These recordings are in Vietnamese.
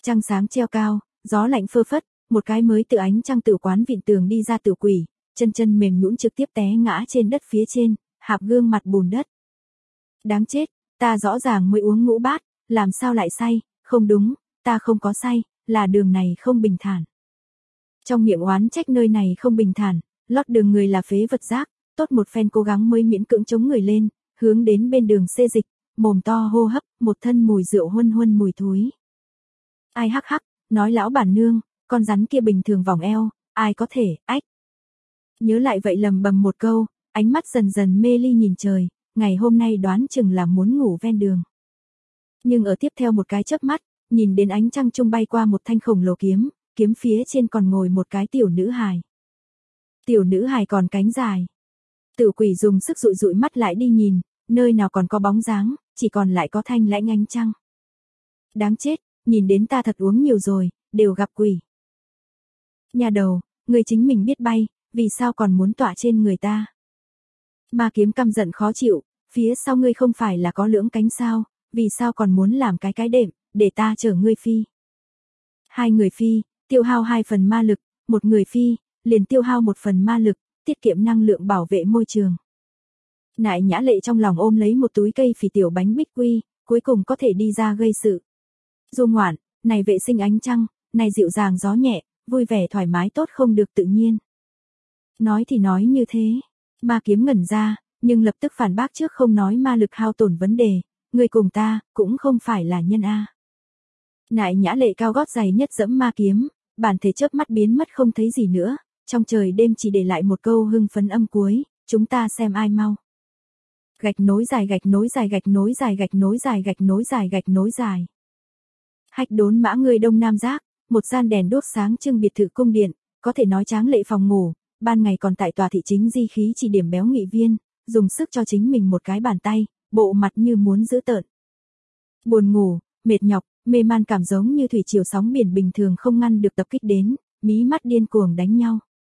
Trăng sáng treo cao, gió lạnh phơ phất, một cái mới từ ánh trăng tử quán vịn tường đi ra tử quỷ, chân mềm nhũn trực tiếp té ngã trên đất phía trên, hạp gương mặt bùn đất. Đáng chết, ta rõ ràng mới uống ngũ bát, làm sao lại say, không đúng, ta không có say, là đường này không bình thản. Trong miệng oán trách nơi này không bình thản, lót đường người là phế vật rác, tốt một phen cố gắng mới miễn cưỡng chống người lên, hướng đến bên đường xê dịch, mồm to hô hấp, một thân mùi rượu huân huân mùi thúi. Ai hắc hắc, nói lão bản nương, con rắn kia bình thường vòng eo, ai có thể, ách. Nhớ lại vậy lầm bầm một câu, ánh mắt dần dần mê ly nhìn trời, ngày hôm nay đoán chừng là muốn ngủ ven đường. Nhưng ở tiếp theo một cái chớp mắt, nhìn đến ánh trăng trung bay qua một thanh khổng lồ kiếm, kiếm phía trên còn ngồi một cái tiểu nữ hài. Tiểu nữ hài còn cánh dài. Tử quỷ dùng sức dụi dụi mắt lại đi nhìn, nơi nào còn có bóng dáng, chỉ còn lại có thanh lãnh ánh trăng. Đáng chết, nhìn đến ta thật uống nhiều rồi, đều gặp quỷ. Nhà đầu, người chính mình biết bay, vì sao còn muốn tọa trên người ta? Ma kiếm căm giận khó chịu, phía sau ngươi không phải là có lưỡng cánh sao, vì sao còn muốn làm cái đệm, để ta chở ngươi phi? Hai người phi, tiêu hao 2 phần ma lực, một người phi, liền tiêu hao 1 phần ma lực, tiết kiệm năng lượng bảo vệ môi trường. Nại Nhã Lệ trong lòng ôm lấy một túi cây phỉ tiểu bánh bích quy, cuối cùng có thể đi ra gây sự. Du ngoạn, này vệ sinh ánh trăng, này dịu dàng gió nhẹ, vui vẻ thoải mái tốt không được tự nhiên. Nói thì nói như thế, ma kiếm ngẩn ra, nhưng lập tức phản bác trước không nói ma lực hao tổn vấn đề, người cùng ta, cũng không phải là nhân A. Nại Nhã Lệ cao gót giày nhất dẫm ma kiếm, bản thể chớp mắt biến mất không thấy gì nữa, trong trời đêm chỉ để lại một câu hưng phấn âm cuối, chúng ta xem ai mau. Gạch nối dài gạch nối dài gạch nối dài gạch nối dài gạch nối dài gạch nối dài. Hách Đốn Mã người Đông Nam Giác, một gian đèn đuốc sáng trưng biệt thự cung điện, có thể nói tráng lệ phòng ngủ, ban ngày còn tại tòa thị chính di khí chỉ điểm béo nghị viên, dùng sức cho chính mình một cái bàn tay, bộ mặt như muốn giữ tợn. Buồn ngủ, mệt nhọc, mê man cảm giống như thủy triều sóng biển bình thường không ngăn được tập kích đến, mí mắt điên cuồng đánh nhau.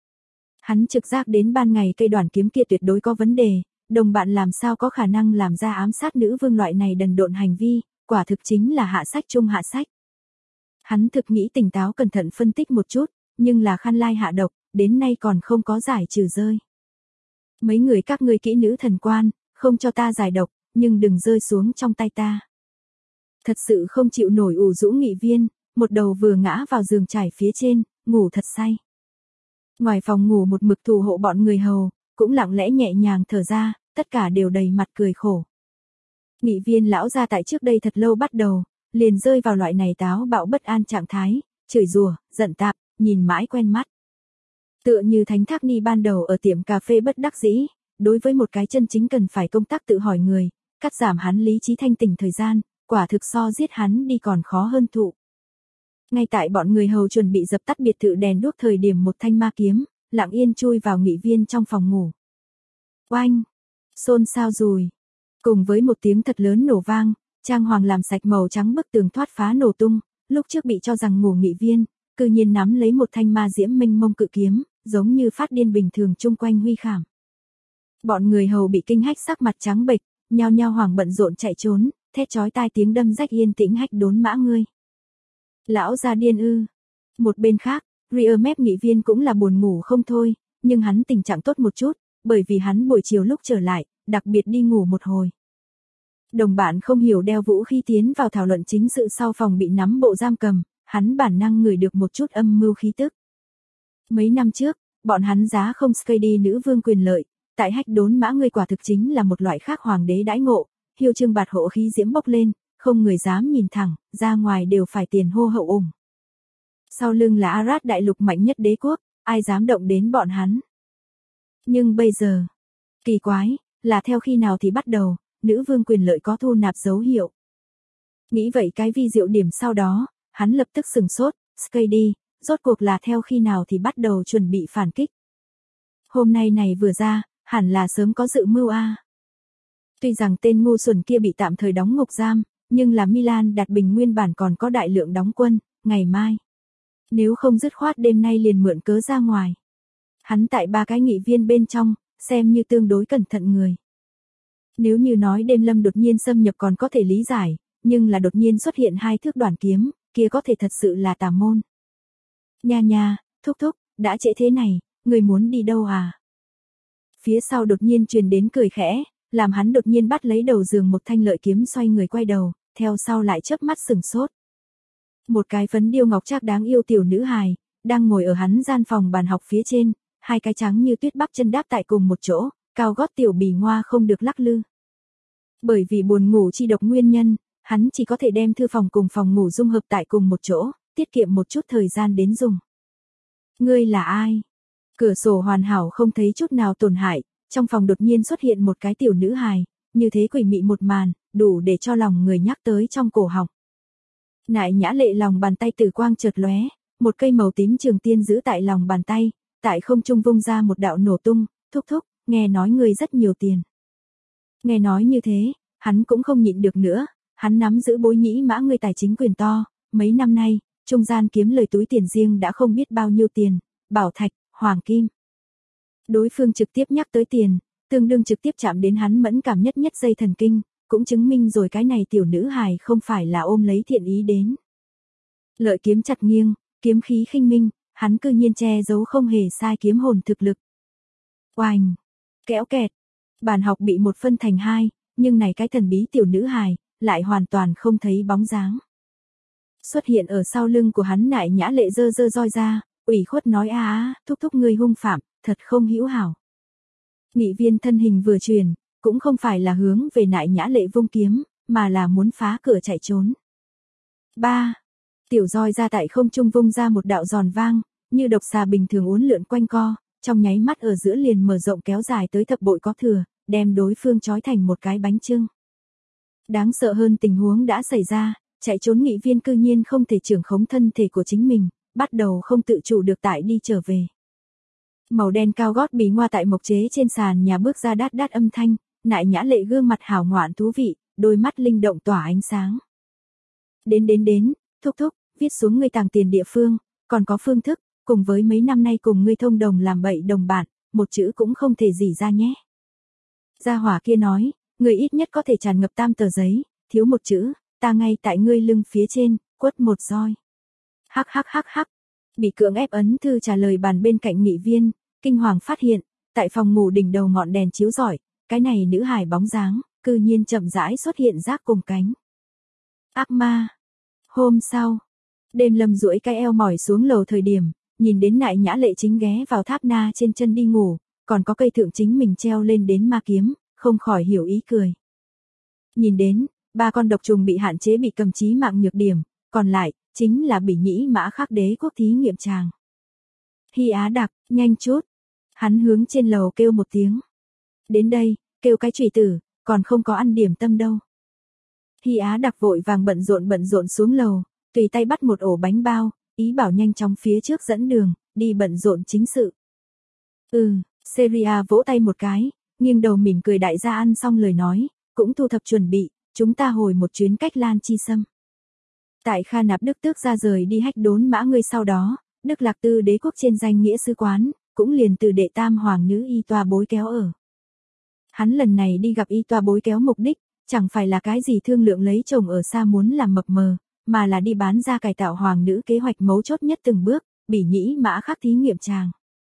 Hắn trực giác đến ban ngày cây đoàn kiếm kia tuyệt đối có vấn đề, đồng bạn làm sao có khả năng làm ra ám sát nữ vương loại này đần độn hành vi, quả thực chính là hạ sách trung hạ sách. Hắn thực nghĩ tỉnh táo cẩn thận phân tích một chút, nhưng là khăn lai hạ độc, đến nay còn không có giải trừ rơi. Mấy người các ngươi kỹ nữ thần quan, không cho ta giải độc, nhưng đừng rơi xuống trong tay ta. Thật sự không chịu nổi ủ rũ nghị viên, một đầu vừa ngã vào giường trải phía trên, ngủ thật say. Ngoài phòng ngủ một mực thủ hộ bọn người hầu, cũng lặng lẽ nhẹ nhàng thở ra, tất cả đều đầy mặt cười khổ. Nghị viên lão gia tại trước đây thật lâu bắt đầu, liền rơi vào loại này táo bạo bất an trạng thái, chửi rủa, giận tạp, nhìn mãi quen mắt. Tựa như Thánh Thác Ni ban đầu ở tiệm cà phê bất đắc dĩ, đối với một cái chân chính cần phải công tác tự hỏi người, cắt giảm hắn lý trí thanh tỉnh thời gian, quả thực so giết hắn đi còn khó hơn thụ. Ngay tại bọn người hầu chuẩn bị dập tắt biệt thự đèn đuốc thời điểm một thanh ma kiếm, lặng yên chui vào nghị viên trong phòng ngủ. Oanh! Xôn xao rùi. Cùng với một tiếng thật lớn nổ vang, trang hoàng làm sạch màu trắng bức tường thoát phá nổ tung, lúc trước bị cho rằng ngủ nghị viên, cư nhiên nắm lấy một thanh ma diễm minh mông cự kiếm, giống như phát điên bình thường chung quanh huy khảm. Bọn người hầu bị kinh hách sắc mặt trắng bệch, nhao nhao hoảng bận rộn chạy trốn, thét chói tai tiếng đâm rách yên tĩnh Hách Đốn Mã ngươi. Lão gia điên ư. Một bên khác, Rear Map nghị viên cũng là buồn ngủ không thôi, nhưng hắn tình trạng tốt một chút, bởi vì hắn buổi chiều lúc trở lại, đặc biệt đi ngủ một hồi. Đồng bạn không hiểu đeo vũ khi tiến vào thảo luận chính sự sau phòng bị nắm bộ giam cầm, hắn bản năng ngửi được một chút âm mưu khí tức. Mấy năm trước, bọn hắn giá không Skady nữ vương quyền lợi, tại Hách Đốn Mã ngươi quả thực chính là một loại khác hoàng đế đãi ngộ, hiêu trương bạt hộ khí diễm bốc lên, không người dám nhìn thẳng, ra ngoài đều phải tiền hô hậu ủng. Sau lưng là Arad đại lục mạnh nhất đế quốc, ai dám động đến bọn hắn. Nhưng bây giờ, kỳ quái, là theo khi nào thì bắt đầu, nữ vương quyền lợi có thu nạp dấu hiệu. Nghĩ vậy cái vi diệu điểm sau đó, hắn lập tức sừng sốt, Skady, rốt cuộc là theo khi nào thì bắt đầu chuẩn bị phản kích. Hôm nay này vừa ra, hẳn là sớm có dự mưu a. Tuy rằng tên ngu xuẩn kia bị tạm thời đóng ngục giam, nhưng là Milan đặt bình nguyên bản còn có đại lượng đóng quân, ngày mai. Nếu không dứt khoát đêm nay liền mượn cớ ra ngoài. Hắn tại 3 cái nghị viên bên trong, xem như tương đối cẩn thận người. Nếu như nói đêm lâm đột nhiên xâm nhập còn có thể lý giải, nhưng là đột nhiên xuất hiện 2 thước đoàn kiếm, kia có thể thật sự là tà môn. Nha nha, thúc thúc, đã trễ thế này, người muốn đi đâu à? Phía sau đột nhiên truyền đến cười khẽ, làm hắn đột nhiên bắt lấy đầu giường một thanh lợi kiếm xoay người quay đầu, theo sau lại chớp mắt sừng sốt. Một cái phấn điêu ngọc trác đáng yêu tiểu nữ hài, đang ngồi ở hắn gian phòng bàn học phía trên, hai cái trắng như tuyết bắp chân đáp tại cùng một chỗ, cao gót tiểu bì ngoa không được lắc lư. Bởi vì buồn ngủ chi độc nguyên nhân, hắn chỉ có thể đem thư phòng cùng phòng ngủ dung hợp tại cùng một chỗ, tiết kiệm một chút thời gian đến dùng. Ngươi là ai? Cửa sổ hoàn hảo không thấy chút nào tổn hại, trong phòng đột nhiên xuất hiện một cái tiểu nữ hài, như thế quỷ mị một màn, đủ để cho lòng người nhắc tới trong cổ họng. Nại Nhã Lệ lòng bàn tay tử quang chợt lóe, một cây màu tím trường tiên giữ tại lòng bàn tay, tại không trung vung ra một đạo nổ tung, thúc thúc, nghe nói ngươi rất nhiều tiền. Nghe nói như thế, hắn cũng không nhịn được nữa, hắn nắm giữ Bối Nhĩ Mã ngươi tài chính quyền to, mấy năm nay, trung gian kiếm lời túi tiền riêng đã không biết bao nhiêu tiền, bảo thạch, hoàng kim. Đối phương trực tiếp nhắc tới tiền, tương đương trực tiếp chạm đến hắn mẫn cảm nhất dây thần kinh, cũng chứng minh rồi cái này tiểu nữ hài không phải là ôm lấy thiện ý đến. Lợi kiếm chặt nghiêng, kiếm khí khinh minh, hắn cư nhiên che giấu không hề sai kiếm hồn thực lực. Oành, kéo kẹt, bàn học bị một phân thành hai, nhưng này cái thần bí tiểu nữ hài, lại hoàn toàn không thấy bóng dáng. Xuất hiện ở sau lưng của hắn Nại Nhã Lệ giơ roi ra, ủy khuất nói thúc thúc ngươi hung phạm, thật không hữu hảo. Nghị Viên thân hình vừa chuyển, cũng không phải là hướng về Nại Nhã Lệ vung kiếm, mà là muốn phá cửa chạy trốn. Tiểu roi ra tại không trung vung ra một đạo giòn vang, như độc xà bình thường uốn lượn quanh co, trong nháy mắt ở giữa liền mở rộng kéo dài tới thập bội có thừa, đem đối phương trói thành một cái bánh chưng. Đáng sợ hơn tình huống đã xảy ra, chạy trốn Nghị Viên cư nhiên không thể trưởng khống thân thể của chính mình, bắt đầu không tự chủ được tại đi trở về. Màu đen cao gót bì ngoa tại mộc chế trên sàn nhà bước ra đát đát âm thanh, Nại Nhã Lệ gương mặt hảo ngoạn thú vị, đôi mắt linh động tỏa ánh sáng. Đến, thúc thúc, viết xuống ngươi tàng tiền địa phương, còn có phương thức, cùng với mấy năm nay cùng ngươi thông đồng làm bậy đồng bạn, một chữ cũng không thể rỉ ra nhé. Gia hỏa kia nói, ngươi ít nhất có thể tràn ngập 3 tờ giấy, thiếu một chữ, ta ngay tại ngươi lưng phía trên, quất một roi. Hắc. Bị cưỡng ép ấn thư trả lời bàn bên cạnh Nghị Viên, kinh hoàng phát hiện, tại phòng ngủ đỉnh đầu ngọn đèn chiếu rọi, cái này nữ hài bóng dáng, cư nhiên chậm rãi xuất hiện rác cùng cánh. Ác ma. Hôm sau, Đêm Lâm duỗi cái eo mỏi xuống lầu thời điểm, nhìn đến Nại Nhã Lệ chính ghé vào tháp na trên chân đi ngủ, còn có cây thượng chính mình treo lên đến ma kiếm, không khỏi hiểu ý cười. Nhìn đến, 3 con độc trùng bị hạn chế bị cầm chí mạng nhược điểm, còn lại, chính là Bỉ Nhĩ Mã Khắc Đế quốc thí nghiệm tràng. Hy Á Đặc, nhanh chút. Hắn hướng trên lầu kêu một tiếng. Đến đây, kêu cái chùy tử, còn không có ăn điểm tâm đâu. Hy Á Đặc vội vàng bận rộn xuống lầu, tùy tay bắt một ổ bánh bao, ý bảo nhanh chóng phía trước dẫn đường, đi bận rộn chính sự. Seria vỗ tay một cái, nghiêng đầu mỉm cười đại gia ăn xong lời nói, cũng thu thập chuẩn bị, chúng ta hồi một chuyến cách Lan Chi Sâm. Tại Kha Nạp Đức Tước ra rời đi Hách Đốn Mã ngươi sau đó, Đức Lạc Tư đế quốc trên danh nghĩa sứ quán, cũng liền từ đệ tam hoàng nữ Y Toa Bối Kéo ở. Hắn lần này đi gặp Y Toa Bối Kéo mục đích, chẳng phải là cái gì thương lượng lấy chồng ở xa muốn làm mập mờ, mà là đi bán ra cải tạo hoàng nữ kế hoạch mấu chốt nhất từng bước, Bỉ Nhĩ Mã Khắc thí nghiệm tràng.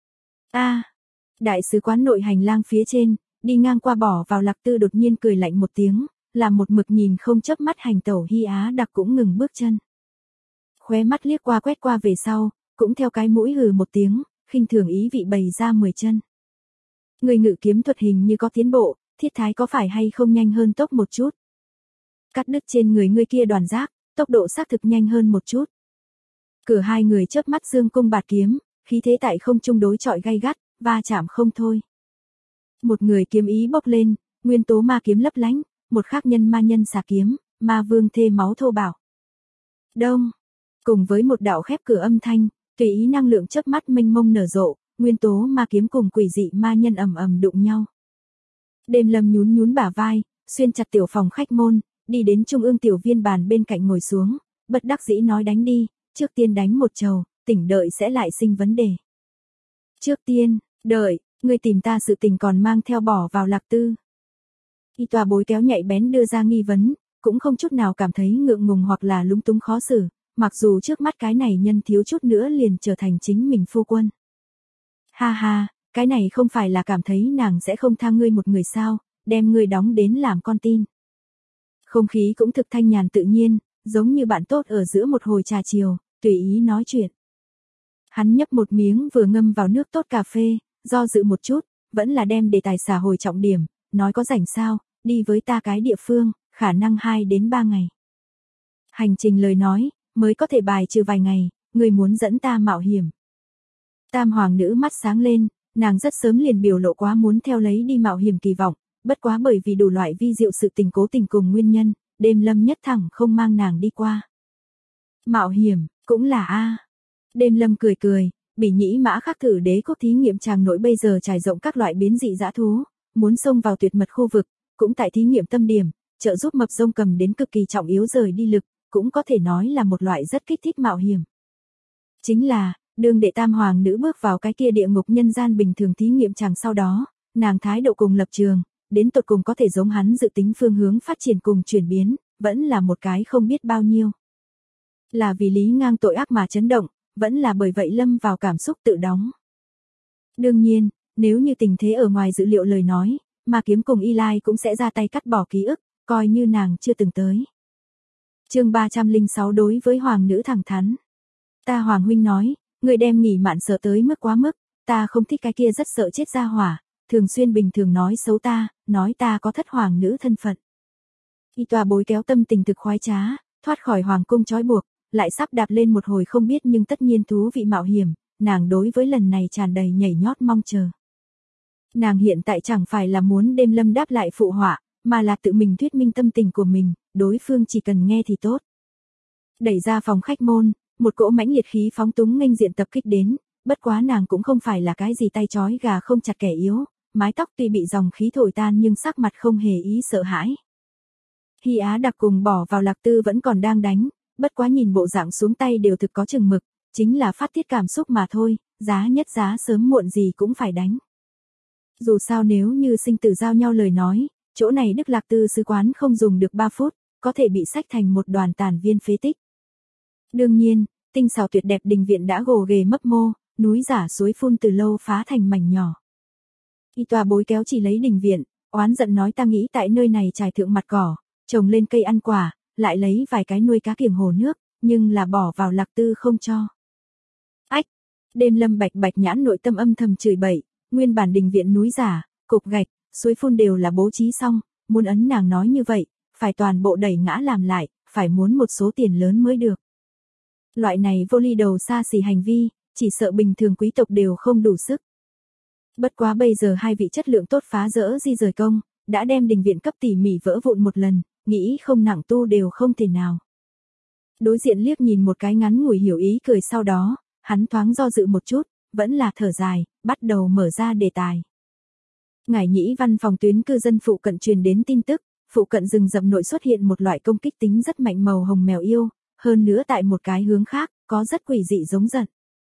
Đại sứ quán nội hành lang phía trên, đi ngang qua bỏ vào Lạc Tư đột nhiên cười lạnh một tiếng, làm một mực nhìn không chớp mắt hành tẩu Hy Á Đặc cũng ngừng bước chân. Khóe mắt liếc qua quét qua về sau, cũng theo cái mũi hừ một tiếng, khinh thường ý vị bày ra 10 chân. Người ngự kiếm thuật hình như có tiến bộ, thiết thái có phải hay không nhanh hơn tốc một chút. Cắt đứt trên người ngươi kia đoàn giác, tốc độ xác thực nhanh hơn một chút. Cửa hai người chớp mắt dương cung bạt kiếm, khí thế tại không trung đối chọi gay gắt, va chạm không thôi. Một người kiếm ý bốc lên, nguyên tố ma kiếm lấp lánh, một khác nhân ma nhân xà kiếm, ma vương thê máu thô bạo. Đông, cùng với một đạo khép cửa âm thanh, tùy ý năng lượng chớp mắt mênh mông nở rộ, nguyên tố ma kiếm cùng quỷ dị ma nhân ầm ầm đụng nhau. Đêm Lâm nhún bả vai, xuyên chặt tiểu phòng khách môn, đi đến trung ương tiểu viên bàn bên cạnh ngồi xuống, bất đắc dĩ nói đánh đi, trước tiên đánh một trầu, tỉnh đợi sẽ lại sinh vấn đề. Trước tiên, đợi, ngươi tìm ta sự tình còn mang theo bỏ vào Lạc Tư. Y Toa Bối Kéo nhạy bén đưa ra nghi vấn, cũng không chút nào cảm thấy ngượng ngùng hoặc là lúng túng khó xử, mặc dù trước mắt cái này nhân thiếu chút nữa liền trở thành chính mình phu quân. Ha ha, cái này không phải là cảm thấy nàng sẽ không tha ngươi một người sao, đem ngươi đóng đến làm con tin. Không khí cũng thực thanh nhàn tự nhiên, giống như bạn tốt ở giữa một hồi trà chiều, tùy ý nói chuyện. Hắn nhấp một miếng vừa ngâm vào nước tốt cà phê, do dự một chút, vẫn là đem đề tài xả hồi trọng điểm, nói có rảnh sao, đi với ta cái địa phương, khả năng 2 đến 3 ngày. Hành trình lời nói, mới có thể bài trừ vài ngày, người muốn dẫn ta mạo hiểm. Tam hoàng nữ mắt sáng lên, nàng rất sớm liền biểu lộ quá muốn theo lấy đi mạo hiểm kỳ vọng, bất quá bởi vì đủ loại vi diệu sự tình cố tình cùng nguyên nhân, đêm lâm nhất thẳng không mang nàng đi qua. Mạo hiểm, cũng là a. Đêm lâm cười cười, Bỉ Nhĩ Mã khắc thử đế quốc thí nghiệm tràng nội bây giờ trải rộng các loại biến dị dã thú, muốn xông vào tuyệt mật khu vực, cũng tại thí nghiệm tâm điểm, trợ giúp mập rông cầm đến cực kỳ trọng yếu rời đi lực, cũng có thể nói là một loại rất kích thích mạo hiểm. Chính là, đương đệ tam hoàng nữ bước vào cái kia địa ngục nhân gian bình thường thí nghiệm tràng sau đó, nàng thái độ cùng lập trường, đến tột cùng có thể giống hắn dự tính phương hướng phát triển cùng chuyển biến, vẫn là một cái không biết bao nhiêu. Là vì lý ngang tội ác mà chấn động, vẫn là bởi vậy lâm vào cảm xúc tự đóng. Đương nhiên, nếu như tình thế ở ngoài dự liệu lời nói, mà kiếm cùng Y Lai cũng sẽ ra tay cắt bỏ ký ức, coi như nàng chưa từng tới. Chương 306 đối với hoàng nữ thẳng thắn. Ta hoàng huynh nói, người đem nghỉ mạn sợ tới mức quá mức, ta không thích cái kia rất sợ chết ra hỏa, thường xuyên bình thường nói xấu ta, nói ta có thất hoàng nữ thân phận. Y tòa bối kéo tâm tình thực khoái trá, thoát khỏi hoàng cung trói buộc, lại sắp đạp lên một hồi không biết nhưng tất nhiên thú vị mạo hiểm, nàng đối với lần này tràn đầy nhảy nhót mong chờ. Nàng hiện tại chẳng phải là muốn đêm lâm đáp lại phụ họa, mà là tự mình thuyết minh tâm tình của mình, đối phương chỉ cần nghe thì tốt. Đẩy ra phòng khách môn, một cỗ mãnh liệt khí phóng túng nghênh diện tập kích đến, bất quá nàng cũng không phải là cái gì tay trói gà không chặt kẻ yếu, mái tóc tuy bị dòng khí thổi tan nhưng sắc mặt không hề ý sợ hãi. Hy Á đặc cùng bỏ vào Lạc Tư vẫn còn đang đánh, bất quá nhìn bộ dạng xuống tay đều thực có chừng mực, chính là phát tiết cảm xúc mà thôi, giá nhất giá sớm muộn gì cũng phải đánh. Dù sao nếu như sinh tử giao nhau lời nói, chỗ này Đức Lạc Tư sứ quán không dùng được 3 phút, có thể bị xách thành một đoàn tàn viên phế tích. Đương nhiên, tinh xảo tuyệt đẹp đình viện đã gồ ghề mấp mô, núi giả suối phun từ lâu phá thành mảnh nhỏ. Y tòa bối kéo chỉ lấy đình viện, oán giận nói ta nghĩ tại nơi này trải thượng mặt cỏ, trồng lên cây ăn quả, lại lấy vài cái nuôi cá kiểng hồ nước, nhưng là bỏ vào Lạc Tư không cho. Ách! Đêm lâm bạch bạch nhãn nội tâm âm thầm chửi bậy, nguyên bản đình viện núi giả, cục gạch, suối phun đều là bố trí xong, muốn ấn nàng nói như vậy, phải toàn bộ đẩy ngã làm lại, phải muốn một số tiền lớn mới được. Loại này vô ly đầu xa xỉ hành vi, chỉ sợ bình thường quý tộc đều không đủ sức. Bất quá bây giờ hai vị chất lượng tốt phá rỡ di rời công, đã đem đình viện cấp tỉ mỉ vỡ vụn một lần, nghĩ không nặng tu đều không thể nào. Đối diện liếc nhìn một cái ngắn ngủi hiểu ý cười sau đó, hắn thoáng do dự một chút, vẫn là thở dài, bắt đầu mở ra đề tài. Ngải Nhĩ văn phòng tuyến cư dân phụ cận truyền đến tin tức, phụ cận rừng rậm nội xuất hiện một loại công kích tính rất mạnh màu hồng mèo yêu, hơn nữa tại một cái hướng khác, có rất quỷ dị giống giận.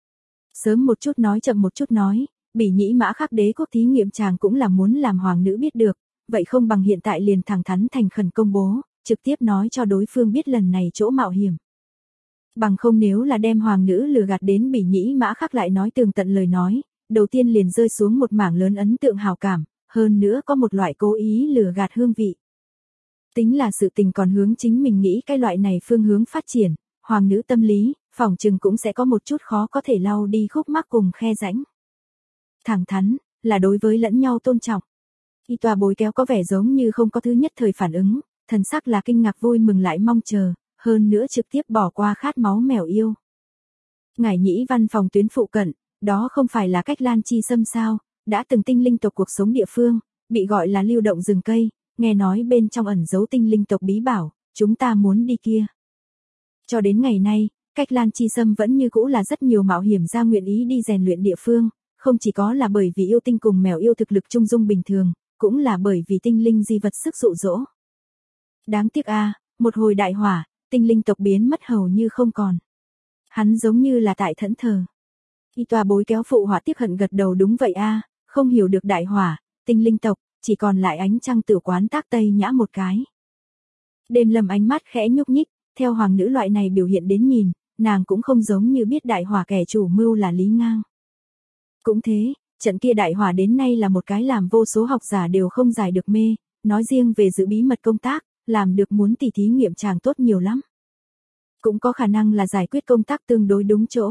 Sớm một chút nói chậm một chút nói, Bỉ Nhĩ Mã khắc đế quốc thí nghiệm chàng cũng là muốn làm hoàng nữ biết được, vậy không bằng hiện tại liền thẳng thắn thành khẩn công bố, trực tiếp nói cho đối phương biết lần này chỗ mạo hiểm. Bằng không nếu là đem hoàng nữ lừa gạt đến Bỉ Nhĩ Mã khắc lại nói tường tận lời nói, đầu tiên liền rơi xuống một mảng lớn ấn tượng hào cảm, hơn nữa có một loại cố ý lừa gạt hương vị. Tính là sự tình còn hướng chính mình nghĩ cái loại này phương hướng phát triển, hoàng nữ tâm lý, phỏng chừng cũng sẽ có một chút khó có thể lau đi khúc mắc cùng khe rãnh. Thẳng thắn, là đối với lẫn nhau tôn trọng. Y tòa bối kéo có vẻ giống như không có thứ nhất thời phản ứng, thần sắc là kinh ngạc vui mừng lại mong chờ, hơn nữa trực tiếp bỏ qua khát máu mèo yêu. Ngải Nhĩ văn phòng tuyến phụ cận, đó không phải là Cách Lan Chi Sâm sao, đã từng tinh linh tộc cuộc sống địa phương, bị gọi là lưu động rừng cây, nghe nói bên trong ẩn giấu tinh linh tộc bí bảo, chúng ta muốn đi kia. Cho đến ngày nay, Cách Lan Chi Sâm vẫn như cũ là rất nhiều mạo hiểm ra nguyện ý đi rèn luyện địa phương, không chỉ có là bởi vì yêu tinh cùng mèo yêu thực lực trung dung bình thường, cũng là bởi vì tinh linh di vật sức dụ dỗ. Đáng tiếc a, một hồi đại hỏa, tinh linh tộc biến mất hầu như không còn. Hắn giống như là tại thẫn thờ. Y tòa bối kéo phụ họa tiếc hận gật đầu đúng vậy a, không hiểu được đại hỏa, tinh linh tộc, chỉ còn lại ánh trăng tử quán tác tây nhã một cái. Đêm lâm ánh mắt khẽ nhúc nhích, Theo hoàng nữ loại này biểu hiện đến nhìn, nàng cũng không giống như biết đại hỏa kẻ chủ mưu là Lý Ngang. Cũng thế, trận kia đại hỏa đến nay là một cái làm vô số học giả đều không giải được mê, nói riêng về giữ bí mật công tác, làm được muốn tỉ thí nghiệm chàng tốt nhiều lắm. Cũng có khả năng là giải quyết công tác tương đối đúng chỗ.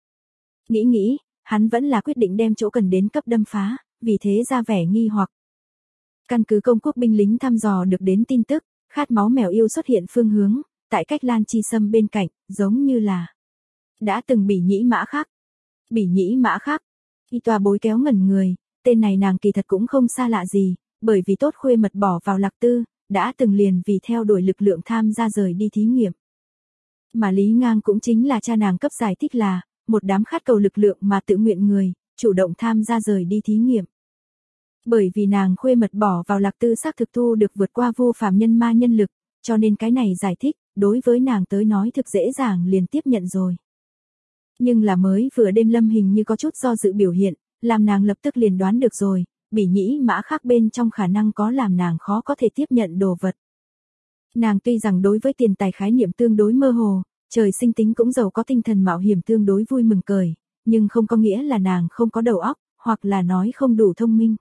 Nghĩ, hắn vẫn là quyết định đem chỗ cần đến cấp đâm phá, vì thế ra vẻ nghi hoặc. Căn cứ công quốc binh lính thăm dò được đến tin tức, khát máu mèo yêu xuất hiện phương hướng, tại cách Lan Chi Sâm bên cạnh, giống như là đã từng Bỉ Nhĩ Mã Khắc. Bỉ Nhĩ Mã Khắc, Y Tòa Bối kéo ngẩn người, tên này nàng kỳ thật cũng không xa lạ gì, bởi vì tốt khuê mật bỏ vào Lạc Tư, đã từng liền vì theo đuổi lực lượng tham gia rời đi thí nghiệm. Mà Lý Ngang cũng chính là cha nàng cấp giải thích là, một đám khát cầu lực lượng mà tự nguyện người, chủ động tham gia rời đi thí nghiệm. Bởi vì nàng khuê mật bỏ vào Lạc Tư xác thực thu được vượt qua vô phàm nhân ma nhân lực, cho nên cái này giải thích, đối với nàng tới nói thực dễ dàng liền tiếp nhận rồi. Nhưng là mới vừa đêm Lâm hình như có chút do dự biểu hiện, làm nàng lập tức liền đoán được rồi, Bỉ Nhĩ Mã Khắc bên trong khả năng có làm nàng khó có thể tiếp nhận đồ vật. Nàng tuy rằng đối với tiền tài khái niệm tương đối mơ hồ, trời sinh tính cũng giàu có tinh thần mạo hiểm tương đối vui mừng cười, nhưng không có nghĩa là nàng không có đầu óc, hoặc là nói không đủ thông minh.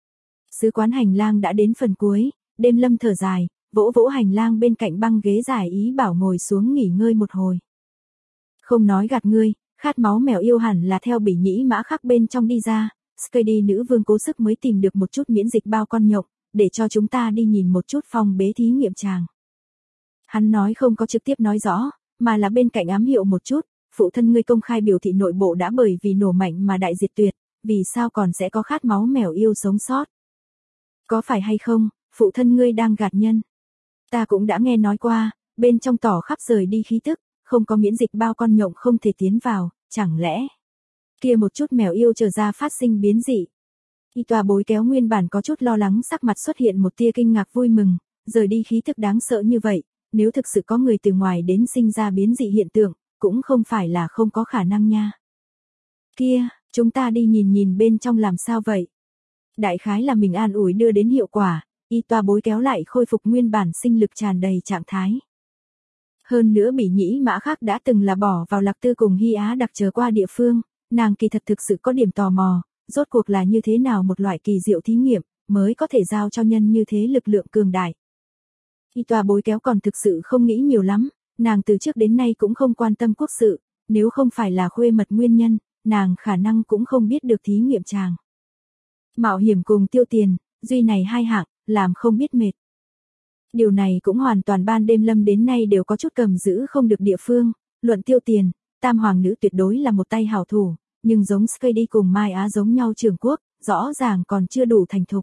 Sứ quán hành lang đã đến phần cuối, đêm Lâm thở dài, vỗ vỗ hành lang bên cạnh băng ghế dài ý bảo ngồi xuống nghỉ ngơi một hồi. Không nói gạt ngươi, khát máu mèo yêu hẳn là theo Bỉ Nhĩ Mã Khắc bên trong đi ra, Skady nữ vương cố sức mới tìm được một chút miễn dịch bao con nhộng, để cho chúng ta đi nhìn một chút phòng bế thí nghiệm chàng. Hắn nói không có trực tiếp nói rõ, mà là bên cạnh ám hiệu một chút, phụ thân ngươi công khai biểu thị nội bộ đã bởi vì nổ mạnh mà đại diệt tuyệt, vì sao còn sẽ có khát máu mèo yêu sống sót. Có phải hay không, phụ thân ngươi đang gạt nhân. Ta cũng đã nghe nói qua, bên trong tỏ khắp rời đi khí tức, không có miễn dịch bao con nhộng không thể tiến vào, chẳng lẽ kia một chút mèo yêu trở ra phát sinh biến dị. Y Tòa Bối kéo nguyên bản có chút lo lắng sắc mặt xuất hiện một tia kinh ngạc vui mừng, rời đi khí tức đáng sợ như vậy, nếu thực sự có người từ ngoài đến sinh ra biến dị hiện tượng, cũng không phải là không có khả năng nha. Kia, chúng ta đi nhìn nhìn bên trong làm sao vậy. Đại khái là mình an ủi đưa đến hiệu quả, Y Tòa Bối kéo lại khôi phục nguyên bản sinh lực tràn đầy trạng thái. Hơn nữa Bỉ Nhĩ Mã Khắc đã từng là bỏ vào Lạc Tư cùng Hy Á đặc chờ qua địa phương, nàng kỳ thật thực sự có điểm tò mò, rốt cuộc là như thế nào một loại kỳ diệu thí nghiệm, mới có thể giao cho nhân như thế lực lượng cường đại. Y Tòa Bối kéo còn thực sự không nghĩ nhiều lắm, nàng từ trước đến nay cũng không quan tâm quốc sự, nếu không phải là khuê mật nguyên nhân, nàng khả năng cũng không biết được thí nghiệm chàng. Mạo hiểm cùng tiêu tiền, duy này hai hạng, làm không biết mệt. Điều này cũng hoàn toàn ban đêm Lâm đến nay đều có chút cầm giữ không được địa phương, luận tiêu tiền, tam hoàng nữ tuyệt đối là một tay hảo thủ, nhưng giống Skady cùng Mai Á giống nhau trưởng quốc, rõ ràng còn chưa đủ thành thục.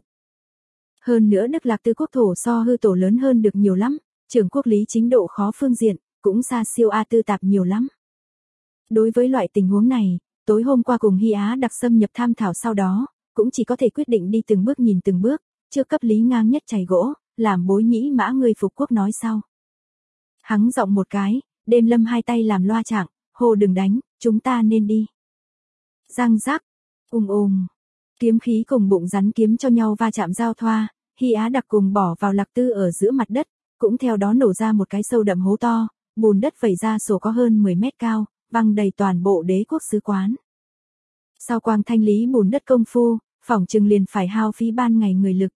Hơn nữa Đức Lạc Tư quốc thổ so hư tổ lớn hơn được nhiều lắm, trưởng quốc lý chính độ khó phương diện, cũng xa siêu A Tư tạp nhiều lắm. Đối với loại tình huống này, tối hôm qua cùng Hy Á đặc xâm nhập tham thảo sau đó, cũng chỉ có thể quyết định đi từng bước nhìn từng bước, trước cấp Lý Ngang nhất chày gỗ, làm Bối Nhĩ Mã người phục quốc nói sau. Hắng giọng một cái, đêm Lâm hai tay làm loa trạng, hồ đừng đánh, chúng ta nên đi. Răng rắc, kiếm khí cùng bụng rắn kiếm cho nhau va chạm giao thoa, Hy Á đặc cùng bỏ vào Lạc Tư ở giữa mặt đất, cũng theo đó nổ ra một cái sâu đậm hố to, bùn đất vẩy ra sổ có hơn 10 mét cao, văng đầy toàn bộ đế quốc sứ quán. Sau thanh lý bùn đất công phu, phỏng chừng liền phải hao phí ban ngày người lực.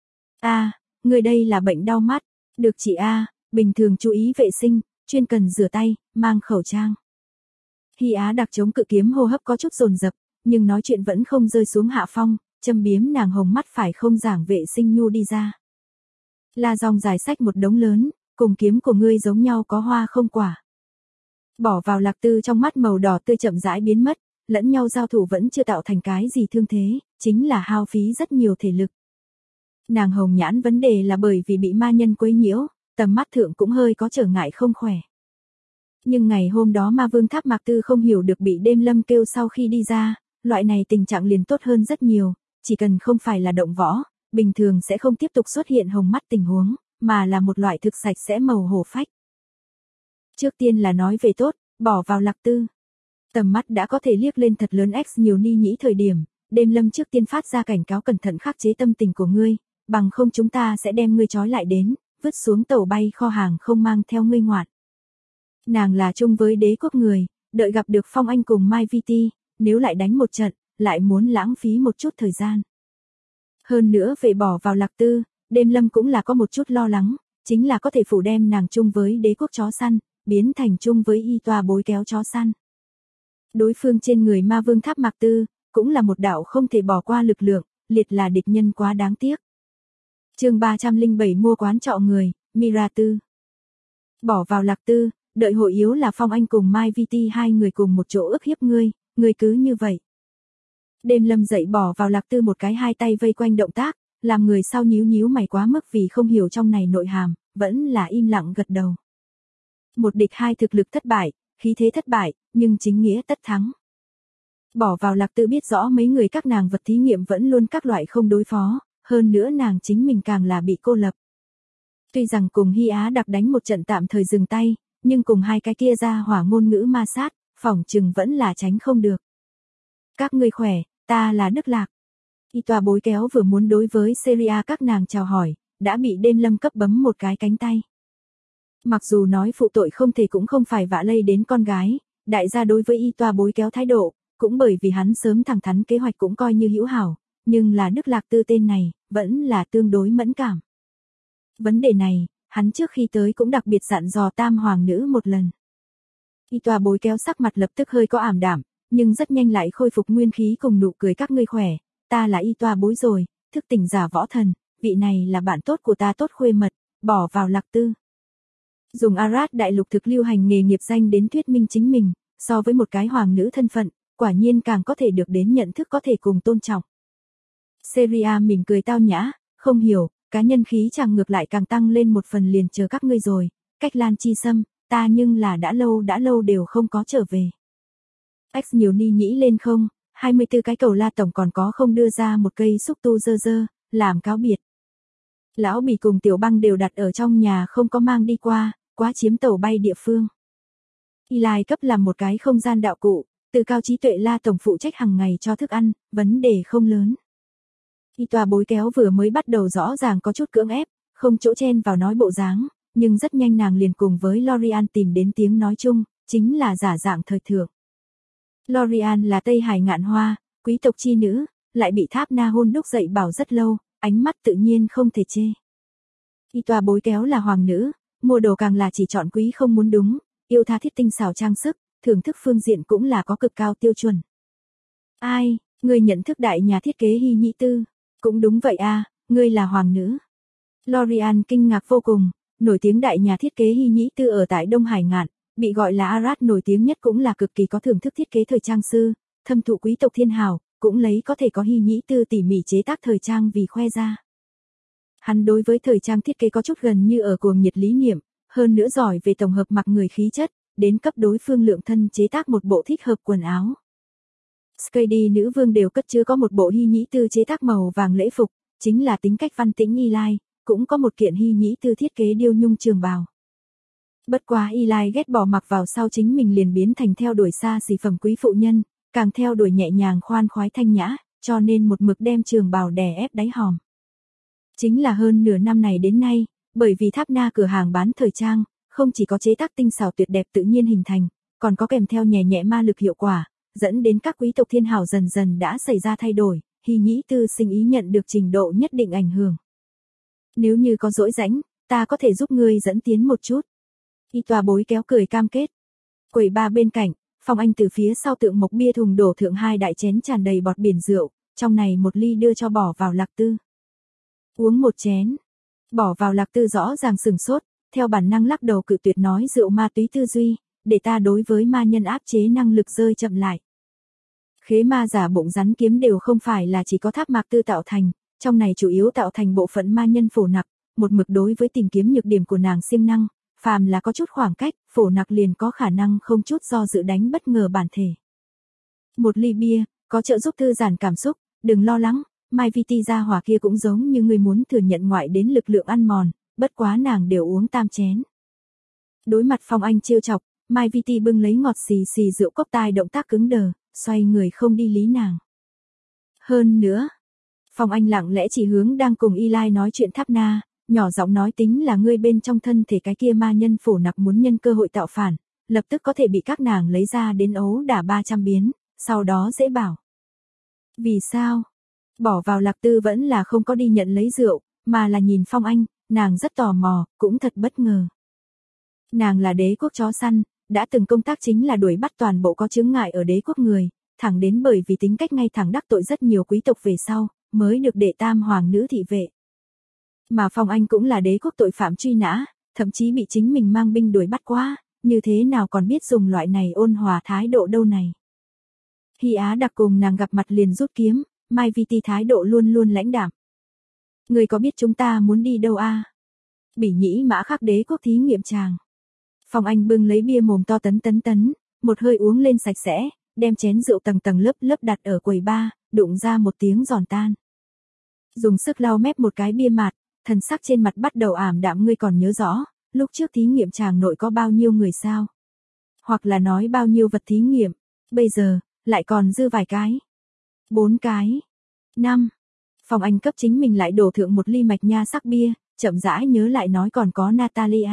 Người đây là bệnh đau mắt, được chị bình thường chú ý vệ sinh, chuyên cần rửa tay, mang khẩu trang. Hy Á đặc chống cự kiếm hô hấp có chút dồn dập, nhưng nói chuyện vẫn không rơi xuống hạ phong, châm biếm nàng hồng mắt phải không giảng vệ sinh nhu đi ra. La Dòng giải sách một đống lớn, cùng kiếm của ngươi giống nhau có hoa không quả. Bỏ vào Lạc Tư trong mắt màu đỏ tươi chậm rãi biến mất, lẫn nhau giao thủ vẫn chưa tạo thành cái gì thương thế, chính là hao phí rất nhiều thể lực. Nàng hồng nhãn vấn đề là bởi vì bị ma nhân quấy nhiễu, tầm mắt thượng cũng hơi có trở ngại không khỏe. Nhưng ngày hôm đó ma vương Tháp Mạc Tư không hiểu được bị đêm Lâm kêu sau khi đi ra, loại này tình trạng liền tốt hơn rất nhiều, chỉ cần không phải là động võ, bình thường sẽ không tiếp tục xuất hiện hồng mắt tình huống, mà là một loại thực sạch sẽ màu hổ phách. Trước tiên là nói về tốt, bỏ vào Lạc Tư. Tầm mắt đã có thể liếc lên thật lớn X nhiều ni nhĩ thời điểm, đêm Lâm trước tiên phát ra cảnh cáo cẩn thận khắc chế tâm tình của ngươi, bằng không chúng ta sẽ đem ngươi trói lại đến, vứt xuống tàu bay kho hàng không mang theo ngươi ngoạn. Nàng là chung với đế quốc người, đợi gặp được Phong Anh cùng Mai Viti, nếu lại đánh một trận, lại muốn lãng phí một chút thời gian. Hơn nữa về bỏ vào Lạc Tư, Đêm Lâm cũng là có một chút lo lắng, chính là có thể phủ đem nàng chung với đế quốc chó săn, biến thành chung với y tòa bối kéo chó săn. Đối phương trên người ma vương Tháp Mạc Tư, cũng là một đạo không thể bỏ qua lực lượng, liệt là địch nhân quá đáng tiếc. Chương 307 mua quán trọ người, Mira Tư. Bỏ vào Lạc Tư, đợi hội yếu là Phong Anh cùng Mai Viti hai người cùng một chỗ ức hiếp ngươi cứ như vậy. Đêm Lâm dậy bỏ vào Lạc Tư một cái hai tay vây quanh động tác, làm người sau nhíu nhíu mày quá mức vì không hiểu trong này nội hàm, vẫn là im lặng gật đầu. Một địch hai thực lực thất bại, khí thế thất bại, nhưng chính nghĩa tất thắng. Bỏ vào Lạc Tư biết rõ mấy người các nàng vật thí nghiệm vẫn luôn các loại không đối phó, hơn nữa nàng chính mình càng là bị cô lập. Tuy rằng cùng Hy Á Đặc đánh một trận tạm thời dừng tay, nhưng cùng hai cái kia ra hỏa ngôn ngữ ma sát, phỏng chừng vẫn là tránh không được. Các ngươi khỏe, ta là Đức Lạc. Y tòa bối kéo vừa muốn đối với Seria các nàng chào hỏi, đã bị Đêm Lâm cấp bấm một cái cánh tay. Mặc dù nói phụ tội không thể cũng không phải vạ lây đến con gái, đại gia đối với y tòa bối kéo thái độ, cũng bởi vì hắn sớm thẳng thắn kế hoạch cũng coi như hữu hảo, nhưng là Đức Lạc Tư tên này, vẫn là tương đối mẫn cảm. Vấn đề này, hắn trước khi tới cũng đặc biệt dặn dò Tam Hoàng nữ một lần. Y tòa bối kéo sắc mặt lập tức hơi có ảm đạm, nhưng rất nhanh lại khôi phục nguyên khí cùng nụ cười các ngươi khỏe, ta là y tòa bối rồi, thức tỉnh giả võ thần, vị này là bạn tốt của ta tốt khuê mật, bỏ vào Lạc Tư. Dùng Arad đại lục thực lưu hành nghề nghiệp danh đến thuyết minh chính mình, so với một cái hoàng nữ thân phận, quả nhiên càng có thể được đến nhận thức có thể cùng tôn trọng. Seria mỉm cười tao nhã, không hiểu, cá nhân khí chàng ngược lại càng tăng lên một phần liền chờ các ngươi rồi, cách Lan Chi Sâm, ta nhưng là đã lâu đều không có trở về. X nhiều ni nhĩ lên không, 24 cái cầu la tổng còn có không đưa ra một cây xúc tu dơ, làm cáo biệt. Lão Bì cùng Tiểu Băng đều đặt ở trong nhà không có mang đi qua, quá chiếm tàu bay địa phương. Eli cấp làm một cái không gian đạo cụ, từ cao trí tuệ la tổng phụ trách hàng ngày cho thức ăn, vấn đề không lớn. Y tòa bối kéo vừa mới bắt đầu rõ ràng có chút cưỡng ép, không chỗ chen vào nói bộ dáng, nhưng rất nhanh nàng liền cùng với Lorian tìm đến tiếng nói chung, chính là giả dạng thời thượng. Lorian là Tây Hải ngạn hoa, quý tộc chi nữ, lại bị Tháp Na hôn đúc dậy bảo rất lâu, ánh mắt tự nhiên không thể chê. Y tòa bối kéo là hoàng nữ, mua đồ càng là chỉ chọn quý không muốn đúng, yêu tha thiết tinh xảo trang sức, thưởng thức phương diện cũng là có cực cao tiêu chuẩn. Ai, ngươi nhận thức đại nhà thiết kế Hy Nhĩ Tư? Cũng đúng vậy a, ngươi là hoàng nữ. Lorian kinh ngạc vô cùng, nổi tiếng đại nhà thiết kế Hy Nhĩ Tư ở tại Đông Hải ngạn, bị gọi là Arad nổi tiếng nhất cũng là cực kỳ có thưởng thức thiết kế thời trang sư, thâm thụ quý tộc thiên hào, cũng lấy có thể có Hy Nhĩ Tư tỉ mỉ chế tác thời trang vì khoe ra. Hắn đối với thời trang thiết kế có chút gần như ở cuồng nhiệt lý niệm, hơn nữa giỏi về tổng hợp mặc người khí chất, đến cấp đối phương lượng thân chế tác một bộ thích hợp quần áo. Skady nữ vương đều cất chứa có một bộ Hy Nhĩ Tư chế tác màu vàng lễ phục, chính là tính cách văn tĩnh Eli, cũng có một kiện Hy Nhĩ Tư thiết kế điêu nhung trường bào. Bất quá Eli ghét bỏ mặc vào sau chính mình liền biến thành theo đuổi xa xỉ phẩm quý phụ nhân, càng theo đuổi nhẹ nhàng khoan khoái thanh nhã, cho nên một mực đem trường bào đè ép đáy hòm. Chính là hơn nửa năm này đến nay, bởi vì Tháp Na cửa hàng bán thời trang, không chỉ có chế tác tinh xảo tuyệt đẹp tự nhiên hình thành, còn có kèm theo nhẹ nhẹ ma lực hiệu quả, dẫn đến các quý tộc thiên hào dần dần đã xảy ra thay đổi, Hy Nhĩ Tư sinh ý nhận được trình độ nhất định ảnh hưởng. Nếu như có dỗi rãnh, ta có thể giúp ngươi dẫn tiến một chút. Y tòa bối kéo cười cam kết. Quầy ba bên cạnh, Phong Anh từ phía sau tượng mộc bia thùng đổ thượng hai đại chén tràn đầy bọt biển rượu, trong này một ly đưa cho bỏ vào Lạc Tư. Uống một chén. Bỏ vào Lạc Tư rõ ràng sừng sốt, theo bản năng lắc đầu cự tuyệt nói rượu ma túy tư duy, để ta đối với ma nhân áp chế năng lực rơi chậm lại. Khế ma giả bụng rắn kiếm đều không phải là chỉ có Tháp Mạc Tư tạo thành, trong này chủ yếu tạo thành bộ phận ma nhân phổ nặc, một mực đối với tìm kiếm nhược điểm của nàng siêng năng, phàm là có chút khoảng cách, phổ nặc liền có khả năng không chút do dự đánh bất ngờ bản thể. Một ly bia, có trợ giúp thư giãn cảm xúc, đừng lo lắng, Mai Viti gia hỏa kia cũng giống như người muốn thừa nhận ngoại đến lực lượng ăn mòn, bất quá nàng đều uống tam chén. Đối mặt Phong Anh trêu chọc, Mai Viti bưng lấy ngọt xì xì rượu cốc tai động tác cứng đờ, xoay người không đi lý nàng. Hơn nữa, Phong Anh lặng lẽ chỉ hướng đang cùng Eli nói chuyện Tháp Na, nhỏ giọng nói tính là ngươi bên trong thân thể cái kia ma nhân phổ nặc muốn nhân cơ hội tạo phản, lập tức có thể bị các nàng lấy ra đến ấu đả 300 biến, sau đó dễ bảo. Vì sao? Bỏ vào Lạc Tư vẫn là không có đi nhận lấy rượu, mà là nhìn Phong Anh, nàng rất tò mò, cũng thật bất ngờ. Nàng là đế quốc chó săn, đã từng công tác chính là đuổi bắt toàn bộ có chướng ngại ở đế quốc người, thẳng đến bởi vì tính cách ngay thẳng đắc tội rất nhiều quý tộc về sau, mới được đệ tam hoàng nữ thị vệ. Mà Phong Anh cũng là đế quốc tội phạm truy nã, thậm chí bị chính mình mang binh đuổi bắt qua, như thế nào còn biết dùng loại này ôn hòa thái độ đâu này. Hy Á Đặc cùng nàng gặp mặt liền rút kiếm, Mai Vi Ti thái độ luôn luôn lãnh đạm. Người có biết chúng ta muốn đi đâu a? Bỉ Nhĩ Mã Khắc đế quốc thí nghiệm tràng. Phong Anh bưng lấy bia mồm to tấn, một hơi uống lên sạch sẽ, đem chén rượu tầng tầng lớp đặt ở quầy bar, đụng ra một tiếng giòn tan. Dùng sức lau mép một cái bia mạt, thần sắc trên mặt bắt đầu ảm đạm. Ngươi còn nhớ rõ, lúc trước thí nghiệm tràng nội có bao nhiêu người sao? Hoặc là nói bao nhiêu vật thí nghiệm, bây giờ, lại còn dư vài cái. 4 cái. 5. Phong Anh cấp chính mình lại đổ thượng một ly mạch nha sắc bia, chậm rãi nhớ lại nói còn có Natalia.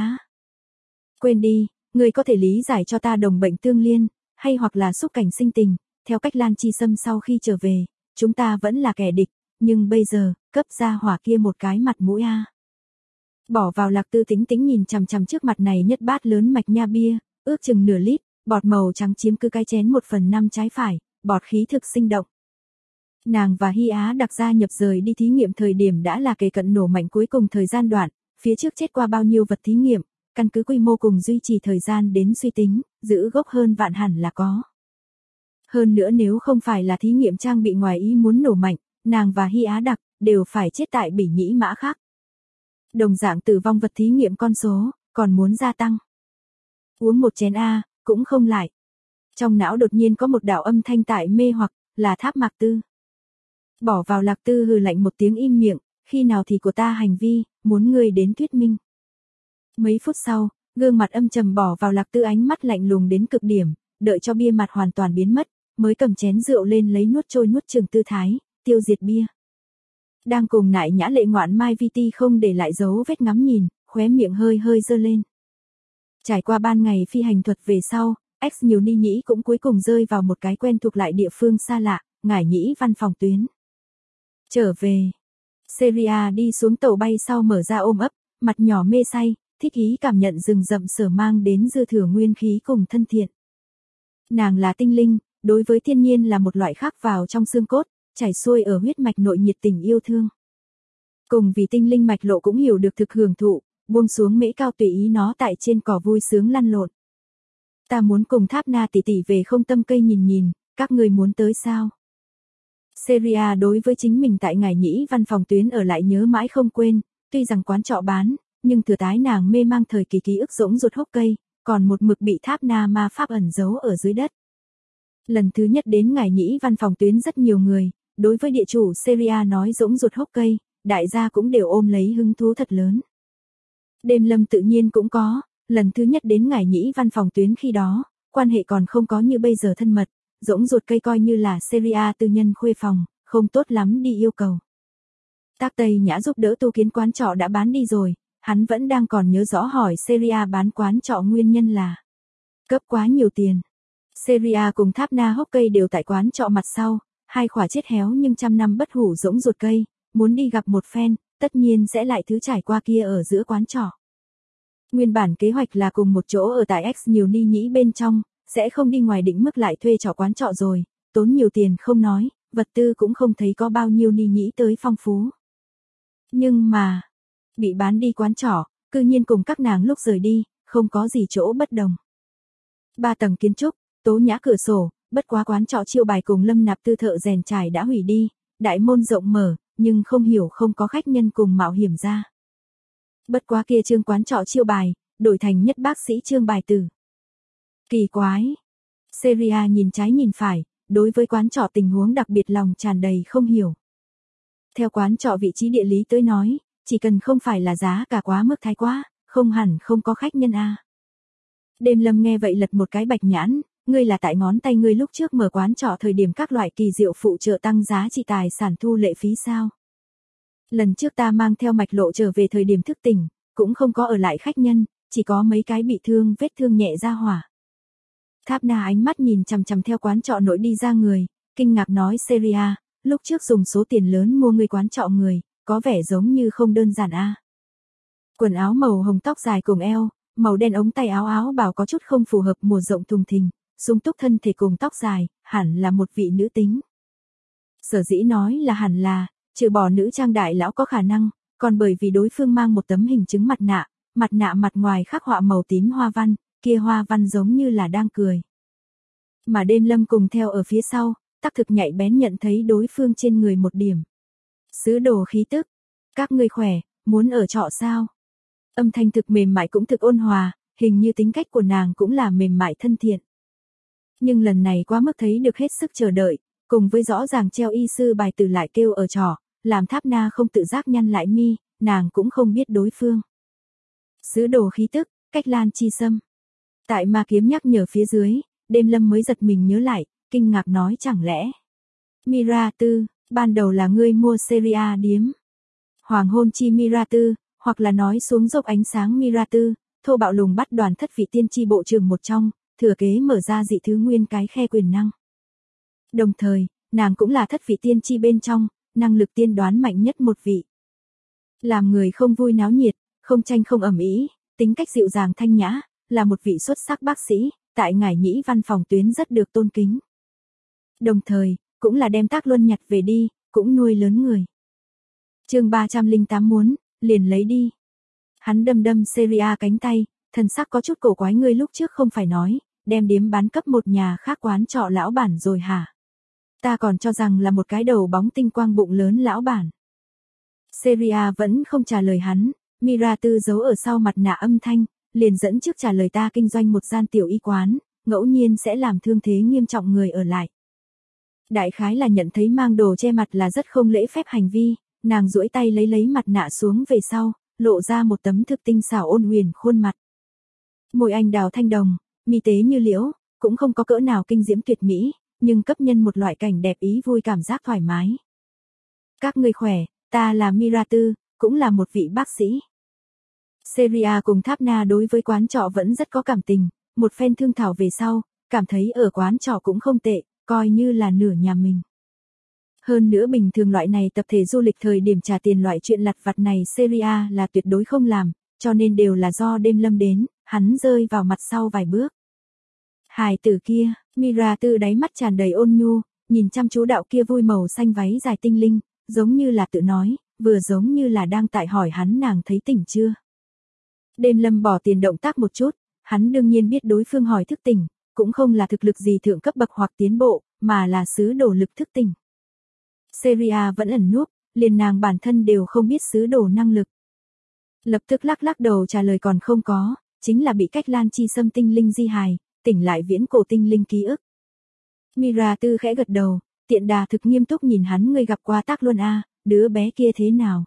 Quên đi, ngươi có thể lý giải cho ta đồng bệnh tương liên, hay hoặc là xúc cảnh sinh tình, theo cách Lan Chi Sâm sau khi trở về, chúng ta vẫn là kẻ địch, nhưng bây giờ, cấp ra hỏa kia một cái mặt mũi a. Bỏ vào Lạc Tư tĩnh nhìn chằm chằm trước mặt này nhất bát lớn mạch nha bia, ước chừng nửa lít, bọt màu trắng chiếm cứ cái chén 1/5 trái phải, bọt khí thực sinh động. Nàng và Hy Á Đặc gia nhập rời đi thí nghiệm thời điểm đã là kề cận nổ mạnh cuối cùng thời gian đoạn, phía trước chết qua bao nhiêu vật thí nghiệm, căn cứ quy mô cùng duy trì thời gian đến suy tính, giữ gốc hơn vạn hẳn là có. Hơn nữa nếu không phải là thí nghiệm trang bị ngoài ý muốn nổ mạnh, nàng và Hy Á Đặc đều phải chết tại Bỉ Nhĩ Mã Khắc. Đồng dạng tử vong vật thí nghiệm con số, còn muốn gia tăng. Uống một chén A, cũng không lại. Trong não đột nhiên có một đạo âm thanh tại mê hoặc, là Tháp Mạc Tư. Bỏ vào Lạc Tư hừ lạnh một tiếng im miệng, khi nào thì của ta hành vi, muốn ngươi đến thuyết minh. Mấy phút sau, gương mặt âm trầm bỏ vào Lạc Tư ánh mắt lạnh lùng đến cực điểm, đợi cho bia mặt hoàn toàn biến mất, mới cầm chén rượu lên lấy nuốt trôi nuốt chừng tư thái, tiêu diệt bia. Đang cùng nại nhã lệ ngoạn Mai Vi Ti không để lại dấu vết ngắm nhìn, khóe miệng hơi giơ lên. Trải qua ban ngày phi hành thuật về sau, X nhiều ni nhĩ cũng cuối cùng rơi vào một cái quen thuộc lại địa phương xa lạ, Ngải Nhĩ văn phòng tuyến. Trở về. Seria đi xuống tàu bay sau mở ra ôm ấp, mặt nhỏ mê say, thích ý cảm nhận rừng rậm sở mang đến dư thừa nguyên khí cùng thân thiện. Nàng là tinh linh, đối với thiên nhiên là một loại khắc vào trong xương cốt, chảy xuôi ở huyết mạch nội nhiệt tình yêu thương. Cùng vì tinh linh mạch lộ cũng hiểu được thực hưởng thụ, buông xuống mễ cao tùy ý nó tại trên cỏ vui sướng lăn lộn. Ta muốn cùng Tháp Na tỷ tỷ về không tâm cây nhìn, các người muốn tới sao? Seria đối với chính mình tại Ngải Nhĩ văn phòng tuyến ở lại nhớ mãi không quên, tuy rằng quán trọ bán, nhưng thừa tái nàng mê mang thời kỳ ký ức rỗng ruột hốc cây, còn một mực bị Tháp Na ma pháp ẩn giấu ở dưới đất. Lần thứ nhất đến Ngải Nhĩ văn phòng tuyến rất nhiều người, đối với địa chủ Seria nói rỗng ruột hốc cây, đại gia cũng đều ôm lấy hứng thú thật lớn. Đêm Lâm tự nhiên cũng có, lần thứ nhất đến Ngải Nhĩ văn phòng tuyến khi đó, quan hệ còn không có như bây giờ thân mật, rỗng ruột cây coi như là Seria tư nhân khuê phòng, không tốt lắm đi yêu cầu. Tác Tây Nhã giúp đỡ tu kiến quán trọ đã bán đi rồi, hắn vẫn đang còn nhớ rõ hỏi Seria bán quán trọ nguyên nhân là cấp quá nhiều tiền. Seria cùng Tháp Na hốc cây đều tại quán trọ mặt sau, hai khỏa chết héo nhưng trăm năm bất hủ rỗng ruột cây, muốn đi gặp một phen, tất nhiên sẽ lại thứ trải qua kia ở giữa quán trọ. Nguyên bản kế hoạch là cùng một chỗ ở tại X nhiều ni nhĩ bên trong, sẽ không đi ngoài định mức lại thuê trọ quán trọ rồi, tốn nhiều tiền không nói, vật tư cũng không thấy có bao nhiêu ni nhĩ tới phong phú. Nhưng mà, bị bán đi quán trọ, cư nhiên cùng các nàng lúc rời đi, không có gì chỗ bất đồng. 3 tầng kiến trúc, tố nhã cửa sổ, bất quá quán trọ chiêu bài cùng Lâm Nạp Tư thợ rèn trải đã hủy đi, đại môn rộng mở, nhưng không hiểu không có khách nhân cùng mạo hiểm ra. Bất quá kia trương quán trọ chiêu bài, đổi thành nhất bác sĩ trương bài tử. Kỳ quái. Seria nhìn trái nhìn phải, đối với quán trọ tình huống đặc biệt lòng tràn đầy không hiểu. Theo quán trọ vị trí địa lý tới nói, chỉ cần không phải là giá cả quá mức thái quá, không hẳn không có khách nhân a. Đêm Lâm nghe vậy lật một cái bạch nhãn, ngươi là tại ngón tay ngươi lúc trước mở quán trọ thời điểm các loại kỳ diệu phụ trợ tăng giá trị tài sản thu lệ phí sao? Lần trước ta mang theo mạch lộ trở về thời điểm thức tỉnh, cũng không có ở lại khách nhân, chỉ có mấy cái bị thương vết thương nhẹ ra hỏa. Tháp Na ánh mắt nhìn chằm chằm theo quán trọ nội đi ra người, kinh ngạc nói Seria, lúc trước dùng số tiền lớn mua người quán trọ người, có vẻ giống như không đơn giản a. Quần áo màu hồng tóc dài cùng eo, màu đen ống tay áo áo bảo có chút không phù hợp mùa rộng thùng thình, sung túc thân thể cùng tóc dài, hẳn là một vị nữ tính. Sở dĩ nói là hẳn là, trừ bỏ nữ trang đại lão có khả năng, còn bởi vì đối phương mang một tấm hình chứng mặt nạ mặt ngoài khắc họa màu tím hoa văn, kia hoa văn giống như là đang cười. Mà Đêm Lâm cùng theo ở phía sau, tác thực nhạy bén nhận thấy đối phương trên người một điểm. Sứ đồ khí tức, các ngươi khỏe, muốn ở trọ sao? Âm thanh thực mềm mại cũng thực ôn hòa, hình như tính cách của nàng cũng là mềm mại thân thiện. Nhưng lần này quá mức thấy được hết sức chờ đợi, cùng với rõ ràng treo y sư bài tử lại kêu ở trọ, làm Tháp Na không tự giác nhăn lại mi, nàng cũng không biết đối phương. Sứ đồ khí tức, Cách Lan Chi Sâm. Tại ma kiếm nhắc nhở phía dưới, Đêm Lâm mới giật mình nhớ lại, kinh ngạc nói chẳng lẽ. Mira Tư, ban đầu là ngươi mua Seria điếm. Hoàng hôn chi Mira Tư, hoặc là nói xuống dốc ánh sáng Mira Tư, thô bạo lùng bắt đoàn thất vị tiên tri bộ trưởng một trong, thừa kế mở ra dị thứ nguyên cái khe quyền năng. Đồng thời, nàng cũng là thất vị tiên tri bên trong, năng lực tiên đoán mạnh nhất một vị. Làm người không vui náo nhiệt, không tranh không ầm ĩ, tính cách dịu dàng thanh nhã, là một vị xuất sắc bác sĩ, tại Ngải Nhĩ văn phòng tuyến rất được tôn kính. Đồng thời, cũng là đem Tác Luân nhặt về đi, cũng nuôi lớn người. Chương 308 muốn, liền lấy đi. Hắn đâm Seria cánh tay, thần sắc có chút cổ quái, ngươi lúc trước không phải nói, đem điếm bán cấp một nhà khác quán trọ lão bản rồi hả? Ta còn cho rằng là một cái đầu bóng tinh quang bụng lớn lão bản. Seria vẫn không trả lời hắn, Mira Tư giấu ở sau mặt nạ âm thanh, liền dẫn trước trả lời ta kinh doanh một gian tiểu y quán, ngẫu nhiên sẽ làm thương thế nghiêm trọng người ở lại. Đại khái là nhận thấy mang đồ che mặt là rất không lễ phép hành vi, nàng duỗi tay lấy mặt nạ xuống về sau, lộ ra một tấm thực tinh xảo ôn huyền khuôn mặt. Môi anh đào thanh đồng, mi tế như liễu, cũng không có cỡ nào kinh diễm tuyệt mỹ, nhưng cấp nhân một loại cảnh đẹp ý vui cảm giác thoải mái. Các ngươi khỏe, ta là Mira Tư, cũng là một vị bác sĩ. Seria cùng Tháp Na đối với quán trọ vẫn rất có cảm tình, một phen thương thảo về sau, cảm thấy ở quán trọ cũng không tệ, coi như là nửa nhà mình. Hơn nữa bình thường loại này tập thể du lịch thời điểm trả tiền loại chuyện lặt vặt này Seria là tuyệt đối không làm, cho nên đều là do Đêm Lâm đến, hắn rơi vào mặt sau vài bước. Hài tử kia, Mira Tư đáy mắt tràn đầy ôn nhu, nhìn chăm chú đạo kia vui màu xanh váy dài tinh linh, giống như là tự nói, vừa giống như là đang tại hỏi hắn nàng thấy tỉnh chưa. Đêm Lâm bỏ tiền động tác một chút, hắn đương nhiên biết đối phương hỏi thức tỉnh, cũng không là thực lực gì thượng cấp bậc hoặc tiến bộ, mà là sứ đồ lực thức tỉnh. Seria vẫn ẩn núp, liền nàng bản thân đều không biết sứ đồ năng lực. Lập tức lắc đầu trả lời còn không có, chính là bị Cách Lan Chi Sâm tinh linh di hài, tỉnh lại viễn cổ tinh linh ký ức. Mira Tư khẽ gật đầu, tiện đà thực nghiêm túc nhìn hắn, ngươi gặp qua Tác Luân a, đứa bé kia thế nào?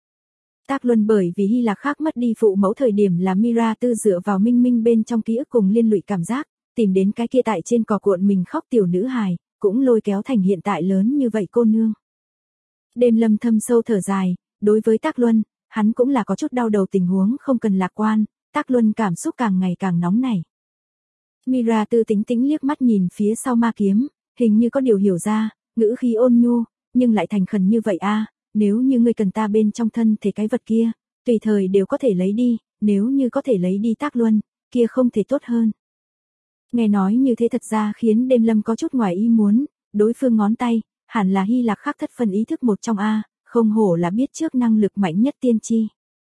Tác Luân bởi vì Hy Lạc khác mất đi phụ mẫu thời điểm là Mira Tư dựa vào minh bên trong ký ức cùng liên lụy cảm giác, tìm đến cái kia tại trên cỏ cuộn mình khóc tiểu nữ hài, cũng lôi kéo thành hiện tại lớn như vậy cô nương. Đêm Lâm thâm sâu thở dài, đối với Tác Luân, hắn cũng là có chút đau đầu, tình huống không cần lạc quan, Tác Luân cảm xúc càng ngày càng nóng nảy. Mira Tư tĩnh liếc mắt nhìn phía sau ma kiếm, hình như có điều hiểu ra, ngữ khí ôn nhu, nhưng lại thành khẩn như vậy a, nếu như ngươi cần ta bên trong thân thể cái vật kia, tùy thời đều có thể lấy đi, nếu như có thể lấy đi Tác Luân, kia không thể tốt hơn. Nghe nói như thế thật ra khiến Đêm Lâm có chút ngoài ý muốn, đối phương ngón tay, hẳn là Hy Lạc khác thất phân ý thức một trong a, không hổ là biết trước năng lực mạnh nhất tiên tri.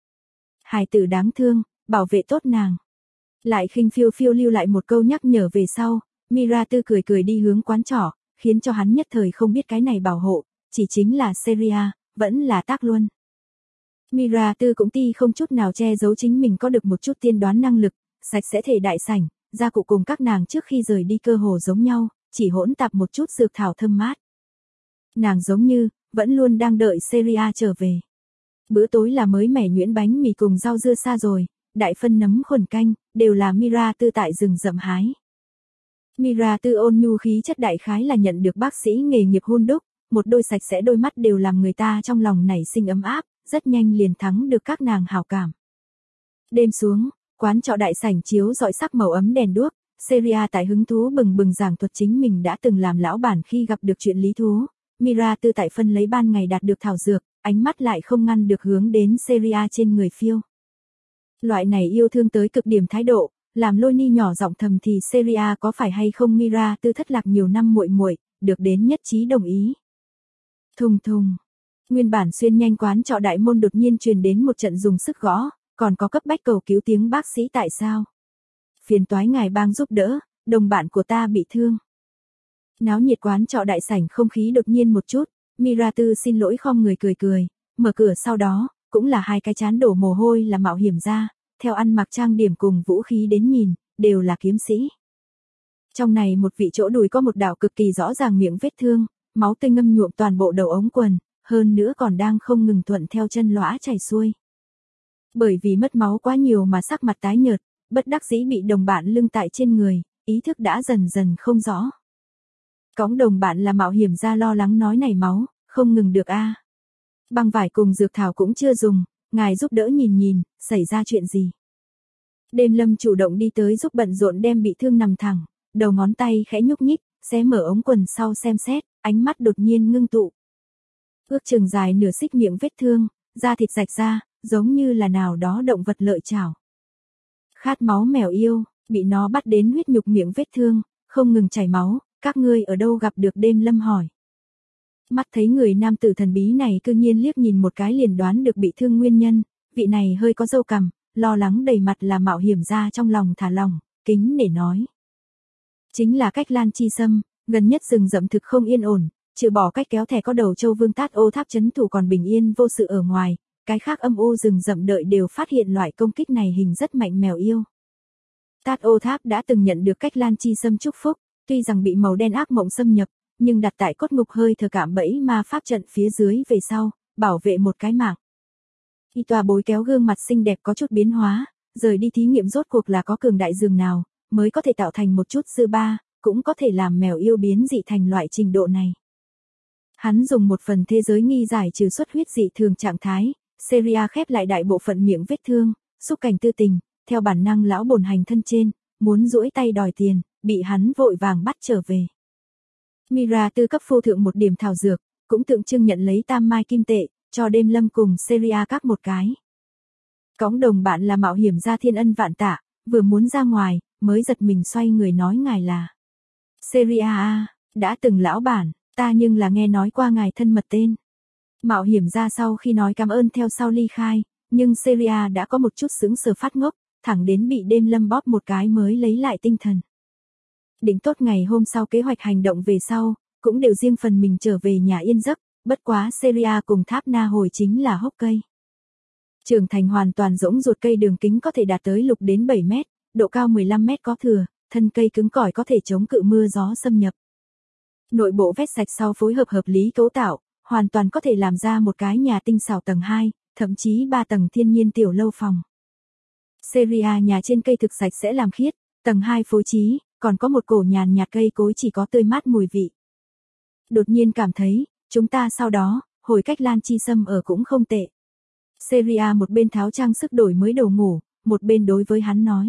Hài tử đáng thương, bảo vệ tốt nàng. Lại khinh phiêu lưu lại một câu nhắc nhở về sau, Mira Tư cười đi hướng quán trọ, khiến cho hắn nhất thời không biết cái này bảo hộ, chỉ chính là Seria, vẫn là Tác Luân. Mira Tư cũng không chút nào che giấu chính mình có được một chút tiên đoán năng lực, sạch sẽ thể đại sảnh, gia cụ cùng các nàng trước khi rời đi cơ hồ giống nhau, chỉ hỗn tạp một chút dược thảo thơm mát. Nàng giống như, vẫn luôn đang đợi Seria trở về. Bữa tối là mới mẻ nhuyễn bánh mì cùng rau dưa xa rồi, đại phân nấm khuẩn canh, đều là Mira Tư tại rừng rậm hái. Mira Tư ôn nhu khí chất đại khái là nhận được bác sĩ nghề nghiệp hun đúc, một đôi sạch sẽ đôi mắt đều làm người ta trong lòng nảy sinh ấm áp, rất nhanh liền thắng được các nàng hảo cảm. Đêm xuống, quán trọ đại sảnh chiếu rọi sắc màu ấm đèn đuốc, Seria tại hứng thú bừng bừng giảng thuật chính mình đã từng làm lão bản khi gặp được chuyện lý thú. Mira Tư tại phân lấy ban ngày đạt được thảo dược, ánh mắt lại không ngăn được hướng đến Seria trên người phiêu. Loại này yêu thương tới cực điểm thái độ, làm Lôi nhỏ giọng thầm thì Seria có phải hay không Mira Tư thất lạc nhiều năm muội muội, được đến nhất trí đồng ý. Thùng thùng. Nguyên bản xuyên nhanh quán trọ đại môn đột nhiên truyền đến một trận dùng sức gõ, còn có cấp bách cầu cứu tiếng bác sĩ tại sao? Phiền toái ngài bang giúp đỡ, đồng bạn của ta bị thương. Náo nhiệt quán trọ đại sảnh không khí đột nhiên một chút, Mira Tư xin lỗi khom người cười, mở cửa sau đó, cũng là hai cái chán đổ mồ hôi là mạo hiểm ra, theo ăn mặc trang điểm cùng vũ khí đến nhìn, đều là kiếm sĩ. Trong này một vị chỗ đùi có một đạo cực kỳ rõ ràng miệng vết thương, máu tươi ngâm nhuộm toàn bộ đầu ống quần, hơn nữa còn đang không ngừng thuận theo chân lõa chảy xuôi. Bởi vì mất máu quá nhiều mà sắc mặt tái nhợt, bất đắc dĩ bị đồng bạn lưng tại trên người, ý thức đã dần dần không rõ. Cõng đồng bạn là mạo hiểm ra lo lắng nói này máu, không ngừng được a. Băng vải cùng dược thảo cũng chưa dùng, ngài giúp đỡ nhìn, xảy ra chuyện gì. Đêm Lâm chủ động đi tới giúp bận rộn đem bị thương nằm thẳng, đầu ngón tay khẽ nhúc nhích, xé mở ống quần sau xem xét, ánh mắt đột nhiên ngưng tụ. Ước chừng dài nửa xích miệng vết thương, da thịt rạch ra, giống như là nào đó động vật lợi chảo. Khát máu mèo yêu, bị nó bắt đến huyết nhục miệng vết thương, không ngừng chảy máu, các ngươi ở đâu gặp được Đêm Lâm hỏi. Mắt thấy người nam tử thần bí này cư nhiên liếc nhìn một cái liền đoán được bị thương nguyên nhân, vị này hơi có râu cằm, lo lắng đầy mặt là mạo hiểm ra trong lòng thả lòng, kính để nói. Chính là cách Lan Chi Sâm, gần nhất rừng rậm thực không yên ổn, trừ bỏ cách kéo thẻ có đầu châu vương Tát Ô Tháp trấn thủ còn bình yên vô sự ở ngoài, cái khác âm u rừng rậm đợi đều phát hiện loại công kích này hình rất mạnh mèo yêu. Tát Ô Tháp đã từng nhận được cách Lan Chi Sâm chúc phúc, tuy rằng bị màu đen ác mộng xâm nhập, nhưng đặt tại cốt ngục hơi thở cảm bẫy ma pháp trận phía dưới về sau, bảo vệ một cái mạng. Y tòa bối kéo gương mặt xinh đẹp có chút biến hóa, rời đi thí nghiệm rốt cuộc là có cường đại dường nào, mới có thể tạo thành một chút dư ba, cũng có thể làm mèo yêu biến dị thành loại trình độ này. Hắn dùng một phần thế giới nghi giải trừ xuất huyết dị thường trạng thái, Seria khép lại đại bộ phận miệng vết thương, xúc cảnh tư tình, theo bản năng lão bổn hành thân trên, muốn duỗi tay đòi tiền, bị hắn vội vàng bắt trở về. Mira Tư cấp phu thượng một điểm thảo dược, cũng tượng trưng nhận lấy tam mai kim tệ, cho Đêm Lâm cùng Seria các một cái. Cõng đồng bạn là mạo hiểm ra thiên ân vạn tạ, vừa muốn ra ngoài, mới giật mình xoay người nói ngài là. Seria a, đã từng lão bản, ta nhưng là nghe nói qua ngài thân mật tên. Mạo hiểm ra sau khi nói cảm ơn theo sau ly khai, nhưng Seria đã có một chút sững sờ phát ngốc, thẳng đến bị Đêm Lâm bóp một cái mới lấy lại tinh thần. Định tốt ngày hôm sau kế hoạch hành động về sau, cũng đều riêng phần mình trở về nhà yên giấc, bất quá Seria cùng Tháp Na hồi chính là hốc cây. Trưởng thành hoàn toàn rỗng ruột cây đường kính có thể đạt tới lục đến 7 mét, độ cao 15 mét có thừa, thân cây cứng cỏi có thể chống cự mưa gió xâm nhập. Nội bộ vét sạch sau phối hợp hợp lý cấu tạo, hoàn toàn có thể làm ra một cái nhà tinh xảo tầng 2, thậm chí 3 tầng thiên nhiên tiểu lâu phòng. Seria nhà trên cây thực sạch sẽ làm khiết, tầng 2 phối trí, còn có một cổ nhàn nhạt cây cối chỉ có tươi mát mùi vị. Đột nhiên cảm thấy, chúng ta sau đó, hồi cách Lan Chi Sâm ở cũng không tệ. Seria một bên tháo trang sức đổi mới đầu ngủ, một bên đối với hắn nói.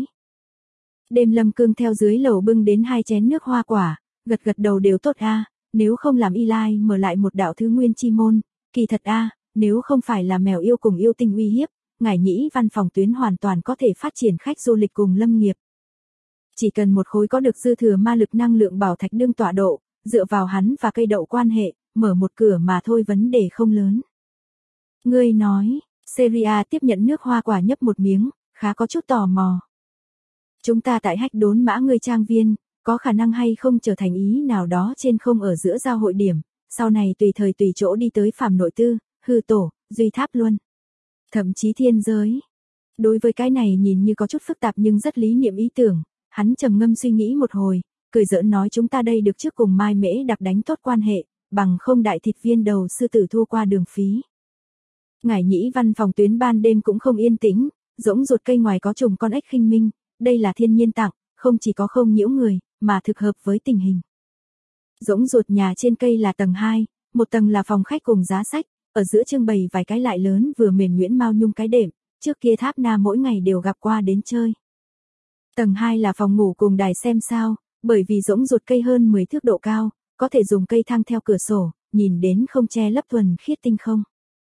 Đêm Lâm cương theo dưới lầu bưng đến 2 chén nước hoa quả, gật gật đầu đều tốt a, nếu không làm Eli mở lại một đạo thứ nguyên chi môn, kỳ thật a, nếu không phải là mèo yêu cùng yêu tinh uy hiếp, ngải nhĩ văn phòng tuyến hoàn toàn có thể phát triển khách du lịch cùng lâm nghiệp. Chỉ cần một khối có được dư thừa ma lực năng lượng bảo thạch đương tọa độ, dựa vào hắn và cây đậu quan hệ, mở một cửa mà thôi vấn đề không lớn. Ngươi nói, Seria tiếp nhận nước hoa quả nhấp một miếng, khá có chút tò mò. Chúng ta tại hách đốn mã ngươi trang viên, có khả năng hay không trở thành ý nào đó trên không ở giữa giao hội điểm, sau này tùy thời tùy chỗ đi tới phàm nội tư, hư tổ, duy tháp luôn. Thậm chí thiên giới. Đối với cái này nhìn như có chút phức tạp nhưng rất lý niệm ý tưởng, hắn trầm ngâm suy nghĩ một hồi, cười giỡn nói chúng ta đây được trước cùng Mai Mễ đặc đánh tốt quan hệ, bằng không đại thịt viên đầu sư tử thua qua đường phí. Ngải nhĩ văn phòng tuyến ban đêm cũng không yên tĩnh, rỗng ruột cây ngoài có trùng con ếch khinh minh, đây là thiên nhiên tặng, không chỉ có không nhiễu người, mà thực hợp với tình hình. Rỗng ruột nhà trên cây là tầng 2, một tầng là phòng khách cùng giá sách, ở giữa trưng bày vài cái lại lớn vừa mềm nhuyễn mao nhung cái đệm, trước kia Tháp Na mỗi ngày đều gặp qua đến chơi. Tầng 2 là phòng ngủ cùng đài xem sao, bởi vì rỗng ruột cây hơn 10 thước độ cao, có thể dùng cây thang theo cửa sổ, nhìn đến không che lấp thuần khiết tinh không.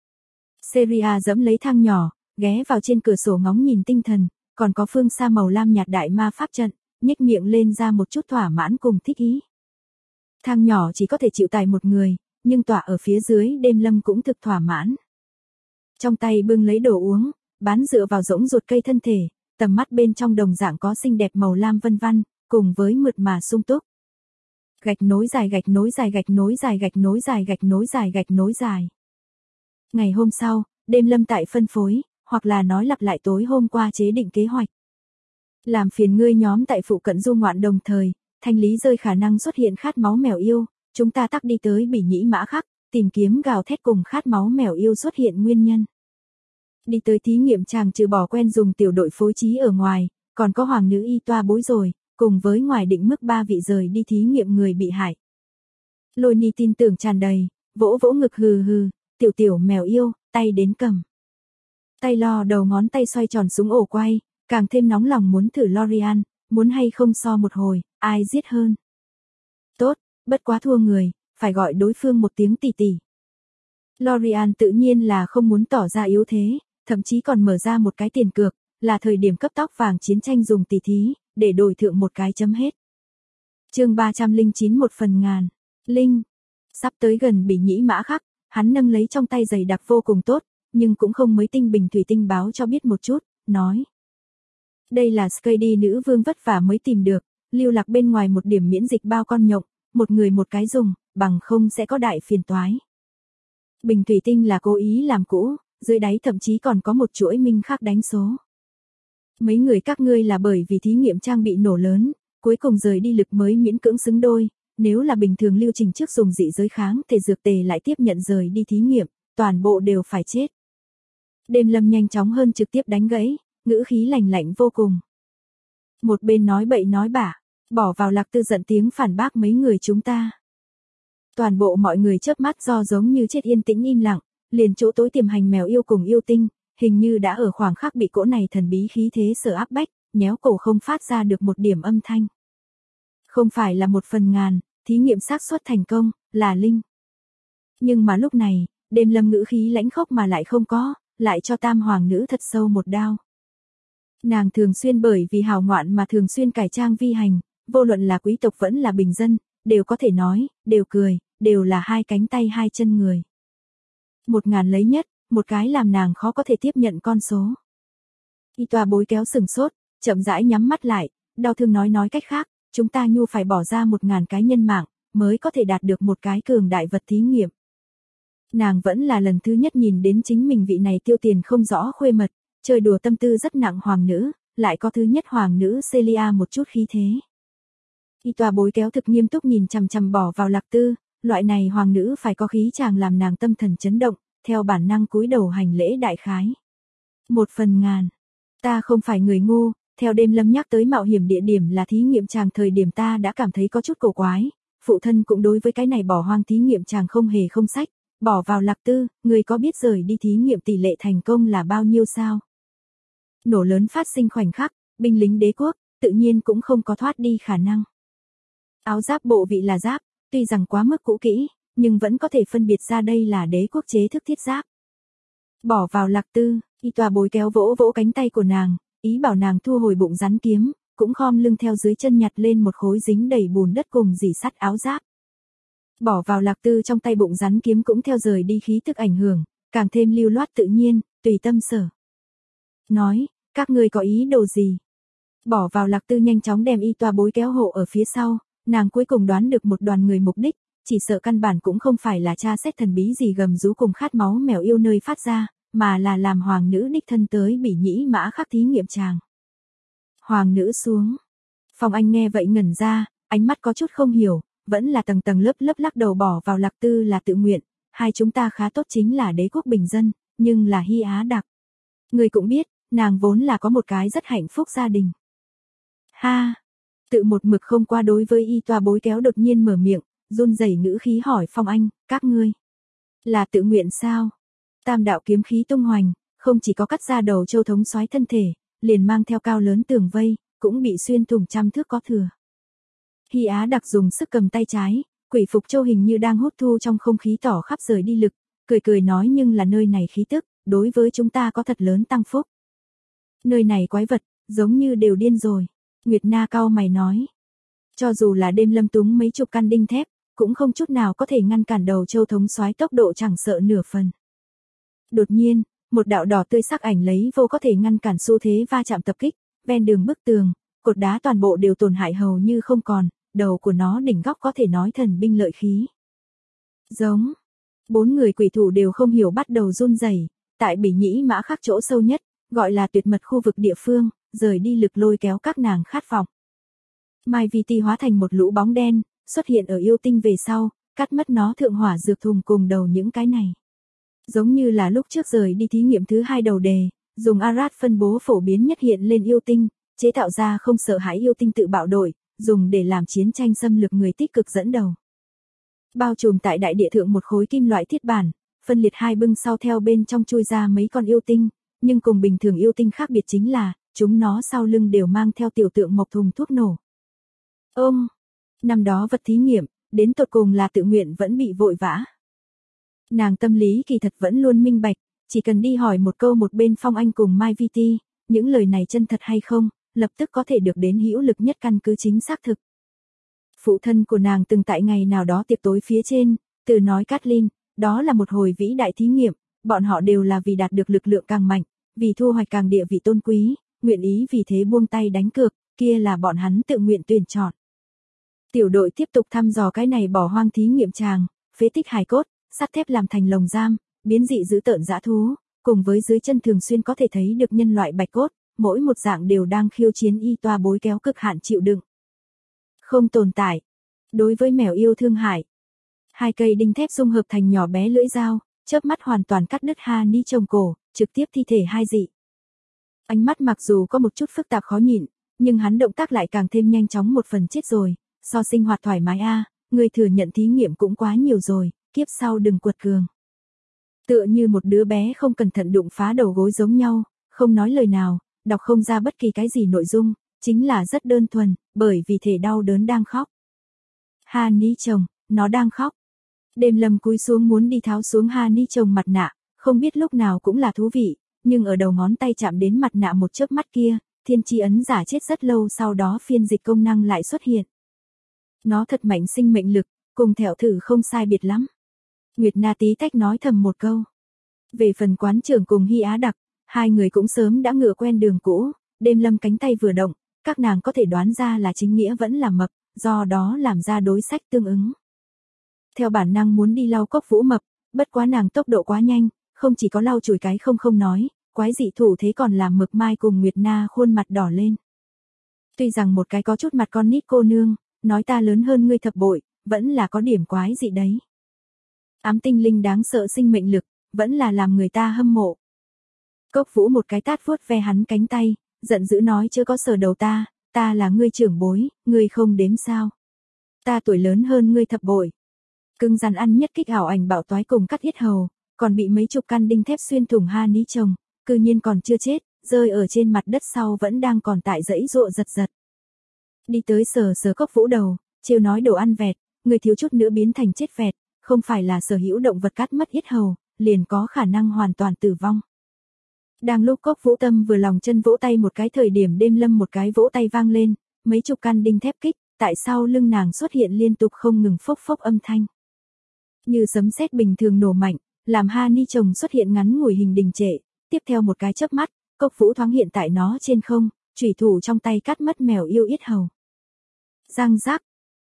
Seria dẫm lấy thang nhỏ, ghé vào trên cửa sổ ngóng nhìn tinh thần, còn có phương xa màu lam nhạt đại ma pháp trận, nhếch miệng lên ra một chút thỏa mãn cùng thích ý. Thang nhỏ chỉ có thể chịu tải một người, nhưng tọa ở phía dưới Đêm Lâm cũng thực thỏa mãn. Trong tay bưng lấy đồ uống, bán dựa vào rỗng ruột cây thân thể, tầm mắt bên trong đồng dạng có xinh đẹp màu lam vân vân, cùng với mượt mà sung túc. Gạch nối dài gạch nối dài gạch nối dài gạch nối dài gạch nối dài gạch nối dài. Ngày hôm sau, Đêm Lâm tại phân phối, hoặc là nói lặp lại tối hôm qua chế định kế hoạch. Làm phiền ngươi nhóm tại phụ cận du ngoạn đồng thời, thanh lý rơi khả năng xuất hiện khát máu mèo yêu, chúng ta tắc đi tới Bỉ Nhĩ Mã Khắc, tìm kiếm gào thét cùng khát máu mèo yêu xuất hiện nguyên nhân. Đi tới thí nghiệm chàng trừ bỏ quen dùng tiểu đội phối trí ở ngoài, còn có hoàng nữ y toa bối rồi, cùng với ngoài định mức 3 vị rời đi thí nghiệm người bị hại. Lôi Ni tin tưởng tràn đầy, vỗ vỗ ngực hừ hừ, tiểu tiểu mèo yêu, tay đến cầm. Tay lo đầu ngón tay xoay tròn súng ổ quay, càng thêm nóng lòng muốn thử Lorian, muốn hay không so một hồi, ai giết hơn. Tốt, bất quá thua người, phải gọi đối phương một tiếng tỷ tỷ. Lorian tự nhiên là không muốn tỏ ra yếu thế, thậm chí còn mở ra một cái tiền cược, là thời điểm cấp tóc vàng chiến tranh dùng tỷ thí, để đổi thượng một cái chấm hết. Chương 309 một phần ngàn. Linh. Sắp tới gần Bỉ Nhĩ Mã Khắc, hắn nâng lấy trong tay giày đặc vô cùng tốt, nhưng cũng không mấy tinh bình thủy tinh báo cho biết một chút, nói. Đây là Skady nữ vương vất vả mới tìm được, lưu lạc bên ngoài một điểm miễn dịch bao con nhộng, một người một cái dùng, bằng không sẽ có đại phiền toái. Bình thủy tinh là cố ý làm cũ, dưới đáy thậm chí còn có một chuỗi minh khắc đánh số. Mấy người các ngươi là bởi vì thí nghiệm trang bị nổ lớn, cuối cùng rời đi lực mới miễn cưỡng xứng đôi, nếu là bình thường lưu trình trước dùng dị giới kháng thể dược tề lại tiếp nhận rời đi thí nghiệm, toàn bộ đều phải chết. Đêm Lâm nhanh chóng hơn trực tiếp đánh gãy, ngữ khí lạnh lạnh vô cùng. Một bên nói bậy nói bạ, bỏ vào Lạc Tư giận tiếng phản bác mấy người chúng ta. Toàn bộ mọi người chớp mắt do giống như chết yên tĩnh im lặng, liền chỗ tối tiềm hành mèo yêu cùng yêu tinh, hình như đã ở khoảng khắc bị cỗ này thần bí khí thế sở áp bách, nhéo cổ không phát ra được một điểm âm thanh. Không phải là một phần ngàn, thí nghiệm xác suất thành công, là linh. Nhưng mà lúc này, Đêm Lâm ngữ khí lãnh khốc mà lại không có, lại cho tam hoàng nữ thật sâu một đao. Nàng thường xuyên bởi vì hào ngoạn mà thường xuyên cải trang vi hành, vô luận là quý tộc vẫn là bình dân, đều có thể nói, đều cười, đều là hai cánh tay hai chân người. 1000 lấy nhất, một cái làm nàng khó có thể tiếp nhận con số. Y tòa bối kéo sừng sốt, chậm rãi nhắm mắt lại, đau thương nói cách khác, chúng ta nhu phải bỏ ra 1000 cái nhân mạng, mới có thể đạt được một cái cường đại vật thí nghiệm. Nàng vẫn là lần thứ nhất nhìn đến chính mình vị này tiêu tiền không rõ khuê mật, chơi đùa tâm tư rất nặng hoàng nữ, lại có thứ nhất hoàng nữ Celia một chút khí thế. Y tòa bối kéo thực nghiêm túc nhìn chằm chằm bỏ vào Lạc Tư, loại này hoàng nữ phải có khí chàng làm nàng tâm thần chấn động, theo bản năng cúi đầu hành lễ đại khái. 1/1000. Ta không phải người ngu, theo Đêm Lâm nhắc tới mạo hiểm địa điểm là thí nghiệm chàng thời điểm ta đã cảm thấy có chút cổ quái, phụ thân cũng đối với cái này bỏ hoang thí nghiệm chàng không hề không sách, bỏ vào Lạc Tư, người có biết rời đi thí nghiệm tỷ lệ thành công là bao nhiêu sao? Nổ lớn phát sinh khoảnh khắc, binh lính đế quốc, tự nhiên cũng không có thoát đi khả năng. Áo giáp bộ vị là giáp, tuy rằng quá mức cũ kỹ, nhưng vẫn có thể phân biệt ra đây là đế quốc chế thức thiết giáp. Bỏ vào Lạc Tư, y tòa bối kéo vỗ vỗ cánh tay của nàng, ý bảo nàng thu hồi bụng rắn kiếm, cũng khom lưng theo dưới chân nhặt lên một khối dính đầy bùn đất cùng dỉ sắt áo giáp. Bỏ vào Lạc Tư trong tay bụng rắn kiếm cũng theo rời đi khí tức ảnh hưởng, càng thêm lưu loát tự nhiên, tùy tâm sở. Nói, các ngươi có ý đồ gì? Bỏ vào Lạc Tư nhanh chóng đem y tòa bối kéo hộ ở phía sau, nàng cuối cùng đoán được một đoàn người mục đích, chỉ sợ căn bản cũng không phải là tra xét thần bí gì gầm rú cùng khát máu mèo yêu nơi phát ra, mà là làm hoàng nữ đích thân tới Bỉ Nhĩ Mã Khắc thí nghiệm chàng. Hoàng nữ xuống. Phong Anh nghe vậy ngẩn ra, ánh mắt có chút không hiểu, vẫn là tầng tầng lớp lớp lắc đầu bỏ vào Lạc Tư là tự nguyện, hai chúng ta khá tốt chính là đế quốc bình dân, nhưng là Hy Á đặc. Người cũng biết, nàng vốn là có một cái rất hạnh phúc gia đình. Ha! Tự một mực không qua đối với y tòa bối kéo đột nhiên mở miệng, run rẩy ngữ khí hỏi Phong Anh, các ngươi là tự nguyện sao? Tam đạo kiếm khí tung hoành, không chỉ có cắt ra đầu châu thống soái thân thể, liền mang theo cao lớn tường vây, cũng bị xuyên thủng trăm thước có thừa. Hy Á Đặc dùng sức cầm tay trái, quỷ phục châu hình như đang hút thu trong không khí tỏ khắp rời đi lực, cười cười nói nhưng là nơi này khí tức, đối với chúng ta có thật lớn tăng phúc. Nơi này quái vật, giống như đều điên rồi. Nguyệt Na cau mày nói. Cho dù là đêm lâm túng mấy chục căn đinh thép, cũng không chút nào có thể ngăn cản đầu châu thống soái tốc độ chẳng sợ nửa phần. Đột nhiên, một đạo đỏ tươi sắc ảnh lấy vô có thể ngăn cản xu thế va chạm tập kích, ven đường bức tường, cột đá toàn bộ đều tổn hại hầu như không còn, đầu của nó đỉnh góc có thể nói thần binh lợi khí. Giống. 4 người quỷ thủ đều không hiểu bắt đầu run rẩy, tại Bỉ Nhĩ Mã khắc chỗ sâu nhất, gọi là tuyệt mật khu vực địa phương, rời đi lực lôi kéo các nàng khát vọng. Mai Vi Ti hóa thành một lũ bóng đen, xuất hiện ở yêu tinh về sau, cắt mất nó thượng hỏa dược thùng cùng đầu những cái này. Giống như là lúc trước rời đi thí nghiệm thứ 2 đầu đề, dùng Arad phân bố phổ biến nhất hiện lên yêu tinh, chế tạo ra không sợ hãi yêu tinh tự bạo đội, dùng để làm chiến tranh xâm lược người tích cực dẫn đầu. Bao trùm tại đại địa thượng một khối kim loại thiết bản, phân liệt hai bưng sau theo bên trong chui ra mấy con yêu tinh, nhưng cùng bình thường yêu tinh khác biệt chính là, chúng nó sau lưng đều mang theo tiểu tượng mộc thùng thuốc nổ. Năm đó vật thí nghiệm, đến tột cùng là tự nguyện vẫn bị vội vã. Nàng tâm lý kỳ thật vẫn luôn minh bạch, chỉ cần đi hỏi một câu một bên Phong Anh cùng Mai Vi Ti, những lời này chân thật hay không, lập tức có thể được đến hữu lực nhất căn cứ chính xác thực. Phụ thân của nàng từng tại ngày nào đó tiệc tối phía trên, từ nói Kathleen, đó là một hồi vĩ đại thí nghiệm, bọn họ đều là vì đạt được lực lượng càng mạnh, vì thu hoạch càng địa vị tôn quý, nguyện ý vì thế buông tay đánh cược, kia là bọn hắn tự nguyện tuyển chọn. Tiểu đội tiếp tục thăm dò cái này bỏ hoang thí nghiệm tràng, phế tích hài cốt, sắt thép làm thành lồng giam, biến dị dữ tợn dã thú, cùng với dưới chân thường xuyên có thể thấy được nhân loại bạch cốt, mỗi một dạng đều đang khiêu chiến y toa bối kéo cực hạn chịu đựng. Không tồn tại. Đối với mèo yêu thương hại, 2 cây đinh thép dung hợp thành nhỏ bé lưỡi dao, chớp mắt hoàn toàn cắt đứt Hani trồng cổ, trực tiếp thi thể hai dị. Ánh mắt mặc dù có một chút phức tạp khó nhịn, nhưng hắn động tác lại càng thêm nhanh chóng một phần chết rồi, so sinh hoạt thoải mái a, người thừa nhận thí nghiệm cũng quá nhiều rồi, kiếp sau đừng quật cường. Tựa như một đứa bé không cẩn thận đụng phá đầu gối giống nhau, không nói lời nào, đọc không ra bất kỳ cái gì nội dung, chính là rất đơn thuần, bởi vì thể đau đớn đang khóc. Hani chồng, nó đang khóc. Đêm Lâm cúi xuống muốn đi tháo xuống Hani chồng mặt nạ, không biết lúc nào cũng là thú vị, nhưng ở đầu ngón tay chạm đến mặt nạ một chớp mắt kia, thiên chi ấn giả chết rất lâu sau đó phiên dịch công năng lại xuất hiện. Nó thật mạnh sinh mệnh lực, cùng thẹo thử không sai biệt lắm. Nguyệt Na tí tách nói thầm một câu. Về phần quán trưởng cùng Hy Á Đặc, 2 người cũng sớm đã ngựa quen đường cũ, Đêm Lâm cánh tay vừa động, các nàng có thể đoán ra là chính nghĩa vẫn là mập, do đó làm ra đối sách tương ứng. Theo bản năng muốn đi lau Cốc Vũ mập, bất quá nàng tốc độ quá nhanh, không chỉ có lau chùi cái không nói, quái dị thủ thế còn làm Mực Mai cùng Nguyệt Na khuôn mặt đỏ lên. Tuy rằng một cái có chút mặt con nít cô nương, nói ta lớn hơn ngươi thập bội, vẫn là có điểm quái dị đấy. Ám tinh linh đáng sợ sinh mệnh lực, vẫn là làm người ta hâm mộ. Cốc Vũ một cái tát vuốt ve hắn cánh tay, giận dữ nói chưa có sờ đầu ta là ngươi trưởng bối, ngươi không đếm sao. Ta tuổi lớn hơn ngươi thập bội. Cưng rắn ăn nhất kích ảo ảnh bạo toái cùng cắt yết hầu, còn bị mấy chục căn đinh thép xuyên thủng Hani chồng, cư nhiên còn chưa chết, rơi ở trên mặt đất sau vẫn đang còn tại dãy dụa giật giật. Đi tới sờ Cốc Vũ đầu, trêu nói đồ ăn vẹt, người thiếu chút nữa biến thành chết vẹt, không phải là sở hữu động vật cắt mất yết hầu, liền có khả năng hoàn toàn tử vong. Đang lúc Cốc Vũ tâm vừa lòng chân vỗ tay một cái thời điểm Đêm Lâm một cái vỗ tay vang lên, mấy chục căn đinh thép kích, tại sao lưng nàng xuất hiện liên tục không ngừng phốc phốc âm thanh. Như sấm sét bình thường nổ mạnh, làm Hani chồng xuất hiện ngắn ngủi hình đình trệ, tiếp theo một cái chớp mắt, Cốc Vũ thoáng hiện tại nó trên không, chủy thủ trong tay cắt mất mèo yêu yết hầu. Răng rắc,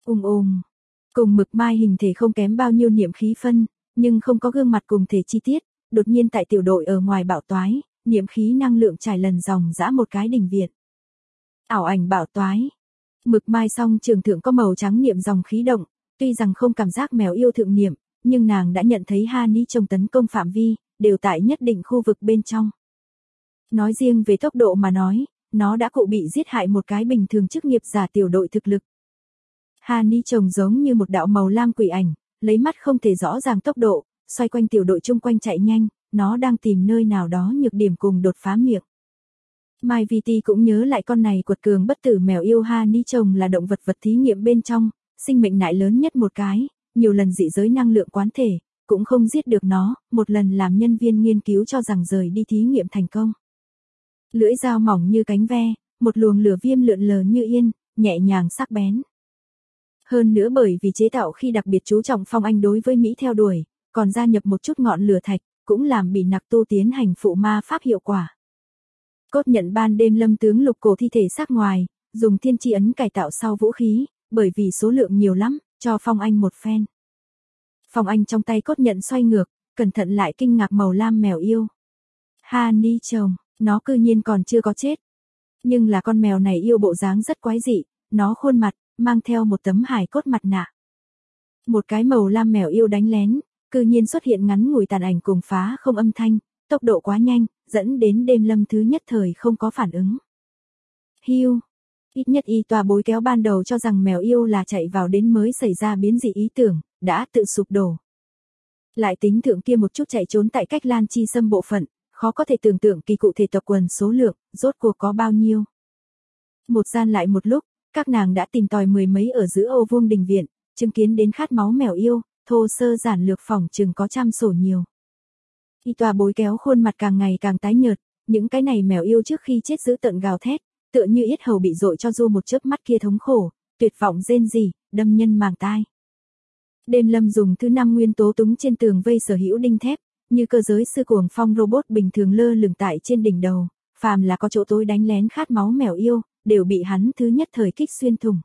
cùng Mực Mai hình thể không kém bao nhiêu niệm khí phân, nhưng không có gương mặt cùng thể chi tiết, đột nhiên tại tiểu đội ở ngoài bạo toái, niệm khí năng lượng trải lần dòng dã một cái đỉnh viện. Ảo ảnh bạo toái. Mực Mai song trường thượng có màu trắng niệm dòng khí động, tuy rằng không cảm giác mèo yêu thượng niệm, nhưng nàng đã nhận thấy Hani chồng tấn công phạm vi, đều tại nhất định khu vực bên trong. Nói riêng về tốc độ mà nói, nó đã cụ bị giết hại một cái bình thường chức nghiệp giả tiểu đội thực lực. Hani chồng giống như một đạo màu lam quỷ ảnh, lấy mắt không thể rõ ràng tốc độ, xoay quanh tiểu đội chung quanh chạy nhanh, nó đang tìm nơi nào đó nhược điểm cùng đột phá miệng. Mai VT cũng nhớ lại con này quật cường bất tử mèo yêu Honey chồng là động vật thí nghiệm bên trong, sinh mệnh nại lớn nhất một cái, nhiều lần dị giới năng lượng quán thể, cũng không giết được nó, một lần làm nhân viên nghiên cứu cho rằng rời đi thí nghiệm thành công. Lưỡi dao mỏng như cánh ve, một luồng lửa viêm lượn lờ như yên, nhẹ nhàng sắc bén. Hơn nữa bởi vì chế tạo khi đặc biệt chú trọng Phong Anh đối với Mỹ theo đuổi, còn gia nhập một chút ngọn lửa thạch, cũng làm bị nặc tu tiến hành phụ ma pháp hiệu quả. Cốt nhận ban đêm Lâm tướng lục cổ thi thể xác ngoài, dùng thiên chi ấn cải tạo sau vũ khí, bởi vì số lượng nhiều lắm, cho Phong Anh một phen. Phong Anh trong tay cốt nhận xoay ngược, cẩn thận lại kinh ngạc màu lam mèo yêu. Honey chồng, nó cư nhiên còn chưa có chết. Nhưng là con mèo này yêu bộ dáng rất quái dị, nó khuôn mặt, mang theo một tấm hài cốt mặt nạ. Một cái màu lam mèo yêu đánh lén, cư nhiên xuất hiện ngắn ngủi tàn ảnh cùng phá không âm thanh, tốc độ quá nhanh, dẫn đến đêm Lâm thứ nhất thời không có phản ứng. Hiu, ít nhất y tòa bối kéo ban đầu cho rằng mèo yêu là chạy vào đến mới xảy ra biến dị ý tưởng, đã tự sụp đổ. Lại tính thượng kia một chút chạy trốn tại cách Lan Chi Sâm bộ phận, khó có thể tưởng tượng kỳ cụ thể tộc quần số lượng, rốt cuộc có bao nhiêu. Một gian lại một lúc, các nàng đã tìm tòi mười mấy ở giữa ô vuông đình viện, chứng kiến đến khát máu mèo yêu, thô sơ giản lược phỏng chừng có trăm sổ nhiều. Y tòa bối kéo khuôn mặt càng ngày càng tái nhợt, những cái này mèo yêu trước khi chết giữ tận gào thét, tựa như yết hầu bị dội cho du một chớp mắt kia thống khổ, tuyệt vọng rên rỉ, đâm nhân màng tai. Đêm Lâm dùng thứ 5 nguyên tố túng trên tường vây sở hữu đinh thép, như cơ giới sư cuồng phong robot bình thường lơ lửng tại trên đỉnh đầu, phàm là có chỗ tối đánh lén khát máu mèo yêu, đều bị hắn thứ nhất thời kích xuyên thủng.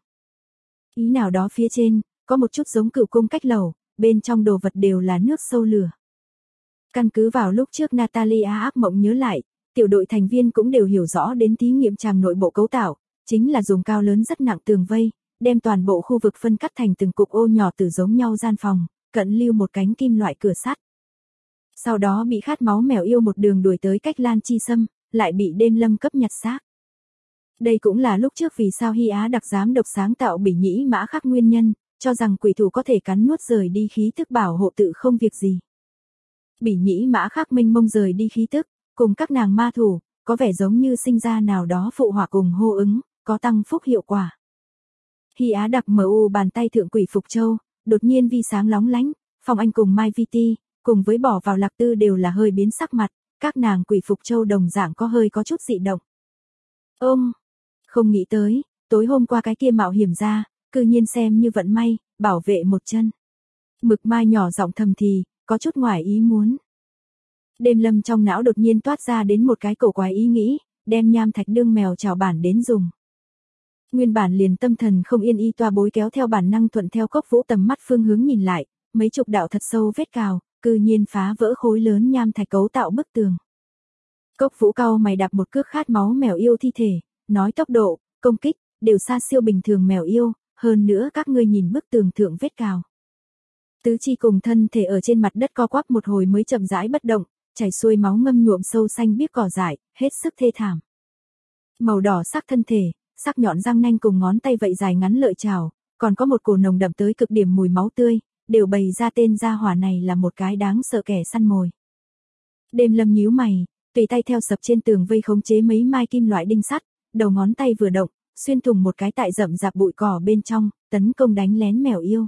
Ý nào đó phía trên, có một chút giống cựu cung cách lầu, bên trong đồ vật đều là nước sâu lửa. Căn cứ vào lúc trước Natalia ác mộng nhớ lại, tiểu đội thành viên cũng đều hiểu rõ đến thí nghiệm tràng nội bộ cấu tạo, chính là dùng cao lớn rất nặng tường vây, đem toàn bộ khu vực phân cắt thành từng cục ô nhỏ từ giống nhau gian phòng, cận lưu một cánh kim loại cửa sắt. Sau đó bị khát máu mèo yêu một đường đuổi tới cách Lan Chi Sâm, lại bị đêm Lâm cấp nhặt xác. Đây cũng là lúc trước vì sao Hy Á đặc giám độc sáng tạo bỉ nhĩ mã khắc nguyên nhân, cho rằng quỷ thủ có thể cắn nuốt rời đi khí tức bảo hộ tự không việc gì. Bỉ nhĩ mã khắc minh mông rời đi khí tức, cùng các nàng ma thủ, có vẻ giống như sinh ra nào đó phụ họa cùng hô ứng, có tăng phúc hiệu quả. Hy Á đặc MU bàn tay thượng quỷ Phục Châu, đột nhiên vi sáng lóng lánh, Phong Anh cùng Mai VT, cùng với bỏ vào Lạc Tư đều là hơi biến sắc mặt, các nàng quỷ Phục Châu đồng dạng có hơi có chút dị động. Không nghĩ tới, tối hôm qua cái kia mạo hiểm ra, cư nhiên xem như vận may, bảo vệ một chân. Mực Mai nhỏ giọng thầm thì, có chút ngoài ý muốn. Đêm Lâm trong não đột nhiên toát ra đến một cái cổ quái ý nghĩ, đem nham thạch đương mèo chào bản đến dùng. Nguyên bản liền tâm thần không yên y toa bối kéo theo bản năng thuận theo Cốc Vũ tầm mắt phương hướng nhìn lại, mấy chục đạo thật sâu vết cào, cư nhiên phá vỡ khối lớn nham thạch cấu tạo bức tường. Cốc Vũ cau mày đạp một cước khát máu mèo yêu thi thể, nói tốc độ, công kích, đều xa siêu bình thường mèo yêu, hơn nữa các ngươi nhìn bức tường thượng vết cào. Tứ chi cùng thân thể ở trên mặt đất co quắp một hồi mới chậm rãi bất động, chảy xuôi máu ngâm nhuộm sâu xanh biếc cỏ dại, hết sức thê thảm. Màu đỏ sắc thân thể, sắc nhọn răng nanh cùng ngón tay vậy dài ngắn lợi chảo, còn có một cổ nồng đậm tới cực điểm mùi máu tươi, đều bày ra tên gia hỏa này là một cái đáng sợ kẻ săn mồi. Đêm Lâm nhíu mày, tùy tay theo sập trên tường vây khống chế mấy mai kim loại đinh sắt, đầu ngón tay vừa động, xuyên thủng một cái tại rậm rạp bụi cỏ bên trong, tấn công đánh lén mèo yêu.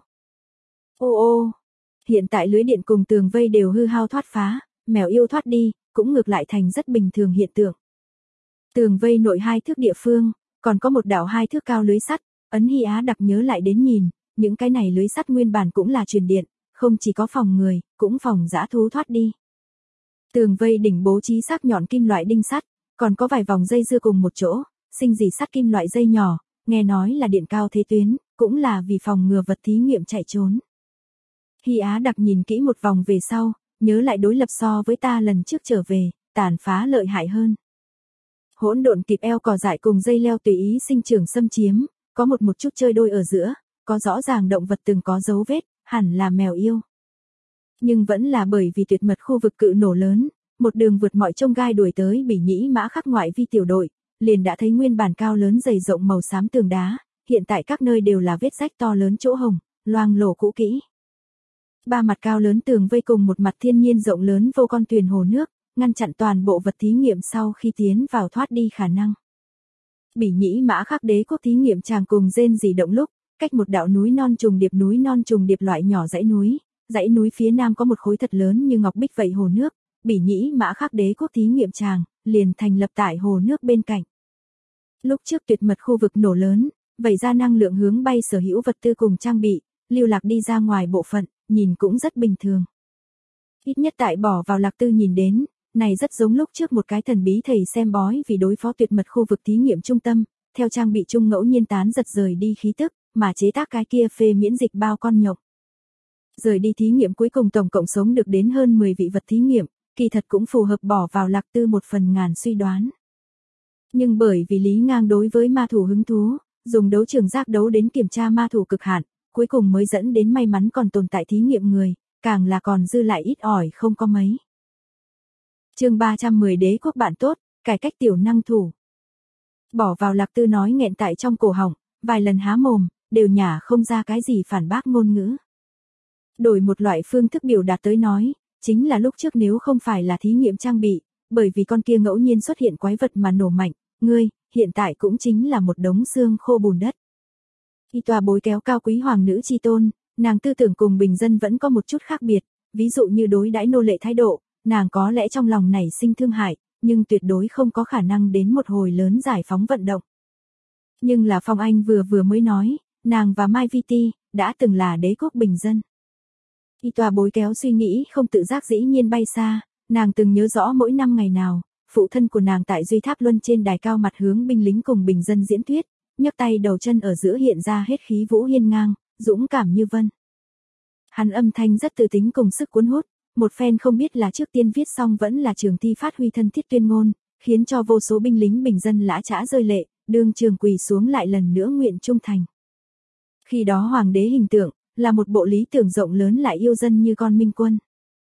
Ô, hiện tại lưới điện cùng tường vây đều hư hao thoát phá, mèo yêu thoát đi, cũng ngược lại thành rất bình thường hiện tượng. Tường vây nội 2 thước địa phương, còn có một đạo 2 thước cao lưới sắt, ấn Hy Á đặc nhớ lại đến nhìn, những cái này lưới sắt nguyên bản cũng là truyền điện, không chỉ có phòng người, cũng phòng dã thú thoát đi. Tường vây đỉnh bố trí sắc nhọn kim loại đinh sắt, còn có vài vòng dây dưa cùng một chỗ, sinh dỉ sắt kim loại dây nhỏ, nghe nói là điện cao thế tuyến, cũng là vì phòng ngừa vật thí nghiệm chạy trốn. Hy Á đặc nhìn kỹ một vòng về sau, nhớ lại đối lập so với ta lần trước trở về, tàn phá lợi hại hơn. Hỗn độn kịp eo cỏ dại cùng dây leo tùy ý sinh trưởng xâm chiếm, có một chút chơi đôi ở giữa, có rõ ràng động vật từng có dấu vết, hẳn là mèo yêu. Nhưng vẫn là bởi vì tuyệt mật khu vực cự nổ lớn, một đường vượt mọi chông gai đuổi tới bỉ nhĩ mã khắc ngoại vi tiểu đội, liền đã thấy nguyên bản cao lớn dày rộng màu xám tường đá, hiện tại các nơi đều là vết rách to lớn chỗ hồng, loang lổ cũ kỹ. 3 mặt cao lớn tường vây cùng một mặt thiên nhiên rộng lớn vô con tuyền hồ nước, ngăn chặn toàn bộ vật thí nghiệm sau khi tiến vào thoát đi khả năng. Bỉ Nhĩ Mã Khắc đế quốc thí nghiệm chàng cùng rên rỉ động lúc, cách một đạo núi non trùng điệp loại nhỏ dãy núi phía nam có một khối thật lớn như ngọc bích vậy hồ nước, Bỉ Nhĩ Mã Khắc đế quốc thí nghiệm chàng, liền thành lập tại hồ nước bên cạnh. Lúc trước tuyệt mật khu vực nổ lớn, vẩy ra năng lượng hướng bay sở hữu vật tư cùng trang bị, lưu lạc đi ra ngoài bộ phận, nhìn cũng rất bình thường. Ít nhất tại bỏ vào lạc tư nhìn đến, này rất giống lúc trước một cái thần bí thầy xem bói vì đối phó tuyệt mật khu vực thí nghiệm trung tâm, theo trang bị chung ngẫu nhiên tán giật rời đi khí tức, mà chế tác cái kia phê miễn dịch bao con nhộng. Rời đi thí nghiệm cuối cùng tổng cộng sống được đến hơn 10 vị vật thí nghiệm, kỳ thật cũng phù hợp bỏ vào lạc tư một phần ngàn suy đoán. Nhưng bởi vì Lý Ngang đối với ma thủ hứng thú, dùng đấu trường giác đấu đến kiểm tra ma thủ cực hạn, cuối cùng mới dẫn đến may mắn còn tồn tại thí nghiệm người, càng là còn dư lại ít ỏi không có mấy. Chương 310 Đế quốc bạn tốt, cải cách tiểu năng thủ. Bỏ vào lạc tư nói nghẹn tại trong cổ họng, vài lần há mồm, đều nhả không ra cái gì phản bác ngôn ngữ. Đổi một loại phương thức biểu đạt tới nói, chính là lúc trước nếu không phải là thí nghiệm trang bị, bởi vì con kia ngẫu nhiên xuất hiện quái vật mà nổ mạnh, ngươi, hiện tại cũng chính là một đống xương khô bùn đất. Y tòa bối kéo cao quý hoàng nữ chi tôn, nàng tư tưởng cùng bình dân vẫn có một chút khác biệt, ví dụ như đối đãi nô lệ thái độ, nàng có lẽ trong lòng nảy sinh thương hại, nhưng tuyệt đối không có khả năng đến một hồi lớn giải phóng vận động. Nhưng là Phong Anh vừa mới nói, nàng và Mai Vi Ti đã từng là đế quốc bình dân. Y tòa bối kéo suy nghĩ không tự giác dĩ nhiên bay xa, nàng từng nhớ rõ mỗi năm ngày nào, phụ thân của nàng tại Duy Tháp Luân trên đài cao mặt hướng binh lính cùng bình dân diễn thuyết, nhấc tay đầu chân ở giữa hiện ra hết khí vũ hiên ngang, dũng cảm như vân. Hắn âm thanh rất tự tính cùng sức cuốn hút, một phen không biết là trước tiên viết xong vẫn là trường thi phát huy thân thiết tuyên ngôn, khiến cho vô số binh lính bình dân lã chã rơi lệ, đương trường quỳ xuống lại lần nữa nguyện trung thành. Khi đó hoàng đế hình tượng, là một bộ lý tưởng rộng lớn lại yêu dân như con minh quân.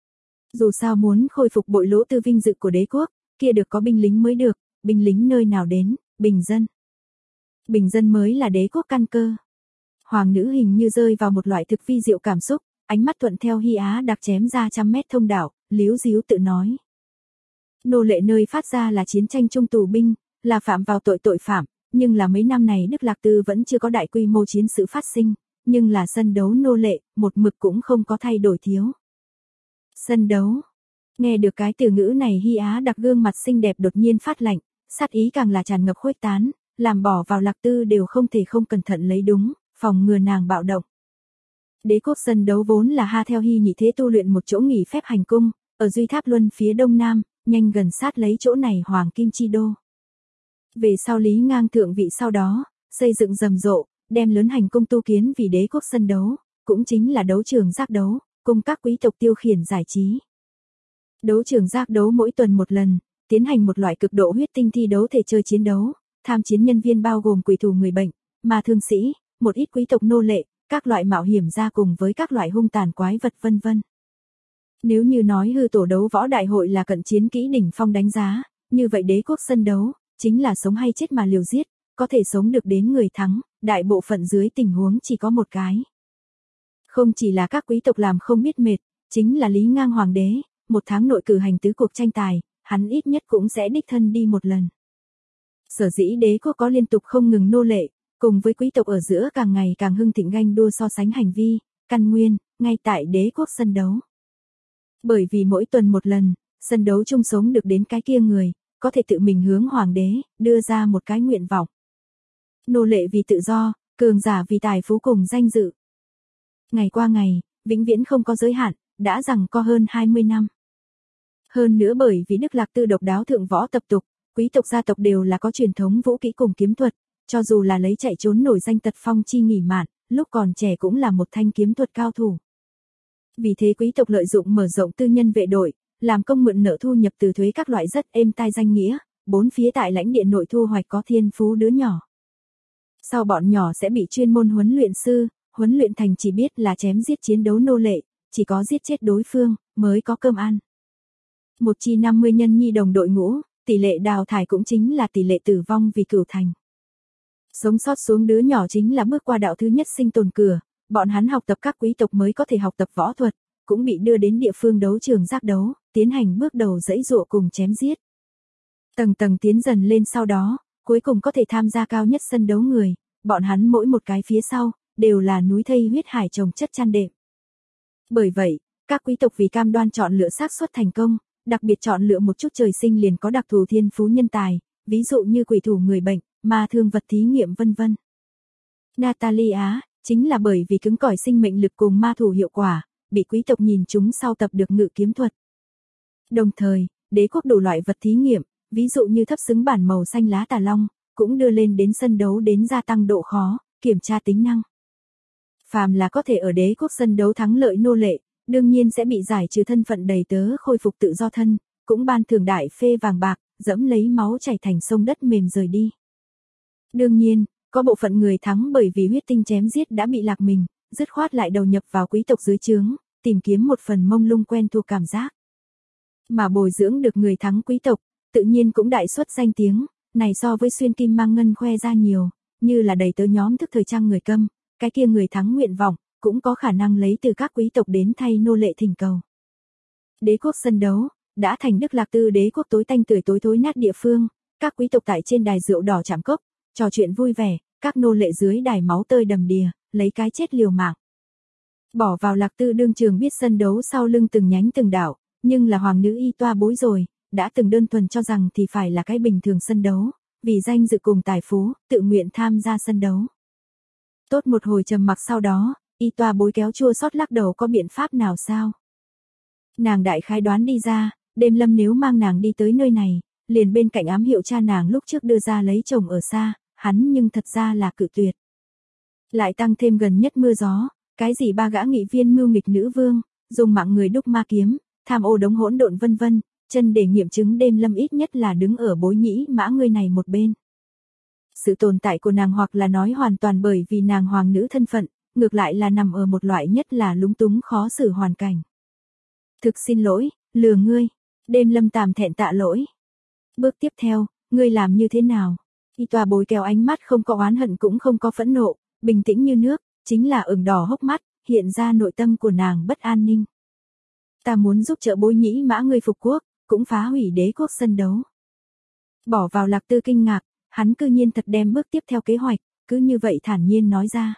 Dù sao muốn khôi phục bội lỗ tư vinh dự của đế quốc, kia được có binh lính mới được, binh lính nơi nào đến, bình dân. Bình dân mới là đế quốc căn cơ. Hoàng nữ hình như rơi vào một loại thực vi diệu cảm xúc, ánh mắt thuận theo Hy Á đặc chém ra trăm mét thông đạo, líu díu tự nói. Nô lệ nơi phát ra là chiến tranh trung tù binh, là phạm vào tội phạm, nhưng là mấy năm này Đức Lạc Tư vẫn chưa có đại quy mô chiến sự phát sinh, nhưng là sân đấu nô lệ, một mực cũng không có thay đổi thiếu. Sân đấu. Nghe được cái từ ngữ này Hy Á đặc gương mặt xinh đẹp đột nhiên phát lạnh, sát ý càng là tràn ngập khuếch tán, làm bỏ vào Lạc Tư đều không thể không cẩn thận lấy đúng, phòng ngừa nàng bạo động. Đế quốc sân đấu vốn là ha theo Hy nhị thế tu luyện một chỗ nghỉ phép hành cung, ở Duy Tháp Luân phía đông nam, nhanh gần sát lấy chỗ này Hoàng Kim Chi Đô. Về sau Lý Ngang thượng vị sau đó, xây dựng rầm rộ, đem lớn hành cung tu kiến vì đế quốc sân đấu, cũng chính là đấu trường giác đấu, cùng các quý tộc tiêu khiển giải trí. Đấu trường giác đấu mỗi tuần một lần, tiến hành một loại cực độ huyết tinh thi đấu thể chơi chiến đấu, tham chiến nhân viên bao gồm quỷ thủ người bệnh, ma thương sĩ, một ít quý tộc nô lệ, các loại mạo hiểm ra cùng với các loại hung tàn quái vật vân vân. Nếu như nói hư tổ đấu võ đại hội là cận chiến kỹ đỉnh phong đánh giá, như vậy đế quốc sân đấu, chính là sống hay chết mà liều giết, có thể sống được đến người thắng, đại bộ phận dưới tình huống chỉ có một cái. Không chỉ là các quý tộc làm không biết mệt, chính là Lý Ngang hoàng đế, một tháng nội cử hành tứ cuộc tranh tài, hắn ít nhất cũng sẽ đích thân đi một lần. Sở dĩ đế quốc có liên tục không ngừng nô lệ, cùng với quý tộc ở giữa càng ngày càng hưng thịnh ganh đua so sánh hành vi, căn nguyên, ngay tại đế quốc sân đấu. Bởi vì mỗi tuần một lần, sân đấu chung sống được đến cái kia người, có thể tự mình hướng hoàng đế, đưa ra một cái nguyện vọng. Nô lệ vì tự do, cường giả vì tài phú cùng danh dự. Ngày qua ngày, vĩnh viễn không có giới hạn, đã rằng có hơn 20 năm. Hơn nữa bởi vì Đức Lạc Tư độc đáo thượng võ tập tục, quý tộc gia tộc đều là có truyền thống vũ kỹ cùng kiếm thuật, cho dù là lấy chạy trốn nổi danh Tật Phong chi nghỉ mạn, lúc còn trẻ cũng là một thanh kiếm thuật cao thủ. Vì thế quý tộc lợi dụng mở rộng tư nhân vệ đội, làm công mượn nợ thu nhập từ thuế các loại rất êm tai danh nghĩa, bốn phía tại lãnh địa nội thu hoạch có thiên phú đứa nhỏ. Sau bọn nhỏ sẽ bị chuyên môn huấn luyện sư, huấn luyện thành chỉ biết là chém giết chiến đấu nô lệ, chỉ có giết chết đối phương, mới có cơm ăn. Một chi 50 nhân nhi đồng đội ngũ, tỷ lệ đào thải cũng chính là tỷ lệ tử vong vì cửu thành. Sống sót xuống đứa nhỏ chính là bước qua đạo thứ nhất sinh tồn cửa, bọn hắn học tập các quý tộc mới có thể học tập võ thuật, cũng bị đưa đến địa phương đấu trường giác đấu, tiến hành bước đầu giãy giụa cùng chém giết. Tầng tầng tiến dần lên sau đó, cuối cùng có thể tham gia cao nhất sân đấu người, bọn hắn mỗi một cái phía sau, đều là núi thây huyết hải chồng chất chăn đệm. Bởi vậy, các quý tộc vì cam đoan chọn lựa xác suất thành công, đặc biệt chọn lựa một chút trời sinh liền có đặc thù thiên phú nhân tài, ví dụ như quỷ thủ người bệnh, ma thương vật thí nghiệm vân vân. Natalia, chính là bởi vì cứng cỏi sinh mệnh lực cùng ma thủ hiệu quả, bị quý tộc nhìn chúng sau tập được ngự kiếm thuật. Đồng thời, đế quốc đủ loại vật thí nghiệm, ví dụ như thấp xứng bản màu xanh lá tà long, cũng đưa lên đến sân đấu đến gia tăng độ khó, kiểm tra tính năng. Phàm là có thể ở đế quốc sân đấu thắng lợi nô lệ, đương nhiên sẽ bị giải trừ thân phận đầy tớ khôi phục tự do thân, cũng ban thưởng đại phê vàng bạc, dẫm lấy máu chảy thành sông đất mềm rời đi. Đương nhiên, có bộ phận người thắng bởi vì huyết tinh chém giết đã bị lạc mình, dứt khoát lại đầu nhập vào quý tộc dưới trướng, tìm kiếm một phần mông lung quen thuộc cảm giác. Mà bồi dưỡng được người thắng quý tộc, tự nhiên cũng đại xuất danh tiếng, này so với xuyên kim mang ngân khoe ra nhiều, như là đầy tớ nhóm thức thời trang người câm, cái kia người thắng nguyện vọng, cũng có khả năng lấy từ các quý tộc đến thay nô lệ thỉnh cầu. Đế quốc sân đấu, đã thành Đức Lạc Tư đế quốc tối tanh tưởi tối thối nát địa phương, các quý tộc tại trên đài rượu đỏ chạm cốc, trò chuyện vui vẻ, các nô lệ dưới đài máu tơi đầm đìa, lấy cái chết liều mạng. Bỏ vào Lạc Tư đương trường biết sân đấu sau lưng từng nhánh từng đảo, nhưng là hoàng nữ y toa bối rồi, đã từng đơn thuần cho rằng thì phải là cái bình thường sân đấu, vì danh dự cùng tài phú, tự nguyện tham gia sân đấu. Tốt một hồi trầm mặc sau đó, y toa bối kéo chua xót lắc đầu có biện pháp nào sao? Nàng đại khái đoán đi ra, đêm lâm nếu mang nàng đi tới nơi này, liền bên cạnh ám hiệu cha nàng lúc trước đưa ra lấy chồng ở xa, hắn nhưng thật ra là cự tuyệt. Lại tăng thêm gần nhất mưa gió, cái gì ba gã nghị viên mưu nghịch nữ vương, dùng mạng người đúc ma kiếm, tham ô đống hỗn độn vân vân, chân để nghiệm chứng đêm lâm ít nhất là đứng ở bối nhĩ mã người này một bên. Sự tồn tại của nàng hoặc là nói hoàn toàn bởi vì nàng hoàng nữ thân phận, ngược lại là nằm ở một loại nhất là lúng túng khó xử hoàn cảnh. Thực xin lỗi, lừa ngươi. Đêm lâm tàm thẹn tạ lỗi. Bước tiếp theo, ngươi làm như thế nào? Y tòa bối kéo ánh mắt không có oán hận cũng không có phẫn nộ, bình tĩnh như nước, chính là ửng đỏ hốc mắt, hiện ra nội tâm của nàng bất an ninh. Ta muốn giúp trợ bối nhĩ mã ngươi phục quốc, cũng phá hủy đế quốc sân đấu. Bỏ vào Lạc Tư kinh ngạc, hắn cư nhiên thật đem bước tiếp theo kế hoạch, cứ như vậy thản nhiên nói ra.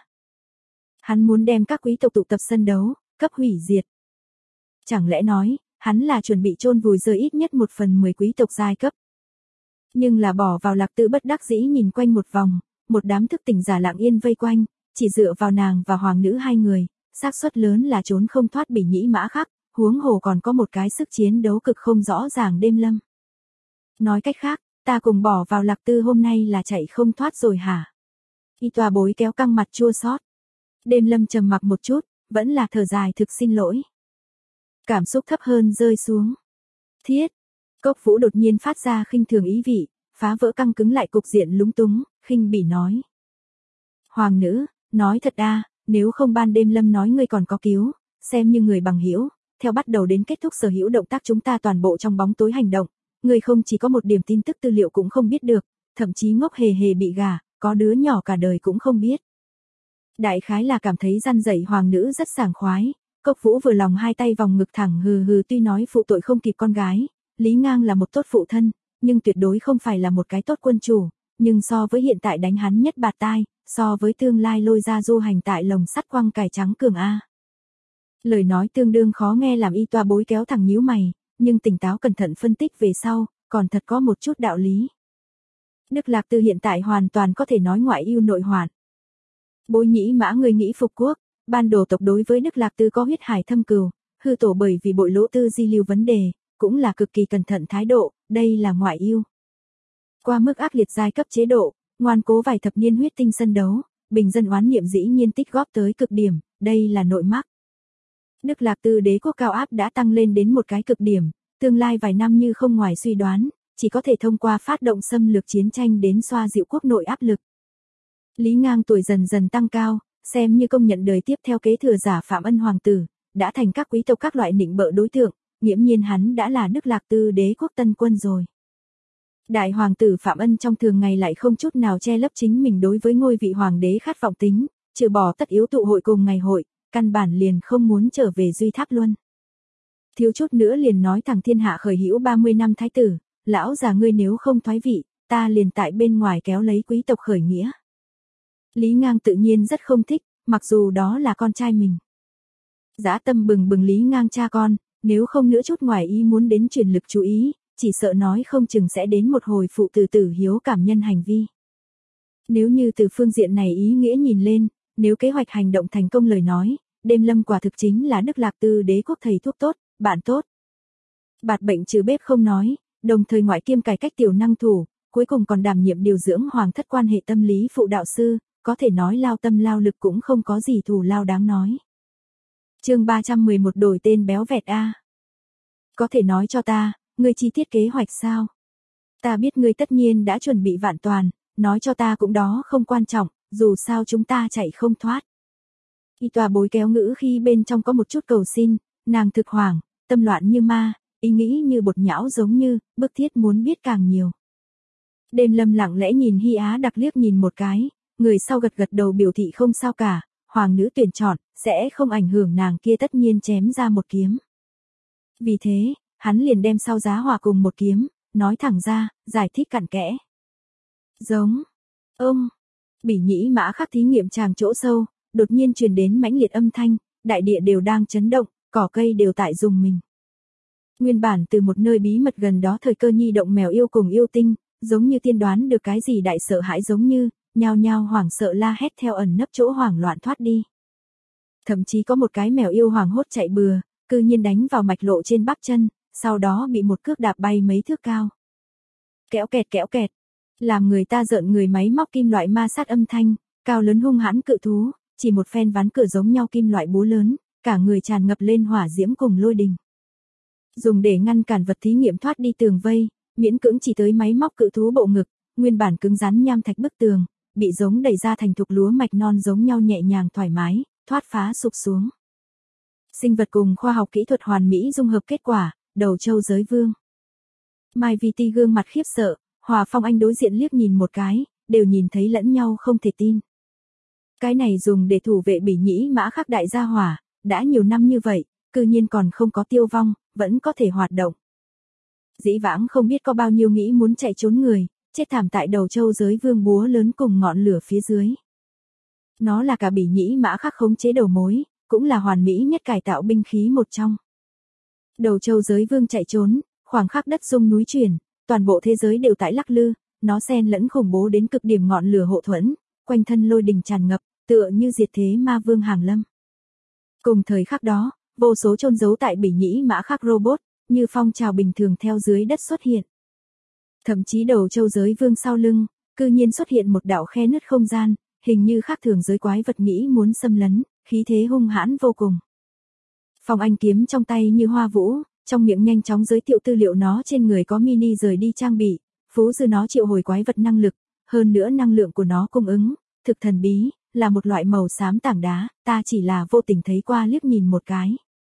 Hắn muốn đem các quý tộc tụ tập sân đấu, cấp hủy diệt. Chẳng lẽ nói, hắn là chuẩn bị chôn vùi rơi ít nhất 1/10 quý tộc giai cấp. Nhưng là bỏ vào Lạc Tư bất đắc dĩ nhìn quanh một vòng, một đám thức tỉnh giả lặng yên vây quanh, chỉ dựa vào nàng và hoàng nữ hai người, xác suất lớn là trốn không thoát bỉ nhĩ mã khắc, huống hồ còn có một cái sức chiến đấu cực không rõ ràng đêm lâm. Nói cách khác, ta cùng bỏ vào Lạc Tư hôm nay là chạy không thoát rồi hả? Y tòa bối kéo căng mặt chua xót. Đêm lâm trầm mặc một chút, vẫn là thở dài thực xin lỗi. Cảm xúc thấp hơn rơi xuống. Thiết. Cốc Vũ đột nhiên phát ra khinh thường ý vị, phá vỡ căng cứng lại cục diện lúng túng, khinh bỉ nói. Hoàng nữ, nói thật nếu không ban đêm lâm nói ngươi còn có cứu, xem như người bằng hữu, theo bắt đầu đến kết thúc sở hữu động tác chúng ta toàn bộ trong bóng tối hành động, ngươi không chỉ có một điểm tin tức tư liệu cũng không biết được, thậm chí ngốc hề hề bị gả, có đứa nhỏ cả đời cũng không biết. Đại khái là cảm thấy răn dạy hoàng nữ rất sảng khoái, Cốc Vũ vừa lòng hai tay vòng ngực thẳng hừ hừ tuy nói phụ tội không kịp con gái, Lý Ngang là một tốt phụ thân, nhưng tuyệt đối không phải là một cái tốt quân chủ, nhưng so với hiện tại đánh hắn nhất bạt tai, so với tương lai lôi ra du hành tại lồng sắt quăng cải trắng cường A. Lời nói tương đương khó nghe làm y toa bối kéo thẳng nhíu mày, nhưng tỉnh táo cẩn thận phân tích về sau, còn thật có một chút đạo lý. Đức Lạc Tư hiện tại hoàn toàn có thể nói ngoại ưu nội hoạn. Bối nhĩ mã người nghĩ phục quốc, ban đồ tộc đối với Đức Lạc Tư có huyết hải thâm cừu, hư tổ bởi vì bội lỗ tư di lưu vấn đề, cũng là cực kỳ cẩn thận thái độ, đây là ngoại ưu. Qua mức ác liệt giai cấp chế độ, ngoan cố vài thập niên huyết tinh sân đấu, bình dân oán niệm dĩ nhiên tích góp tới cực điểm, đây là nội mắc. Đức Lạc Tư đế quốc cao áp đã tăng lên đến một cái cực điểm, tương lai vài năm như không ngoài suy đoán, chỉ có thể thông qua phát động xâm lược chiến tranh đến xoa dịu quốc nội áp lực. Lý Ngang tuổi dần dần tăng cao, xem như công nhận đời tiếp theo kế thừa giả Phạm Ân hoàng tử, đã thành các quý tộc các loại nịnh bợ đối tượng, nghiễm nhiên hắn đã là Đức Lạc Tư đế quốc tân quân rồi. Đại hoàng tử Phạm Ân trong thường ngày lại không chút nào che lấp chính mình đối với ngôi vị hoàng đế khát vọng tính, trừ bỏ tất yếu tụ hội cùng ngày hội, căn bản liền không muốn trở về Duy Tháp Luân. Thiếu chút nữa liền nói thẳng thiên hạ khởi hữu 30 năm thái tử, lão già ngươi nếu không thoái vị, ta liền tại bên ngoài kéo lấy quý tộc khởi nghĩa. Lý Ngang tự nhiên rất không thích, mặc dù đó là con trai mình. Dã tâm bừng bừng Lý Ngang cha con, nếu không nữa chút ngoài ý muốn đến truyền lực chú ý, chỉ sợ nói không chừng sẽ đến một hồi phụ tử tử hiếu cảm nhân hành vi. Nếu như từ phương diện này ý nghĩa nhìn lên, nếu kế hoạch hành động thành công lời nói, Đêm Lâm quả thực chính là Đức Lạc Tư đế quốc thầy thuốc tốt, bạn tốt. Bạt bệnh trừ bếp không nói, đồng thời ngoại kiêm cải cách tiểu năng thủ, cuối cùng còn đảm nhiệm điều dưỡng hoàng thất quan hệ tâm lý phụ đạo sư, có thể nói lao tâm lao lực cũng không có gì thù lao đáng nói. Chương 311 đổi tên béo vẹt a. Có thể nói cho ta, ngươi chi tiết kế hoạch sao? Ta biết ngươi tất nhiên đã chuẩn bị vạn toàn, nói cho ta cũng đó không quan trọng, dù sao chúng ta chạy không thoát. Y tòa bối kéo ngữ khi bên trong có một chút cầu xin, nàng thực hoảng, tâm loạn như ma, ý nghĩ như bột nhão giống như, bức thiết muốn biết càng nhiều. Đêm Lâm lặng lẽ nhìn Hy Á Đặc liếc nhìn một cái, người sau gật gật đầu biểu thị không sao cả, hoàng nữ tuyển chọn, sẽ không ảnh hưởng nàng kia tất nhiên chém ra một kiếm. Vì thế, hắn liền đem sau giá hỏa cùng một kiếm, nói thẳng ra, giải thích cặn kẽ. Giống, Bỉ Nhĩ Mã Khắc thí nghiệm tràng chỗ sâu, đột nhiên truyền đến mãnh liệt âm thanh, đại địa đều đang chấn động, cỏ cây đều tại rùng mình. Nguyên bản từ một nơi bí mật gần đó thời cơ nhi động mèo yêu cùng yêu tinh, giống như tiên đoán được cái gì đại sợ hãi giống như, nhao nhao hoảng sợ la hét theo ẩn nấp chỗ hoảng loạn thoát đi. Thậm chí có một cái mèo yêu hoảng hốt chạy bừa, cư nhiên đánh vào mạch lộ trên bắp chân, sau đó bị một cước đạp bay mấy thước cao. Kéo kẹt, làm người ta rợn người máy móc kim loại ma sát âm thanh, cao lớn hung hãn cự thú, chỉ một phen ván cửa giống nhau kim loại búa lớn, cả người tràn ngập lên hỏa diễm cùng lôi đình. Dùng để ngăn cản vật thí nghiệm thoát đi tường vây, miễn cưỡng chỉ tới máy móc cự thú bộ ngực, nguyên bản cứng rắn nham thạch bức tường, bị giống đẩy ra thành thục lúa mạch non giống nhau nhẹ nhàng thoải mái, thoát phá sụp xuống. Sinh vật cùng khoa học kỹ thuật hoàn mỹ dung hợp kết quả, đầu châu giới vương. Mai Vi Ti gương mặt khiếp sợ, Hòa Phong Anh đối diện liếc nhìn một cái, đều nhìn thấy lẫn nhau không thể tin. Cái này dùng để thủ vệ Bỉ Nhĩ Mã Khắc đại gia hỏa, đã nhiều năm như vậy, cư nhiên còn không có tiêu vong, vẫn có thể hoạt động. Dĩ vãng không biết có bao nhiêu nghĩ muốn chạy trốn người, chết thảm tại đầu châu giới vương búa lớn cùng ngọn lửa phía dưới. Nó là cả Bỉ Nhĩ Mã Khắc khống chế đầu mối, cũng là hoàn mỹ nhất cải tạo binh khí một trong. Đầu châu giới vương chạy trốn, khoảng khắc đất rung núi chuyển, toàn bộ thế giới đều tại lắc lư, nó xen lẫn khủng bố đến cực điểm ngọn lửa hộ thuẫn, quanh thân lôi đình tràn ngập, tựa như diệt thế ma vương hàng lâm. Cùng thời khắc đó, vô số chôn giấu tại Bỉ Nhĩ Mã Khắc robot, như phong trào bình thường theo dưới đất xuất hiện. Thậm chí đầu châu giới vương sau lưng, cư nhiên xuất hiện một đạo khe nứt không gian, hình như khác thường giới quái vật nghĩ muốn xâm lấn, khí thế hung hãn vô cùng. Phong Anh kiếm trong tay như hoa vũ, trong miệng nhanh chóng giới thiệu tư liệu nó trên người có mini rời đi trang bị, phú dư nó triệu hồi quái vật năng lực, hơn nữa năng lượng của nó cung ứng, thực thần bí, là một loại màu xám tảng đá, ta chỉ là vô tình thấy qua liếc nhìn một cái.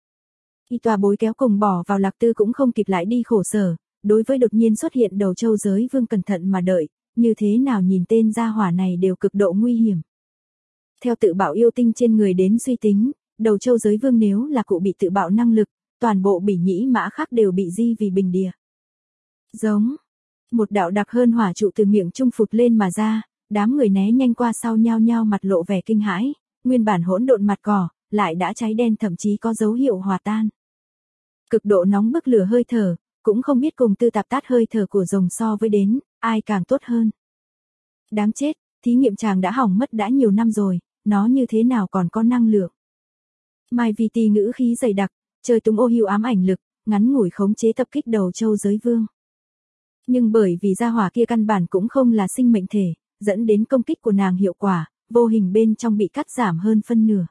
Y tòa bối kéo cùng bỏ vào Lạc Tư cũng không kịp lại đi khổ sở, đối với đột nhiên xuất hiện đầu châu giới vương cẩn thận mà đợi, như thế nào nhìn tên gia hỏa này đều cực độ nguy hiểm. Theo tự bạo yêu tinh trên người đến suy tính, đầu châu giới vương nếu là cụ bị tự bạo năng lực, toàn bộ Bỉ Nhĩ Mã Khắc đều bị di vì bình địa. Giống, một đạo đặc hơn hỏa trụ từ miệng trung phụt lên mà ra, đám người né nhanh qua sau nhao nhao mặt lộ vẻ kinh hãi, nguyên bản hỗn độn mặt cỏ, lại đã cháy đen thậm chí có dấu hiệu hòa tan. Cực độ nóng bức lửa hơi thở, cũng không biết cùng tư tạp tát hơi thở của rồng so với đến, ai càng tốt hơn. Đáng chết, thí nghiệm chàng đã hỏng mất đã nhiều năm rồi, nó như thế nào còn có năng lượng. Mai Vi Ti ngữ khí dày đặc, trời tung ô hưu ám ảnh lực, ngắn ngủi khống chế tập kích đầu châu giới vương. Nhưng bởi vì gia hỏa kia căn bản cũng không là sinh mệnh thể, dẫn đến công kích của nàng hiệu quả, vô hình bên trong bị cắt giảm hơn phân nửa.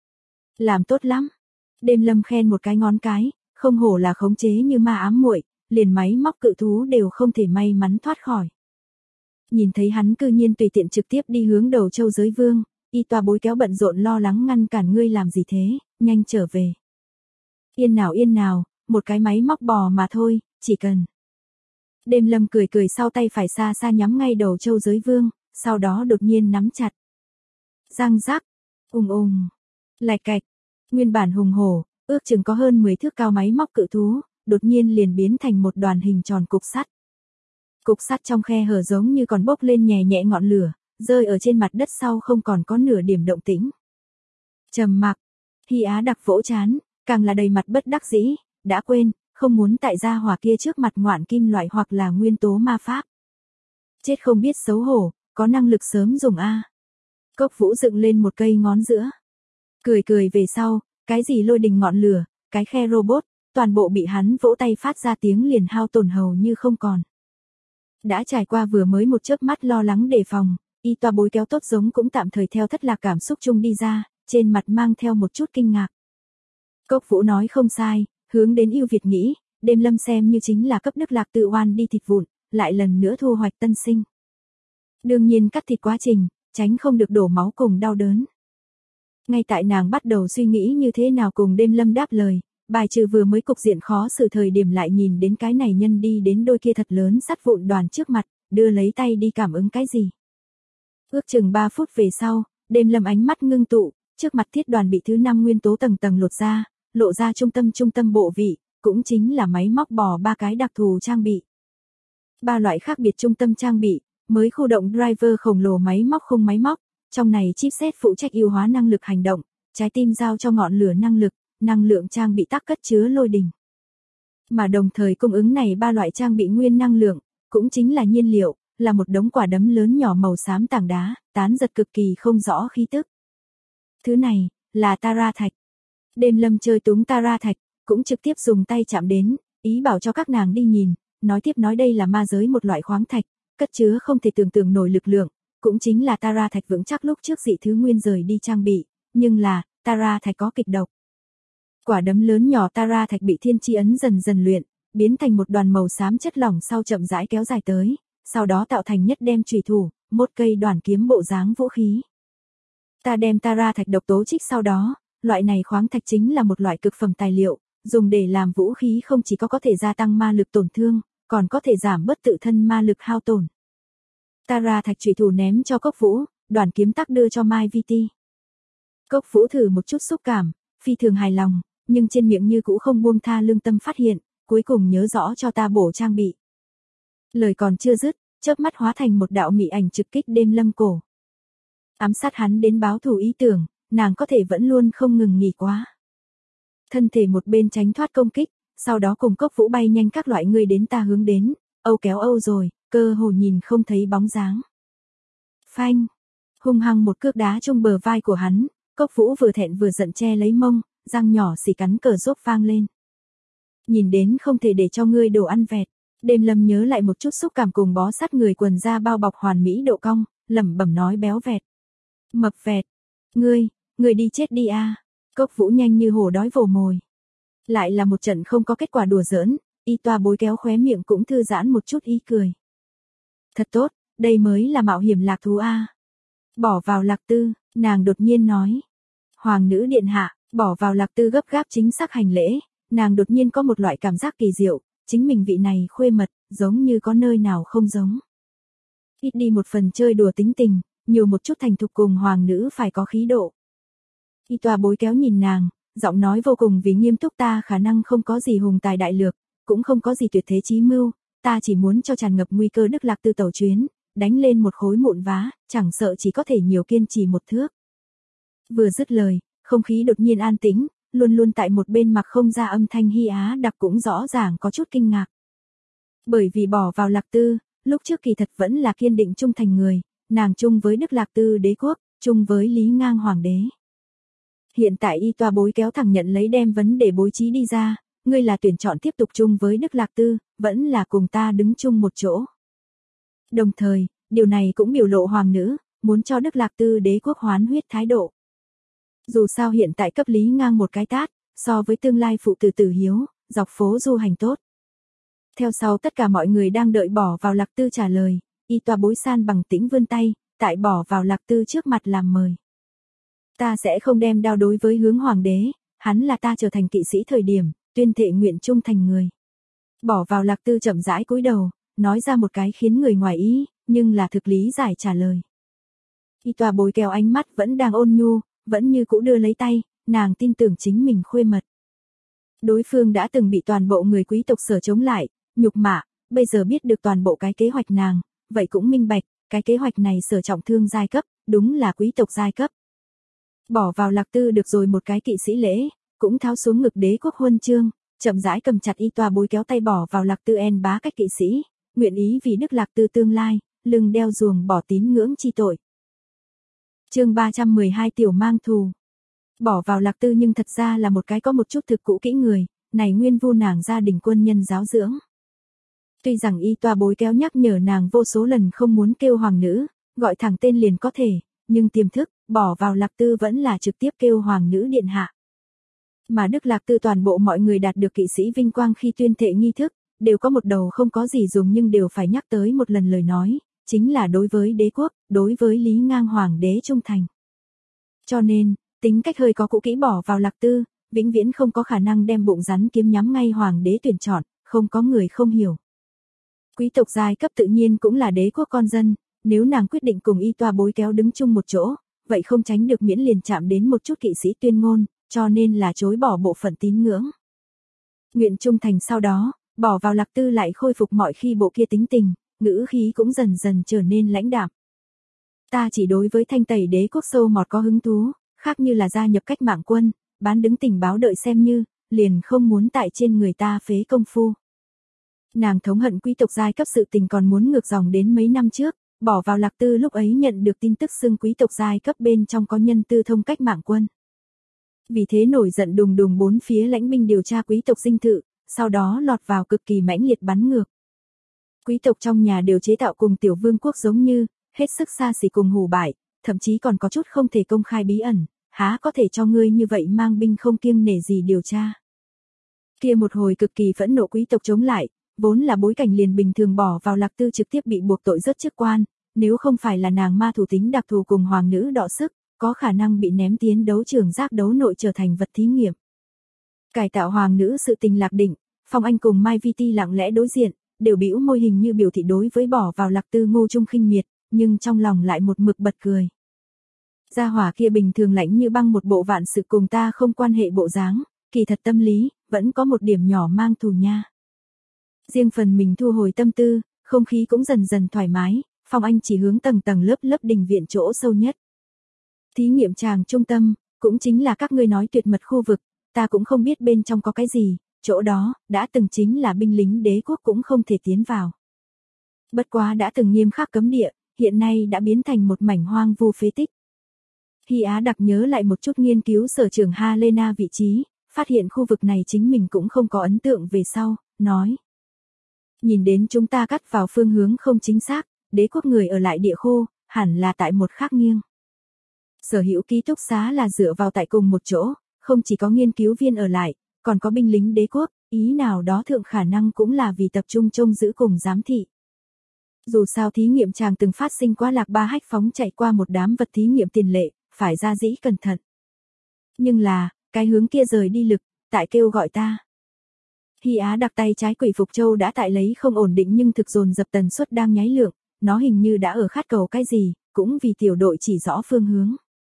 Làm tốt lắm. Đêm Lâm khen một cái ngón cái, không hổ là khống chế như ma ám muội, liền máy móc cự thú đều không thể may mắn thoát khỏi. Nhìn thấy hắn cư nhiên tùy tiện trực tiếp đi hướng đầu châu giới vương, y tòa bối kéo bận rộn lo lắng ngăn cản ngươi làm gì thế, nhanh trở về. Yên nào, một cái máy móc bò mà thôi, chỉ cần. Đêm Lâm cười cười sau tay phải xa xa nhắm ngay đầu châu giới vương, sau đó đột nhiên nắm chặt. Răng rắc, ùng, lạch cạch, nguyên bản hùng hổ, ước chừng có hơn 10 thước cao máy móc cự thú, đột nhiên liền biến thành một đoàn hình tròn cục sắt. Cục sắt trong khe hở giống như còn bốc lên nhẹ nhẹ ngọn lửa, rơi ở trên mặt đất sau không còn có nửa điểm động tĩnh. Trầm mặc, Hy Á Đặc vỗ chán, càng là đầy mặt bất đắc dĩ, đã quên, không muốn tại gia hỏa kia trước mặt ngoạn kim loại hoặc là nguyên tố ma pháp. Chết không biết xấu hổ, có năng lực sớm dùng a. Cốc Vũ dựng lên một cây ngón giữa. Cười cười về sau, cái gì lôi đình ngọn lửa, cái khe robot, toàn bộ bị hắn vỗ tay phát ra tiếng liền hao tổn hầu như không còn. Đã trải qua vừa mới một chớp mắt lo lắng đề phòng, y toa bối kéo tốt giống cũng tạm thời theo thất lạc cảm xúc chung đi ra, trên mặt mang theo một chút kinh ngạc. Cốc Vũ nói không sai, hướng đến yêu Việt nghĩ, đêm lâm xem như chính là cấp Đức Lạc tự oan đi thịt vụn, lại lần nữa thu hoạch tân sinh. Đương nhiên cắt thịt quá trình, tránh không được đổ máu cùng đau đớn. Ngay tại nàng bắt đầu suy nghĩ như thế nào cùng đêm lâm đáp lời, bài trừ vừa mới cục diện khó xử thời điểm lại nhìn đến cái này nhân đi đến đôi kia thật lớn sắt vụn đoàn trước mặt, đưa lấy tay đi cảm ứng cái gì. Ước chừng 3 phút về sau, đêm lâm ánh mắt ngưng tụ, trước mặt thiết đoàn bị thứ 5 nguyên tố tầng tầng lột ra, lộ ra trung tâm bộ vị, cũng chính là máy móc bò 3 cái đặc thù trang bị. 3 loại khác biệt trung tâm trang bị, mới khu động driver khổng lồ máy móc không máy móc, trong này chipset phụ trách ưu hóa năng lực hành động, trái tim giao cho ngọn lửa năng lượng trang bị tác cất chứa lôi đình. Mà đồng thời cung ứng này 3 loại trang bị nguyên năng lượng, cũng chính là nhiên liệu, là một đống quả đấm lớn nhỏ màu xám tảng đá, tán giật cực kỳ không rõ khí tức. Thứ này, là Tara thạch. Đêm lâm chơi túng Tara thạch, cũng trực tiếp dùng tay chạm đến, ý bảo cho các nàng đi nhìn, nói tiếp nói đây là ma giới một loại khoáng thạch, cất chứa không thể tưởng tượng nổi lực lượng, cũng chính là Tara thạch vững chắc lúc trước dị thứ nguyên rời đi trang bị, nhưng là, Tara thạch có kịch độc. Quả đấm lớn nhỏ Tara thạch bị thiên chi ấn dần dần luyện, biến thành một đoàn màu xám chất lỏng sau chậm rãi kéo dài tới, sau đó tạo thành nhất đem chùy thủ, một cây đoàn kiếm bộ dáng vũ khí. Ta đem Tara thạch độc tố trích sau đó, loại này khoáng thạch chính là một loại cực phẩm tài liệu, dùng để làm vũ khí không chỉ có thể gia tăng ma lực tổn thương, còn có thể giảm bớt tự thân ma lực hao tổn. Tara thạch chùy thủ ném cho Cốc Vũ, đoàn kiếm tắc đưa cho Mai Vi Ti. Cốc Vũ thử một chút xúc cảm, phi thường hài lòng, nhưng trên miệng như cũ không buông tha lương tâm phát hiện, cuối cùng nhớ rõ cho ta bổ trang bị. Lời còn chưa dứt, chớp mắt hóa thành một đạo mị ảnh trực kích đêm lâm cổ. Ám sát hắn đến báo thù ý tưởng, nàng có thể vẫn luôn không ngừng nghỉ quá. Thân thể một bên tránh thoát công kích, sau đó cùng Cốc Vũ bay nhanh các loại người đến ta hướng đến, âu kéo âu rồi, cơ hồ nhìn không thấy bóng dáng. Phanh, hung hăng một cước đá chung bờ vai của hắn, Cốc Vũ vừa thẹn vừa giận che lấy mông, răng nhỏ xì cắn cờ rốt vang lên. Nhìn đến không thể để cho ngươi đồ ăn vẹt, đêm lâm nhớ lại một chút xúc cảm cùng bó sát người quần da bao bọc hoàn mỹ độ cong, lẩm bẩm nói béo vẹt. Mập vẹt, ngươi đi chết đi a. Cốc Vũ nhanh như hổ đói vồ mồi. Lại là một trận không có kết quả đùa giỡn, y toa bối kéo khóe miệng cũng thư giãn một chút ý cười. Thật tốt, đây mới là mạo hiểm lạc thú a. Bỏ vào lạc tư, nàng đột nhiên nói. Hoàng nữ điện hạ, bỏ vào lạc tư gấp gáp chính xác hành lễ, nàng đột nhiên có một loại cảm giác kỳ diệu, chính mình vị này khuê mật, giống như có nơi nào không giống. Ít đi một phần chơi đùa tính tình, nhiều một chút thành thục cùng hoàng nữ phải có khí độ. Y toa bối kéo nhìn nàng, giọng nói vô cùng vì nghiêm túc ta khả năng không có gì hùng tài đại lược, cũng không có gì tuyệt thế chí mưu, ta chỉ muốn cho tràn ngập nguy cơ Đức Lạc Tư tàu chuyến, đánh lên một khối mụn vá, chẳng sợ chỉ có thể nhiều kiên trì một thước. Vừa dứt lời, không khí đột nhiên an tĩnh, luôn luôn tại một bên mặc không ra âm thanh Hy Á Đặc cũng rõ ràng có chút kinh ngạc. Bởi vì bỏ vào Lạc Tư, lúc trước kỳ thật vẫn là kiên định trung thành người, nàng chung với Đức Lạc Tư đế quốc, chung với Lý Ngang hoàng đế. Hiện tại y toa bối kéo thẳng nhận lấy đem vấn đề bối trí đi ra, ngươi là tuyển chọn tiếp tục chung với Đức Lạc Tư, vẫn là cùng ta đứng chung một chỗ. Đồng thời, điều này cũng biểu lộ hoàng nữ, muốn cho Đức Lạc Tư đế quốc hoán huyết thái độ. Dù sao hiện tại cấp Lý Ngang một cái tát, so với tương lai phụ tử Tử Hiếu, dọc phố du hành tốt. Theo sau tất cả mọi người đang đợi bỏ vào Lạc Tư trả lời, y toa bối san bằng tĩnh vươn tay, tại bỏ vào Lạc Tư trước mặt làm mời. Ta sẽ không đem đao đối với hướng hoàng đế, hắn là ta trở thành kỵ sĩ thời điểm, tuyên thệ nguyện trung thành người. Bỏ vào Lạc Tư chậm rãi cúi đầu, nói ra một cái khiến người ngoài ý, nhưng là thực lý giải trả lời. Y toa bối kéo ánh mắt vẫn đang ôn nhu, vẫn như cũ đưa lấy tay, nàng tin tưởng chính mình khuê mật. Đối phương đã từng bị toàn bộ người quý tộc Sở chống lại, nhục mạ, bây giờ biết được toàn bộ cái kế hoạch nàng, vậy cũng minh bạch, cái kế hoạch này Sở trọng thương giai cấp, đúng là quý tộc giai cấp. Bỏ vào Lạc Tư được rồi một cái kỵ sĩ lễ, cũng tháo xuống ngực đế quốc huân chương, chậm rãi cầm chặt y toa bối kéo tay bỏ vào Lạc Tư en bá cách kỵ sĩ, nguyện ý vì Đức Lạc Tư tương lai, lưng đeo ruồng bỏ tín ngưỡng chi tội. Chương 312 tiểu mang thù. Bỏ vào Lạc Tư nhưng thật ra là một cái có một chút thực cũ kỹ người, này nguyên vu nàng gia đình quân nhân giáo dưỡng. Tuy rằng y toa bối kéo nhắc nhở nàng vô số lần không muốn kêu hoàng nữ, gọi thẳng tên liền có thể, nhưng tiềm thức, bỏ vào Lạc Tư vẫn là trực tiếp kêu hoàng nữ điện hạ. Mà Đức Lạc Tư toàn bộ mọi người đạt được kỵ sĩ vinh quang khi tuyên thệ nghi thức, đều có một đầu không có gì dùng nhưng đều phải nhắc tới một lần lời nói, chính là đối với đế quốc, đối với Lý Ngang hoàng đế trung thành. Cho nên, tính cách hơi có cũ kỹ bỏ vào Lạc Tư, vĩnh viễn không có khả năng đem bụng rắn kiếm nhắm ngay hoàng đế tuyển chọn, không có người không hiểu. Quý tộc giai cấp tự nhiên cũng là đế quốc con dân, nếu nàng quyết định cùng y toa bối kéo đứng chung một chỗ, vậy không tránh được miễn liền chạm đến một chút kỵ sĩ tuyên ngôn, cho nên là chối bỏ bộ phận tín ngưỡng. Nguyện trung thành sau đó, bỏ vào Lạc Tư lại khôi phục mọi khi bộ kia tính tình, ngữ khí cũng dần dần trở nên lãnh đạm. Ta chỉ đối với thanh tẩy đế quốc sâu mọt có hứng thú, khác như là gia nhập cách mạng quân, bán đứng tình báo đợi xem như, liền không muốn tại trên người ta phế công phu. Nàng thống hận quý tộc giai cấp sự tình còn muốn ngược dòng đến mấy năm trước, bỏ vào Lạc Tư lúc ấy nhận được tin tức xưng quý tộc giai cấp bên trong có nhân tư thông cách mạng quân. Vì thế nổi giận đùng đùng bốn phía lãnh binh điều tra quý tộc dinh thự, sau đó lọt vào cực kỳ mãnh liệt bắn ngược. Quý tộc trong nhà đều chế tạo cùng tiểu vương quốc giống như, hết sức xa xỉ cùng hù bại, thậm chí còn có chút không thể công khai bí ẩn, há có thể cho ngươi như vậy mang binh không kiêng nể gì điều tra. Kia một hồi cực kỳ phẫn nộ quý tộc chống lại, vốn là bối cảnh liền bình thường bỏ vào Lạc Tư trực tiếp bị buộc tội rớt chức quan, nếu không phải là nàng ma thủ tính đặc thù cùng hoàng nữ đọ sức, có khả năng bị ném tiến đấu trường giác đấu nội trở thành vật thí nghiệm. Cải tạo hoàng nữ sự tình lạc định, Phong Anh cùng Mai Vi Ti lặng lẽ đối diện, đều bĩu môi hình như biểu thị đối với bỏ vào Lạc Tư ngô trung khinh miệt, nhưng trong lòng lại một mực bật cười. Gia hỏa kia bình thường lạnh như băng một bộ vạn sự cùng ta không quan hệ bộ dáng, kỳ thật tâm lý, vẫn có một điểm nhỏ mang thù nha. Riêng phần mình thu hồi tâm tư, không khí cũng dần dần thoải mái, Phong Anh chỉ hướng tầng tầng lớp lớp đình viện chỗ sâu nhất. Thí nghiệm tràng trung tâm, cũng chính là các ngươi nói tuyệt mật khu vực, ta cũng không biết bên trong có cái gì, chỗ đó, đã từng chính là binh lính đế quốc cũng không thể tiến vào. Bất quá đã từng nghiêm khắc cấm địa, hiện nay đã biến thành một mảnh hoang vu phế tích. Hy Á đặc nhớ lại một chút nghiên cứu sở trường Helena vị trí, phát hiện khu vực này chính mình cũng không có ấn tượng về sau, nói. Nhìn đến chúng ta cắt vào phương hướng không chính xác, đế quốc người ở lại địa khu, hẳn là tại một khác nghiêng. Sở hữu ký túc xá là dựa vào tại cùng một chỗ, không chỉ có nghiên cứu viên ở lại, còn có binh lính đế quốc, ý nào đó thượng khả năng cũng là vì tập trung trông giữ cùng giám thị. Dù sao thí nghiệm chàng từng phát sinh qua Lạc Ba Hách phóng chạy qua một đám vật thí nghiệm tiền lệ, phải ra dĩ cẩn thận. Nhưng là, cái hướng kia rời đi lực, tại kêu gọi ta. Hy Á đặt tay trái quỷ Phục Châu đã tại lấy không ổn định nhưng thực dồn dập tần suất đang nháy lượng, nó hình như đã ở khát cầu cái gì, cũng vì tiểu đội chỉ rõ phương hướng.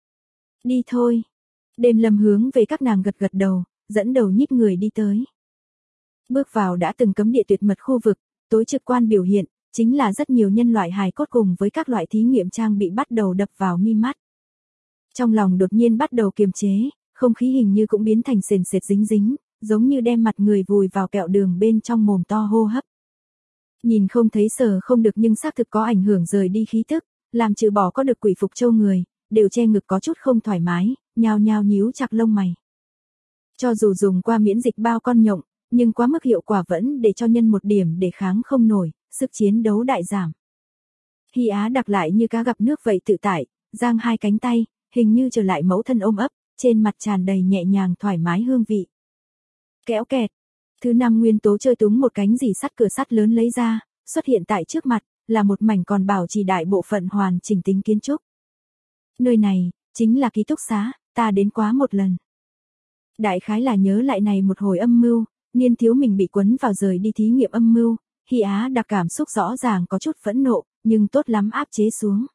Đi thôi. Đêm Lâm hướng về các nàng gật gật đầu, dẫn đầu nhích người đi tới. Bước vào đã từng cấm địa tuyệt mật khu vực, tối trực quan biểu hiện, chính là rất nhiều nhân loại hài cốt cùng với các loại thí nghiệm trang bị bắt đầu đập vào mi mắt. Trong lòng đột nhiên bắt đầu kiềm chế, không khí hình như cũng biến thành sền sệt dính dính, giống như đem mặt người vùi vào kẹo đường bên trong mồm to hô hấp. Nhìn không thấy sờ không được nhưng xác thực có ảnh hưởng rời đi khí tức, làm trừ bỏ có được quỷ Phục Châu người, đều che ngực có chút không thoải mái, nhao nhao nhíu chặt lông mày. Cho dù dùng qua miễn dịch bao con nhộng, nhưng quá mức hiệu quả vẫn để cho nhân một điểm để kháng không nổi, sức chiến đấu đại giảm. Hy Á đặc lại như cá gặp nước vậy tự tại, giang hai cánh tay, hình như trở lại mẫu thân ôm ấp, trên mặt tràn đầy nhẹ nhàng thoải mái hương vị. Kéo kẹt. Thứ năm nguyên tố chơi túng một cánh dì sắt cửa sắt lớn lấy ra, xuất hiện tại trước mặt, là một mảnh còn bảo trì đại bộ phận hoàn chỉnh tính kiến trúc. Nơi này, chính là ký túc xá, ta đến quá một lần. Đại khái là nhớ lại này một hồi âm mưu, niên thiếu mình bị quấn vào rời đi thí nghiệm âm mưu, Hy Á đặc cảm xúc rõ ràng có chút phẫn nộ, nhưng tốt lắm áp chế xuống.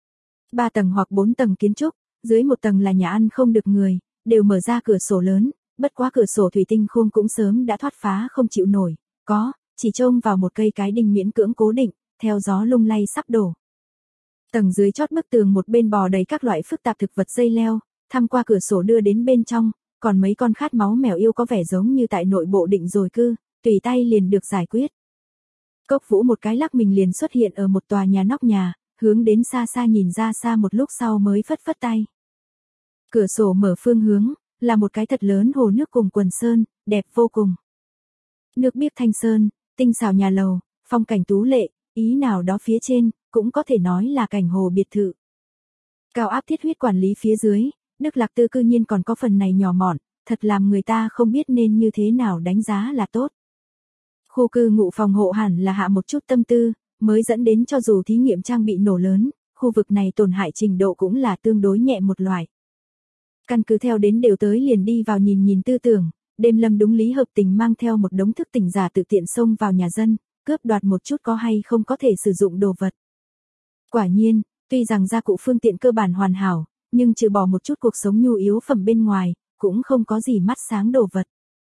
3 tầng hoặc 4 tầng kiến trúc, dưới một tầng là nhà ăn không được người, đều mở ra cửa sổ lớn, bất quá cửa sổ thủy tinh khung cũng sớm đã thoát phá không chịu nổi, chỉ trông vào một cây cái đinh miễn cưỡng cố định, theo gió lung lay sắp đổ. Tầng dưới chót bức tường một bên bò đầy các loại phức tạp thực vật dây leo, thăm qua cửa sổ đưa đến bên trong, còn mấy con khát máu mèo yêu có vẻ giống như tại nội bộ định rồi cư, tùy tay liền được giải quyết. Cốc Vũ một cái lắc mình liền xuất hiện ở một tòa nhà nóc nhà, hướng đến xa xa nhìn ra xa một lúc sau mới phất phất tay. Cửa sổ mở phương hướng, là một cái thật lớn hồ nước cùng quần sơn, đẹp vô cùng. Nước biếc thanh sơn, tinh xảo nhà lầu, phong cảnh tú lệ, ý nào đó phía trên, cũng có thể nói là cảnh hồ biệt thự. Cao áp thiết huyết quản lý phía dưới, Đức Lạc Tư cư nhiên còn có phần này nhỏ mọn, thật làm người ta không biết nên như thế nào đánh giá là tốt. Khu cư ngụ phòng hộ hẳn là hạ một chút tâm tư, mới dẫn đến cho dù thí nghiệm trang bị nổ lớn, khu vực này tổn hại trình độ cũng là tương đối nhẹ một loại. Căn cứ theo đến đều tới liền đi vào nhìn nhìn tư tưởng, Đêm Lâm đúng lý hợp tình mang theo một đống thức tỉnh giả tự tiện xông vào nhà dân, cướp đoạt một chút có hay không có thể sử dụng đồ vật. Quả nhiên, tuy rằng gia cụ phương tiện cơ bản hoàn hảo, nhưng trừ bỏ một chút cuộc sống nhu yếu phẩm bên ngoài, cũng không có gì mắt sáng đồ vật.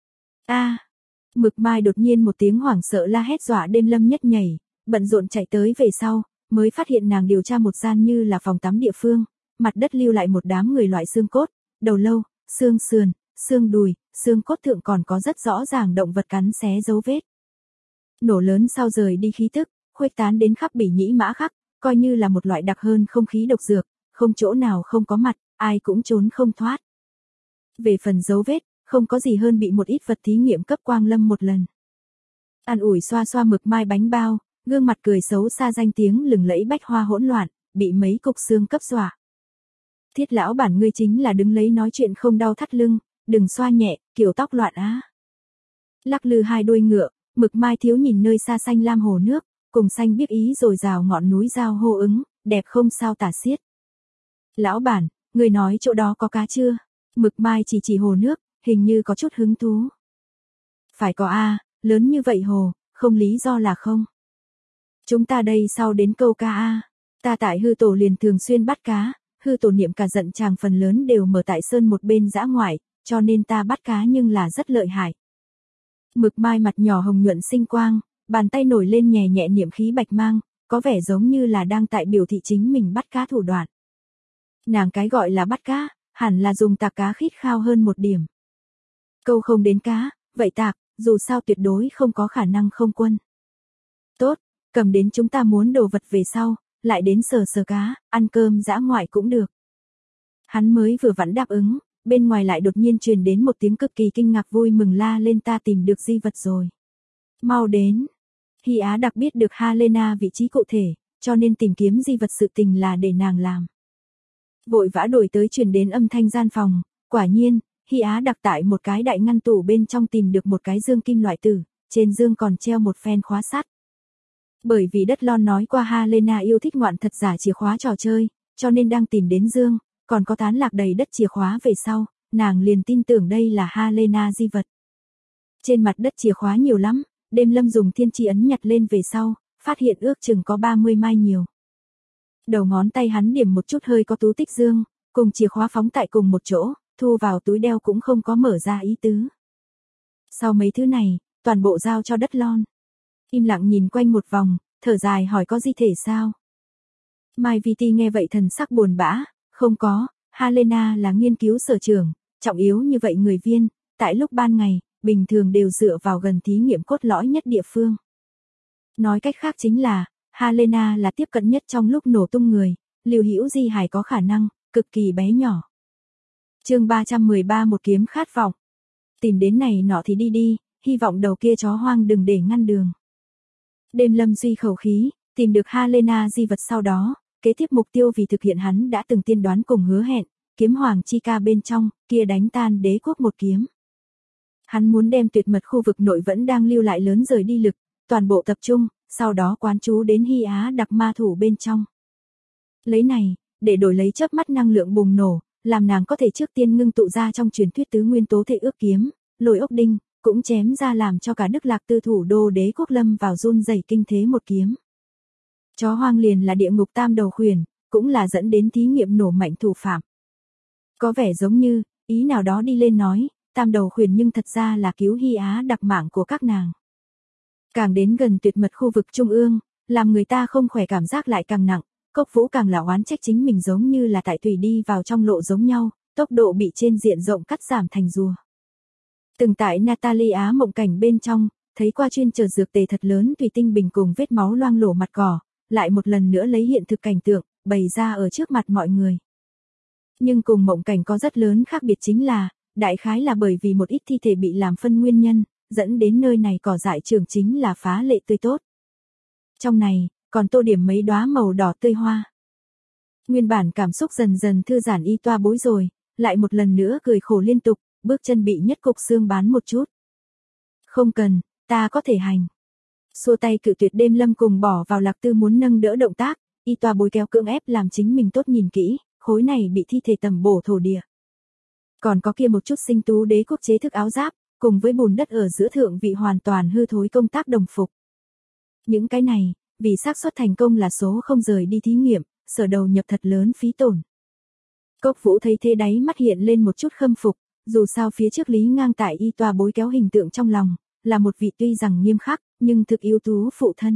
Mực Mai đột nhiên một tiếng hoảng sợ la hét dọa Đêm Lâm nhất nhảy, bận rộn chạy tới về sau, mới phát hiện nàng điều tra một gian như là phòng tắm địa phương, mặt đất lưu lại một đám người loại xương cốt, đầu lâu, xương sườn, xương đùi, xương cốt thượng còn có rất rõ ràng động vật cắn xé dấu vết. Nổ lớn sau rời đi khí tức, khuếch tán đến khắp Bỉ Nhĩ Mã Khắc, coi như là một loại đặc hơn không khí độc dược, không chỗ nào không có mặt, ai cũng trốn không thoát. Về phần dấu vết, không có gì hơn bị một ít vật thí nghiệm cấp Quang Lâm một lần. An ủi xoa xoa Mực Mai bánh bao, gương mặt cười xấu xa danh tiếng lừng lẫy bách hoa hỗn loạn, bị mấy cục xương cấp dọa. Thiết lão bản ngươi chính là đứng lấy nói chuyện không đau thắt lưng, đừng xoa nhẹ, kiểu tóc loạn á. Lắc lư hai đuôi ngựa, Mực Mai thiếu nhìn nơi xa xanh lam hồ nước, cùng xanh biếc ý rồi rào ngọn núi giao hô ứng, đẹp không sao tả xiết. Lão bản, người nói chỗ đó có cá chưa? Mực Mai chỉ hồ nước, hình như có chút hứng thú. Phải có a, lớn như vậy hồ, không lý do là không. Chúng ta đây sau đến câu cá a. Ta tại hư tổ liền thường xuyên bắt cá, hư tổ niệm cả giận chàng phần lớn đều mở tại sơn một bên dã ngoại, cho nên ta bắt cá nhưng là rất lợi hại. Mực Mai mặt nhỏ hồng nhuận sinh quang, bàn tay nổi lên nhẹ nhẹ niệm khí bạch mang, có vẻ giống như là đang tại biểu thị chính mình bắt cá thủ đoạn. Nàng cái gọi là bắt cá, hẳn là dùng tạc cá khít khao hơn một điểm. Câu không đến cá, vậy tạc, dù sao tuyệt đối không có khả năng không quân. Tốt, cầm đến chúng ta muốn đồ vật về sau, lại đến sờ cá, ăn cơm dã ngoại cũng được. Hắn mới vừa vặn đáp ứng, bên ngoài lại đột nhiên truyền đến một tiếng cực kỳ kinh ngạc vui mừng la lên ta tìm được di vật rồi. Mau đến. Hy Á đặc biết được Helena vị trí cụ thể, cho nên tìm kiếm di vật sự tình là để nàng làm. Vội vã đổi tới truyền đến âm thanh gian phòng, quả nhiên, Hy Á đặc tại một cái đại ngăn tủ bên trong tìm được một cái dương kim loại tử, trên dương còn treo một phen khóa sắt. Bởi vì Đất Lon nói qua Helena yêu thích ngoạn thật giả chìa khóa trò chơi, cho nên đang tìm đến dương, còn có tán lạc đầy đất chìa khóa về sau, nàng liền tin tưởng đây là Helena di vật. Trên mặt đất chìa khóa nhiều lắm, Đêm Lâm dùng thiên chi ấn nhặt lên về sau, phát hiện ước chừng có 30 mai nhiều. Đầu ngón tay hắn điểm một chút hơi có tú tích dương, cùng chìa khóa phóng tại cùng một chỗ, thu vào túi đeo cũng không có mở ra ý tứ. Sau mấy thứ này, toàn bộ giao cho Đất Lon. Im lặng nhìn quanh một vòng, thở dài hỏi có di thể sao? Mai Viti nghe vậy thần sắc buồn bã, không có, Helena là nghiên cứu sở trường, trọng yếu như vậy người viên, tại lúc ban ngày, bình thường đều dựa vào gần thí nghiệm cốt lõi nhất địa phương. Nói cách khác chính là, Helena là tiếp cận nhất trong lúc nổ tung người, Lưu Hữu Di hài có khả năng, cực kỳ bé nhỏ. Chương 313 một kiếm khát vọng. Tìm đến này nọ thì đi, hy vọng đầu kia chó hoang đừng để ngăn đường. Đêm Lâm duy khẩu khí, tìm được Helena di vật sau đó, kế tiếp mục tiêu vì thực hiện hắn đã từng tiên đoán cùng hứa hẹn, kiếm hoàng chi ca bên trong, kia đánh tan đế quốc một kiếm. Hắn muốn đem tuyệt mật khu vực nội vẫn đang lưu lại lớn rời đi lực, toàn bộ tập trung, sau đó quán chú đến Hy Á đặc ma thủ bên trong. Lấy này, để đổi lấy chớp mắt năng lượng bùng nổ, làm nàng có thể trước tiên ngưng tụ ra trong truyền thuyết tứ nguyên tố thể ước kiếm, lôi ốc đinh, cũng chém ra làm cho cả Đức Lạc Tư thủ đô đế quốc lâm vào run rẩy kinh thế một kiếm. Chó hoang liền là địa ngục tam đầu khuyển, cũng là dẫn đến thí nghiệm nổ mạnh thủ phạm. Có vẻ giống như, ý nào đó đi lên nói, Tam đầu khuyển nhưng thật ra là cứu hy á đặc mạng của các nàng. Càng đến gần tuyệt mật khu vực trung ương, làm người ta không khỏe cảm giác lại càng nặng, Cốc Vũ càng là oán trách chính mình giống như là tại thủy đi vào trong lộ giống nhau, tốc độ bị trên diện rộng cắt giảm thành rùa. Từng tại Natalia mộng cảnh bên trong, thấy qua chuyên chờ dược tề thật lớn thủy tinh bình cùng vết máu loang lổ mặt cỏ, lại một lần nữa lấy hiện thực cảnh tượng, bày ra ở trước mặt mọi người. Nhưng cùng mộng cảnh có rất lớn khác biệt chính là, đại khái là bởi vì một ít thi thể bị làm phân nguyên nhân, dẫn đến nơi này cỏ dại trưởng chính là phá lệ tươi tốt. Trong này, còn tô điểm mấy đóa màu đỏ tươi hoa. Nguyên bản cảm xúc dần dần thư giãn y toa bối rồi, lại một lần nữa cười khổ liên tục, bước chân bị nhất cục xương bán một chút. Không cần, ta có thể hành. Xua tay cự tuyệt đêm lâm cùng bỏ vào Lạc Tư muốn nâng đỡ động tác, y toa bối kéo cưỡng ép làm chính mình tốt nhìn kỹ, khối này bị thi thể tầm bổ thổ địa. Còn có kia một chút sinh tú đế quốc chế thức áo giáp, cùng với bùn đất ở giữa thượng vị hoàn toàn hư thối công tác đồng phục. Những cái này, vì xác suất thành công là số không rời đi thí nghiệm, sở đầu nhập thật lớn phí tổn. Cốc Vũ thấy thế đáy mắt hiện lên một chút khâm phục, dù sao phía trước Lý Ngang tại y toa bối kéo hình tượng trong lòng, là một vị tuy rằng nghiêm khắc, nhưng thực ưu tú phụ thân.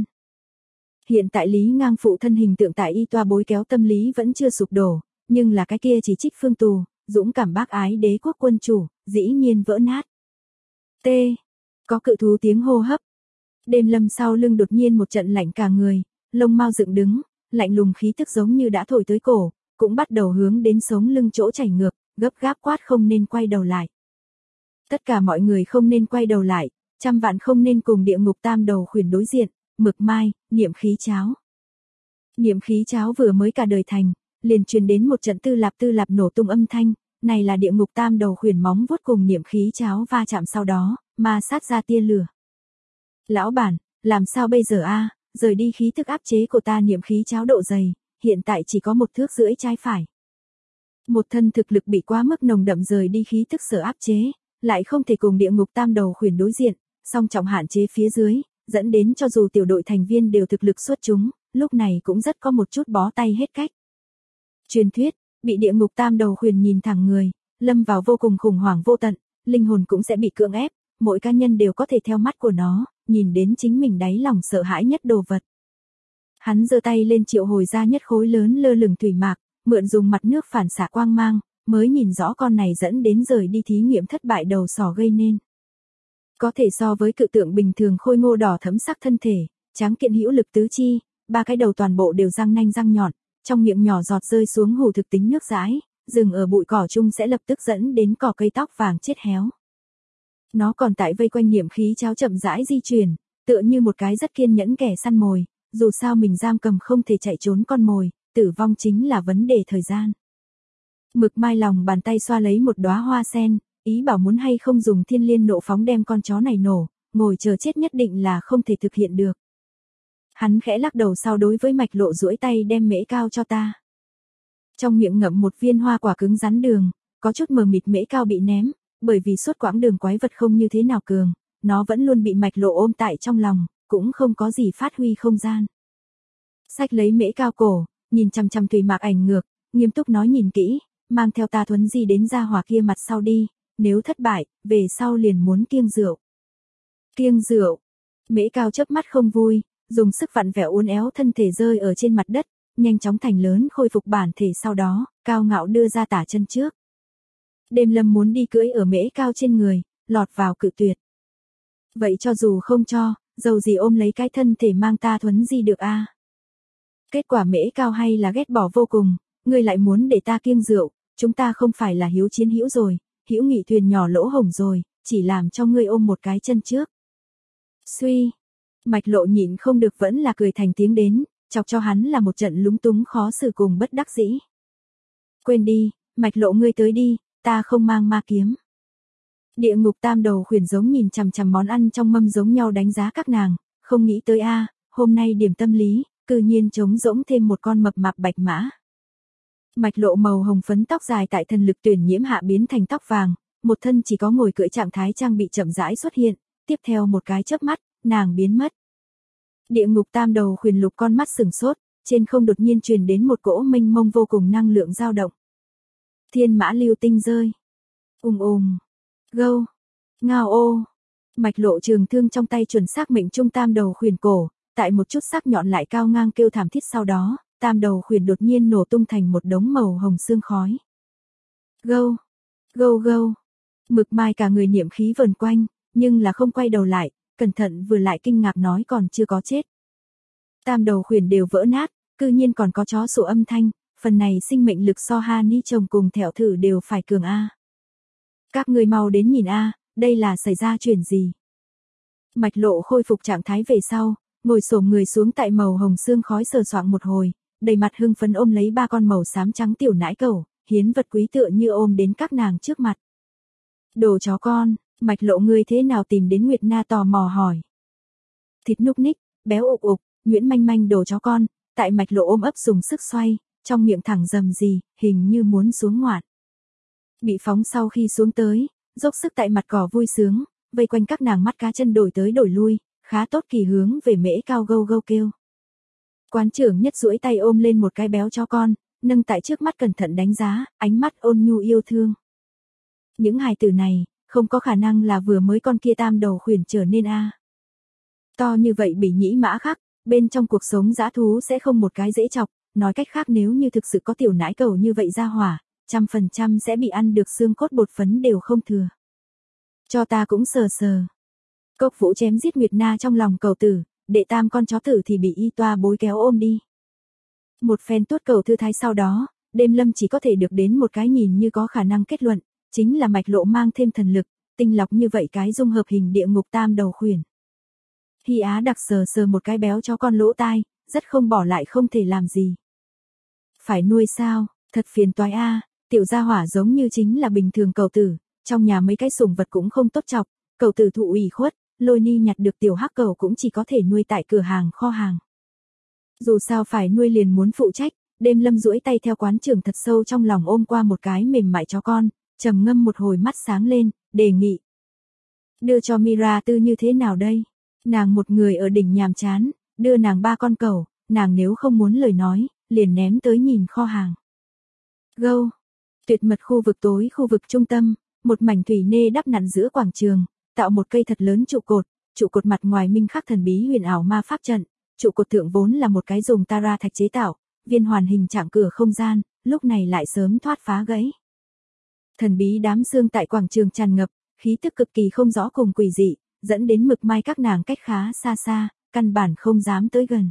Hiện tại Lý Ngang phụ thân hình tượng tại y toa bối kéo tâm lý vẫn chưa sụp đổ, nhưng là cái kia chỉ trích phương tù, dũng cảm bác ái đế quốc quân chủ, dĩ nhiên vỡ nát. T. Có cự thú tiếng hô hấp. Đêm lâm sau lưng đột nhiên một trận lạnh cả người, lông mau dựng đứng, lạnh lùng khí tức giống như đã thổi tới cổ, cũng bắt đầu hướng đến sống lưng chỗ chảy ngược, gấp gáp quát không nên quay đầu lại. Tất cả mọi người không nên quay đầu lại, trăm vạn không nên cùng địa ngục tam đầu khuyển đối diện, Mực Mai, niệm khí cháo. Niệm khí cháo vừa mới cả đời thành, liền truyền đến một trận tư lạp nổ tung âm thanh, này là địa ngục tam đầu khuyển móng vuốt cùng niệm khí cháo va chạm sau đó, ma sát ra tia lửa. Lão bản, làm sao bây giờ a? Rời đi khí thức áp chế của ta niệm khí cháo độ dày, hiện tại chỉ có 1 thước rưỡi trái phải. Một thân thực lực bị quá mức nồng đậm rời đi khí thức sở áp chế, lại không thể cùng địa ngục tam đầu khuyển đối diện, song trọng hạn chế phía dưới, dẫn đến cho dù tiểu đội thành viên đều thực lực xuất chúng, lúc này cũng rất có một chút bó tay hết cách. Truyền thuyết, bị địa ngục tam đầu khuyển nhìn thẳng người, lâm vào vô cùng khủng hoảng vô tận, linh hồn cũng sẽ bị cưỡng ép, mỗi cá nhân đều có thể theo mắt của nó, nhìn đến chính mình đáy lòng sợ hãi nhất đồ vật. Hắn giơ tay lên triệu hồi ra nhất khối lớn lơ lửng thủy mạc, mượn dùng mặt nước phản xạ quang mang, mới nhìn rõ con này dẫn đến rời đi thí nghiệm thất bại đầu sỏ gây nên. Có thể so với cự tượng bình thường khôi ngô đỏ thẫm sắc thân thể, tráng kiện hữu lực tứ chi, 3 cái đầu toàn bộ đều răng nanh răng nhọn, trong miệng nhỏ giọt rơi xuống hủ thực tính nước dãi, dừng ở bụi cỏ chung sẽ lập tức dẫn đến cỏ cây tóc vàng chết héo. Nó còn tại vây quanh niệm khí cháo chậm rãi di chuyển, tựa như một cái rất kiên nhẫn kẻ săn mồi, dù sao mình giam cầm không thể chạy trốn con mồi, tử vong chính là vấn đề thời gian. Mực Mai lòng bàn tay xoa lấy một đóa hoa sen, ý bảo muốn hay không dùng thiên liên nộ phóng đem con chó này nổ, ngồi chờ chết nhất định là không thể thực hiện được. Hắn khẽ lắc đầu sau đối với Mạch Lộ duỗi tay đem mễ cao cho ta. Trong miệng ngậm một viên hoa quả cứng rắn đường, có chút mờ mịt mễ cao bị ném, bởi vì suốt quãng đường quái vật không như thế nào cường, nó vẫn luôn bị Mạch Lộ ôm tại trong lòng, cũng không có gì phát huy không gian. Xách lấy mễ cao cổ, nhìn chằm chằm thủy mạc ảnh ngược, nghiêm túc nói nhìn kỹ, mang theo ta thuấn di đến gia hỏa kia mặt sau đi, nếu thất bại, về sau liền muốn kiêng rượu. Kiêng rượu. Mễ cao chớp mắt không vui, dùng sức vặn vẹo uốn éo thân thể rơi ở trên mặt đất, nhanh chóng thành lớn khôi phục bản thể sau đó, cao ngạo đưa ra tả chân trước. Đêm lâm muốn đi cưỡi ở mễ cao trên người, lọt vào cự tuyệt. Vậy cho dù không cho, dầu gì ôm lấy cái thân thể mang ta thuấn di được a? Kết quả mễ cao hay là ghét bỏ vô cùng, ngươi lại muốn để ta kiêng rượu, chúng ta không phải là hiếu chiến hữu rồi, hữu nghị thuyền nhỏ lỗ hổng rồi, chỉ làm cho ngươi ôm một cái chân trước. Suy, Mạch Lộ nhịn không được vẫn là cười thành tiếng đến, chọc cho hắn là một trận lúng túng khó xử cùng bất đắc dĩ. Quên đi, Mạch Lộ ngươi tới đi, ta không mang ma kiếm. Địa ngục tam đầu khuyển giống nhìn chằm chằm món ăn trong mâm giống nhau đánh giá các nàng, không nghĩ tới a, hôm nay điểm tâm lý, cư nhiên trống rỗng thêm một con mập mạp bạch mã. Mạch Lộ màu hồng phấn tóc dài tại thần lực tuyển nhiễm hạ biến thành tóc vàng, một thân chỉ có ngồi cưỡi trạng thái trang bị chậm rãi xuất hiện, tiếp theo một cái chớp mắt, nàng biến mất. Địa ngục tam đầu khuyển lục con mắt sừng sốt, trên không đột nhiên truyền đến một cỗ mênh mông vô cùng năng lượng dao động. Thiên mã lưu tinh rơi. Gâu. Ngao ô. Mạch Lộ trường thương trong tay chuẩn xác mệnh trung tam đầu khuyển cổ, tại một chút sắc nhọn lại cao ngang kêu thảm thiết, sau đó, tam đầu khuyển đột nhiên nổ tung thành một đống màu hồng xương khói. Gâu. Gâu gâu. Mực Mai cả người niệm khí vờn quanh, nhưng là không quay đầu lại, cẩn thận vừa lại kinh ngạc nói còn chưa có chết. Tam đầu khuyển đều vỡ nát, cư nhiên còn có chó sủa âm thanh, phần này sinh mệnh lực so ha ni chồng cùng thẹo thử đều phải cường a. Các người mau đến nhìn a, đây là xảy ra chuyện gì? Mạch Lộ khôi phục trạng thái về sau, ngồi xổm người xuống tại màu hồng xương khói sờ soạng một hồi, đầy mặt hưng phấn ôm lấy ba con màu xám trắng tiểu nãi cẩu, hiến vật quý tựa như ôm đến các nàng trước mặt. Đồ chó con, Mạch Lộ ngươi thế nào tìm đến Nguyệt Na tò mò hỏi. Thịt núc ních, béo ục ục, nhuyễn manh manh đồ chó con, tại Mạch Lộ ôm ấp dùng sức xoay, trong miệng thẳng rầm gì, hình như muốn xuống ngoạn. Bị phóng sau khi xuống tới, dốc sức tại mặt cỏ vui sướng, vây quanh các nàng mắt cá chân đổi tới đổi lui, khá tốt kỳ hướng về mễ cao gâu gâu kêu. Quán trưởng nhất duỗi tay ôm lên một cái béo chó con, nâng tại trước mắt cẩn thận đánh giá, ánh mắt ôn nhu yêu thương. Những hài tử này, không có khả năng là vừa mới con kia tam đầu khuyển trở nên a. To như vậy bị nhĩ mã khắc, bên trong cuộc sống dã thú sẽ không một cái dễ chọc, nói cách khác nếu như thực sự có tiểu nãi cẩu như vậy ra hỏa, 100% sẽ bị ăn được xương cốt bột phấn đều không thừa. Cho ta cũng sờ sờ. Cốc Vũ chém giết Nguyệt Na trong lòng cầu tử, đệ tam con chó tử thì bị y toa bối kéo ôm đi. Một phen tuốt cầu thư thái sau đó, Đêm Lâm chỉ có thể được đến một cái nhìn như có khả năng kết luận, chính là Mạch Lộ mang thêm thần lực, tinh lọc như vậy cái dung hợp hình địa ngục tam đầu khuyển. Hy Á đặc sờ sờ một cái béo chó con lỗ tai, rất không bỏ lại không thể làm gì. Phải nuôi sao, thật phiền toái a, tiểu gia hỏa giống như chính là bình thường cầu tử, trong nhà mấy cái sủng vật cũng không tốt chọc, cầu tử thụ ủy khuất, Lôi Ni nhặt được tiểu hắc cầu cũng chỉ có thể nuôi tại cửa hàng kho hàng. Dù sao phải nuôi liền muốn phụ trách, Đêm Lâm duỗi tay theo quán trưởng thật sâu trong lòng ôm qua một cái mềm mại chó con, trầm ngâm một hồi mắt sáng lên, đề nghị. Đưa cho Mira Tư như thế nào đây? Nàng một người ở đỉnh nhàm chán, đưa nàng ba con cẩu, nàng nếu không muốn lời nói, liền ném tới nhìn kho hàng. Gâu. Tuyệt mật khu vực tối khu vực trung tâm, một mảnh thủy nê đắp nặn giữa quảng trường, tạo một cây thật lớn trụ cột mặt ngoài minh khắc thần bí huyền ảo ma pháp trận, trụ cột thượng vốn là một cái dùng tara thạch chế tạo, viên hoàn hình trạng cửa không gian, lúc này lại sớm thoát phá gãy. Thần bí đám xương tại quảng trường tràn ngập, khí tức cực kỳ không rõ cùng quỷ dị, dẫn đến Mực Mai các nàng cách khá xa xa, căn bản không dám tới gần.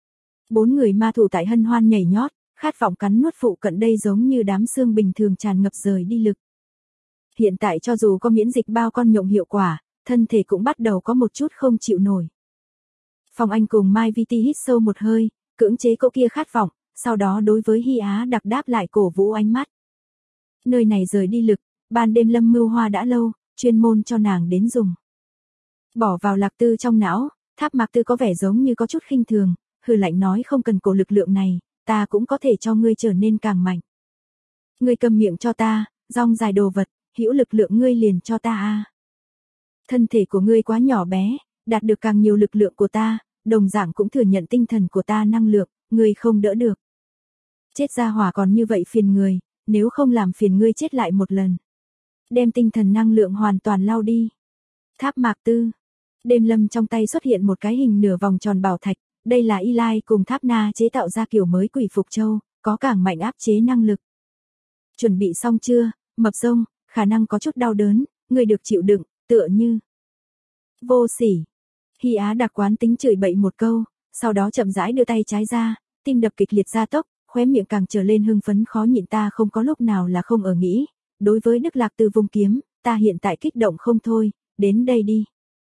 4 người ma thủ tại hân hoan nhảy nhót, khát vọng cắn nuốt phụ cận đây giống như đám xương bình thường tràn ngập rời đi lực. Hiện tại cho dù có miễn dịch bao con nhộng hiệu quả, thân thể cũng bắt đầu có một chút không chịu nổi. Phong Anh cùng Mai Viti hít sâu một hơi, cưỡng chế cỗ kia khát vọng, sau đó đối với Hy Á đặc đáp lại cổ vũ ánh mắt. Nơi này rời đi lực, ban đêm Lâm mưu hoa đã lâu, chuyên môn cho nàng đến dùng. Bỏ vào Lạc Tư trong não, Tháp Mạc Tư có vẻ giống như có chút khinh thường, hừ lạnh nói không cần cổ lực lượng này, ta cũng có thể cho ngươi trở nên càng mạnh. Ngươi cầm miệng cho ta, rong dài đồ vật, hữu lực lượng ngươi liền cho ta a. Thân thể của ngươi quá nhỏ bé, đạt được càng nhiều lực lượng của ta, đồng dạng cũng thừa nhận tinh thần của ta năng lượng, ngươi không đỡ được. Chết ra hỏa còn như vậy phiền người, nếu không làm phiền ngươi chết lại một lần. Đem tinh thần năng lượng hoàn toàn lau đi. Tháp Mạc Tư. Đêm Lâm trong tay xuất hiện một cái hình nửa vòng tròn bảo thạch, đây là Y Lai cùng Tháp Na chế tạo ra kiểu mới quỷ phục châu, có càng mạnh áp chế năng lực. Chuẩn bị xong chưa, mập rông, khả năng có chút đau đớn, người được chịu đựng, tựa như. Vô sỉ. Hy Á đặc quán tính chửi bậy một câu, sau đó chậm rãi đưa tay trái ra, tim đập kịch liệt gia tốc, khóe miệng càng trở lên hưng phấn khó nhịn ta không có lúc nào là không ở nghĩ. Đối với Đức Lạc Tư vung kiếm, ta hiện tại kích động không thôi, đến đây đi.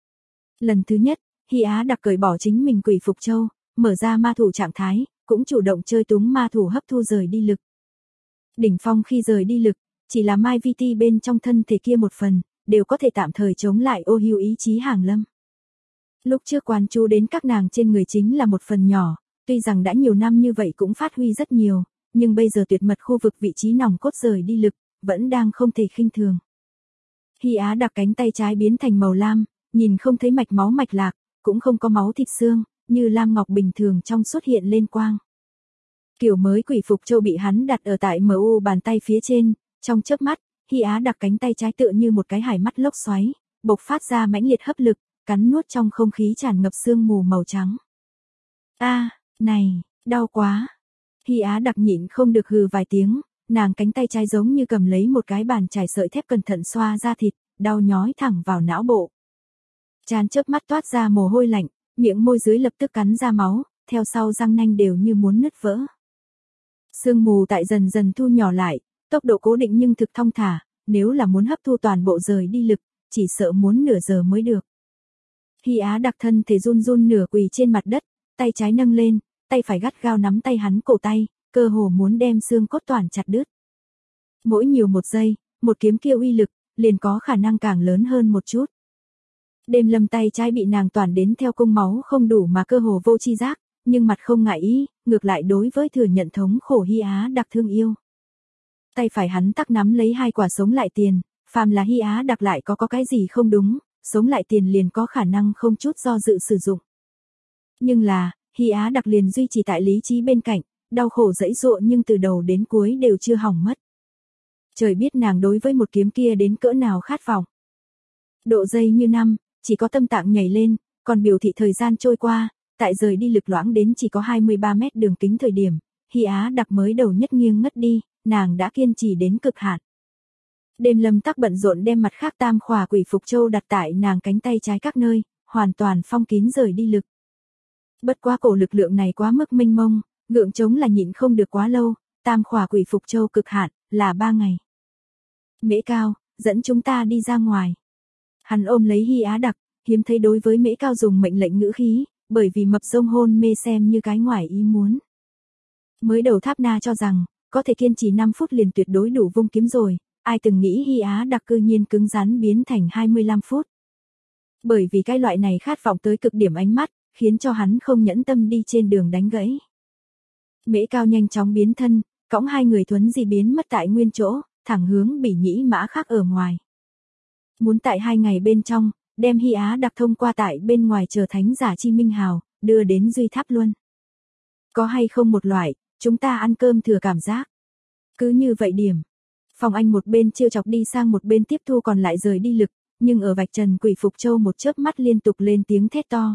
Lần thứ nhất, Hy Á đặc cởi bỏ chính mình quỷ phục châu, mở ra ma thủ trạng thái, cũng chủ động chơi túng ma thủ hấp thu rời đi lực. Đỉnh phong khi rời đi lực, chỉ là Mai Viti bên trong thân thể kia một phần, đều có thể tạm thời chống lại ô hưu ý chí Hàng Lâm. Lúc trước quan chú đến các nàng trên người chính là một phần nhỏ, tuy rằng đã nhiều năm như vậy cũng phát huy rất nhiều, nhưng bây giờ tuyệt mật khu vực vị trí nòng cốt rời đi lực, vẫn đang không thể khinh thường. Hy Á đặc cánh tay trái biến thành màu lam, nhìn không thấy mạch máu mạch lạc, cũng không có máu thịt xương, như lam ngọc bình thường trong xuất hiện lên quang. Kiểu mới quỷ phục châu bị hắn đặt ở tại MU bàn tay phía trên, trong chớp mắt, Hy Á Đặc cánh tay trái tựa như một cái hải mắt lốc xoáy, bộc phát ra mãnh liệt hấp lực, cắn nuốt trong không khí tràn ngập sương mù màu trắng. Này, đau quá. Hy Á Đặc nhịn không được hừ vài tiếng, nàng cánh tay trái giống như cầm lấy một cái bàn chải sợi thép cẩn thận xoa ra thịt, đau nhói thẳng vào não bộ. Trán chớp mắt toát ra mồ hôi lạnh, miệng môi dưới lập tức cắn ra máu, theo sau răng nanh đều như muốn nứt vỡ. Sương mù tại dần dần thu nhỏ lại, tốc độ cố định nhưng thực thong thả, nếu là muốn hấp thu toàn bộ rời đi lực, chỉ sợ muốn nửa giờ mới được. Hy Á Đặc thân thể run run nửa quỳ trên mặt đất, tay trái nâng lên, tay phải gắt gao nắm tay hắn cổ tay, cơ hồ muốn đem xương cốt toàn chặt đứt. Mỗi nhiều một giây, một kiếm kia uy lực, liền có khả năng càng lớn hơn một chút. Đêm Lâm tay trái bị nàng toàn đến theo cung máu không đủ mà cơ hồ vô chi giác, nhưng mặt không ngại ý, ngược lại đối với thừa nhận thống khổ Hy Á Đặc thương yêu. Tay phải hắn tắc nắm lấy 2 quả sống lại tiền, phàm là Hy Á Đặc lại có cái gì không đúng, sống lại tiền liền có khả năng không chút do dự sử dụng. Nhưng là, Hy Á Đặc liền duy trì tại lý trí bên cạnh, đau khổ dãy dụa nhưng từ đầu đến cuối đều chưa hỏng mất. Trời biết nàng đối với một kiếm kia đến cỡ nào khát vọng. Độ giây như năm, chỉ có tâm tạng nhảy lên, còn biểu thị thời gian trôi qua, tại rời đi lực loãng đến chỉ có 23 mét đường kính thời điểm, Hy Á Đặc mới đầu nhất nghiêng ngất đi, nàng đã kiên trì đến cực hạn. Đêm Lâm tắc bận rộn đem mặt khác tam khỏa quỷ phục châu đặt tại nàng cánh tay trái các nơi, hoàn toàn phong kín rời đi lực. Bất quá cổ lực lượng này quá mức mênh mông, gượng chống là nhịn không được quá lâu, tam khỏa quỷ phục châu cực hạn, là 3 ngày. Mễ Cao, dẫn chúng ta đi ra ngoài. Hắn ôm lấy Hy Á Đặc, hiếm thấy đối với Mễ Cao dùng mệnh lệnh ngữ khí, bởi vì mập rông hôn mê xem như cái ngoài ý muốn. Mới đầu Tháp Na cho rằng, có thể kiên trì 5 phút liền tuyệt đối đủ vung kiếm rồi, ai từng nghĩ Hy Á Đặc cư nhiên cứng rắn biến thành 25 phút. Bởi vì cái loại này khát vọng tới cực điểm ánh mắt, khiến cho hắn không nhẫn tâm đi trên đường đánh gãy. Mễ Cao nhanh chóng biến thân, cõng 2 người thuấn di biến mất tại nguyên chỗ, thẳng hướng Bỉ Nhĩ Mã khác ở ngoài. Muốn tại 2 ngày bên trong, đem Hy Á Đặc thông qua tại bên ngoài chờ thánh giả Chi Minh Hào, đưa đến Duy Tháp Luân. Có hay không một loại, chúng ta ăn cơm thừa cảm giác. Cứ như vậy điểm. Phòng Anh một bên trêu chọc đi sang một bên tiếp thu còn lại rời đi lực, nhưng ở vạch trần quỷ phục châu một chớp mắt liên tục lên tiếng thét to.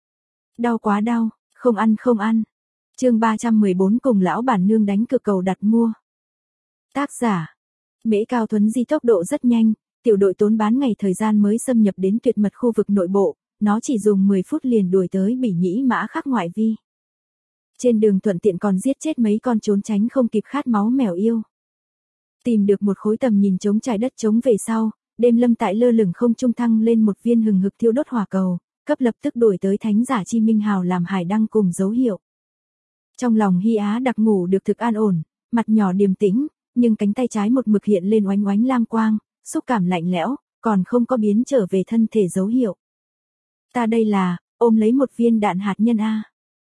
Đau quá đau, không ăn không ăn. Chương 314 cùng lão bản nương đánh cược cầu đặt mua. Tác giả. Mễ Cao thuấn di tốc độ rất nhanh, tiểu đội tốn bán ngày thời gian mới xâm nhập đến tuyệt mật khu vực nội bộ, nó chỉ dùng 10 phút liền đuổi tới Bỉ Nhĩ Mã khác ngoại vi. Trên đường thuận tiện còn giết chết mấy con trốn tránh không kịp khát máu mèo yêu. Tìm được một khối tầm nhìn trống trải đất trống về sau, Đêm Lâm tại lơ lửng không trung thăng lên một viên hừng hực thiêu đốt hỏa cầu, cấp lập tức đuổi tới thánh giả Chi Minh Hào làm hải đăng cùng dấu hiệu. Trong lòng Hy Á Đặc ngủ được thực an ổn, mặt nhỏ điềm tĩnh, nhưng cánh tay trái một mực hiện lên oánh oánh lam quang, xúc cảm lạnh lẽo, còn không có biến trở về thân thể dấu hiệu. Ta đây là, ôm lấy một viên đạn hạt nhân A.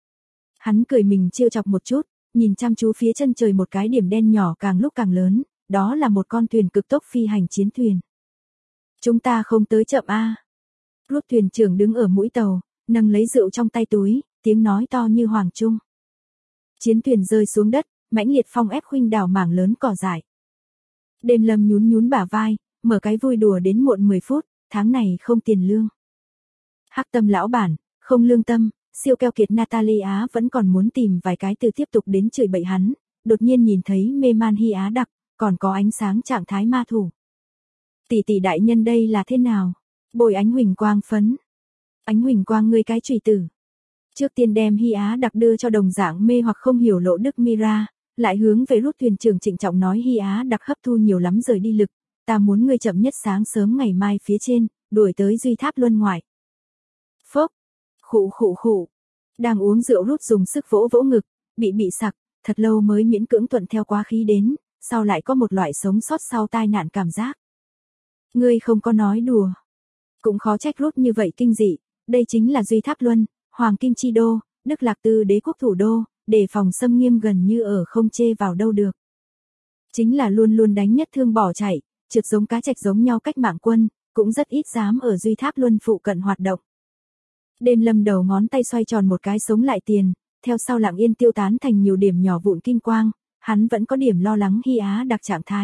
Hắn cười mình trêu chọc một chút, nhìn chăm chú phía chân trời một cái điểm đen nhỏ càng lúc càng lớn, đó là một con thuyền cực tốc phi hành chiến thuyền. Chúng ta không tới chậm A. Rút thuyền trưởng đứng ở mũi tàu, nâng lấy rượu trong tay túi, tiếng nói to như hoàng trung. Chiến thuyền rơi xuống đất, mãnh liệt phong ép khuynh đảo mảng lớn cỏ dại. Đêm Lâm nhún nhún bả vai, mở cái vui đùa đến muộn 10 phút, tháng này không tiền lương. Hắc Tâm lão bản, không lương tâm, siêu keo kiệt Natalie Á vẫn còn muốn tìm vài cái từ tiếp tục đến chửi bậy hắn, đột nhiên nhìn thấy mê man Hy Á Đặc, còn có ánh sáng trạng thái ma thủ. Tỷ tỷ đại nhân đây là thế nào? Bồi ánh huỳnh quang phấn. Ánh huỳnh quang ngươi cái trùy tử. Trước tiên đem Hy Á Đặc đưa cho đồng dạng mê hoặc không hiểu Lộ Đức Mira, lại hướng về rút thuyền trưởng trịnh trọng nói Hy Á Đặc hấp thu nhiều lắm rời đi lực, ta muốn ngươi chậm nhất sáng sớm ngày mai phía trên, đuổi tới Duy Tháp Luân ngoại. Phốc, khụ khụ khụ. Đang uống rượu rút dùng sức vỗ vỗ ngực, bị sặc, thật lâu mới miễn cưỡng thuận theo quá khí đến, sau lại có một loại sống sót sau tai nạn cảm giác. Ngươi không có nói đùa. Cũng khó trách rút như vậy kinh dị, đây chính là Duy Tháp Luân, Hoàng Kim Chi Đô, Đức Lạc Tư đế quốc thủ đô, đề phòng xâm nghiêm gần như ở không chê vào đâu được. Chính là luôn luôn đánh nhất thương bỏ chạy, trượt giống cá trạch giống nhau cách mạng quân, cũng rất ít dám ở Duy Tháp Luân phụ cận hoạt động. Đêm Lâm đầu ngón tay xoay tròn một cái sống lại tiền, theo sau lặng yên tiêu tán thành nhiều điểm nhỏ vụn kim quang, hắn vẫn có điểm lo lắng Hy Á Đặc trạng thái,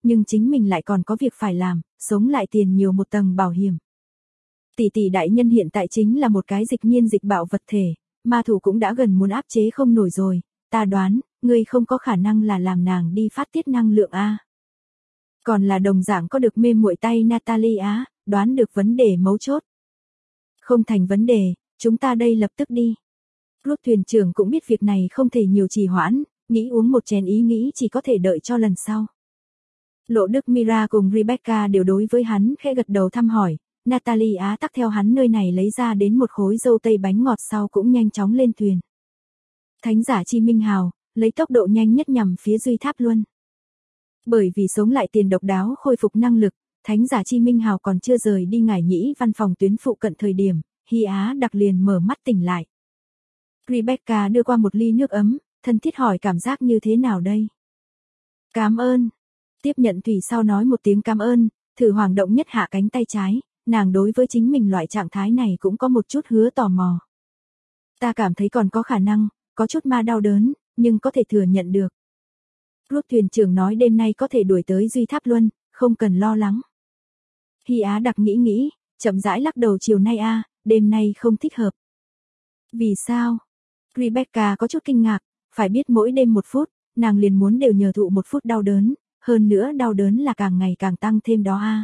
nhưng chính mình lại còn có việc phải làm, sống lại tiền nhiều một tầng bảo hiểm. Tỷ tỷ đại nhân hiện tại chính là một cái dịch nhiên dịch bạo vật thể, ma thủ cũng đã gần muốn áp chế không nổi rồi, ta đoán, ngươi không có khả năng là làm nàng đi phát tiết năng lượng a. Còn là đồng dạng có được mê muội tay Natalie á, đoán được vấn đề mấu chốt. Không thành vấn đề, chúng ta đây lập tức đi. Rút thuyền trưởng cũng biết việc này không thể nhiều trì hoãn, nghĩ uống một chén ý nghĩ chỉ có thể đợi cho lần sau. Lộ Đức Mira cùng Rebecca đều đối với hắn khẽ gật đầu thăm hỏi, Natalie á tắc theo hắn nơi này lấy ra đến một khối dâu tây bánh ngọt sau cũng nhanh chóng lên thuyền. Thánh giả Chi Minh Hào, lấy tốc độ nhanh nhất nhằm phía Duy Tháp Luân. Bởi vì sống lại tiền độc đáo khôi phục năng lực, Thánh giả Chi Minh Hào còn chưa rời đi ngải nhĩ văn phòng tuyến phụ cận thời điểm, Hy Á đặc liền mở mắt tỉnh lại. Rebecca đưa qua một ly nước ấm, thân thiết hỏi cảm giác như thế nào đây? Cảm ơn. Tiếp nhận thủy sau nói một tiếng cảm ơn, thử hoàng động nhất hạ cánh tay trái, nàng đối với chính mình loại trạng thái này cũng có một chút hứa tò mò. Ta cảm thấy còn có khả năng, có chút ma đau đớn, nhưng có thể thừa nhận được. Rút thuyền trưởng nói đêm nay có thể đuổi tới Duy Tháp Luân, không cần lo lắng. Hy Á đặc nghĩ, chậm rãi lắc đầu chiều nay đêm nay không thích hợp. Vì sao? Rebecca có chút kinh ngạc, phải biết mỗi đêm 1 phút, nàng liền muốn đều nhờ thụ 1 phút đau đớn, hơn nữa đau đớn là càng ngày càng tăng thêm đó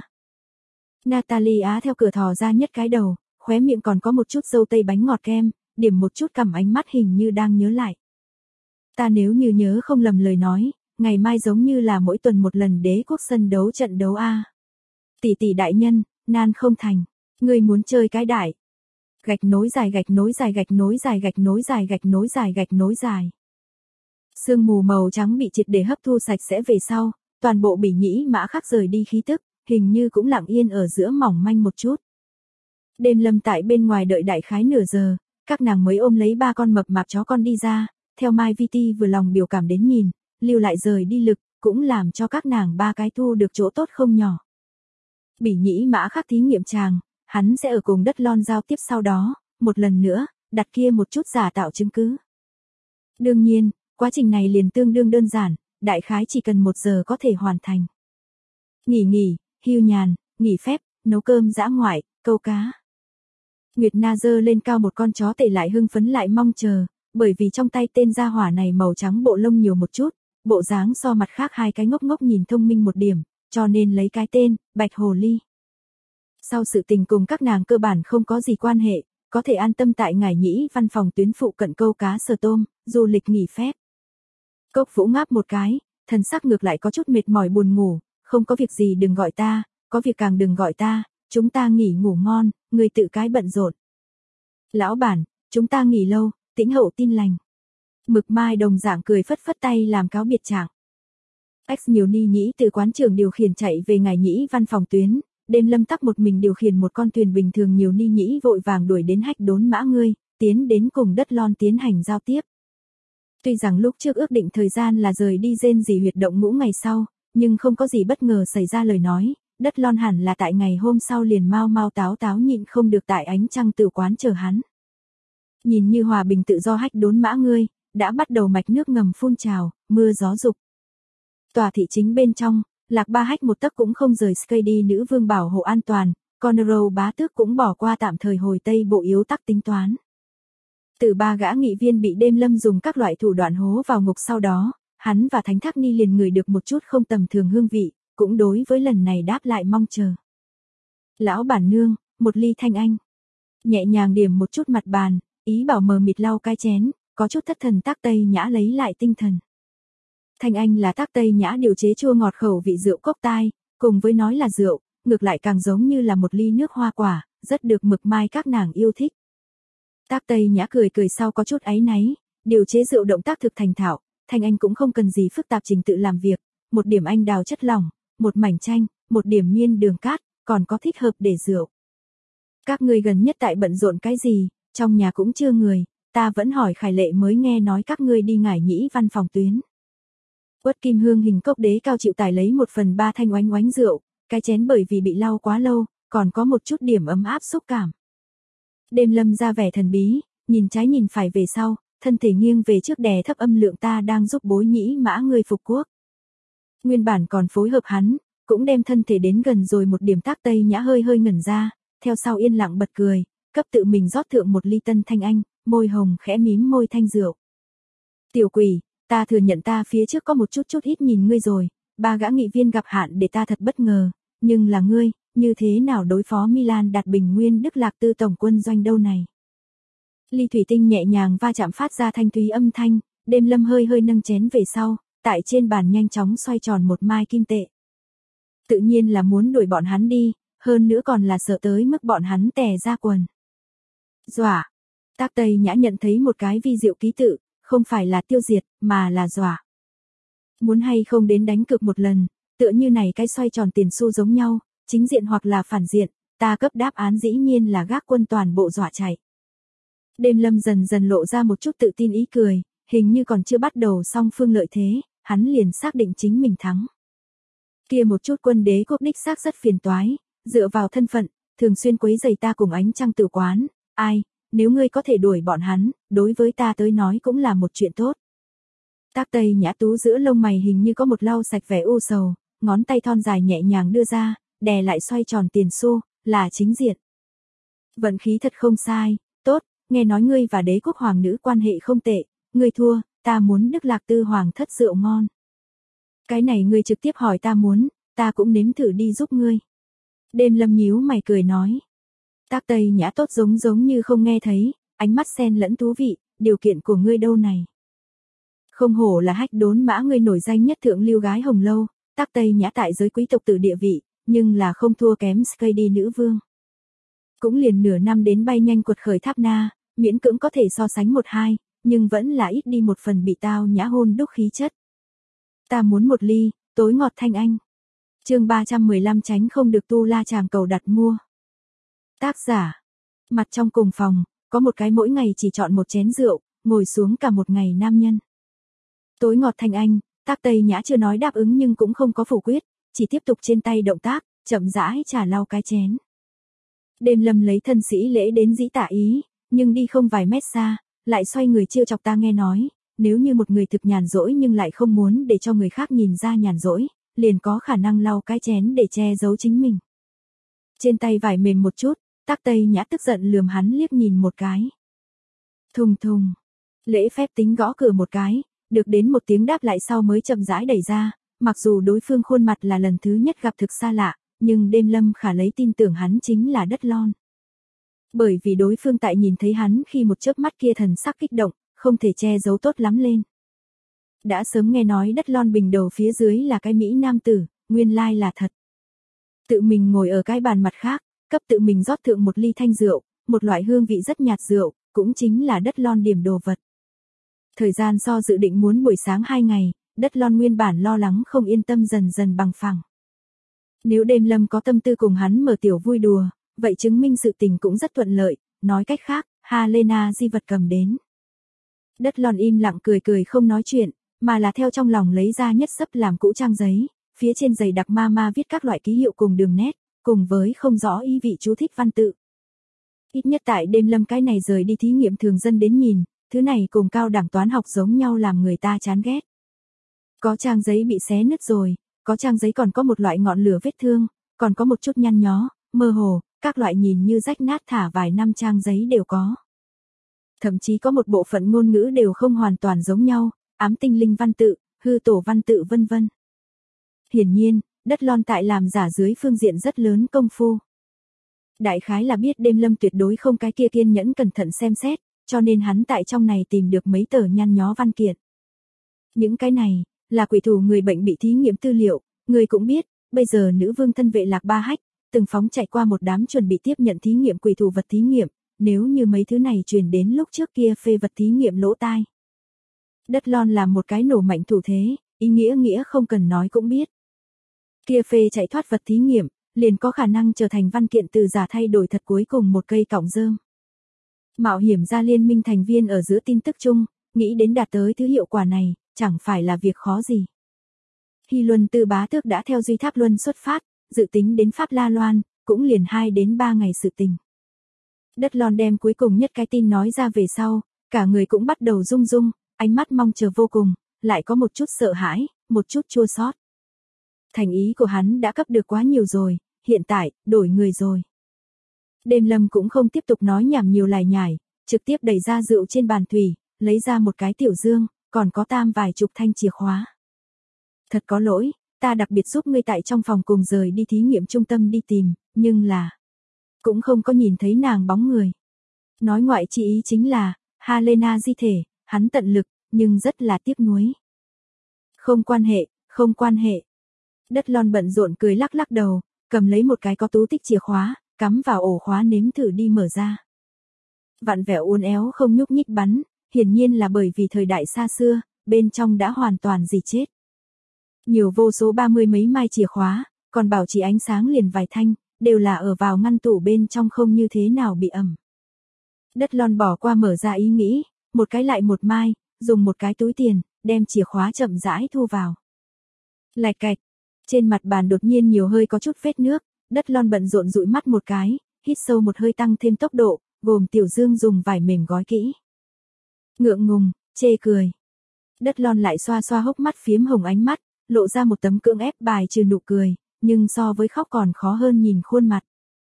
Natalie á theo cửa thò ra nhất cái đầu, khóe miệng còn có một chút dâu tây bánh ngọt kem, điểm một chút cầm ánh mắt hình như đang nhớ lại. Ta nếu như nhớ không lầm lời nói, ngày mai giống như là mỗi tuần một lần đế quốc sân đấu trận đấu Tỷ tỷ đại nhân, nan không thành, ngươi muốn chơi cái đại. Gạch nối dài gạch nối dài gạch nối dài gạch nối dài gạch nối dài gạch nối dài. Sương mù màu trắng bị triệt để hấp thu sạch sẽ về sau, toàn bộ bỉ nhĩ mã khắc rời đi khí tức, hình như cũng lặng yên ở giữa mỏng manh một chút. Đêm lâm tại bên ngoài đợi đại khái nửa giờ, các nàng mới ôm lấy 3 con mập mạp chó con đi ra, theo Mai Viti vừa lòng biểu cảm đến nhìn, lưu lại rời đi lực, cũng làm cho các nàng 3 cái thu được chỗ tốt không nhỏ. Bỉ nhĩ mã khắc thí nghiệm chàng, hắn sẽ ở cùng đất lon giao tiếp sau đó, một lần nữa, đặt kia một chút giả tạo chứng cứ. Đương nhiên, quá trình này liền tương đương đơn giản, đại khái chỉ cần 1 giờ có thể hoàn thành. Nghỉ, hưu nhàn, nghỉ phép, nấu cơm dã ngoại, câu cá. Nguyệt Na giơ lên cao một con chó tể lại hưng phấn lại mong chờ, bởi vì trong tay tên gia hỏa này màu trắng bộ lông nhiều một chút, bộ dáng so mặt khác 2 cái ngốc ngốc nhìn thông minh một điểm, cho nên lấy cái tên, Bạch Hồ Ly. Sau sự tình cùng các nàng cơ bản không có gì quan hệ, có thể an tâm tại ngải nhĩ văn phòng tuyến phụ cận câu cá sờ tôm, du lịch nghỉ phép. Cốc Vũ ngáp một cái, thần sắc ngược lại có chút mệt mỏi buồn ngủ, không có việc gì đừng gọi ta, có việc càng đừng gọi ta, chúng ta nghỉ ngủ ngon, người tự cái bận rộn. Lão bản, chúng ta nghỉ lâu, Tĩnh Hậu tin lành. Mực Mai đồng dạng cười phất phất tay làm cáo biệt trạng. X nhiều ni nhĩ từ quán trường điều khiển chạy về ngải nhĩ văn phòng tuyến, đêm lâm tắc một mình điều khiển một con thuyền bình thường nhiều ni nhĩ vội vàng đuổi đến hách đốn mã ngươi, tiến đến cùng đất lon tiến hành giao tiếp. Tuy rằng lúc trước ước định thời gian là rời đi rên gì huyệt động ngũ ngày sau, nhưng không có gì bất ngờ xảy ra lời nói, đất lon hẳn là tại ngày hôm sau liền mau mau táo táo nhịn không được tại ánh trăng tử quán chờ hắn. Nhìn như hòa bình tự do hách đốn mã ngươi, đã bắt đầu mạch nước ngầm phun trào, mưa gió rục. Tòa thị chính bên trong, Lạc Ba hách một tấc cũng không rời Skady nữ vương bảo hộ an toàn, Conroe bá tước cũng bỏ qua tạm thời hồi Tây bộ yếu tắc tính toán. Từ 3 gã nghị viên bị đêm lâm dùng các loại thủ đoạn hố vào ngục sau đó, hắn và Thánh Thác Ni liền ngửi được một chút không tầm thường hương vị, cũng đối với lần này đáp lại mong chờ. Lão bản nương, một ly Thanh Anh. Nhẹ nhàng điểm một chút mặt bàn, ý bảo mờ mịt lau cái chén, có chút thất thần Tác Tây Nhã lấy lại tinh thần. Thanh Anh là Tác Tây Nhã điều chế chua ngọt khẩu vị rượu cốc tai, cùng với nói là rượu, ngược lại càng giống như là một ly nước hoa quả, rất được Mực Mai các nàng yêu thích. Tác Tây Nhã cười sau có chút áy náy, điều chế rượu động tác thực thành thạo, Thanh Anh cũng không cần gì phức tạp trình tự làm việc, một điểm anh đào chất lỏng, một mảnh chanh, một điểm miên đường cát, còn có thích hợp để rượu. Các ngươi gần nhất tại bận rộn cái gì, trong nhà cũng chưa người, ta vẫn hỏi Khải Lệ mới nghe nói các ngươi đi ngải nhĩ văn phòng tuyến. Uất Kim Hương hình cốc đế cao chịu tải lấy 1/3 thanh oánh oánh rượu, cái chén bởi vì bị lau quá lâu, còn có một chút điểm ấm áp xúc cảm. Đêm lâm ra vẻ thần bí, nhìn trái nhìn phải về sau, thân thể nghiêng về trước đè thấp âm lượng ta đang giúp bối nhĩ mã người phục quốc. Nguyên bản còn phối hợp hắn, cũng đem thân thể đến gần rồi một điểm Tác Tây Nhã hơi hơi ngẩn ra, theo sau yên lặng bật cười, cấp tự mình rót thượng một ly tân thanh anh, môi hồng khẽ mím môi thanh rượu. Tiểu quỷ, ta thừa nhận ta phía trước có một chút ít nhìn ngươi rồi, 3 gã nghị viên gặp hạn để ta thật bất ngờ, nhưng là ngươi, như thế nào đối phó Milan đạt bình nguyên Đức Lạc Tư tổng quân doanh đâu này. Ly thủy tinh nhẹ nhàng va chạm phát ra thanh thúy âm thanh, Đêm Lâm hơi hơi nâng chén về sau, tại trên bàn nhanh chóng xoay tròn một mai kim tệ. Tự nhiên là muốn đuổi bọn hắn đi, hơn nữa còn là sợ tới mức bọn hắn tè ra quần. Dọa. Tác Tây Nhã nhận thấy một cái vi diệu ký tự, không phải là tiêu diệt, mà là dọa. Muốn hay không đến đánh cược một lần, tựa như này cái xoay tròn tiền xu giống nhau, chính diện hoặc là phản diện, ta cấp đáp án dĩ nhiên là gác quân toàn bộ dọa chạy. Đêm Lâm dần dần lộ ra một chút tự tin ý cười, hình như còn chưa bắt đầu song phương lợi thế, hắn liền xác định chính mình thắng. Kia một chút quân đế quốc đích xác rất phiền toái, dựa vào thân phận, thường xuyên quấy rầy ta cùng ánh trăng tử quán, ai, nếu ngươi có thể đuổi bọn hắn, đối với ta tới nói cũng là một chuyện tốt. Tác Tây Nhã tú giữa lông mày hình như có một lau sạch vẻ u sầu, ngón tay thon dài nhẹ nhàng đưa ra, đè lại xoay tròn tiền xu, là chính diện. Vận khí thật không sai, tốt, nghe nói ngươi và đế quốc hoàng nữ quan hệ không tệ, ngươi thua, ta muốn Đức Lạc Tư hoàng thất rượu ngon. Cái này ngươi trực tiếp hỏi ta muốn, ta cũng nếm thử đi giúp ngươi. Đêm Lâm nhíu mày cười nói. Tác Tây Nhã tốt giống như không nghe thấy, ánh mắt xen lẫn thú vị, điều kiện của ngươi đâu này. Không hổ là hách đốn mã ngươi nổi danh nhất thượng lưu gái hồng lâu, Tác Tây Nhã tại giới quý tộc tử địa vị, nhưng là không thua kém Skady nữ vương. Cũng liền nửa năm đến bay nhanh quật khởi Tháp Na, miễn cưỡng có thể so sánh 1-2, nhưng vẫn là ít đi một phần bị tao nhã hôn đúc khí chất. Ta muốn một ly, tối ngọt thanh anh. Chương 315 tránh không được tu la chàng cầu đặt mua. Tác giả. Mặt trong cùng phòng, có một cái mỗi ngày chỉ chọn một chén rượu, ngồi xuống cả một ngày nam nhân. Tối ngọt thanh anh, Tác Tây Nhã chưa nói đáp ứng nhưng cũng không có phủ quyết, chỉ tiếp tục trên tay động tác, chậm rãi trả lau cái chén. Đêm Lâm lấy thân sĩ lễ đến dĩ tả ý, nhưng đi không vài mét xa, lại xoay người trêu chọc ta nghe nói, nếu như một người thực nhàn rỗi nhưng lại không muốn để cho người khác nhìn ra nhàn rỗi, liền có khả năng lau cái chén để che giấu chính mình. Trên tay vải mềm một chút, Tác Tây Nhã tức giận lườm hắn liếc nhìn một cái. Thùng thùng, lễ phép tính gõ cửa một cái, được đến một tiếng đáp lại sau mới chậm rãi đẩy ra, mặc dù đối phương khuôn mặt là lần thứ nhất gặp thực xa lạ, nhưng Đêm Lâm khả lấy tin tưởng hắn chính là Đất Lon. Bởi vì đối phương tại nhìn thấy hắn khi một chớp mắt kia thần sắc kích động, không thể che giấu tốt lắm lên. Đã sớm nghe nói Đất Lon bình đầu phía dưới là cái Mỹ nam tử, nguyên lai là thật. Tự mình ngồi ở cái bàn mặt khác, cấp tự mình rót thượng một ly thanh rượu, một loại hương vị rất nhạt rượu, cũng chính là Đất Lon điểm đồ vật. Thời gian so dự định muốn buổi sáng 2 ngày, Đất Lon nguyên bản lo lắng không yên tâm dần dần bằng phẳng. Nếu Đêm Lâm có tâm tư cùng hắn mở tiểu vui đùa, vậy chứng minh sự tình cũng rất thuận lợi, nói cách khác, Helena di vật cầm đến. Đất Lon im lặng cười không nói chuyện, mà là theo trong lòng lấy ra nhất xấp làm cũ trang giấy, phía trên dày đặc ma viết các loại ký hiệu cùng đường nét, cùng với không rõ ý vị chú thích văn tự. Ít nhất tại Đêm Lâm cái này rời đi thí nghiệm thường dân đến nhìn, thứ này cùng cao đẳng toán học giống nhau làm người ta chán ghét. Có trang giấy bị xé nứt rồi, có trang giấy còn có một loại ngọn lửa vết thương, còn có một chút nhăn nhó, mơ hồ, các loại nhìn như rách nát thả vài năm trang giấy đều có. Thậm chí có một bộ phận ngôn ngữ đều không hoàn toàn giống nhau, ám tinh linh văn tự, hư tổ văn tự vân vân. Hiển nhiên, Đất Lon tại làm giả dưới phương diện rất lớn công phu. Đại khái là biết Đêm Lâm tuyệt đối không cái kia kiên nhẫn cẩn thận xem xét, cho nên hắn tại trong này tìm được mấy tờ nhăn nhó văn kiện. Những cái này, là quỷ thủ người bệnh bị thí nghiệm tư liệu, người cũng biết, bây giờ nữ vương thân vệ Lạc Ba Hách, từng phóng chạy qua một đám chuẩn bị tiếp nhận thí nghiệm quỷ thủ vật thí nghiệm, nếu như mấy thứ này truyền đến lúc trước kia phê vật thí nghiệm lỗ tai. Đất Lon làm một cái nổ mạnh thủ thế, ý nghĩa không cần nói cũng biết. Kia phê chạy thoát vật thí nghiệm, liền có khả năng trở thành văn kiện từ giả thay đổi thật cuối cùng một cây cọng rơm. Mạo hiểm ra liên minh thành viên ở giữa tin tức chung, nghĩ đến đạt tới thứ hiệu quả này, chẳng phải là việc khó gì. Hy Luân Tư bá tước đã theo Duy Tháp Luân xuất phát, dự tính đến Pháp La Loan, cũng liền 2 đến 3 ngày sự tình. Đất Lon đem cuối cùng nhất cái tin nói ra về sau, cả người cũng bắt đầu rung rung, ánh mắt mong chờ vô cùng, lại có một chút sợ hãi, một chút chua xót. Thành ý của hắn đã cấp được quá nhiều rồi, hiện tại, đổi người rồi. Đêm Lâm cũng không tiếp tục nói nhảm nhiều lải nhải, trực tiếp đẩy ra rượu trên bàn thủy, lấy ra một cái tiểu dương, còn có vài chục thanh chìa khóa. Thật có lỗi, ta đặc biệt giúp ngươi tại trong phòng cùng rời đi thí nghiệm trung tâm đi tìm, nhưng là cũng không có nhìn thấy nàng bóng người. Nói ngoại chi ý chính là, Helena di thể, hắn tận lực, nhưng rất là tiếc nuối. Không quan hệ, không quan hệ. Đất Lon bận rộn cười lắc lắc đầu, cầm lấy một cái có tú tích chìa khóa, cắm vào ổ khóa nếm thử đi mở ra. Vặn vẹo uốn éo không nhúc nhích bắn, hiển nhiên là bởi vì thời đại xa xưa, bên trong đã hoàn toàn rỉ chết. Nhiều vô số 30 mấy mai chìa khóa, còn bảo trì ánh sáng liền vài thanh, đều là ở vào ngăn tủ bên trong không như thế nào bị ẩm. Đất Lon bỏ qua mở ra ý nghĩ, một cái lại một mai, dùng một cái túi tiền, đem chìa khóa chậm rãi thu vào. Lạch cạch, trên mặt bàn đột nhiên nhiều hơi có chút vết nước, Đất Lon bận rộn dụi mắt một cái, hít sâu một hơi tăng thêm tốc độ, gồm tiểu dương dùng vải mềm gói kỹ. Ngượng ngùng, chê cười. Đất Lon lại xoa xoa hốc mắt phiếm hồng ánh mắt, lộ ra một tấm cưỡng ép bài trừ nụ cười, nhưng so với khóc còn khó hơn nhìn khuôn mặt.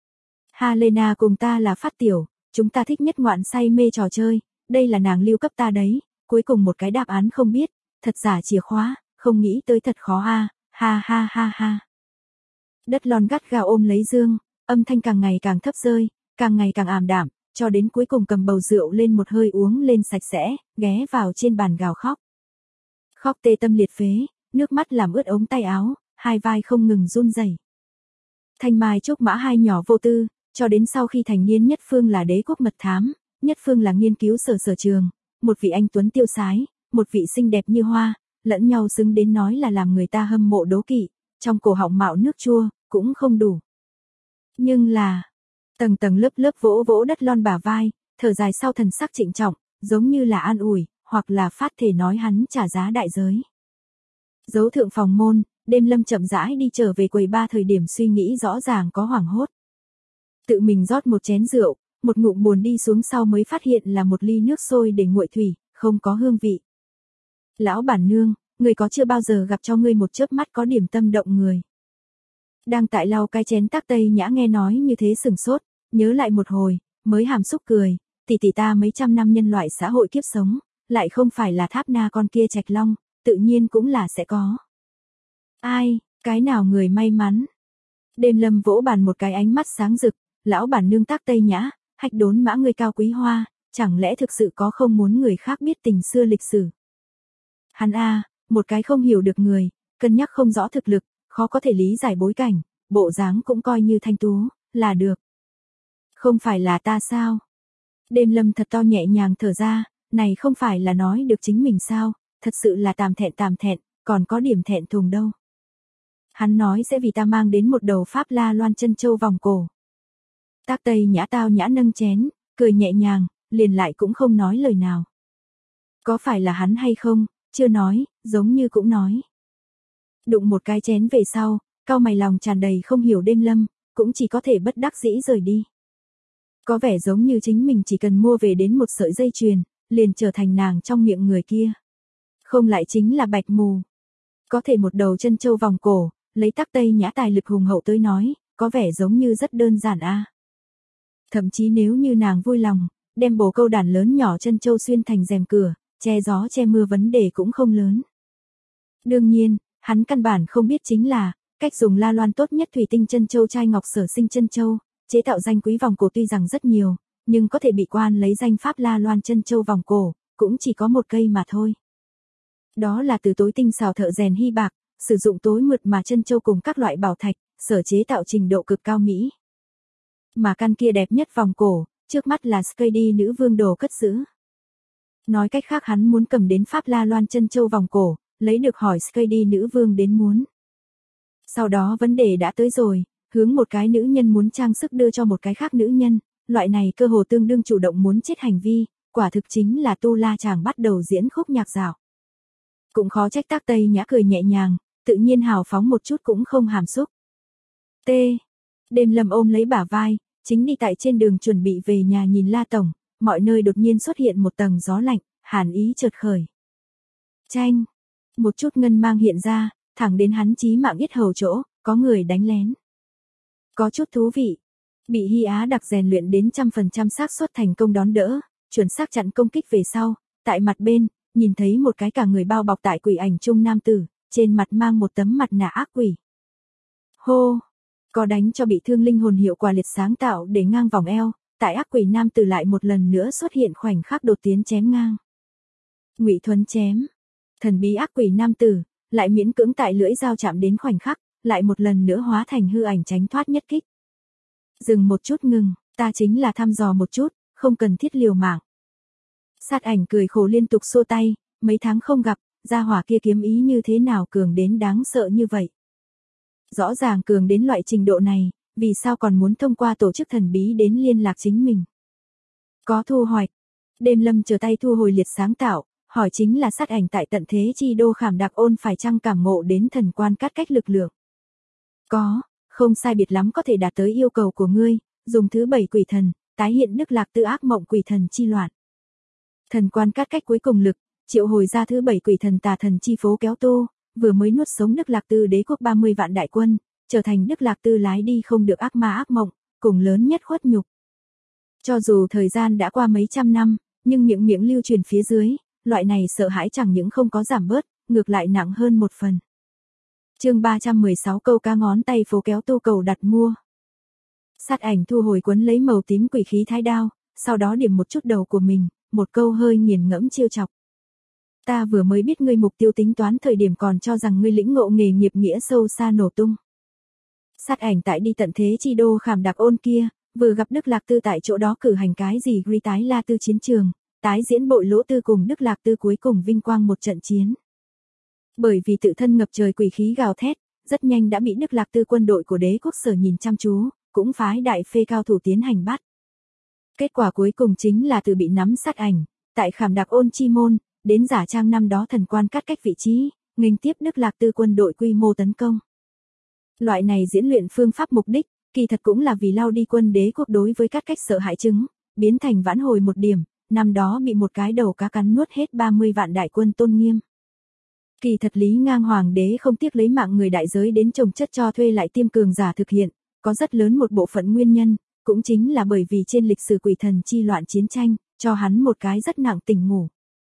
Helena cùng ta là phát tiểu, chúng ta thích nhất ngoạn say mê trò chơi, đây là nàng lưu cấp ta đấy, cuối cùng một cái đáp án không biết, thật giả chìa khóa, không nghĩ tới thật khó ha, ha ha ha ha. Đất Lon gắt gao ôm lấy dương, âm thanh càng ngày càng thấp rơi, càng ngày càng ảm đạm, cho đến cuối cùng cầm bầu rượu lên một hơi uống lên sạch sẽ, ghé vào trên bàn gào khóc. Khóc tê tâm liệt phế, nước mắt làm ướt ống tay áo, hai vai không ngừng run rẩy. Thanh Mai Trúc Mã hai nhỏ vô tư, cho đến sau khi thành niên Nhất Phương là đế quốc mật thám, Nhất Phương là nghiên cứu sở trường, một vị anh tuấn tiêu sái, một vị xinh đẹp như hoa, lẫn nhau xứng đến nói là làm người ta hâm mộ đố kỵ, trong cổ họng mạo nước chua, cũng không đủ. Nhưng là, tầng tầng lớp lớp vỗ vỗ Đất Lon bả vai, thở dài sau thần sắc trịnh trọng, giống như là an ủi, hoặc là phát thể nói hắn trả giá đại giới. Giấu thượng phòng môn, Đêm Lâm chậm rãi đi trở về quầy ba thời điểm suy nghĩ rõ ràng có hoảng hốt. Tự mình rót một chén rượu, một ngụm buồn đi xuống sau mới phát hiện là một ly nước sôi để nguội thủy, không có hương vị. Lão bản nương, người có chưa bao giờ gặp cho ngươi một chớp mắt có điểm tâm động người. Đang tại lau cái chén Tắc Tây Nhã nghe nói như thế sừng sốt, nhớ lại một hồi, mới hàm xúc cười, tỷ ta mấy trăm năm nhân loại xã hội kiếp sống, lại không phải là Tháp Na con kia Trạch Long, tự nhiên cũng là sẽ có. Ai, cái nào người may mắn. Đêm Lâm vỗ bàn một cái ánh mắt sáng rực, lão bản nương Tắc Tây Nhã, hạch đốn mã ngươi cao quý hoa, chẳng lẽ thực sự có không muốn người khác biết tình xưa lịch sử. Hắn một cái không hiểu được người, cân nhắc không rõ thực lực, khó có thể lý giải bối cảnh, bộ dáng cũng coi như thanh tú, là được. Không phải là ta sao? Đêm Lâm thật to nhẹ nhàng thở ra, này không phải là nói được chính mình sao, thật sự là tạm thẹn, còn có điểm thẹn thùng đâu. Hắn nói sẽ vì ta mang đến một đầu Pháp La Loan chân châu vòng cổ. Tắc Tây Nhã tao nhã nâng chén, cười nhẹ nhàng, liền lại cũng không nói lời nào. Có phải là hắn hay không, chưa nói, giống như cũng nói. Đụng một cái chén về sau, cau mày lòng tràn đầy không hiểu Đêm Lâm, cũng chỉ có thể bất đắc dĩ rời đi. Có vẻ giống như chính mình chỉ cần mua về đến một sợi dây chuyền, liền trở thành nàng trong miệng người kia. Không lại chính là bạch mù. Có thể một đầu chân châu vòng cổ, lấy Tắc Tây Nhã tài lực hùng hậu tới nói, có vẻ giống như rất đơn giản Thậm chí nếu như nàng vui lòng, đem bồ câu đàn lớn nhỏ chân châu xuyên thành rèm cửa, che gió che mưa vấn đề cũng không lớn. Đương nhiên, hắn căn bản không biết chính là, cách dùng La Loan tốt nhất thủy tinh chân châu trai ngọc sở sinh chân châu, chế tạo danh quý vòng cổ tuy rằng rất nhiều, nhưng có thể bị quan lấy danh pháp La Loan chân châu vòng cổ, cũng chỉ có một cây mà thôi. Đó là từ tối tinh xào thợ rèn hy bạc, sử dụng tối mượt mà chân châu cùng các loại bảo thạch, sở chế tạo trình độ cực cao mỹ. Mà căn kia đẹp nhất vòng cổ, trước mắt là Skady nữ vương đồ cất giữ. Nói cách khác hắn muốn cầm đến Pháp La Loan chân châu vòng cổ, lấy được hỏi Skady nữ vương đến muốn. Sau đó vấn đề đã tới rồi, hướng một cái nữ nhân muốn trang sức đưa cho một cái khác nữ nhân, loại này cơ hồ tương đương chủ động muốn chết hành vi, quả thực chính là Tu La chàng bắt đầu diễn khúc nhạc dạo. Cũng khó trách Tắc Tây Nhã cười nhẹ nhàng, tự nhiên hào phóng một chút cũng không hàm xúc. Đêm Lâm ôm lấy bả vai, chính đi tại trên đường chuẩn bị về nhà nhìn La Tổng, mọi nơi đột nhiên xuất hiện một tầng gió lạnh, hàn ý chợt khởi. Chanh, một chút ngân mang hiện ra, thẳng đến hắn chí mạng yết hầu chỗ, có người đánh lén. Có chút thú vị. Bị Hy Á đặc rèn luyện đến 100% xác suất thành công đón đỡ, chuẩn xác chặn công kích về sau, tại mặt bên, nhìn thấy một cái cả người bao bọc tại quỷ ảnh trung nam tử, trên mặt mang một tấm mặt nạ ác quỷ. Hô! Có đánh cho bị thương linh hồn hiệu quả liệt sáng tạo để ngang vòng eo, tại ác quỷ nam tử lại một lần nữa xuất hiện khoảnh khắc đột tiến chém ngang. Ngụy Thuấn chém. Thần bí ác quỷ nam tử, lại miễn cưỡng tại lưỡi dao chạm đến khoảnh khắc, lại một lần nữa hóa thành hư ảnh tránh thoát nhất kích. Dừng một chút ngừng, ta chính là thăm dò một chút, không cần thiết liều mạng. Sát ảnh cười khổ liên tục xua tay, mấy tháng không gặp, gia hỏa kia kiếm ý như thế nào cường đến đáng sợ như vậy. Rõ ràng cường đến loại trình độ này, vì sao còn muốn thông qua tổ chức thần bí đến liên lạc chính mình. Có thu hoạch. Đêm Lâm chờ tay thu hồi liệt sáng tạo, hỏi chính là sát ảnh tại tận thế chi đô Khảm Đạc Ôn phải chăng cảm ngộ đến thần quan cắt cách lực lượng. Có, không sai biệt lắm có thể đạt tới yêu cầu của ngươi, dùng thứ 7 quỷ thần, tái hiện Đức Lạc Tư ác mộng quỷ thần chi loạn. Thần quan cắt cách cuối cùng lực, triệu hồi ra thứ 7 quỷ thần tà thần chi phố kéo tô, vừa mới nuốt sống Đức Lạc Tư đế quốc 30 vạn đại quân, trở thành Đức Lạc Tư lái đi không được ác ma ác mộng, cùng lớn nhất khuất nhục. Cho dù thời gian đã qua mấy trăm năm, nhưng miệng lưu truyền phía dưới, loại này sợ hãi chẳng những không có giảm bớt, ngược lại nặng hơn một phần. Chương 316 câu cá ngón tay phố kéo tô cầu đặt mua. Sát ảnh thu hồi quấn lấy màu tím quỷ khí thái đao, sau đó điểm một chút đầu của mình, một câu hơi nghiền ngẫm trêu chọc. Ta vừa mới biết ngươi mục tiêu tính toán thời điểm còn cho rằng ngươi lĩnh ngộ nghề nghiệp nghĩa sâu xa nổ tung. Sát ảnh tại đi tận thế chi đô Khảm Đạc Ôn kia, vừa gặp Đức Lạc Tư tại chỗ đó cử hành cái gì ghi tái La Tư chiến trường, tái diễn bội lỗ tư cùng Đức Lạc Tư cuối cùng vinh quang một trận chiến. Bởi vì tự thân ngập trời quỷ khí gào thét, rất nhanh đã bị Đức Lạc Tư quân đội của đế quốc sở nhìn chăm chú, cũng phái đại phê cao thủ tiến hành bắt. Kết quả cuối cùng chính là từ bị nắm sát ảnh, tại Khảm Đạc Ôn chi môn, đến giả trang năm đó thần quan cắt cách vị trí, nghênh tiếp Đức Lạc Tư quân đội quy mô tấn công. Loại này diễn luyện phương pháp mục đích, kỳ thật cũng là vì lao đi quân đế quốc đối với cắt cách sợ hãi chứng, biến thành vãn hồi một điểm, năm đó bị một cái đầu cá cắn nuốt hết 30 vạn đại quân tôn nghiêm. Kỳ thật Lý Ngang hoàng đế không tiếc lấy mạng người đại giới đến trồng chất cho thuê lại tiêm cường giả thực hiện, có rất lớn một bộ phận nguyên nhân, cũng chính là bởi vì trên lịch sử quỷ thần chi loạn chiến tranh, cho hắn một cái rất nặng tình ngủ.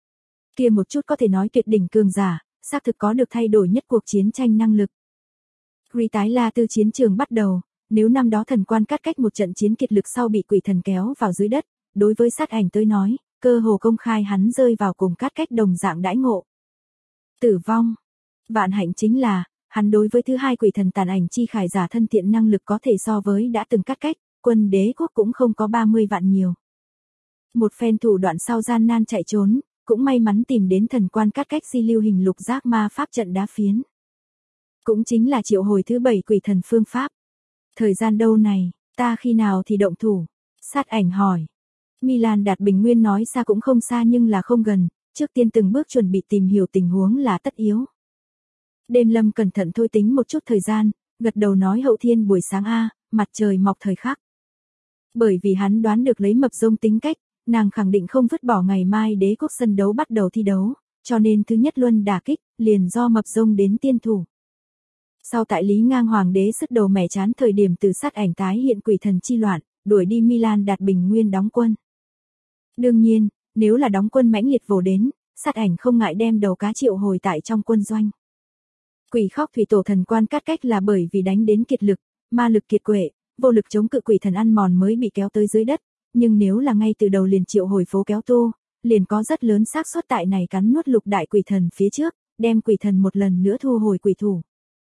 Kia một chút có thể nói tuyệt đỉnh cường giả, xác thực có được thay đổi nhất cuộc chiến tranh năng lực. Ghi tái La Tư chiến trường bắt đầu, nếu năm đó thần quan cắt cách một trận chiến kiệt lực sau bị quỷ thần kéo vào dưới đất, đối với sát ảnh tới nói, cơ hồ công khai hắn rơi vào cùng cắt cách đồng dạng đãi ngộ. Tử vong. Vạn hạnh chính là, hắn đối với thứ hai quỷ thần tàn ảnh chi khải giả thân thiện năng lực có thể so với đã từng cắt cách, quân đế quốc cũng không có 30 vạn nhiều. Một phen thủ đoạn sau gian nan chạy trốn, cũng may mắn tìm đến thần quan cắt cách di lưu hình lục giác ma pháp trận đá phiến. Cũng chính là triệu hồi thứ 7 quỷ thần phương pháp. Thời gian đâu này, ta khi nào thì động thủ? Sát ảnh hỏi. Milan Đạt Bình Nguyên nói xa cũng không xa nhưng là không gần, trước tiên từng bước chuẩn bị tìm hiểu tình huống là tất yếu. Đêm Lâm cẩn thận thôi tính một chút thời gian, gật đầu nói hậu thiên buổi sáng a, mặt trời mọc thời khắc. Bởi vì hắn đoán được lấy mập rông tính cách, nàng khẳng định không vứt bỏ ngày mai đế quốc sân đấu bắt đầu thi đấu, cho nên thứ nhất luân đả kích, liền do mập rông đến tiên thủ. Sau tại Lý Ngang hoàng đế sứt đầu mẻ chán thời điểm từ sát ảnh tái hiện quỷ thần chi loạn, đuổi đi Milan Đạt Bình Nguyên đóng quân. Đương nhiên, nếu là đóng quân mãnh liệt vồ đến, sát ảnh không ngại đem đầu cá triệu hồi tại trong quân doanh. Quỷ khóc thủy tổ thần quan cắt cách là bởi vì đánh đến kiệt lực, ma lực kiệt quệ, vô lực chống cự quỷ thần ăn mòn mới bị kéo tới dưới đất, nhưng nếu là ngay từ đầu liền triệu hồi phố kéo tô, liền có rất lớn xác suất tại này cắn nuốt lục đại quỷ thần phía trước, đem quỷ thần một lần nữa thu hồi quỷ thủ.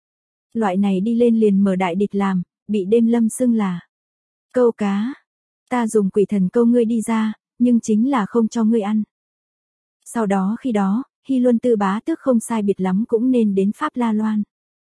Loại này đi lên liền mở đại địch làm, bị Đêm Lâm xưng là câu cá. Ta dùng quỷ thần câu ngươi đi ra, nhưng chính là không cho ngươi ăn. Sau đó khi đó, Hy Luân Tư bá tước không sai biệt lắm cũng nên đến Pháp La Loan.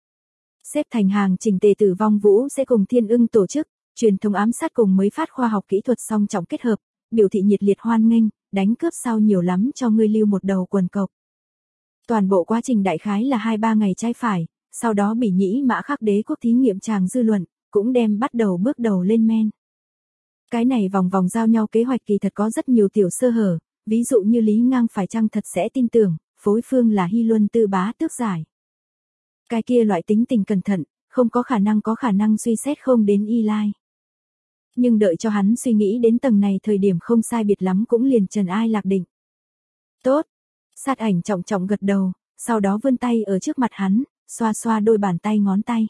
Xếp thành hàng chỉnh tề Tử Vong Vũ sẽ cùng Thiên Ưng tổ chức, truyền thống ám sát cùng mới phát khoa học kỹ thuật song trọng kết hợp, biểu thị nhiệt liệt hoan nghênh, đánh cướp sau nhiều lắm cho ngươi lưu một đầu quần cộc. Toàn bộ quá trình đại khái là 2-3 ngày trái phải, sau đó Bỉ Nhĩ Mã Khắc đế quốc thí nghiệm tràng dư luận, cũng đem bắt đầu bước đầu lên men. Cái này vòng vòng giao nhau kế hoạch kỳ thật có rất nhiều tiểu sơ hở, ví dụ như Lý Ngang phải chăng thật sẽ tin tưởng, phối phương là Hy Luân Tư bá tước giải. Cái kia loại tính tình cẩn thận, không có khả năng suy xét không đến y lai. Nhưng đợi cho hắn suy nghĩ đến tầng này thời điểm không sai biệt lắm cũng liền trần ai lạc định. Tốt. Sát ảnh trọng trọng gật đầu, sau đó vươn tay ở trước mặt hắn, xoa xoa đôi bàn tay ngón tay.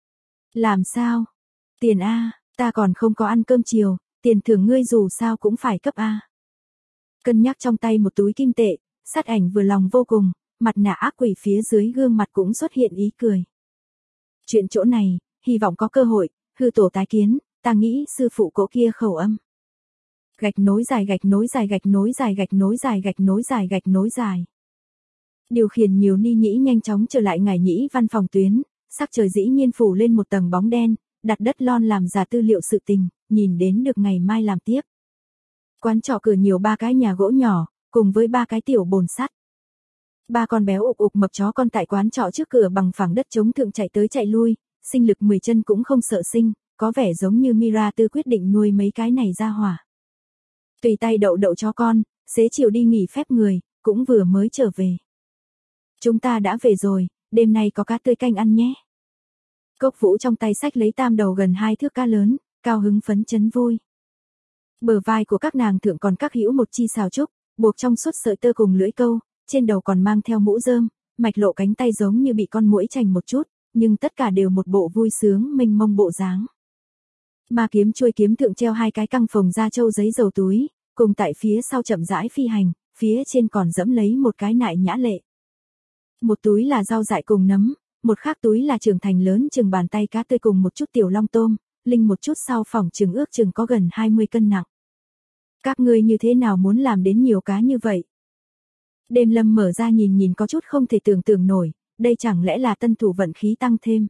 Làm sao? Tiền A, ta còn không có ăn cơm chiều, tiền thưởng ngươi dù sao cũng phải cấp A. Cân nhắc trong tay một túi kim tệ, sát ảnh vừa lòng vô cùng, mặt nạ ác quỷ phía dưới gương mặt cũng xuất hiện ý cười. Chuyện chỗ này, hy vọng có cơ hội, hư tổ tái kiến, ta nghĩ sư phụ cỗ kia khẩu âm. Gạch nối dài gạch nối dài gạch nối dài gạch nối dài gạch nối dài gạch nối dài. Điều khiển nhiều ni nhĩ nhanh chóng trở lại ngải nhĩ văn phòng tuyến, sắc trời dĩ nhiên phủ lên một tầng bóng đen, đặt đất lon làm giả tư liệu sự tình, nhìn đến được ngày mai làm tiếp. Quán trọ cửa nhiều 3 cái nhà gỗ nhỏ, cùng với 3 cái tiểu bồn sắt. 3 con béo ục ục mập chó con tại quán trọ trước cửa bằng phẳng đất trống thượng chạy tới chạy lui, sinh lực 10 chân cũng không sợ sinh, có vẻ giống như Mira Tư quyết định nuôi mấy cái này ra hỏa. Tùy tay đậu đậu chó con, xế chiều đi nghỉ phép người, cũng vừa mới trở về. Chúng ta đã về rồi, đêm nay có cá tươi canh ăn nhé. Cốc Vũ trong tay xách lấy tam đầu gần 2 thước cá lớn, cao hứng phấn chấn vui. Bờ vai của các nàng thượng còn các hữu một chi xào trúc, buộc trong suốt sợi tơ cùng lưỡi câu, trên đầu còn mang theo mũ rơm, mạch lộ cánh tay giống như bị con muỗi chành một chút, nhưng tất cả đều một bộ vui sướng mênh mông bộ dáng. Ma kiếm chuôi kiếm thượng treo 2 cái căng phồng da trâu giấy dầu túi, cùng tại phía sau chậm rãi phi hành, phía trên còn dẫm lấy một cái nại nhã lệ. Một túi là rau dại cùng nấm, một khác túi là trưởng thành lớn chừng bàn tay cá tươi cùng một chút tiểu long tôm, linh một chút sau phòng chừng ước chừng có gần 20 cân nặng. Các ngươi như thế nào muốn làm đến nhiều cá như vậy? Đêm Lâm mở ra nhìn có chút không thể tưởng tượng nổi, đây chẳng lẽ là tân thủ vận khí tăng thêm.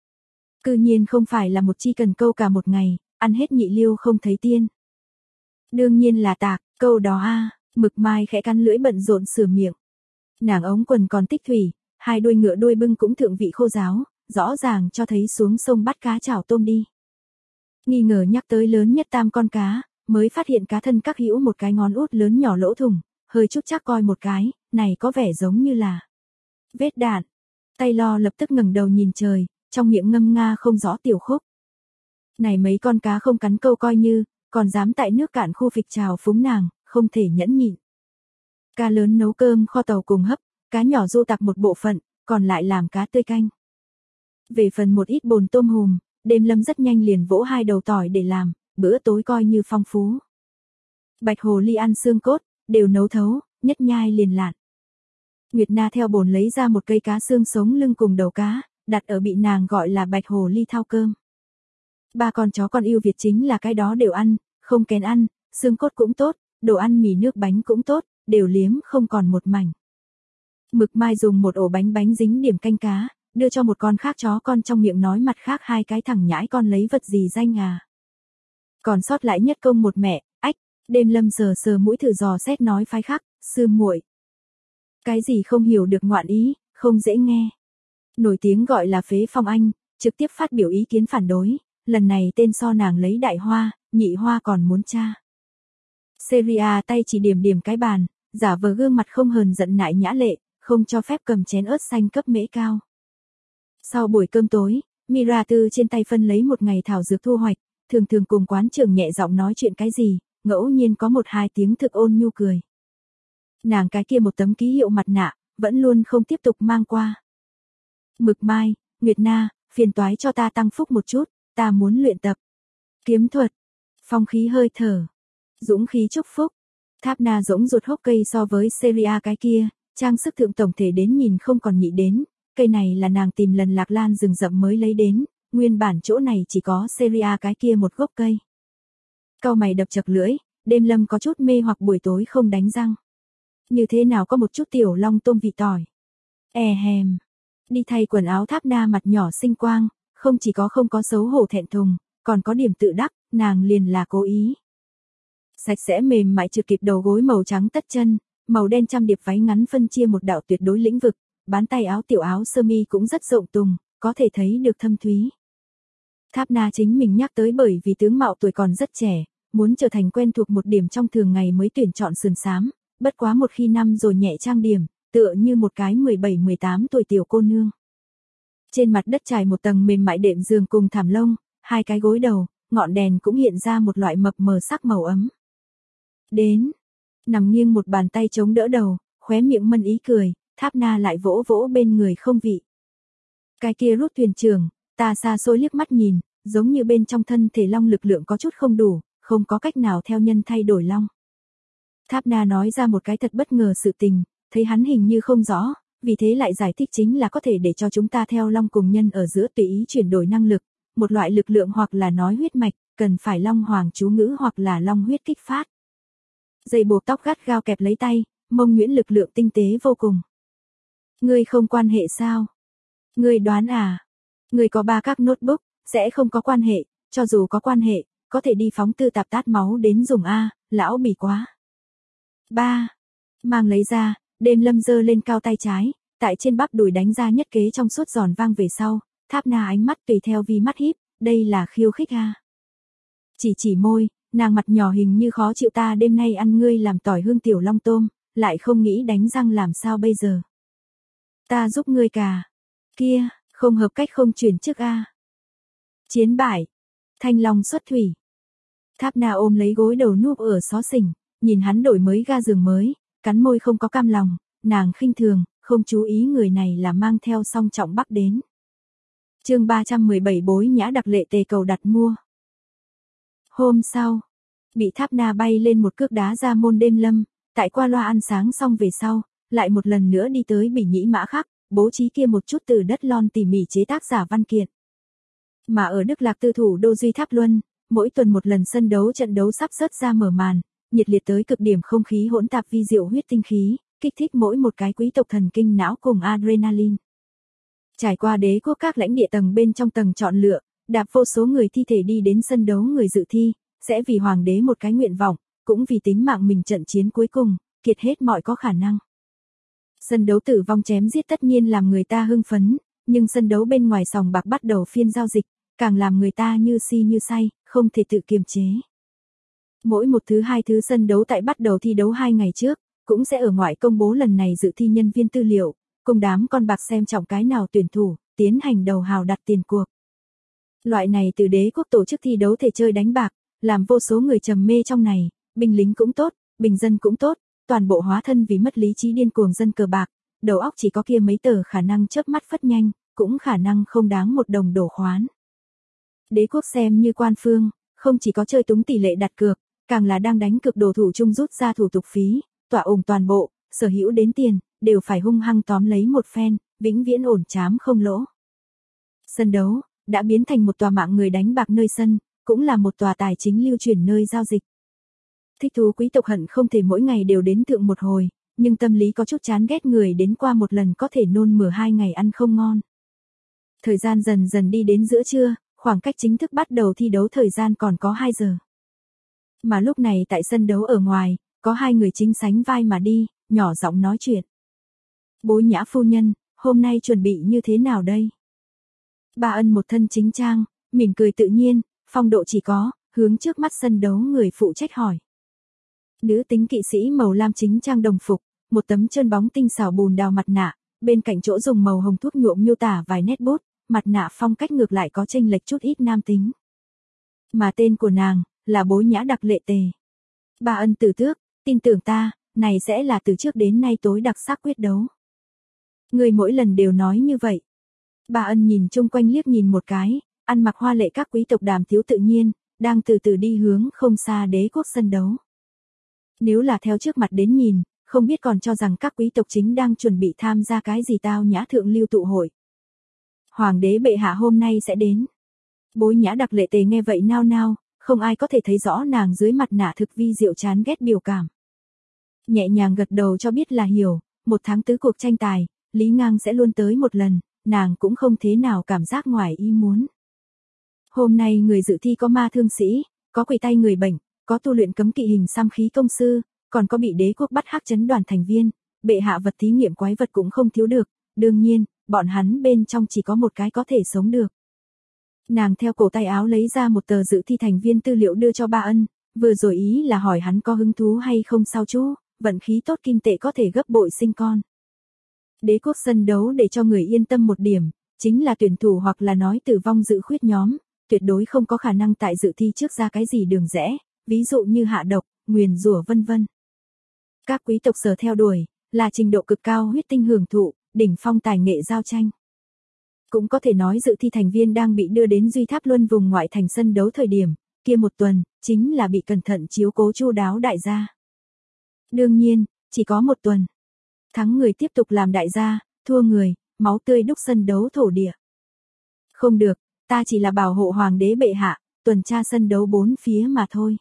Cư nhiên không phải là một chi cần câu cả một ngày, ăn hết nhị liêu không thấy tiên. Đương nhiên là tạc, câu đó a. Mực Mai khẽ cắn lưỡi bận rộn sửa miệng. Nàng ống quần còn tích thủy, 2 đuôi ngựa đuôi bưng cũng thượng vị khô giáo, rõ ràng cho thấy xuống sông bắt cá chảo tôm đi. Nghi ngờ nhắc tới lớn nhất 3 con cá, mới phát hiện cá thân các hữu một cái ngón út lớn nhỏ lỗ thủng, hơi chút chắc coi một cái, này có vẻ giống như là vết đạn. Tay lo lập tức ngẩng đầu nhìn trời, trong miệng ngâm nga không rõ tiểu khúc. Này mấy con cá không cắn câu coi như, còn dám tại nước cạn khu phịch trào phúng nàng, không thể nhẫn nhịn. Cá lớn nấu cơm kho tàu cùng hấp, cá nhỏ du tặc một bộ phận, còn lại làm cá tươi canh. Về phần một ít bồn tôm hùm, Đêm Lâm rất nhanh liền vỗ 2 đầu tỏi để làm, bữa tối coi như phong phú. Bạch hồ ly ăn xương cốt, đều nấu thấu, nhất nhai liền lạn. Nguyệt Na theo bồn lấy ra một cây cá xương sống lưng cùng đầu cá, đặt ở bị nàng gọi là bạch hồ ly thao cơm. 3 con chó con yêu Việt chính là cái đó đều ăn, không kén ăn, xương cốt cũng tốt, đồ ăn mì nước bánh cũng tốt, đều liếm không còn một mảnh. Mực Mai dùng một ổ bánh dính điểm canh cá, đưa cho một con khác chó con trong miệng nói mặt khác 2 cái thằng nhãi con lấy vật gì danh à. Còn sót lại nhất công một mẹ, ách, Đêm Lâm sờ sờ mũi thử dò xét nói phái khắc, sư muội. Cái gì không hiểu được ngoạn ý, không dễ nghe. Nổi tiếng gọi là Phế Phong Anh, trực tiếp phát biểu ý kiến phản đối, lần này tên so nàng lấy đại hoa, nhị hoa còn muốn tra. Seria tay chỉ điểm cái bàn, giả vờ gương mặt không hờn giận nại nhã lệ, không cho phép cầm chén ớt xanh cấp mễ cao. Sau buổi cơm tối, Mira Tư trên tay phân lấy một ngày thảo dược thu hoạch, thường cùng quán trưởng nhẹ giọng nói chuyện cái gì, ngẫu nhiên có 1-2 tiếng thực ôn nhu cười. Nàng cái kia một tấm ký hiệu mặt nạ, vẫn luôn không tiếp tục mang qua. Mực Mai, Nguyệt Na, phiền toái cho ta tăng phúc một chút, ta muốn luyện tập. Kiếm thuật, phong khí hơi thở, dũng khí chúc phúc. Tháp Na giống ruột hốc cây so với Seria cái kia, trang sức thượng tổng thể đến nhìn không còn nhị đến, cây này là nàng tìm lần lạc lan rừng rậm mới lấy đến, nguyên bản chỗ này chỉ có Seria cái kia một gốc cây. Cau mày đập chật lưỡi, Đêm Lâm có chút mê hoặc buổi tối không đánh răng. Như thế nào có một chút tiểu long tôm vị tỏi. Hèm. Đi thay quần áo Tháp Na mặt nhỏ xinh quang, không chỉ có không có xấu hổ thẹn thùng, còn có điểm tự đắc, nàng liền là cố ý. Sạch sẽ mềm mại chưa kịp đầu gối màu trắng tất chân, màu đen trăm điệp váy ngắn phân chia một đạo tuyệt đối lĩnh vực, bán tay áo tiểu áo sơ mi cũng rất rộng tùng, có thể thấy được thâm thúy. Tháp Na chính mình nhắc tới bởi vì tướng mạo tuổi còn rất trẻ, muốn trở thành quen thuộc một điểm trong thường ngày mới tuyển chọn sườn xám, bất quá một khi năm rồi nhẹ trang điểm, tựa như một cái 17-18 tuổi tiểu cô nương. Trên mặt đất trải một tầng mềm mại đệm giường cùng thảm lông, hai cái gối đầu, ngọn đèn cũng hiện ra một loại mập mờ sắc màu ấm. Đến, nằm nghiêng một bàn tay chống đỡ đầu, khóe miệng mân ý cười, Tháp Na lại vỗ vỗ bên người không vị. Cái kia rút thuyền trưởng, ta xa xôi liếc mắt nhìn, giống như bên trong thân thể long lực lượng có chút không đủ, không có cách nào theo nhân thay đổi long. Tháp Na nói ra một cái thật bất ngờ sự tình, thấy hắn hình như không rõ, vì thế lại giải thích chính là có thể để cho chúng ta theo long cùng nhân ở giữa tùy ý chuyển đổi năng lực, một loại lực lượng hoặc là nói huyết mạch, cần phải long hoàng chú ngữ hoặc là long huyết kích phát. Dây buộc tóc gắt gao kẹp lấy tay, mông nhuyễn lực lượng tinh tế vô cùng. Ngươi không quan hệ sao? Ngươi đoán à? Ngươi có 3 các notebook, sẽ không có quan hệ, cho dù có quan hệ, có thể đi phóng tư tạp tát máu đến dùng A, lão bỉ quá. 3. Mang lấy ra, Đêm Lâm giơ lên cao tay trái, tại trên bắp đùi đánh ra nhất kế trong suốt giòn vang về sau, Tháp Na ánh mắt tùy theo vi mắt híp, đây là khiêu khích a. Chỉ môi, nàng mặt nhỏ hình như khó chịu, ta đêm nay ăn ngươi làm tỏi hương tiểu long tôm, lại không nghĩ đánh răng làm sao bây giờ. Ta giúp ngươi cả. Kia, không hợp cách không chuyển trước a. Chiến bại. Thanh long xuất thủy. Tháp Na ôm lấy gối đầu núp ở xó xỉnh, nhìn hắn đổi mới ga giường mới, cắn môi không có cam lòng, nàng khinh thường, không chú ý người này là mang theo song trọng bắc đến. Chương 317 Bối Nhã đặc lệ tề cầu đặt mua. Hôm sau, bị Tháp Na bay lên một cước đá ra môn Đêm Lâm, tại qua loa ăn sáng xong về sau, lại một lần nữa đi tới Bỉ Nhĩ Mã Khắc, bố trí kia một chút từ đất lon tỉ mỉ chế tác giả văn kiện. Mà ở Đức Lạc tư thủ đô Duy Tháp Luân, mỗi tuần một lần sân đấu trận đấu sắp sớt ra mở màn, nhiệt liệt tới cực điểm, không khí hỗn tạp vi diệu huyết tinh khí, kích thích mỗi một cái quý tộc thần kinh não cùng adrenaline. Trải qua đế quốc các lãnh địa tầng bên trong tầng chọn lựa, đạp vô số người thi thể đi đến sân đấu người dự thi, sẽ vì hoàng đế một cái nguyện vọng, cũng vì tính mạng mình trận chiến cuối cùng, kiệt hết mọi có khả năng. Sân đấu tử vong chém giết tất nhiên làm người ta hưng phấn, nhưng sân đấu bên ngoài sòng bạc bắt đầu phiên giao dịch, càng làm người ta như si như say, không thể tự kiềm chế. Mỗi một thứ 2 thứ sân đấu tại bắt đầu thi đấu 2 ngày trước, cũng sẽ ở ngoại công bố lần này dự thi nhân viên tư liệu, cùng đám con bạc xem trọng cái nào tuyển thủ, tiến hành đầu hào đặt tiền cuộc. Loại này từ đế quốc tổ chức thi đấu thể chơi đánh bạc, làm vô số người trầm mê trong này, binh lính cũng tốt, bình dân cũng tốt, toàn bộ hóa thân vì mất lý trí điên cuồng dân cờ bạc, đầu óc chỉ có kia mấy tờ khả năng chớp mắt phất nhanh, cũng khả năng không đáng một đồng đổ khoán. Đế quốc xem như quan phương, không chỉ có chơi túng tỷ lệ đặt cược, càng là đang đánh cược đồ thủ chung rút ra thủ tục phí, tỏa ủng toàn bộ, sở hữu đến tiền, đều phải hung hăng tóm lấy một phen, vĩnh viễn ổn chám không lỗ. Sân đấu, đã biến thành một tòa mạng người đánh bạc nơi sân, cũng là một tòa tài chính lưu chuyển nơi giao dịch. Thích thú quý tộc hận không thể mỗi ngày đều đến thượng một hồi, nhưng tâm lý có chút chán ghét người đến qua một lần có thể nôn mửa 2 ngày ăn không ngon. Thời gian dần dần đi đến giữa trưa, khoảng cách chính thức bắt đầu thi đấu thời gian còn có 2 giờ. Mà lúc này tại sân đấu ở ngoài, có 2 người chính sánh vai mà đi, nhỏ giọng nói chuyện. Bối Nhã phu nhân, hôm nay chuẩn bị như thế nào đây? Bà Ân một thân chính trang, mỉm cười tự nhiên, phong độ chỉ có, hướng trước mắt sân đấu người phụ trách hỏi. Nữ tính kỵ sĩ màu lam chính trang đồng phục, một tấm trơn bóng tinh xảo bùn đào mặt nạ, bên cạnh chỗ dùng màu hồng thuốc nhuộm miêu tả vài nét bút, mặt nạ phong cách ngược lại có chênh lệch chút ít nam tính. Mà tên của nàng là Bối Nhã đặc lệ tề. Bà Ân tử tước, tin tưởng ta, này sẽ là từ trước đến nay tối đặc sắc quyết đấu. Người mỗi lần đều nói như vậy. Bà Ân nhìn chung quanh liếc nhìn một cái, ăn mặc hoa lệ các quý tộc đàm thiếu tự nhiên, đang từ từ đi hướng không xa đế quốc sân đấu. Nếu là theo trước mặt đến nhìn, không biết còn cho rằng các quý tộc chính đang chuẩn bị tham gia cái gì tao nhã thượng lưu tụ hội. Hoàng đế bệ hạ hôm nay sẽ đến. Bối Nhã đặc lệ tề nghe vậy nao nao, không ai có thể thấy rõ nàng dưới mặt nạ thực vi diệu chán ghét biểu cảm. Nhẹ nhàng gật đầu cho biết là hiểu, 1 tháng tứ cuộc tranh tài, Lý Ngang sẽ luôn tới một lần, nàng cũng không thế nào cảm giác ngoài ý muốn. Hôm nay người dự thi có ma thương sĩ, có quỷ tay người bệnh, có tu luyện cấm kỵ hình xăm khí công sư, còn có bị đế quốc bắt hắc chấn đoàn thành viên, bệ hạ vật thí nghiệm quái vật cũng không thiếu được, đương nhiên, bọn hắn bên trong chỉ có một cái có thể sống được. Nàng theo cổ tay áo lấy ra một tờ dự thi thành viên tư liệu đưa cho Bà Ân, vừa rồi ý là hỏi hắn có hứng thú hay không sao chú, vận khí tốt kim tệ có thể gấp bội sinh con. Đế quốc sân đấu để cho người yên tâm một điểm, chính là tuyển thủ hoặc là nói tử vong dự khuyết nhóm, tuyệt đối không có khả năng tại dự thi trước ra cái gì đường rẽ, ví dụ như hạ độc, nguyền rủa vân vân. Các quý tộc sở theo đuổi, là trình độ cực cao huyết tinh hưởng thụ, đỉnh phong tài nghệ giao tranh. Cũng có thể nói dự thi thành viên đang bị đưa đến Duy Tháp Luân vùng ngoại thành sân đấu thời điểm, kia một tuần, chính là bị cẩn thận chiếu cố chu đáo đại gia. Đương nhiên, chỉ có một tuần. Thắng người tiếp tục làm đại gia, thua người, máu tươi đúc sân đấu thổ địa. Không được, ta chỉ là bảo hộ hoàng đế bệ hạ, tuần tra sân đấu bốn phía mà thôi.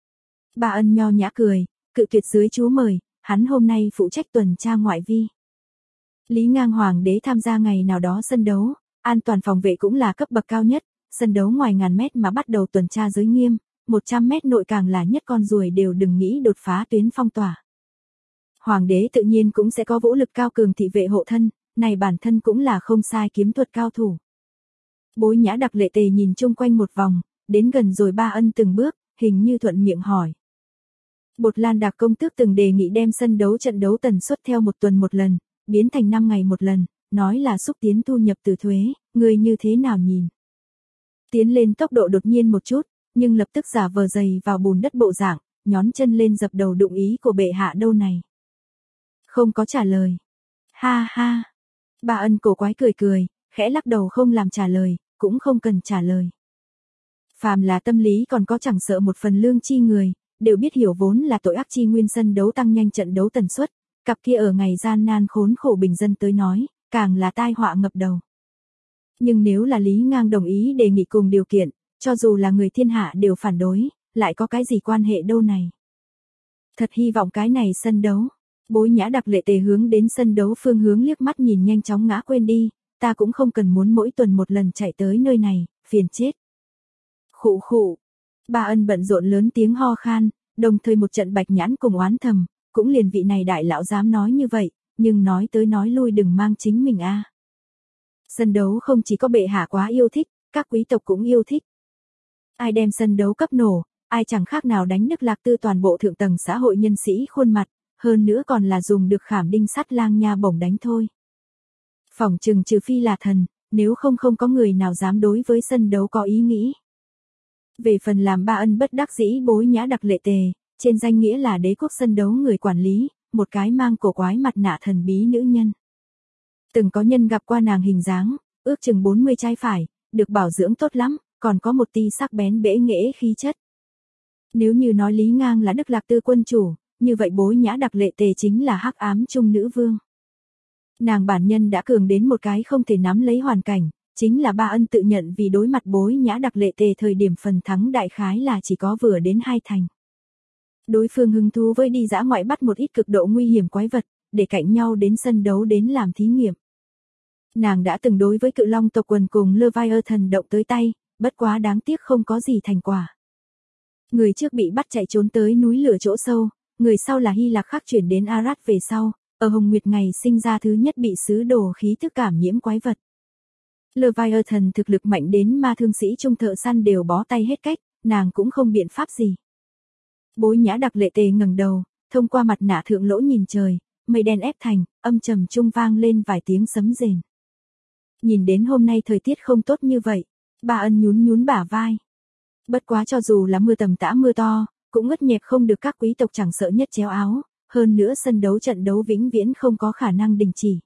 Bà Ân nho nhã cười, cự tuyệt dưới chú mời, hắn hôm nay phụ trách tuần tra ngoại vi. Lý Ngang hoàng đế tham gia ngày nào đó sân đấu, an toàn phòng vệ cũng là cấp bậc cao nhất, sân đấu ngoài ngàn mét mà bắt đầu tuần tra giới nghiêm, 100 mét nội càng là nhất con ruồi đều đừng nghĩ đột phá tuyến phong tỏa. Hoàng đế tự nhiên cũng sẽ có vũ lực cao cường thị vệ hộ thân, này bản thân cũng là không sai kiếm thuật cao thủ. Bối Nhã Đặc Lệ Tề nhìn chung quanh một vòng, đến gần rồi Ba Ân từng bước, hình như thuận miệng hỏi. Bột Lan Đạc công tước từng đề nghị đem sân đấu trận đấu tần suất theo một tuần một lần, biến thành 5 ngày một lần, nói là xúc tiến thu nhập từ thuế, người như thế nào nhìn? Tiến lên tốc độ đột nhiên một chút, nhưng lập tức giả vờ dày vào bùn đất bộ dạng, nhón chân lên dập đầu đụng ý của bệ hạ đâu này. Không có trả lời. Ha ha. Bà Ân cổ quái cười cười, khẽ lắc đầu không làm trả lời, cũng không cần trả lời. Phàm là tâm lý còn có chẳng sợ một phần lương chi người, đều biết hiểu vốn là tội ác chi nguyên sân đấu tăng nhanh trận đấu tần suất, cặp kia ở ngày gian nan khốn khổ bình dân tới nói, càng là tai họa ngập đầu. Nhưng nếu là Lý Ngang đồng ý đề nghị cùng điều kiện, cho dù là người thiên hạ đều phản đối, lại có cái gì quan hệ đâu này. Thật hy vọng cái này sân đấu. Bối Nhã Đặc Lệ Tề hướng đến sân đấu phương hướng liếc mắt nhìn nhanh chóng ngã quên đi, ta cũng không cần muốn mỗi tuần một lần chạy tới nơi này, phiền chết. Khụ khụ. Ba Ân bận rộn lớn tiếng ho khan, đồng thời một trận bạch nhãn cùng oán thầm, cũng liền vị này đại lão dám nói như vậy, nhưng nói tới nói lui đừng mang chính mình a. Sân đấu không chỉ có bệ hạ quá yêu thích, các quý tộc cũng yêu thích. Ai đem sân đấu cấp nổ, ai chẳng khác nào đánh Đức Lạc Tư toàn bộ thượng tầng xã hội nhân sĩ khuôn mặt, hơn nữa còn là dùng được khảm đinh sắt lang nha bổng đánh thôi. Phỏng chừng trừ phi là thần, nếu không có người nào dám đối với sân đấu có ý nghĩ. Về phần làm Ba Ân bất đắc dĩ Bối Nhã Đặc Lệ Tề, trên danh nghĩa là đế quốc sân đấu người quản lý, một cái mang cổ quái mặt nạ thần bí nữ nhân. Từng có nhân gặp qua nàng hình dáng, ước chừng 40 trai phải, được bảo dưỡng tốt lắm, còn có một tí sắc bén bẽ nghễ khí chất. Nếu như nói Lý Ngang là Đức Lạc Tư quân chủ, như vậy Bối Nhã Đặc Lệ Tề chính là hắc ám trung nữ vương. Nàng bản nhân đã cường đến một cái không thể nắm lấy hoàn cảnh, chính là Ba Ân tự nhận vì đối mặt Bối Nhã Đặc Lệ Tề thời điểm phần thắng đại khái là chỉ có vừa đến 2 thành. Đối phương hứng thú với đi dã ngoại bắt một ít cực độ nguy hiểm quái vật, để cạnh nhau đến sân đấu đến làm thí nghiệm. Nàng đã từng đối với cự long tộc quần cùng Leviathan động tới tay, bất quá đáng tiếc không có gì thành quả. Người trước bị bắt chạy trốn tới núi lửa chỗ sâu, người sau là Hy Lạc Khắc chuyển đến Arad về sau, ở Hồng Nguyệt ngày sinh ra thứ nhất bị sứ đồ khí thức cảm nhiễm quái vật. Leviathan thực lực mạnh đến ma thương sĩ trung thợ săn đều bó tay hết cách, nàng cũng không biện pháp gì. Bối Nhã Đặc Lệ Tề ngẩng đầu, thông qua mặt nạ thượng lỗ nhìn trời, mây đen ép thành, âm trầm trung vang lên vài tiếng sấm rền. Nhìn đến hôm nay thời tiết không tốt như vậy, Ba Ân nhún nhún bả vai. Bất quá cho dù là mưa tầm tã mưa to, cũng ướt nhẹp không được các quý tộc chẳng sợ nhất chéo áo, hơn nữa sân đấu trận đấu vĩnh viễn không có khả năng đình chỉ.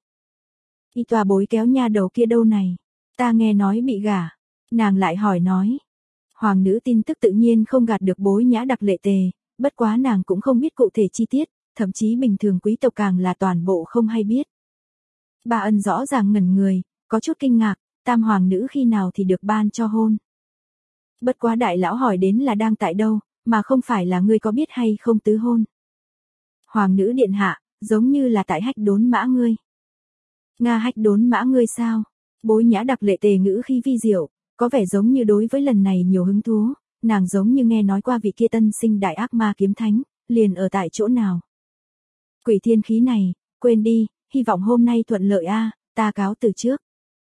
Y tòa bối kéo nha đầu kia đâu này, ta nghe nói bị gả, nàng lại hỏi nói. Hoàng nữ tin tức tự nhiên không gạt được Bối Nhã Đặc Lệ Tề, bất quá nàng cũng không biết cụ thể chi tiết, thậm chí bình thường quý tộc càng là toàn bộ không hay biết. Ba Ân rõ ràng ngẩn người, có chút kinh ngạc, tam hoàng nữ khi nào thì được ban cho hôn. Bất quá đại lão hỏi đến là đang tại đâu, mà không phải là ngươi có biết hay không tứ hôn. Hoàng nữ điện hạ, giống như là tại Hách Đốn Mã ngươi. Nga Hách Đốn Mã ngươi sao? Bối Nhã Đặc Lệ Tề ngữ khi vi diệu, có vẻ giống như đối với lần này nhiều hứng thú, nàng giống như nghe nói qua vị kia tân sinh đại ác ma kiếm thánh, liền ở tại chỗ nào. Quỷ thiên khí này, quên đi, hy vọng hôm nay thuận lợi a, ta cáo từ trước.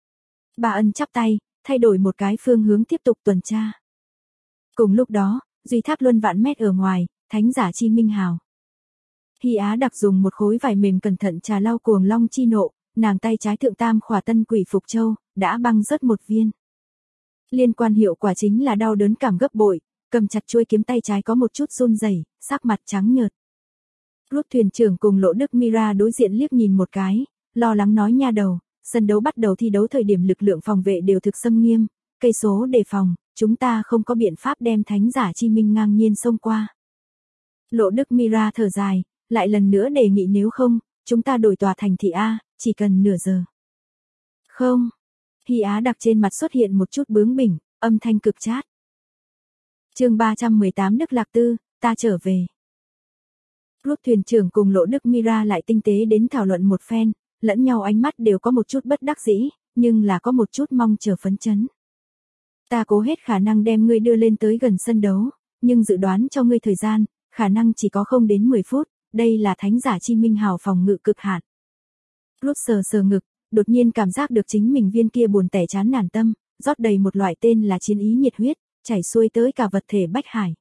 Ba Ân chắp tay, thay đổi một cái phương hướng tiếp tục tuần tra. Cùng lúc đó, Duy Tháp Luân vạn mét ở ngoài, thánh giả chi minh hào. Hy Á Đặc dùng một khối vải mềm cẩn thận trà lau cuồng long chi nộ, nàng tay trái thượng tam khỏa tân quỷ phục châu, đã băng rớt một viên. Liên quan hiệu quả chính là đau đớn cảm gấp bội, cầm chặt chuôi kiếm tay trái có một chút run rẩy, sắc mặt trắng nhợt. Rút thuyền trưởng cùng Lộ Đức Mira đối diện liếc nhìn một cái, lo lắng nói nha đầu, sân đấu bắt đầu thi đấu thời điểm lực lượng phòng vệ đều thực xâm nghiêm, cây số đề phòng, chúng ta không có biện pháp đem thánh giả chi minh ngang nhiên xông qua. Lộ Đức Mira thở dài, lại lần nữa đề nghị nếu không, chúng ta đổi tòa thành thị A, chỉ cần nửa giờ. Không. Hy Á Đặc trên mặt xuất hiện một chút bướng bỉnh, âm thanh cực chát. Chương 318 Đức Lạc Tư, ta trở về. Rút thuyền trưởng cùng Lộ Đức Mira lại tinh tế đến thảo luận một phen, lẫn nhau ánh mắt đều có một chút bất đắc dĩ, nhưng là có một chút mong chờ phấn chấn. Ta cố hết khả năng đem ngươi đưa lên tới gần sân đấu, nhưng dự đoán cho ngươi thời gian, khả năng chỉ có không đến 10 phút, đây là thánh giả chi minh hào phòng ngự cực hạn. Rút sờ sờ ngực, đột nhiên cảm giác được chính mình viên kia buồn tẻ chán nản tâm, rót đầy một loại tên là chiến ý nhiệt huyết, chảy xuôi tới cả vật thể bách hải.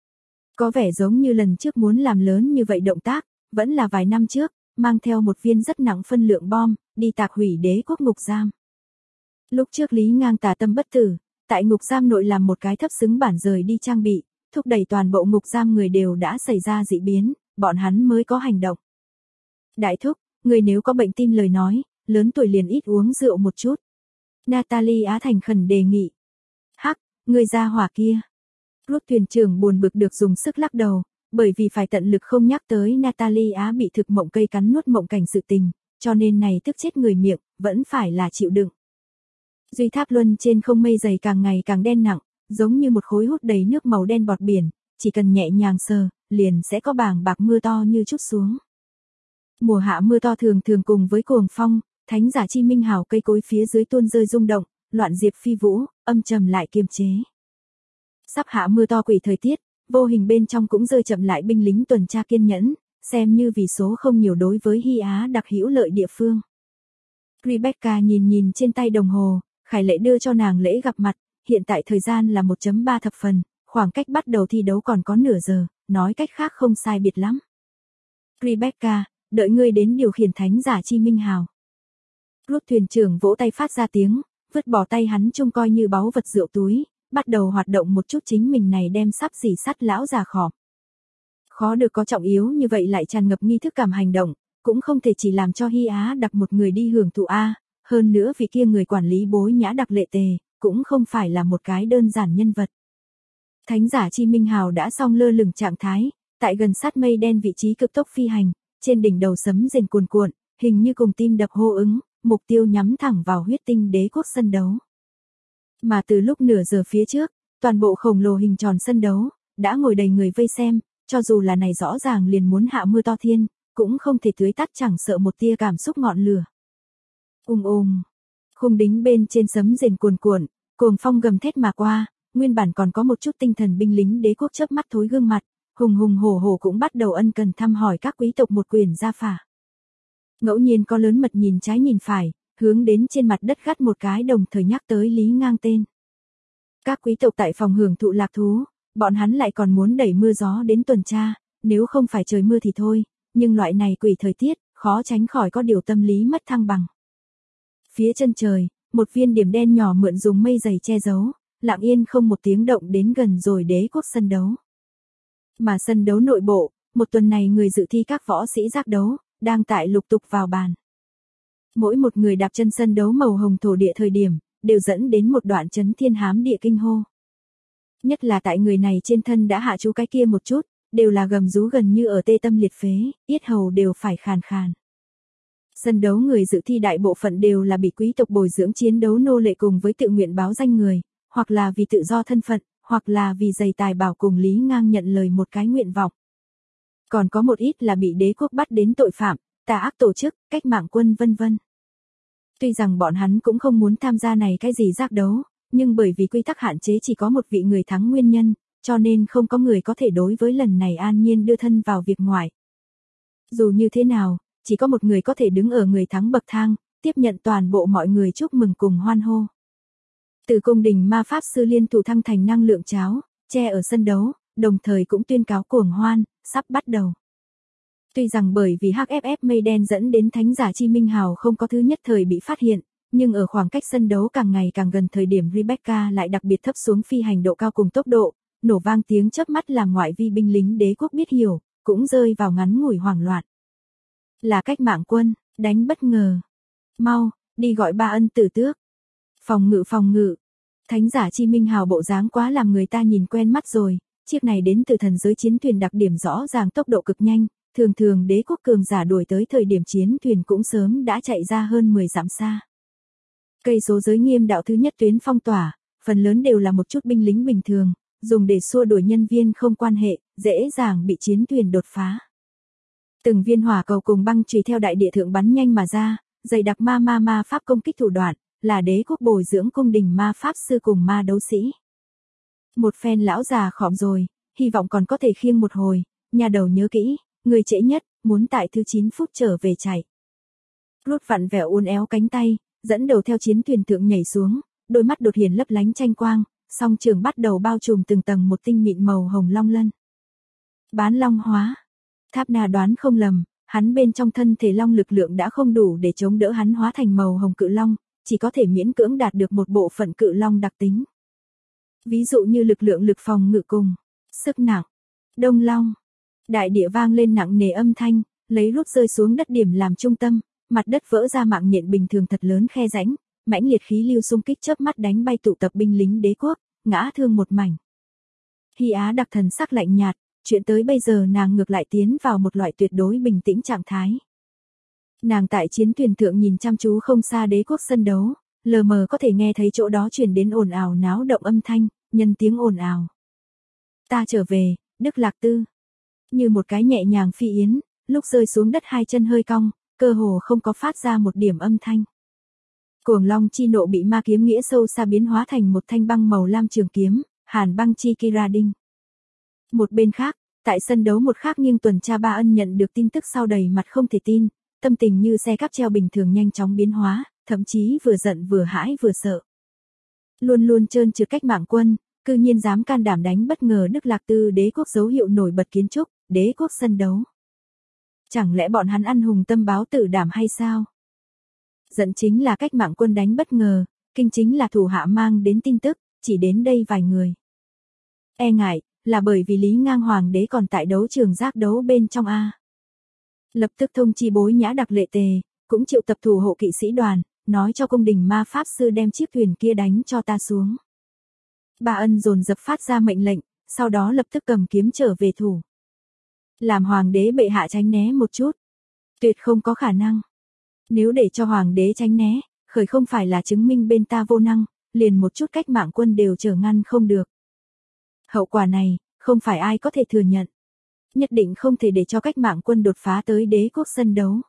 Có vẻ giống như lần trước muốn làm lớn như vậy động tác, vẫn là vài năm trước, mang theo một viên rất nặng phân lượng bom, đi tạc hủy đế quốc ngục giam. Lúc trước Lý Ngang tà tâm bất tử, tại ngục giam nội làm một cái thấp xứng bản rời đi trang bị, thúc đẩy toàn bộ ngục giam người đều đã xảy ra dị biến, bọn hắn mới có hành động. Đại thúc, người nếu có bệnh tim lời nói, lớn tuổi liền ít uống rượu một chút. Natalie Á thành khẩn đề nghị. Hắc, người ra hỏa kia. Rút thuyền trưởng buồn bực được dùng sức lắc đầu, bởi vì phải tận lực không nhắc tới Natalie Á bị thực mộng cây cắn nuốt mộng cảnh sự tình, cho nên này tức chết người miệng, vẫn phải là chịu đựng. Duy tháp luân trên không mây dày càng ngày càng đen nặng, giống như một khối hút đầy nước màu đen bọt biển, chỉ cần nhẹ nhàng sờ, liền sẽ có bàng bạc mưa to như chút xuống. Mùa hạ mưa to thường thường cùng với cuồng phong, thánh giả chi minh hào cây cối phía dưới tuôn rơi rung động, loạn diệp phi vũ, âm trầm lại kiềm chế. Sắp hạ mưa to quỷ thời tiết, vô hình bên trong cũng rơi chậm lại binh lính tuần tra kiên nhẫn, xem như vì số không nhiều đối với Hy Á Đặc hữu lợi địa phương. Rebecca nhìn nhìn trên tay đồng hồ, Khải Lệ đưa cho nàng lễ gặp mặt, hiện tại thời gian là 1.3 thập phần, khoảng cách bắt đầu thi đấu còn có nửa giờ, nói cách khác không sai biệt lắm. Rebecca, đợi ngươi đến điều khiển thánh giả chi minh hào. Rút thuyền trưởng vỗ tay phát ra tiếng, vứt bỏ tay hắn trông coi như báu vật rượu túi, bắt đầu hoạt động một chút chính mình này đem sắp xỉ sắt lão già khỏ. Khó được có trọng yếu như vậy lại tràn ngập nghi thức cảm hành động, cũng không thể chỉ làm cho Hy Á Đặc một người đi hưởng thụ A, hơn nữa vì kia người quản lý Bối Nhã Đặc Lệ Tề, cũng không phải là một cái đơn giản nhân vật. Thánh giả chi minh hào đã xong lơ lửng trạng thái, tại gần sát mây đen vị trí cực tốc phi hành, trên đỉnh đầu sấm rền cuồn cuộn, hình như cùng tim đập hô ứng, mục tiêu nhắm thẳng vào huyết tinh đế quốc sân đấu. Mà từ lúc nửa giờ phía trước, toàn bộ khổng lồ hình tròn sân đấu, đã ngồi đầy người vây xem, cho dù là này rõ ràng liền muốn hạ mưa to thiên, cũng không thể tưới tắt chẳng sợ một tia cảm xúc ngọn lửa. Khung đính bên trên sấm rền cuồn cuộn, cuồng phong gầm thét mà qua, nguyên bản còn có một chút tinh thần binh lính đế quốc chớp mắt thối gương mặt, hùng hùng hổ hổ cũng bắt đầu ân cần thăm hỏi các quý tộc một quyền gia phả. Ngẫu nhiên có lớn mật nhìn trái nhìn phải, hướng đến trên mặt đất gắt một cái đồng thời nhắc tới Lý Ngang tên. Các quý tộc tại phòng hưởng thụ lạc thú, bọn hắn lại còn muốn đẩy mưa gió đến tuần tra, nếu không phải trời mưa thì thôi, nhưng loại này quỷ thời tiết, khó tránh khỏi có điều tâm lý mất thăng bằng. Phía chân trời, một viên điểm đen nhỏ mượn dùng mây dày che giấu, lặng yên không một tiếng động đến gần rồi đế quốc sân đấu. Mà sân đấu nội bộ, một tuần này người dự thi các võ sĩ giác đấu, đang tại lục tục vào bàn. Mỗi một người đạp chân sân đấu màu hồng thổ địa thời điểm, đều dẫn đến một đoạn chấn thiên hám địa kinh hô. Nhất là tại người này trên thân đã hạ chú cái kia một chút, đều là gầm rú gần như ở tê tâm liệt phế, yết hầu đều phải khàn khàn. Sân đấu người dự thi đại bộ phận đều là bị quý tộc bồi dưỡng chiến đấu nô lệ cùng với tự nguyện báo danh người, hoặc là vì tự do thân phận, hoặc là vì giày tài bảo cùng Lý Ngang nhận lời một cái nguyện vọng. Còn có một ít là bị đế quốc bắt đến tội phạm, tà ác tổ chức, cách mạng quân vân vân. Tuy rằng bọn hắn cũng không muốn tham gia này cái gì giác đấu, nhưng bởi vì quy tắc hạn chế chỉ có một vị người thắng nguyên nhân, cho nên không có người có thể đối với lần này an nhiên đưa thân vào việc ngoài. Dù như thế nào, chỉ có một người có thể đứng ở người thắng bậc thang, tiếp nhận toàn bộ mọi người chúc mừng cùng hoan hô. Từ cung đình ma pháp sư liên thủ thăng thành năng lượng cháo, che ở sân đấu, đồng thời cũng tuyên cáo cuồng hoan, sắp bắt đầu. Tuy rằng bởi vì HFF mây đen dẫn đến thánh giả Chi Minh Hào không có thứ nhất thời bị phát hiện, nhưng ở khoảng cách sân đấu càng ngày càng gần thời điểm Rebecca lại đặc biệt thấp xuống phi hành độ cao cùng tốc độ, nổ vang tiếng chớp mắt làm ngoại vi binh lính đế quốc biết hiểu, cũng rơi vào ngắn ngủi hoảng loạn. Là cách mạng quân, đánh bất ngờ. Mau, đi gọi Ba Ân tử tước. Phòng ngự. Thánh giả Chi Minh Hào bộ dáng quá làm người ta nhìn quen mắt rồi, chiếc này đến từ thần giới chiến thuyền đặc điểm rõ ràng tốc độ cực nhanh, thường đế quốc cường giả đuổi tới thời điểm chiến thuyền cũng sớm đã chạy ra hơn 10 dặm xa. Cây số giới nghiêm đạo thứ nhất tuyến phong tỏa, phần lớn đều là một chút binh lính bình thường, dùng để xua đuổi nhân viên không quan hệ, dễ dàng bị chiến thuyền đột phá. Từng viên hỏa cầu cùng băng chùy theo đại địa thượng bắn nhanh mà ra, dày đặc ma pháp công kích thủ đoạn, là đế quốc bồi dưỡng cung đình ma pháp sư cùng ma đấu sĩ. Một phen lão già khọm rồi, hy vọng còn có thể khiêng một hồi, nhà đầu nhớ kỹ, người trễ nhất, muốn tại thứ 9 phút trở về chạy. Rút vặn vẹo uốn éo cánh tay, dẫn đầu theo chiến thuyền thượng nhảy xuống, đôi mắt đột hiển lấp lánh tranh quang, song trường bắt đầu bao trùm từng tầng một tinh mịn màu hồng long lân. Bán long hóa. Tháp Na đoán không lầm, hắn bên trong thân thể long lực lượng đã không đủ để chống đỡ hắn hóa thành màu hồng cự long, chỉ có thể miễn cưỡng đạt được một bộ phận cự long đặc tính. Ví dụ như lực lượng lực phòng ngự cùng sức nặng. Đông long. Đại địa vang lên nặng nề âm thanh, lấy rút rơi xuống đất điểm làm trung tâm, mặt đất vỡ ra mạng nhện bình thường thật lớn khe rãnh, mãnh liệt khí lưu xung kích chớp mắt đánh bay tụ tập binh lính đế quốc, ngã thương một mảnh. Hy Á đặc thần sắc lạnh nhạt, chuyện tới bây giờ nàng ngược lại tiến vào một loại tuyệt đối bình tĩnh trạng thái. Nàng tại chiến thuyền thượng nhìn chăm chú không xa đế quốc sân đấu, lờ mờ có thể nghe thấy chỗ đó truyền đến ồn ào náo động âm thanh, nhân tiếng ồn ào. Ta trở về, Đức Lạc Tư. Như một cái nhẹ nhàng phi yến, lúc rơi xuống đất hai chân hơi cong, cơ hồ không có phát ra một điểm âm thanh. Cuồng long chi nộ bị ma kiếm nghĩa sâu xa biến hóa thành một thanh băng màu lam trường kiếm, hàn băng chi kira đinh. Một bên khác, tại sân đấu một khác nghiêng tuần tra Ba Ân nhận được tin tức sau đầy mặt không thể tin, tâm tình như xe cáp treo bình thường nhanh chóng biến hóa, thậm chí vừa giận vừa hãi vừa sợ. Luôn luôn trơn trượt cách mạng quân, cư nhiên dám can đảm đánh bất ngờ Đức Lạc Tư đế quốc dấu hiệu nổi bật kiến trúc, đế quốc sân đấu. Chẳng lẽ bọn hắn ăn hùng tâm báo tử đảm hay sao? Giận chính là cách mạng quân đánh bất ngờ, kinh chính là thủ hạ mang đến tin tức, chỉ đến đây vài người. E ngại, là bởi vì Lý Ngang Hoàng đế còn tại đấu trường giác đấu bên trong A. Lập tức thông chi Bối Nhã đặc lệ tề, cũng triệu tập thủ hộ kỵ sĩ đoàn, nói cho cung đình ma pháp sư đem chiếc thuyền kia đánh cho ta xuống. Ba Ân dồn dập phát ra mệnh lệnh, sau đó lập tức cầm kiếm trở về thủ. Làm hoàng đế bệ hạ tránh né một chút. Tuyệt không có khả năng. Nếu để cho hoàng đế tránh né, khởi không phải là chứng minh bên ta vô năng, liền một chút cách mạng quân đều trở ngăn không được. Hậu quả này, không phải ai có thể thừa nhận. Nhất định không thể để cho cách mạng quân đột phá tới đế quốc sân đấu.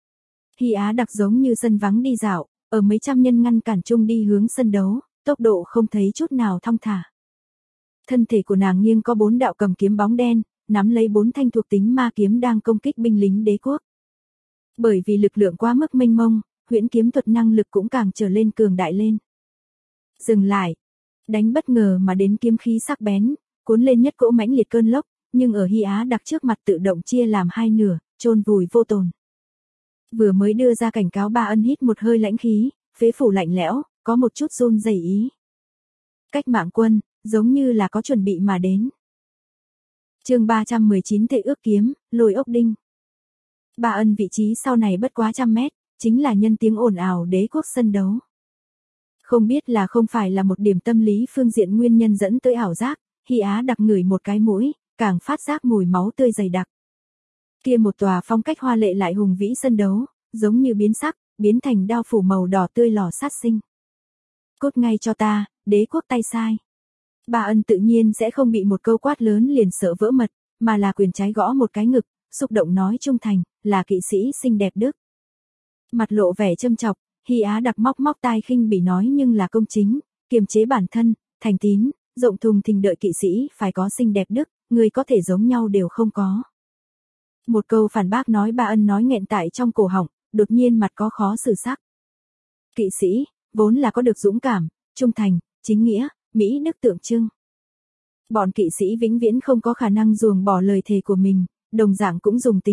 Hy Á đặc giống như sân vắng đi dạo, ở mấy trăm nhân ngăn cản chung đi hướng sân đấu, tốc độ không thấy chút nào thong thả. Thân thể của nàng nghiêng có 4 đạo cầm kiếm bóng đen, nắm lấy 4 thanh thuộc tính ma kiếm đang công kích binh lính đế quốc. Bởi vì lực lượng quá mức mênh mông, huyễn kiếm thuật năng lực cũng càng trở lên cường đại lên. Dừng lại. Đánh bất ngờ mà đến kiếm khí sắc bén, cuốn lên nhất cỗ mãnh liệt cơn lốc, nhưng ở Hy Á đặc trước mặt tự động chia làm hai nửa, chôn vùi vô tồn. Vừa mới đưa ra cảnh cáo Ba Ân hít một hơi lãnh khí, phế phủ lạnh lẽo, có một chút run rẩy ý. Cách mạng quân, giống như là có chuẩn bị mà đến. Chương 319 Thệ ước kiếm, lôi ốc đinh. Ba Ân vị trí sau này bất quá 100 mét, chính là nhân tiếng ồn ào đế quốc sân đấu. Không biết là không phải là một điểm tâm lý phương diện nguyên nhân dẫn tới ảo giác, Hy Á đặc ngửi một cái mũi, càng phát giác mùi máu tươi dày đặc. Kia một tòa phong cách hoa lệ lại hùng vĩ sân đấu, giống như biến sắc, biến thành đao phủ màu đỏ tươi lò sát sinh. Cút ngay cho ta, đế quốc tay sai. Ba Ân tự nhiên sẽ không bị một câu quát lớn liền sợ vỡ mật, mà là quyền trái gõ một cái ngực, xúc động nói trung thành, là kỵ sĩ xinh đẹp đức. Mặt lộ vẻ châm chọc, Hy Á đặc móc tai khinh bỉ nói nhưng là công chính, kiềm chế bản thân, thành tín, rộng thùng thình đợi kỵ sĩ phải có xinh đẹp đức, người có thể giống nhau đều không có. Một câu phản bác nói Ba Ân nói nghẹn tại trong cổ họng, đột nhiên mặt có khó xử sắc. Kỵ sĩ, vốn là có được dũng cảm, trung thành, chính nghĩa, mỹ đức tượng trưng. Bọn kỵ sĩ vĩnh viễn không có khả năng ruồng bỏ lời thề của mình, đồng dạng cũng dùng tính mạng,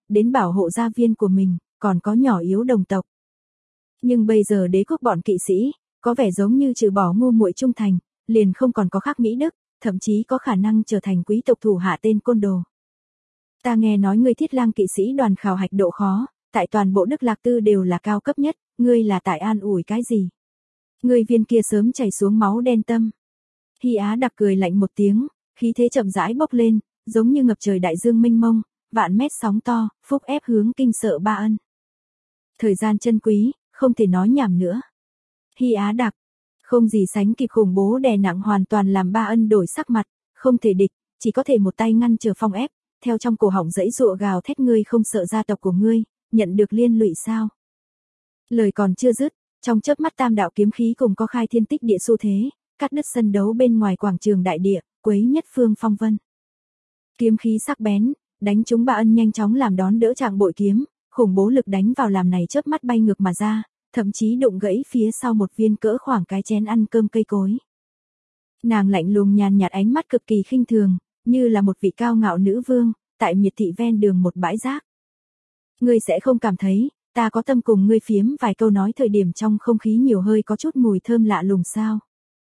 đến bảo hộ gia viên của mình, còn có nhỏ yếu đồng tộc. Nhưng bây giờ đế quốc bọn kỵ sĩ, có vẻ giống như trừ bỏ ngu muội trung thành, liền không còn có khác Mỹ Đức, thậm chí có khả năng trở thành quý tộc thủ hạ tên côn đồ. Ta nghe nói ngươi Thiết Lang kỵ sĩ đoàn khảo hạch độ khó, tại toàn bộ Đức Lạc Tư đều là cao cấp nhất, ngươi là tại an ủi cái gì? Ngươi viên kia sớm chảy xuống máu đen tâm. Hy Á Đặc cười lạnh một tiếng, khí thế chậm rãi bốc lên, giống như ngập trời đại dương mênh mông, vạn mét sóng to, phúc ép hướng kinh sợ Ba Ân. Thời gian chân quý, không thể nói nhảm nữa. Hy Á Đặc, không gì sánh kịp khủng bố đè nặng hoàn toàn làm Ba Ân đổi sắc mặt, không thể địch, chỉ có thể một tay ngăn trở phong ép, theo trong cổ họng dãy dụa gào thét ngươi không sợ gia tộc của ngươi, nhận được liên lụy sao? Lời còn chưa dứt, trong chớp mắt tam đạo kiếm khí cùng có khai thiên tích địa xu thế, cắt đứt sân đấu bên ngoài quảng trường đại địa, quấy nhất phương phong vân. Kiếm khí sắc bén, đánh trúng Ba Ân nhanh chóng làm đón đỡ trạng bội kiếm, khủng bố lực đánh vào làm này chớp mắt bay ngược mà ra, thậm chí đụng gãy phía sau một viên cỡ khoảng cái chén ăn cơm cây cối. Nàng lạnh lùng nhàn nhạt ánh mắt cực kỳ khinh thường, như là một vị cao ngạo nữ vương, tại miệt thị ven đường một bãi rác. Ngươi sẽ không cảm thấy, ta có tâm cùng ngươi phiếm vài câu nói thời điểm trong không khí nhiều hơi có chút mùi thơm lạ lùng sao?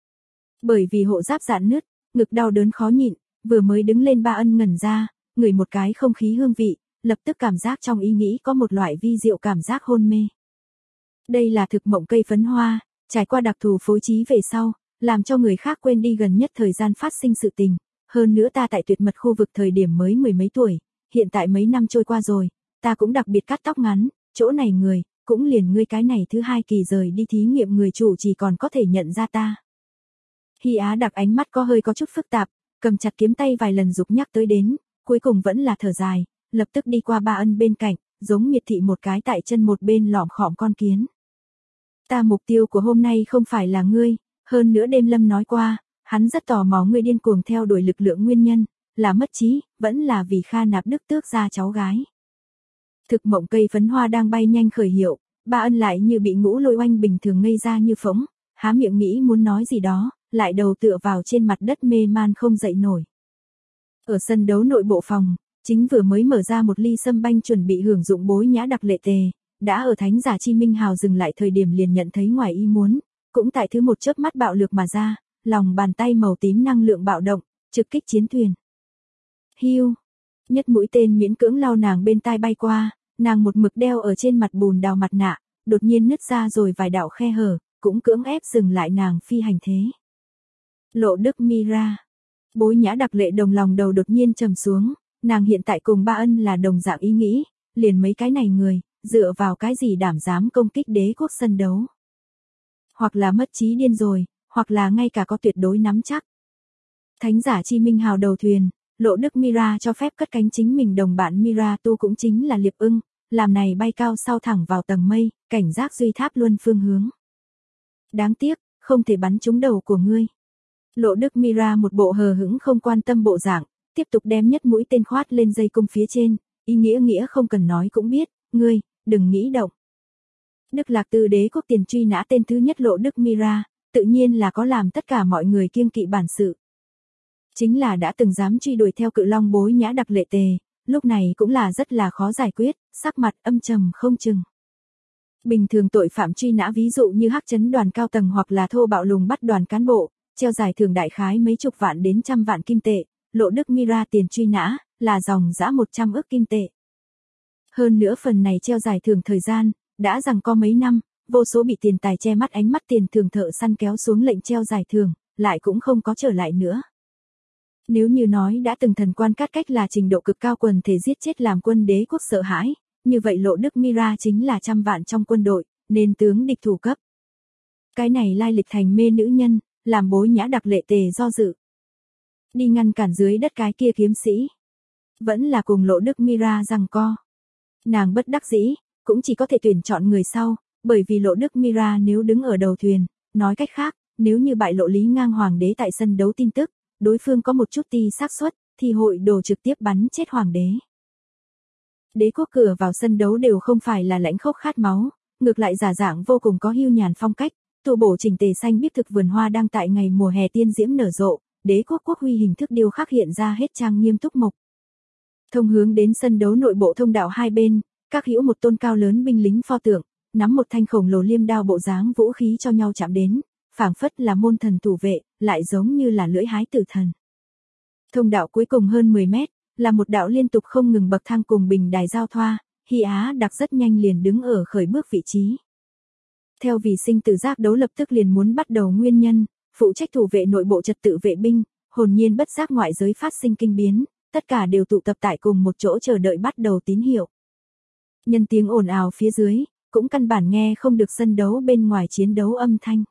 Bởi vì hộ giáp dạn nứt, ngực đau đớn khó nhịn, vừa mới đứng lên Ba Ân ngẩn ra, ngửi một cái không khí hương vị, lập tức cảm giác trong ý nghĩ có một loại vi diệu cảm giác hôn mê. Đây là thực mộng cây phấn hoa, trải qua đặc thù phối trí về sau, làm cho người khác quên đi gần nhất thời gian phát sinh sự tình. Hơn nữa ta tại tuyệt mật khu vực thời điểm mới mười mấy tuổi, hiện tại mấy năm trôi qua rồi, ta cũng đặc biệt cắt tóc ngắn, chỗ này người, cũng liền ngươi cái này thứ hai kỳ rời đi thí nghiệm người chủ chỉ còn có thể nhận ra ta. Hy Á Đặc ánh mắt có chút phức tạp, cầm chặt kiếm tay vài lần dục nhắc tới đến, cuối cùng vẫn là thở dài, lập tức đi qua Ba Ân bên cạnh, giống miệt thị một cái tại chân một bên lỏm khỏm con kiến. Ta mục tiêu của hôm nay không phải là ngươi, hơn nữa đêm Lâm nói qua, hắn rất tò mò ngươi điên cuồng theo đuổi lực lượng nguyên nhân, là mất trí, vẫn là vì Kha Nạp Đức tước ra cháu gái. Thực mộng cây phấn hoa đang bay nhanh khởi hiệu, Ba Ân lại như bị ngũ lôi oanh bình thường ngây ra như phỗng, há miệng nghĩ muốn nói gì đó, lại đầu tựa vào trên mặt đất mê man không dậy nổi. Ở sân đấu nội bộ phòng, chính vừa mới mở ra một ly sâm banh chuẩn bị hưởng dụng Bối Nhã Đặc lệ tề, đã ở Thánh giả Chi Minh Hào dừng lại thời điểm liền nhận thấy ngoài ý muốn, cũng tại thứ một chớp mắt bạo lược mà ra, lòng bàn tay màu tím năng lượng bạo động, trực kích chiến thuyền. Hiu, nhất mũi tên miễn cưỡng lao nàng bên tai bay qua, nàng một mực đeo ở trên mặt bùn đào mặt nạ, đột nhiên nứt ra rồi vài đạo khe hở, cũng cưỡng ép dừng lại nàng phi hành thế. Lộ Đức Mira, Bối Nhã Đặc lệ đồng lòng đầu đột nhiên trầm xuống, nàng hiện tại cùng Ba Ân là đồng dạng ý nghĩ, liền mấy cái này người, dựa vào cái gì đảm dám công kích đế quốc sân đấu. Hoặc là mất trí điên rồi, hoặc là ngay cả có tuyệt đối nắm chắc. Thánh giả Chi Minh Hào đầu thuyền, Lộ Đức Mira cho phép cất cánh chính mình đồng bạn Mira Tu cũng chính là Liệp Ưng, làm này bay cao sau thẳng vào tầng mây, cảnh giác duy tháp luân phương hướng. Đáng tiếc, không thể bắn trúng đầu của ngươi. Lộ Đức Mira một bộ hờ hững không quan tâm bộ dạng, tiếp tục đem nhất mũi tên khoát lên dây cung phía trên, ý nghĩa không cần nói cũng biết, ngươi, đừng nghĩ động. Đức Lạc Tư đế quốc tiền truy nã tên thứ nhất Lộ Đức Mira, tự nhiên là có làm tất cả mọi người kiêng kỵ bản sự. Chính là đã từng dám truy đuổi theo cự long Bối Nhã Đặc lệ tề, lúc này cũng là rất là khó giải quyết, sắc mặt âm trầm không chừng. Bình thường tội phạm truy nã ví dụ như hắc chấn đoàn cao tầng hoặc là thô bạo lùng bắt đoàn cán bộ, treo giải thưởng đại khái mấy chục vạn đến trăm vạn kim tệ, Lộ Đức Mira tiền truy nã, là dòng dã 100 ức kim tệ. Hơn nữa phần này treo giải thưởng thời gian, đã rằng có mấy năm, vô số bị tiền tài che mắt ánh mắt tiền thưởng thợ săn kéo xuống lệnh treo giải thưởng, lại cũng không có trở lại nữa. Nếu như nói đã từng thần quan cắt cách là trình độ cực cao quần thể giết chết làm quân đế quốc sợ hãi, như vậy Lộ Đức Mira chính là trăm vạn trong quân đội, nên tướng địch thủ cấp. Cái này lai lịch thành mê nữ nhân, làm Bối Nhã Đặc lệ tề do dự. Đi ngăn cản dưới đất cái kia kiếm sĩ. Vẫn là cùng Lộ Đức Mira giằng co. Nàng bất đắc dĩ, cũng chỉ có thể tuyển chọn người sau, bởi vì Lộ Đức Mira nếu đứng ở đầu thuyền, nói cách khác, nếu như bại lộ Lý Ngang Hoàng đế tại sân đấu tin tức, đối phương có một chút ti xác suất, thì hội đồ trực tiếp bắn chết Hoàng đế. Đế quốc cửa vào sân đấu đều không phải là lãnh khốc khát máu, ngược lại giả dạng vô cùng có hưu nhàn phong cách, tu bổ chỉnh tề xanh biếc thực vườn hoa đang tại ngày mùa hè tiên diễm nở rộ, đế quốc quốc huy hình thức điêu khắc hiện ra hết trang nghiêm túc mục. Thông hướng đến sân đấu nội bộ thông đạo hai bên, các hữu một tôn cao lớn binh lính pho tượng, nắm một thanh khổng lồ liêm đao bộ dáng vũ khí cho nhau chạm đến, phảng phất là môn thần thủ vệ, lại giống như là lưỡi hái tử thần. Thông đạo cuối cùng hơn 10 mét, là một đạo liên tục không ngừng bậc thang cùng bình đài giao thoa, Hy Á Đặc rất nhanh liền đứng ở khởi bước vị trí. Theo vì sinh tử giác đấu lập tức liền muốn bắt đầu nguyên nhân, phụ trách thủ vệ nội bộ trật tự vệ binh, hồn nhiên bất giác ngoại giới phát sinh kinh biến, tất cả đều tụ tập tại cùng một chỗ chờ đợi bắt đầu tín hiệu. Nhân tiếng ồn ào phía dưới, cũng căn bản nghe không được sân đấu bên ngoài chiến đấu âm thanh.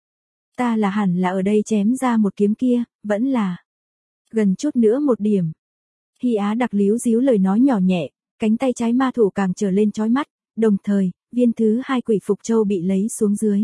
Ta là hẳn là ở đây chém ra một kiếm kia, vẫn là gần chút nữa một điểm. Hy Á Đặc líu díu lời nói nhỏ nhẹ, cánh tay trái ma thủ càng trở lên chói mắt, đồng thời, viên thứ hai quỷ phục châu bị lấy xuống dưới.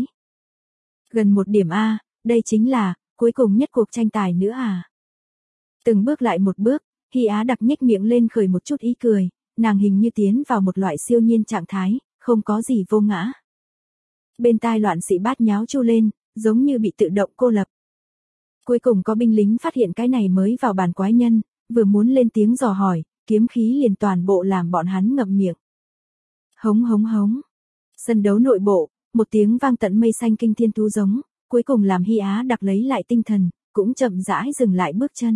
Gần một điểm A, đây chính là, cuối cùng nhất cuộc tranh tài nữa à. Từng bước lại một bước, Hy Á Đặc nhếch miệng lên khởi một chút ý cười, nàng hình như tiến vào một loại siêu nhiên trạng thái, không có gì vô ngã. Bên tai loạn xị bát nháo chu lên, giống như bị tự động cô lập. Cuối cùng có binh lính phát hiện cái này mới vào bàn quái nhân, vừa muốn lên tiếng dò hỏi, kiếm khí liền toàn bộ làm bọn hắn ngậm miệng. Hống hống hống. Sân đấu nội bộ, một tiếng vang tận mây xanh kinh thiên thú giống, cuối cùng làm Hy Á Đặc lấy lại tinh thần, cũng chậm rãi dừng lại bước chân.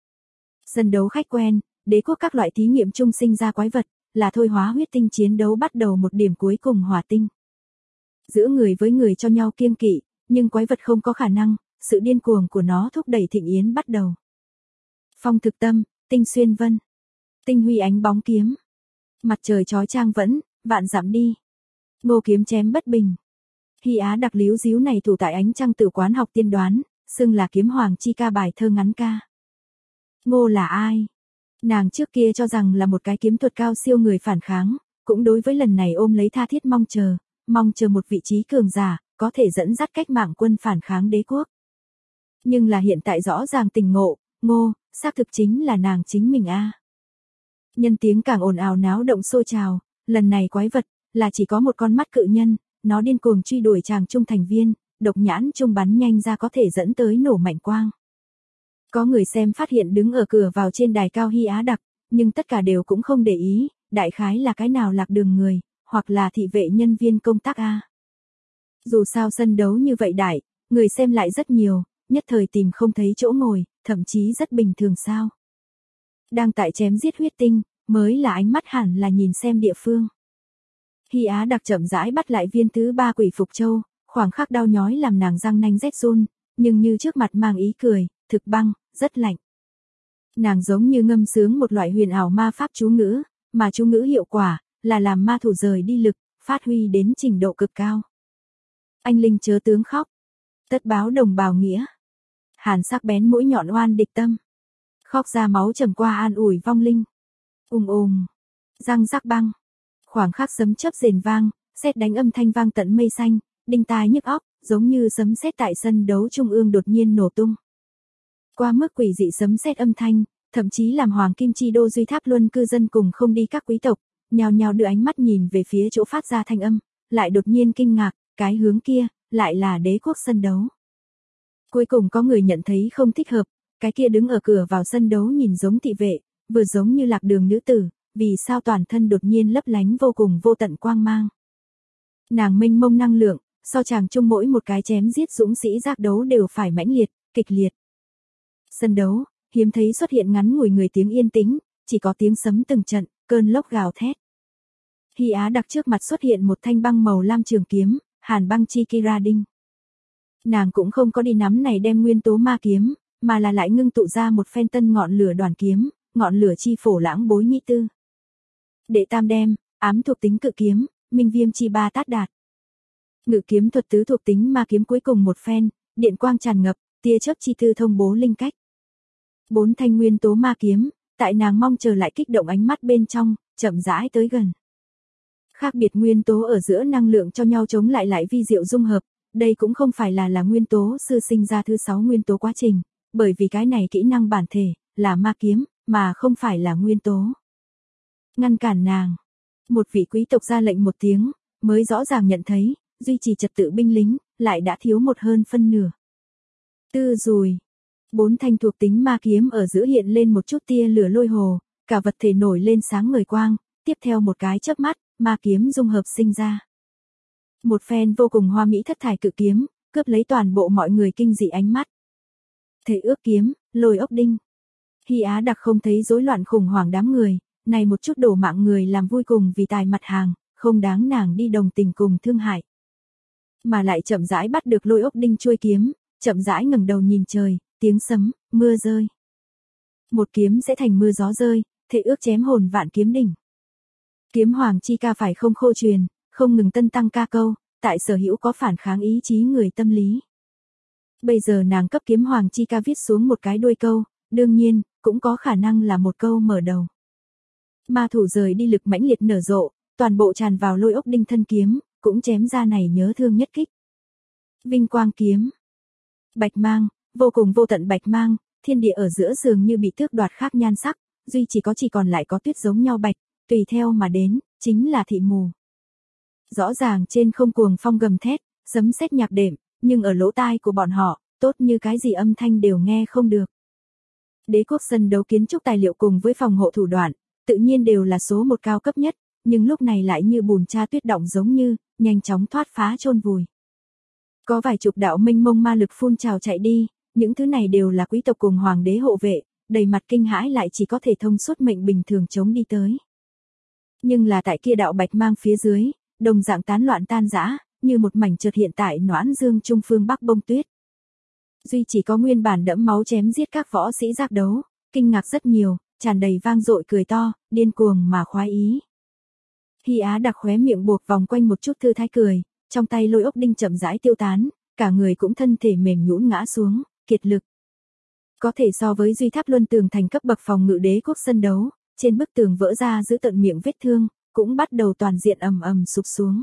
Sân đấu khách quen, đế quốc các loại thí nghiệm chung sinh ra quái vật, là thôi hóa huyết tinh chiến đấu bắt đầu một điểm cuối cùng hỏa tinh. Giữa người với người cho nhau kiêng kỵ, nhưng quái vật không có khả năng, sự điên cuồng của nó thúc đẩy thịnh yến bắt đầu. Phong thực tâm, tinh xuyên vân. Tinh huy ánh bóng kiếm. Mặt trời chói chang vẫn, vạn dặm đi. Ngô kiếm chém bất bình. Hy Á Đặc líu díu này thủ tại ánh trăng tử quán học tiên đoán, xưng là kiếm hoàng chi ca bài thơ ngắn ca. Ngô là ai? Nàng trước kia cho rằng là một cái kiếm thuật cao siêu người phản kháng, cũng đối với lần này ôm lấy tha thiết mong chờ một vị trí cường giả, có thể dẫn dắt cách mạng quân phản kháng đế quốc. Nhưng là hiện tại rõ ràng tình ngộ, Ngô, xác thực chính là nàng chính mình a. Nhân tiếng càng ồn ào náo động sôi trào, lần này quái vật, là chỉ có một con mắt cự nhân, nó điên cuồng truy đuổi chàng trung thành viên, độc nhãn trung bắn nhanh ra có thể dẫn tới nổ mạnh quang. Có người xem phát hiện đứng ở cửa vào trên đài cao Hy Á Đặc, nhưng tất cả đều cũng không để ý, đại khái là cái nào lạc đường người, hoặc là thị vệ nhân viên công tác a. Dù sao sân đấu như vậy đại, người xem lại rất nhiều, nhất thời tìm không thấy chỗ ngồi, thậm chí rất bình thường sao. Đang tại chém giết huyết tinh, mới là ánh mắt hẳn là nhìn xem địa phương. Hy Á Đặc chậm rãi bắt lại viên thứ ba quỷ phục châu, khoảng khắc đau nhói làm nàng răng nanh rét run, nhưng như trước mặt mang ý cười, thực băng, rất lạnh. Nàng giống như ngâm sướng một loại huyền ảo ma pháp chú ngữ, mà chú ngữ hiệu quả, là làm ma thủ rời đi lực, phát huy đến trình độ cực cao. Anh linh chớ tướng khóc. Tất báo đồng bào nghĩa. Hàn sắc bén mũi nhọn oan địch tâm. Khóc ra máu trầm qua an ủi vong linh. Răng rắc băng. Khoảng khắc sấm chớp rền vang, sét đánh âm thanh vang tận mây xanh, đinh tai nhức óc, giống như sấm sét tại sân đấu trung ương đột nhiên nổ tung. Qua mức quỷ dị sấm sét âm thanh, thậm chí làm Hoàng Kim Chi Đô Duy Tháp Luân cư dân cùng không đi các quý tộc, nhao nhao đưa ánh mắt nhìn về phía chỗ phát ra thanh âm, lại đột nhiên kinh ngạc, cái hướng kia, lại là đế quốc sân đấu. Cuối cùng có người nhận thấy không thích hợp, cái kia đứng ở cửa vào sân đấu nhìn giống thị vệ, vừa giống như lạc đường nữ tử, vì sao toàn thân đột nhiên lấp lánh vô cùng vô tận quang mang. Nàng mênh mông năng lượng, so chàng chung mỗi một cái chém giết dũng sĩ giác đấu đều phải mãnh liệt, kịch liệt. Sân đấu, hiếm thấy xuất hiện ngắn ngủi người tiếng yên tĩnh, chỉ có tiếng sấm từng trận, cơn lốc gào thét. Hy Á Đặc trước mặt xuất hiện một thanh băng màu lam trường kiếm, Hàn băng chi Kira đinh. Nàng cũng không có đi nắm này đem nguyên tố ma kiếm, mà là lại ngưng tụ ra một phen tân ngọn lửa đoàn kiếm, ngọn lửa chi phổ lãng bối nhĩ tư. Đệ tam đem, ám thuộc tính cự kiếm, minh viêm chi ba tát đạt. Ngự kiếm thuật tứ thuộc tính ma kiếm cuối cùng một phen, điện quang tràn ngập, tia chớp chi tư thông bố linh cách. 4 thanh nguyên tố ma kiếm, tại nàng mong chờ lại kích động ánh mắt bên trong, chậm rãi tới gần. Khác biệt nguyên tố ở giữa năng lượng cho nhau chống lại vi diệu dung hợp, đây cũng không phải là nguyên tố sư sinh ra thứ 6 nguyên tố quá trình, bởi vì cái này kỹ năng bản thể, là ma kiếm, mà không phải là nguyên tố. Ngăn cản nàng. Một vị quý tộc ra lệnh một tiếng, mới rõ ràng nhận thấy, duy trì trật tự binh lính, lại đã thiếu một hơn phân nửa. Tư dùi. 4 thanh thuộc tính ma kiếm ở giữa hiện lên một chút tia lửa lôi hồ, cả vật thể nổi lên sáng ngời quang, tiếp theo một cái chớp mắt, ma kiếm dung hợp sinh ra. Một phen vô cùng hoa mỹ thất thải cự kiếm, cướp lấy toàn bộ mọi người kinh dị ánh mắt. Thể ước kiếm, Lôi ốc đinh. Hy Á Đặc không thấy rối loạn khủng hoảng đám người, này một chút đổ mạng người làm vui cùng vì tài mặt hàng, không đáng nàng đi đồng tình cùng thương hại. Mà lại chậm rãi bắt được Lôi ốc đinh chuôi kiếm, chậm rãi ngẩng đầu nhìn trời, tiếng sấm, mưa rơi. Một kiếm sẽ thành mưa gió rơi, thể ước chém hồn vạn kiếm đỉnh. Kiếm hoàng chi ca phải không khô truyền, không ngừng tân tăng ca câu, tại sở hữu có phản kháng ý chí người tâm lý. Bây giờ nàng cấp kiếm hoàng chi ca viết xuống một cái đuôi câu, đương nhiên, cũng có khả năng là một câu mở đầu. Ma thủ rời đi lực mãnh liệt nở rộ, toàn bộ tràn vào Lôi ốc đinh thân kiếm, cũng chém ra này nhớ thương nhất kích. Vinh quang kiếm. Bạch mang, vô cùng vô tận bạch mang, thiên địa ở giữa dường như bị tước đoạt khác nhan sắc, duy chỉ còn lại có tuyết giống nhau bạch, tùy theo mà đến, chính là thị mù. Rõ ràng trên không cuồng phong gầm thét, sấm sét nhạc đệm, nhưng ở lỗ tai của bọn họ, tốt như cái gì âm thanh đều nghe không được. Đế quốc sân đấu kiến trúc tài liệu cùng với phòng hộ thủ đoạn, tự nhiên đều là số một cao cấp nhất, nhưng lúc này lại như bùn tra tuyết động giống như, nhanh chóng thoát phá chôn vùi. Có vài chục đạo mênh mông ma lực phun trào chạy đi, những thứ này đều là quý tộc cùng hoàng đế hộ vệ, đầy mặt kinh hãi lại chỉ có thể thông suốt mệnh bình thường chống đi tới. Nhưng là tại kia đạo bạch mang phía dưới, đồng dạng tán loạn tan rã, như một mảnh chợt hiện tại Noãn Dương trung phương bắc bông tuyết. Duy chỉ có nguyên bản đẫm máu chém giết các võ sĩ giác đấu, kinh ngạc rất nhiều, tràn đầy vang dội cười to, điên cuồng mà khoái ý. Hy Á Đặc khóe miệng buộc vòng quanh một chút thư thái cười, trong tay Lôi ốc đinh chậm rãi tiêu tán, cả người cũng thân thể mềm nhũn ngã xuống, kiệt lực. Có thể so với duy tháp luân tường thành cấp bậc phòng ngự đế quốc sân đấu, trên bức tường vỡ ra giữ tận miệng vết thương, cũng bắt đầu toàn diện ầm ầm sụp xuống.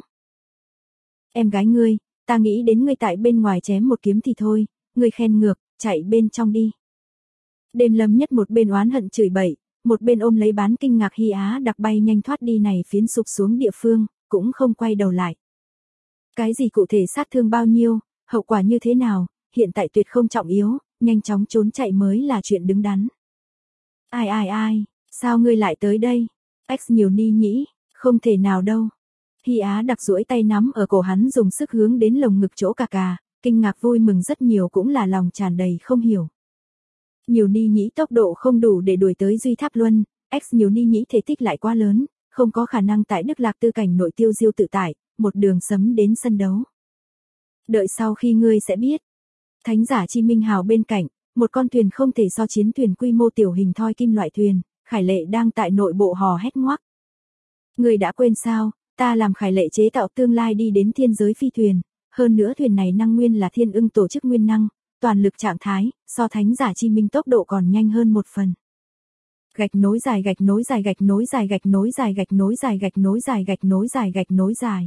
Em gái ngươi, ta nghĩ đến ngươi tại bên ngoài chém một kiếm thì thôi, ngươi khen ngược, chạy bên trong đi. Đêm Lâm Nhất một bên oán hận chửi bậy, một bên ôm lấy bán kinh ngạc Hy Á Đặc bay nhanh thoát đi này phiến sụp xuống địa phương, cũng không quay đầu lại. Cái gì cụ thể sát thương bao nhiêu, hậu quả như thế nào, hiện tại tuyệt không trọng yếu, nhanh chóng trốn chạy mới là chuyện đứng đắn. Ai, sao ngươi lại tới đây? X nhiều ni nhĩ, không thể nào đâu. Hy Á Đặc duỗi tay nắm ở cổ hắn dùng sức hướng đến lồng ngực chỗ cà, kinh ngạc vui mừng rất nhiều cũng là lòng tràn đầy không hiểu. Nhiều ni nhĩ tốc độ không đủ để đuổi tới Duy Tháp Luân, nhiều ni nhĩ thể tích lại quá lớn, không có khả năng tại Đức Lạc Tư cảnh nội tiêu diêu tự tại, một đường sấm đến sân đấu. Đợi sau khi ngươi sẽ biết. Thánh giả Chi Minh Hào bên cạnh, một con thuyền không thể so chiến thuyền quy mô tiểu hình thoi kim loại thuyền, Khải Lệ đang tại nội bộ hò hét ngoác. Ngươi đã quên sao, ta làm Khải Lệ chế tạo tương lai đi đến thiên giới phi thuyền, hơn nữa thuyền này năng nguyên là thiên ưng tổ chức nguyên năng, toàn lực trạng thái, so thánh giả Chi Minh tốc độ còn nhanh hơn một phần. Gạch nối dài gạch nối dài gạch nối dài gạch nối dài gạch nối dài gạch nối dài gạch nối dài gạch nối dài.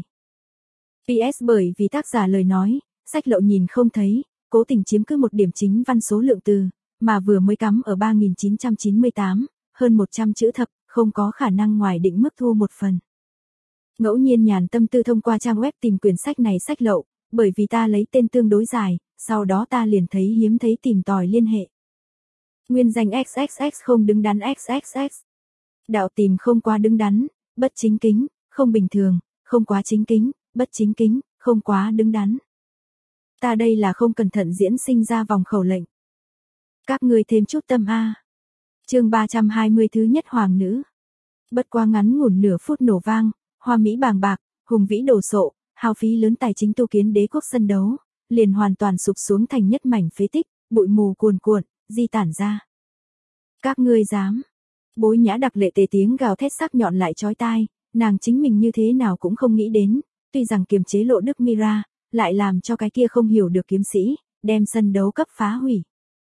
PS bởi vì tác giả lời nói, sách lậu nhìn không thấy, cố tình chiếm cứ một điểm chính văn số lượng từ, mà vừa mới cắm ở 3998, hơn 100 chữ thập, không có khả năng ngoài định mức thu một phần. Ngẫu nhiên nhàn tâm tư thông qua trang web tìm quyển sách này sách lậu, bởi vì ta lấy tên tương đối dài, sau đó ta liền thấy hiếm thấy tìm tòi liên hệ. Nguyên danh XXX không đứng đắn XXX. Đạo tìm không quá đứng đắn, bất chính kính, không bình thường, không quá chính kính, bất chính kính, không quá đứng đắn. Ta đây là không cẩn thận diễn sinh ra vòng khẩu lệnh. Các ngươi thêm chút tâm a. Chương 320 thứ nhất hoàng nữ. Bất quá ngắn ngủn nửa phút nổ vang, hoa mỹ bàng bạc, hùng vĩ đồ sộ, hao phí lớn tài chính tu kiến đế quốc sân đấu, liền hoàn toàn sụp xuống thành nhất mảnh phế tích, bụi mù cuồn cuộn, di tản ra. Các ngươi dám? Bối Nhã Đặc lệ tề tiếng gào thét sắc nhọn lại chói tai, nàng chính mình như thế nào cũng không nghĩ đến, tuy rằng kiềm chế Lộ Đức Mira, lại làm cho cái kia không hiểu được kiếm sĩ, đem sân đấu cấp phá hủy.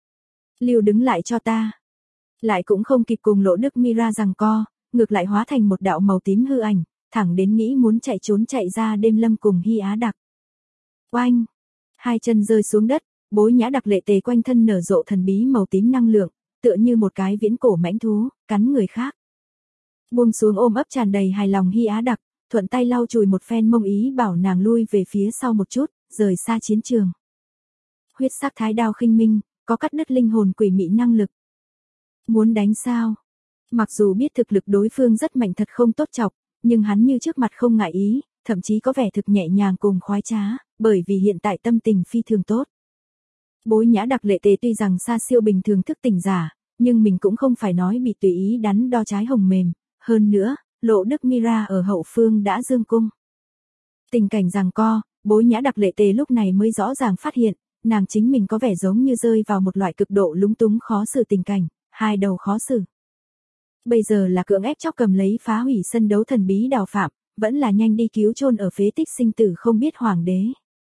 Lưu đứng lại cho ta. Lại cũng không kịp cùng Lộ Đức Mira giằng co, ngược lại hóa thành một đạo màu tím hư ảnh, thẳng đến nghĩ muốn chạy trốn chạy ra Đêm Lâm cùng Hy Á Đặc. Oanh! Hai chân rơi xuống đất, Bối Nhã Đặc lệ tề quanh thân nở rộ thần bí màu tím năng lượng, tựa như một cái viễn cổ mãnh thú, cắn người khác. Buông xuống ôm ấp tràn đầy hài lòng Hy Á Đặc, thuận tay lau chùi một phen mông ý bảo nàng lui về phía sau một chút, rời xa chiến trường. Huyết sắc thái đao khinh minh, có cắt đứt linh hồn quỷ mị năng lực. Muốn đánh sao? Mặc dù biết thực lực đối phương rất mạnh thật không tốt chọc, nhưng hắn như trước mặt không ngại ý, thậm chí có vẻ thực nhẹ nhàng cùng khoái trá, bởi vì hiện tại tâm tình phi thường tốt. Bối Nhã Đặc Lệ Tề tuy rằng xa siêu bình thường thức tỉnh giả, nhưng mình cũng không phải nói bị tùy ý đắn đo trái hồng mềm, hơn nữa, Lộ Đức Mira ở hậu phương đã dương cung. Tình cảnh giằng co, Bối Nhã Đặc Lệ Tề lúc này mới rõ ràng phát hiện, nàng chính mình có vẻ giống như rơi vào một loại cực độ lúng túng khó xử tình cảnh, hai đầu khó xử. Bây giờ là cưỡng ép chóc cầm lấy phá hủy sân đấu thần bí Đào Phạm, vẫn là nhanh đi cứu chôn ở phế tích sinh tử không biết hoàng đế.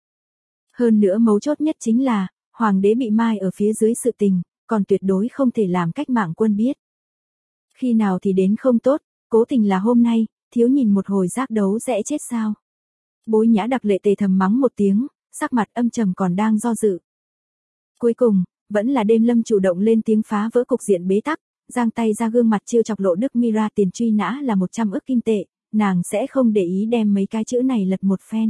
Hơn nữa mấu chốt nhất chính là, hoàng đế bị mai ở phía dưới sự tình, còn tuyệt đối không thể làm cách mạng quân biết. Khi nào thì đến không tốt, cố tình là hôm nay, thiếu nhìn một hồi giác đấu sẽ chết sao. Bối Nhã Đặc Lệ Tề thầm mắng một tiếng, sắc mặt âm trầm còn đang do dự. Cuối cùng, vẫn là Đêm Lâm chủ động lên tiếng phá vỡ cục diện bế tắc, giang tay ra gương mặt trêu chọc Lộ Đức Mira tiền truy nã là 100 ức kim tệ, nàng sẽ không để ý đem mấy cái chữ này lật một phen.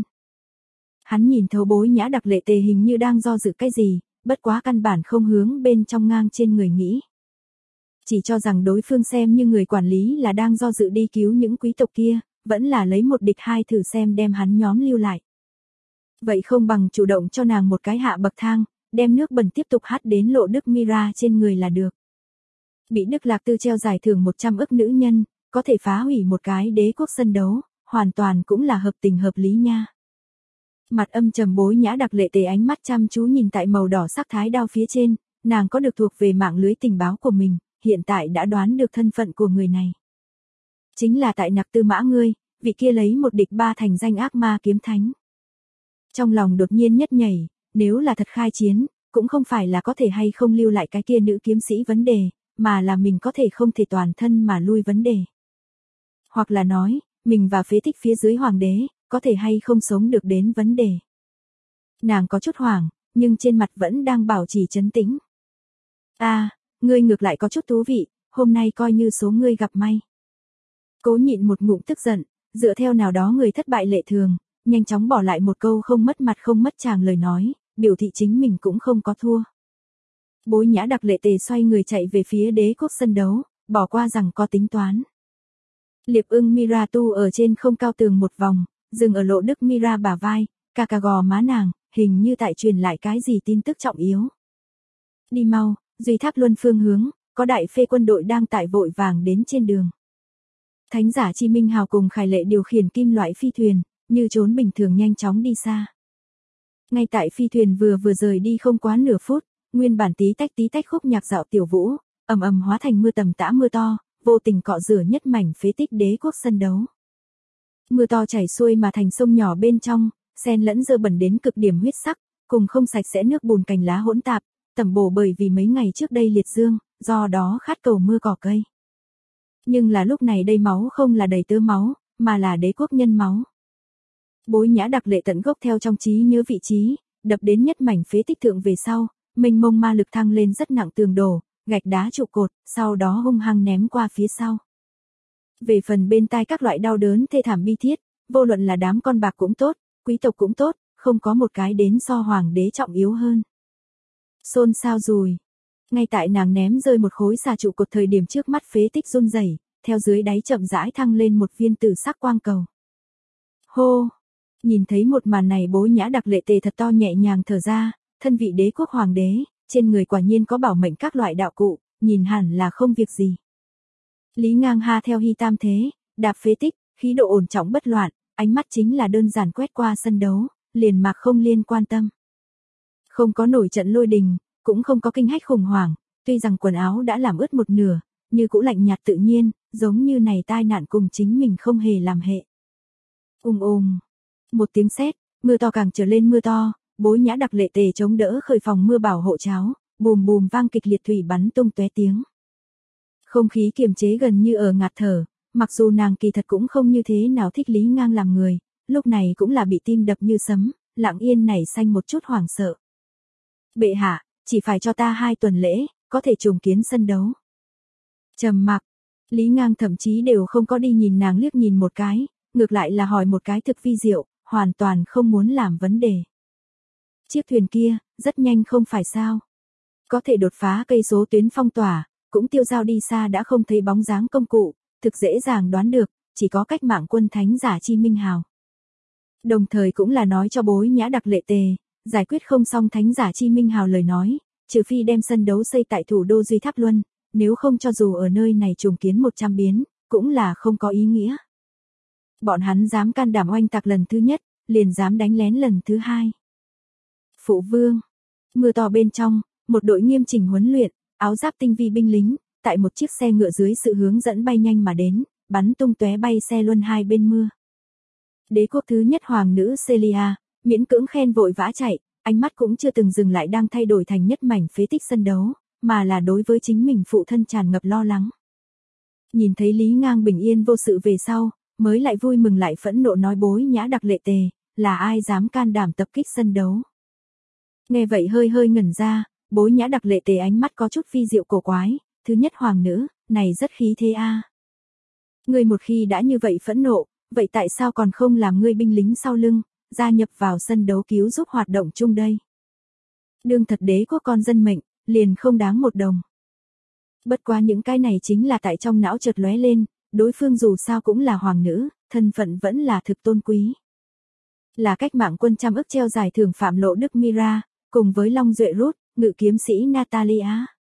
Hắn nhìn thấu Bối Nhã Đặc Lệ Tề hình như đang do dự cái gì, bất quá căn bản không hướng bên trong ngang trên người nghĩ. Chỉ cho rằng đối phương xem như người quản lý là đang do dự đi cứu những quý tộc kia, vẫn là lấy một địch hai thử xem đem hắn nhóm lưu lại. Vậy không bằng chủ động cho nàng một cái hạ bậc thang, đem nước bẩn tiếp tục hắt đến Lộ Đức Mira trên người là được. Bị Đức Lạc Tư treo giải thưởng 100 ức nữ nhân, có thể phá hủy một cái đế quốc sân đấu, hoàn toàn cũng là hợp tình hợp lý nha. Mặt âm trầm Bối Nhã Đặc Lệ Tề ánh mắt chăm chú nhìn tại màu đỏ sắc thái đao phía trên, nàng có được thuộc về mạng lưới tình báo của mình, hiện tại đã đoán được thân phận của người này. Chính là tại Nặc Tư Mã ngươi, vị kia lấy một địch ba thành danh ác ma kiếm thánh. Trong lòng đột nhiên nhất nhảy, nếu là thật khai chiến, cũng không phải là có thể hay không lưu lại cái kia nữ kiếm sĩ vấn đề, mà là mình có thể không thể toàn thân mà lui vấn đề. Hoặc là nói, mình và phế tích phía dưới hoàng đế, có thể hay không sống được đến vấn đề. Nàng có chút hoảng, nhưng trên mặt vẫn đang bảo trì trấn tĩnh. Ngươi ngược lại có chút thú vị, hôm nay coi như số ngươi gặp may. Cố nhịn một ngụm tức giận, dựa theo nào đó người thất bại lệ thường, nhanh chóng bỏ lại một câu không mất mặt không mất tràng lời nói, biểu thị chính mình cũng không có thua. Bối Nhã Đặc Lệ Tề xoay người chạy về phía đế quốc sân đấu, bỏ qua rằng có tính toán. Liệp ưng Miratu ở trên không cao tường một vòng, dừng ở Lộ Đức Mira bả vai, cà gò má nàng, hình như tại truyền lại cái gì tin tức trọng yếu. Đi mau, Duy Tháp Luân phương hướng, có đại phê quân đội đang tại vội vàng đến trên đường. Thánh giả Chi Minh Hào cùng Khải Lệ điều khiển kim loại phi thuyền, như trốn bình thường nhanh chóng đi xa. Ngay tại phi thuyền vừa rời đi không quá nửa phút, nguyên bản tí tách khúc nhạc dạo tiểu vũ, ầm ầm hóa thành mưa tầm tã mưa to, vô tình cọ rửa nhất mảnh phế tích đế quốc sân đấu. Mưa to chảy xuôi mà thành sông nhỏ bên trong, xen lẫn dơ bẩn đến cực điểm huyết sắc, cùng không sạch sẽ nước bùn cành lá hỗn tạp, tẩm bổ bởi vì mấy ngày trước đây liệt dương, do đó khát cầu mưa cỏ cây. Nhưng là lúc này đây máu không là đầy tớ máu, mà là đế quốc nhân máu. Bối Nhã Đặc Lệ tận gốc theo trong trí nhớ vị trí, đập đến nhất mảnh phế tích thượng về sau, mênh mông ma lực thăng lên rất nặng tường đổ, gạch đá trụ cột, sau đó hung hăng ném qua phía sau. Về phần bên tai các loại đau đớn thê thảm bi thiết, vô luận là đám con bạc cũng tốt, quý tộc cũng tốt, không có một cái đến so hoàng đế trọng yếu hơn. Xôn xao rùi. Ngay tại nàng ném rơi một khối xà trụ cột thời điểm trước mắt phế tích run rẩy, theo dưới đáy chậm rãi thăng lên một viên tử sắc quang cầu. Hô! Nhìn thấy một màn này Bối Nhã Đặc Lệ Tề thật to nhẹ nhàng thở ra, thân vị đế quốc hoàng đế, trên người quả nhiên có bảo mệnh các loại đạo cụ, nhìn hẳn là không việc gì. Lý Ngang Ha theo Hy Tam thế, đạp phế tích, khí độ ổn trọng bất loạn, ánh mắt chính là đơn giản quét qua sân đấu, liền mạc không liên quan tâm. Không có nổi trận lôi đình, cũng không có kinh hách khủng hoảng, tuy rằng quần áo đã làm ướt một nửa, như cũ lạnh nhạt tự nhiên, giống như này tai nạn cùng chính mình không hề làm hệ. Một tiếng sét, mưa to càng trở lên mưa to, Bối Nhã Đặc Lệ Tề chống đỡ khởi phòng mưa bảo hộ cháo, bùm bùm vang kịch liệt thủy bắn tung tóe tiếng. Không khí kiềm chế gần như ở ngạt thở, mặc dù nàng kỳ thật cũng không như thế nào thích Lý Ngang làm người, lúc này cũng là bị tim đập như sấm, lặng yên nảy xanh một chút hoảng sợ. Bệ hạ, chỉ phải cho ta 2 tuần lễ, có thể trùng kiến sân đấu. Trầm mặc, Lý Ngang thậm chí đều không có đi nhìn nàng liếc nhìn một cái, ngược lại là hỏi một cái thực vi diệu, hoàn toàn không muốn làm vấn đề. Chiếc thuyền kia, rất nhanh không phải sao? Có thể đột phá cây số tuyến phong tỏa, cũng tiêu dao đi xa đã không thấy bóng dáng công cụ, thực dễ dàng đoán được, chỉ có cách mạng quân thánh giả Chi Minh Hào. Đồng thời cũng là nói cho Bối Nhã Đặc Lệ Tề, giải quyết không xong thánh giả Chi Minh Hào lời nói, trừ phi đem sân đấu xây tại thủ đô Duy Tháp Luân, nếu không cho dù ở nơi này trùng kiến 100 biến, cũng là không có ý nghĩa. Bọn hắn dám can đảm oanh tạc lần thứ nhất, liền dám đánh lén lần thứ hai. Phụ vương, mưa to bên trong, một đội nghiêm chỉnh huấn luyện, áo giáp tinh vi binh lính, tại một chiếc xe ngựa dưới sự hướng dẫn bay nhanh mà đến, bắn tung tóe bay xe luân hai bên mưa. Đế quốc thứ nhất hoàng nữ Celia, miễn cưỡng khen vội vã chạy, ánh mắt cũng chưa từng dừng lại đang thay đổi thành nhất mảnh phế tích sân đấu, mà là đối với chính mình phụ thân tràn ngập lo lắng. Nhìn thấy Lý Ngang bình yên vô sự về sau, mới lại vui mừng lại phẫn nộ nói Bối Nhã Đặc Lệ Tề, là ai dám can đảm tập kích sân đấu. Nghe vậy hơi hơi ngẩn ra, Bối Nhã Đặc Lệ Tề ánh mắt có chút phi diệu cổ quái, thứ nhất hoàng nữ, này rất khí thế a. Ngươi một khi đã như vậy phẫn nộ, vậy tại sao còn không làm ngươi binh lính sau lưng, gia nhập vào sân đấu cứu giúp hoạt động chung đây? Đương thật đế quốc con dân mệnh, liền không đáng một đồng. Bất quá những cái này chính là tại trong não chợt lóe lên, đối phương dù sao cũng là hoàng nữ, thân phận vẫn là thực tôn quý. Là cách mạng quân trăm ức treo giải thưởng Phạm Lộ Đức Mira, cùng với Long Duệ Rút, ngự kiếm sĩ Natalia.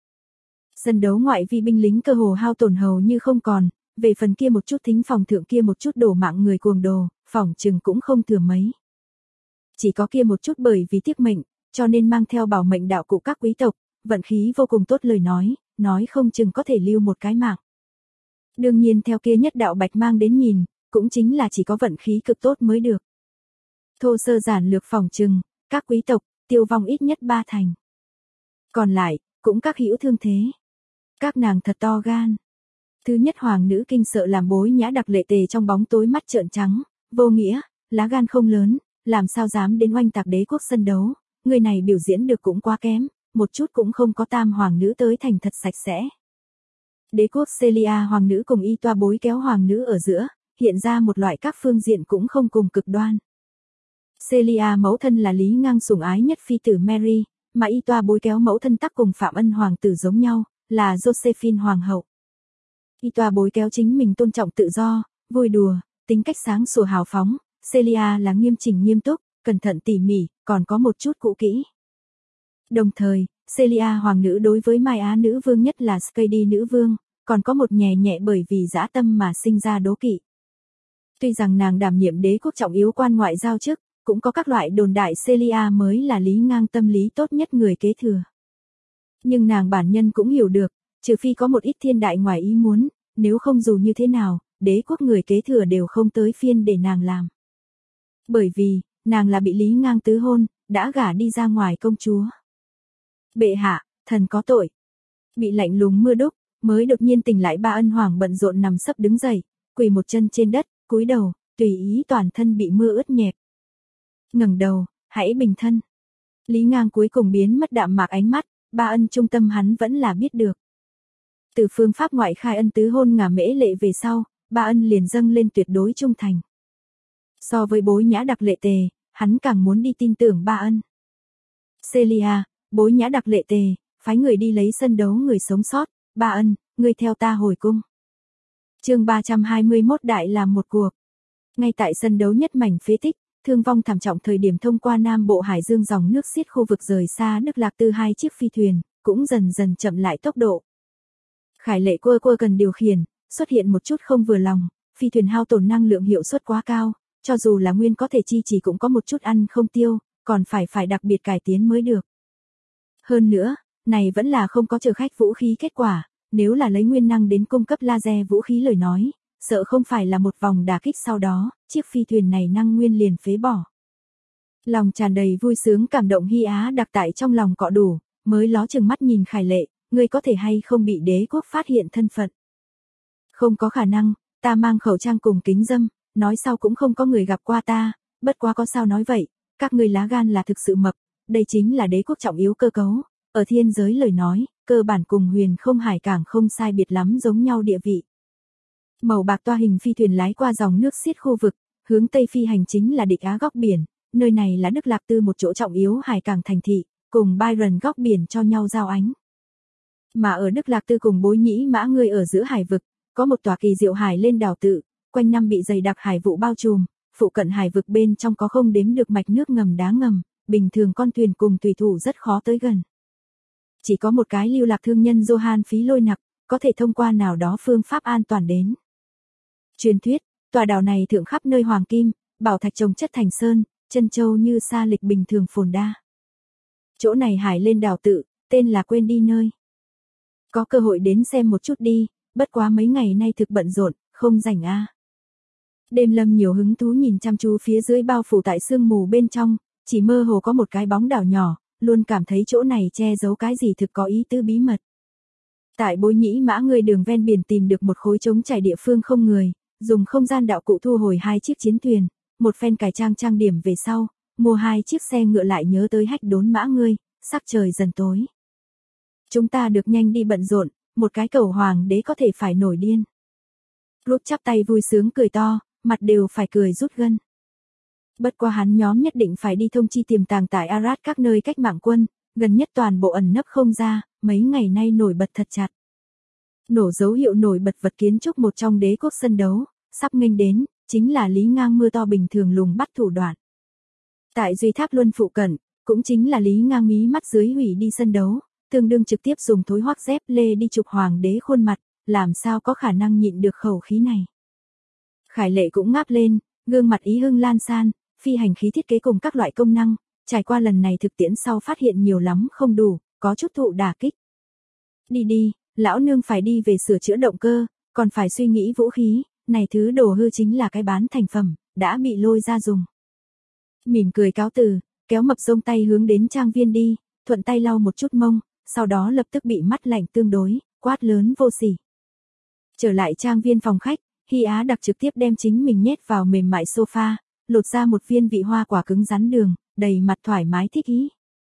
Sân đấu ngoại vi binh lính cơ hồ hao tổn hầu như không còn, về phần kia một chút thính phòng thượng kia một chút đổ mạng người cuồng đồ, phỏng chừng cũng không thừa mấy. Chỉ có kia một chút bởi vì tiếc mệnh, cho nên mang theo bảo mệnh đạo cụ các quý tộc, vận khí vô cùng tốt lời nói không chừng có thể lưu một cái mạng. Đương nhiên theo kia nhất đạo bạch mang đến nhìn, cũng chính là chỉ có vận khí cực tốt mới được. Thô sơ giản lược phỏng chừng, các quý tộc, tiêu vong ít nhất 3 thành. Còn lại, cũng các hữu thương thế. Các nàng thật to gan. Thứ nhất hoàng nữ kinh sợ làm Bối Nhã Đặc Lệ Tề trong bóng tối mắt trợn trắng, vô nghĩa, lá gan không lớn, làm sao dám đến oanh tạc đế quốc sân đấu, người này biểu diễn được cũng quá kém, một chút cũng không có tam hoàng nữ tới thành thật sạch sẽ. Đế quốc Celia hoàng nữ cùng y toa bối kéo hoàng nữ ở giữa, hiện ra một loại các phương diện cũng không cùng cực đoan. Celia mẫu thân là Lý Ngang sủng ái nhất phi tử Mary, mà y toa bối kéo mẫu thân tắc cùng Phạm Ân hoàng tử giống nhau, là Josephine hoàng hậu. Y toa bối kéo chính mình tôn trọng tự do, vui đùa, tính cách sáng sủa hào phóng, Celia là nghiêm chỉnh nghiêm túc, cẩn thận tỉ mỉ, còn có một chút cũ kỹ. Đồng thời, Celia hoàng nữ đối với Mai Á nữ vương nhất là Skady nữ vương, còn có một nhẹ nhẹ bởi vì dã tâm mà sinh ra đố kỵ. Tuy rằng nàng đảm nhiệm đế quốc trọng yếu quan ngoại giao chức, cũng có các loại đồn đại Celia mới là Lý Ngang tâm lý tốt nhất người kế thừa. Nhưng nàng bản nhân cũng hiểu được, trừ phi có một ít thiên đại ngoài ý muốn, nếu không dù như thế nào, đế quốc người kế thừa đều không tới phiên để nàng làm. Bởi vì, nàng là bị Lý Ngang tứ hôn, đã gả đi ra ngoài công chúa. Bệ hạ, thần có tội. Bị lạnh lùng mưa đúc, mới đột nhiên tỉnh lại Ba Ân Hoàng bận rộn nằm sấp đứng dậy, quỳ một chân trên đất, cúi đầu, tùy ý toàn thân bị mưa ướt nhẹp. Ngẩng đầu, hãy bình thân. Lý Ngang cuối cùng biến mất đạm mạc ánh mắt, Ba Ân trung tâm hắn vẫn là biết được. Từ phương pháp ngoại khai ân tứ hôn ngả mễ lệ về sau, Ba Ân liền dâng lên tuyệt đối trung thành. So với Bối Nhã Đặc Lệ Tề, hắn càng muốn đi tin tưởng Ba Ân. Celia, Bối Nhã Đặc Lệ Tề, phái người đi lấy sân đấu người sống sót, Ba Ân, ngươi theo ta hồi cung. Chương 321 đại làm một cuộc. Ngay tại sân đấu nhất mảnh phế tích, thương vong thảm trọng thời điểm thông qua Nam Bộ Hải Dương dòng nước xiết khu vực rời xa Đức Lạc Tư hai chiếc phi thuyền, cũng dần dần chậm lại tốc độ. Khải Lệ quơ cần điều khiển, xuất hiện một chút không vừa lòng, phi thuyền hao tổn năng lượng hiệu suất quá cao, cho dù là nguyên có thể chi chỉ cũng có một chút ăn không tiêu, còn phải đặc biệt cải tiến mới được. Hơn nữa, này vẫn là không có chở khách vũ khí kết quả, nếu là lấy nguyên năng đến cung cấp laser vũ khí lời nói, sợ không phải là một vòng đả kích sau đó, chiếc phi thuyền này năng nguyên liền phế bỏ. Lòng tràn đầy vui sướng cảm động Hy Á đặc tại trong lòng cọ đủ, mới ló chừng mắt nhìn Khải Lệ, ngươi có thể hay không bị đế quốc phát hiện thân phận. Không có khả năng, ta mang khẩu trang cùng kính dâm, nói sau cũng không có người gặp qua ta, bất quá có sao nói vậy, các ngươi lá gan là thực sự mập, đây chính là đế quốc trọng yếu cơ cấu, ở thiên giới lời nói, cơ bản cùng Huyền Không Hải Cảng không sai biệt lắm giống nhau địa vị. Màu bạc toa hình phi thuyền lái qua dòng nước xiết khu vực, hướng tây phi hành chính là Địch Á góc biển, nơi này là Đức Lạc Tư một chỗ trọng yếu hải cảng thành thị, cùng Byron góc biển cho nhau giao ánh. Mà ở Đức Lạc Tư cùng Bối Nhĩ Mã ngươi ở giữa hải vực, có một tòa kỳ diệu hải lên đảo tự, quanh năm bị dày đặc hải vụ bao trùm, phụ cận hải vực bên trong có không đếm được mạch nước ngầm đá ngầm, bình thường con thuyền cùng thủy thủ rất khó tới gần. Chỉ có một cái lưu lạc thương nhân Johann Phí Lôi Nặc, có thể thông qua nào đó phương pháp an toàn đến. Truyền thuyết, tòa đảo này thượng khắp nơi hoàng kim, bảo thạch trồng chất thành sơn, chân châu như sa lịch bình thường phồn đa. Chỗ này hải lên đảo tự, tên là quên đi nơi. Có cơ hội đến xem một chút đi, bất quá mấy ngày nay thực bận rộn, không rảnh a. Đêm Lâm nhiều hứng thú nhìn chăm chú phía dưới bao phủ tại sương mù bên trong, chỉ mơ hồ có một cái bóng đảo nhỏ, luôn cảm thấy chỗ này che giấu cái gì thực có ý tứ bí mật. Tại Bối Nhĩ Mã người đường ven biển tìm được một khối trống trải địa phương không người, dùng không gian đạo cụ thu hồi 2 chiếc chiến thuyền, một phen cải trang trang điểm về sau, mua 2 chiếc xe ngựa lại nhớ tới Hách Đốn Mã ngươi, sắc trời dần tối. Chúng ta được nhanh đi bận rộn, một cái cầu hoàng đế có thể phải nổi điên. Lúc chắp tay vui sướng cười to, mặt đều phải cười rút gân. Bất qua hắn nhóm nhất định phải đi thông chi tiềm tàng tại Arad các nơi cách mạng quân, gần nhất toàn bộ ẩn nấp không ra, mấy ngày nay nổi bật thật chặt. Nổ dấu hiệu nổi bật vật kiến trúc một trong đế quốc sân đấu, sắp nghênh đến, chính là Lý Ngang mưa to bình thường lùng bắt thủ đoạn. Tại Duy Tháp Luân phụ cận, cũng chính là Lý Ngang mí mắt dưới hủy đi sân đấu, tương đương trực tiếp dùng thối hoắc dép lê đi chụp hoàng đế khuôn mặt, làm sao có khả năng nhịn được khẩu khí này. Khải Lệ cũng ngáp lên, gương mặt ý hưng lan san, phi hành khí thiết kế cùng các loại công năng, trải qua lần này thực tiễn sau phát hiện nhiều lắm không đủ, có chút thụ đả kích. Đi đi, lão nương phải đi về sửa chữa động cơ, còn phải suy nghĩ vũ khí, này thứ đồ hư chính là cái bán thành phẩm, đã bị lôi ra dùng. Mỉm cười cáo từ, kéo mập rông tay hướng đến trang viên đi, thuận tay lau một chút mông, sau đó lập tức bị mắt lạnh tương đối, quát lớn vô sỉ. Trở lại trang viên phòng khách, Hy Á Đặc trực tiếp đem chính mình nhét vào mềm mại sofa, lột ra một viên vị hoa quả cứng rắn đường, đầy mặt thoải mái thích ý.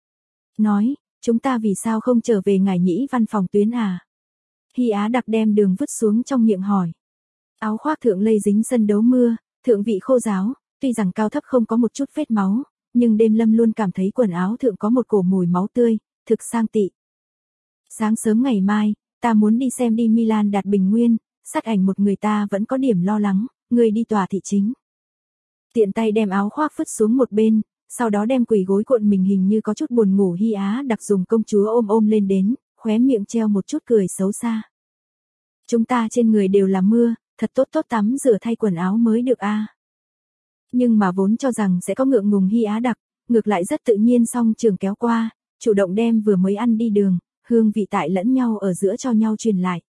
Nói, chúng ta vì sao không trở về ngài nhĩ văn phòng tuyến à? Hy Á Đặc đem đường vứt xuống trong miệng hỏi. Áo khoác thượng lây dính sân đấu mưa, thượng vị khô ráo, tuy rằng cao thấp không có một chút vết máu, nhưng đêm Lâm luôn cảm thấy quần áo thượng có một cổ mùi máu tươi, thực sang tị. Sáng sớm ngày mai, ta muốn đi xem đi Milan đạt bình nguyên, sát ảnh một người ta vẫn có điểm lo lắng, người đi tòa thị chính. Tiện tay đem áo khoác vứt xuống một bên, sau đó đem quỳ gối cuộn mình hình như có chút buồn ngủ Hy Á Đặc dùng công chúa ôm lên đến, khóe miệng treo một chút cười xấu xa. Chúng ta trên người đều là mưa, thật tốt tắm rửa thay quần áo mới được a. Nhưng mà vốn cho rằng sẽ có ngượng ngùng Hy Á Đặc, ngược lại rất tự nhiên song trường kéo qua, chủ động đem vừa mới ăn đi đường, hương vị tại lẫn nhau ở giữa cho nhau truyền lại.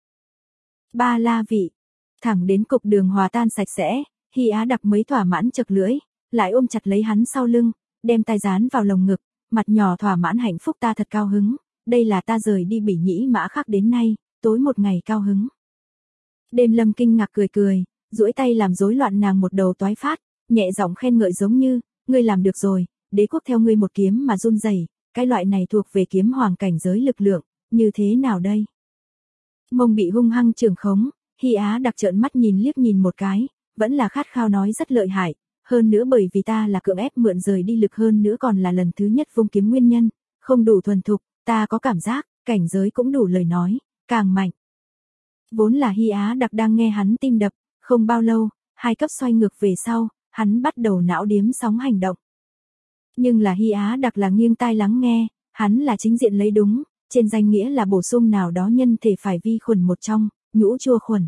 Ba la vị, thẳng đến cục đường hòa tan sạch sẽ, Hy Á Đặc mới thỏa mãn chật lưỡi, lại ôm chặt lấy hắn sau lưng, đem tay dán vào lồng ngực, mặt nhỏ thỏa mãn hạnh phúc ta thật cao hứng, đây là ta rời đi Bỉ Nhĩ Mã khác đến nay, tối một ngày cao hứng. Đêm Lâm kinh ngạc cười, duỗi tay làm rối loạn nàng một đầu toái phát, nhẹ giọng khen ngợi giống như, ngươi làm được rồi, đế quốc theo ngươi một kiếm mà run rẩy, cái loại này thuộc về kiếm hoàng cảnh giới lực lượng, như thế nào đây? Mông bị hung hăng trường khống, Hy Á Đặc trợn mắt nhìn liếc nhìn một cái, vẫn là khát khao nói rất lợi hại, hơn nữa bởi vì ta là cưỡng ép mượn rời đi lực hơn nữa còn là lần thứ nhất vung kiếm nguyên nhân, không đủ thuần thục, ta có cảm giác, cảnh giới cũng đủ lời nói, càng mạnh. Vốn là Hy Á Đặc đang nghe hắn tim đập, không bao lâu, 2 cấp xoay ngược về sau, hắn bắt đầu não điếm sóng hành động. Nhưng là Hy Á Đặc là nghiêng tai lắng nghe, hắn là chính diện lấy đúng, trên danh nghĩa là bổ sung nào đó nhân thể phải vi khuẩn một trong, nhũ chua khuẩn.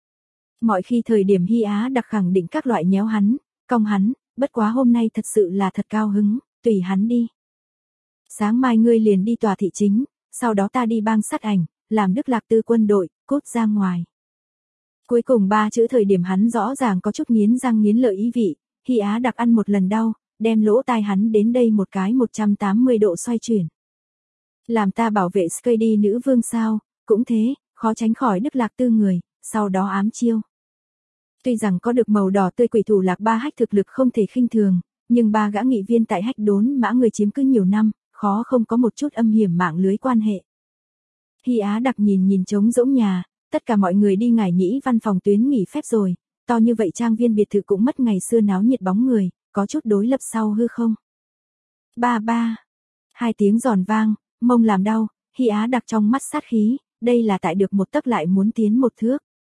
Mọi khi thời điểm Hy Á Đặc khẳng định các loại nhéo hắn, cong hắn, bất quá hôm nay thật sự là thật cao hứng, tùy hắn đi. Sáng mai ngươi liền đi tòa thị chính, sau đó ta đi bang sát ảnh, làm Đức Lạc Tư quân đội, cút ra ngoài. Cuối cùng 3 chữ thời điểm hắn rõ ràng có chút nghiến răng nghiến lợi ý vị, Hy Á Đặc ăn một lần đau, đem lỗ tai hắn đến đây một cái 180 độ xoay chuyển. Làm ta bảo vệ Skady nữ vương sao, cũng thế, khó tránh khỏi Đức Lạc Tư người, sau đó ám chiêu. Tuy rằng có được màu đỏ tươi quỷ thủ Lạc Ba Hách thực lực không thể khinh thường, nhưng 3 gã nghị viên tại Hách Đốn Mã người chiếm cứ nhiều năm, khó không có một chút âm hiểm mạng lưới quan hệ. Hy Á Đặc nhìn trống rỗng nhà, tất cả mọi người đi ngải nhĩ văn phòng tuyến nghỉ phép rồi, to như vậy trang viên biệt thự cũng mất ngày xưa náo nhiệt bóng người, có chút đối lập sau hư không. Ba. 2 tiếng giòn vang, mông làm đau, Hy Á Đặc trong mắt sát khí, đây là tại được một tấc lại muốn tiến một thước.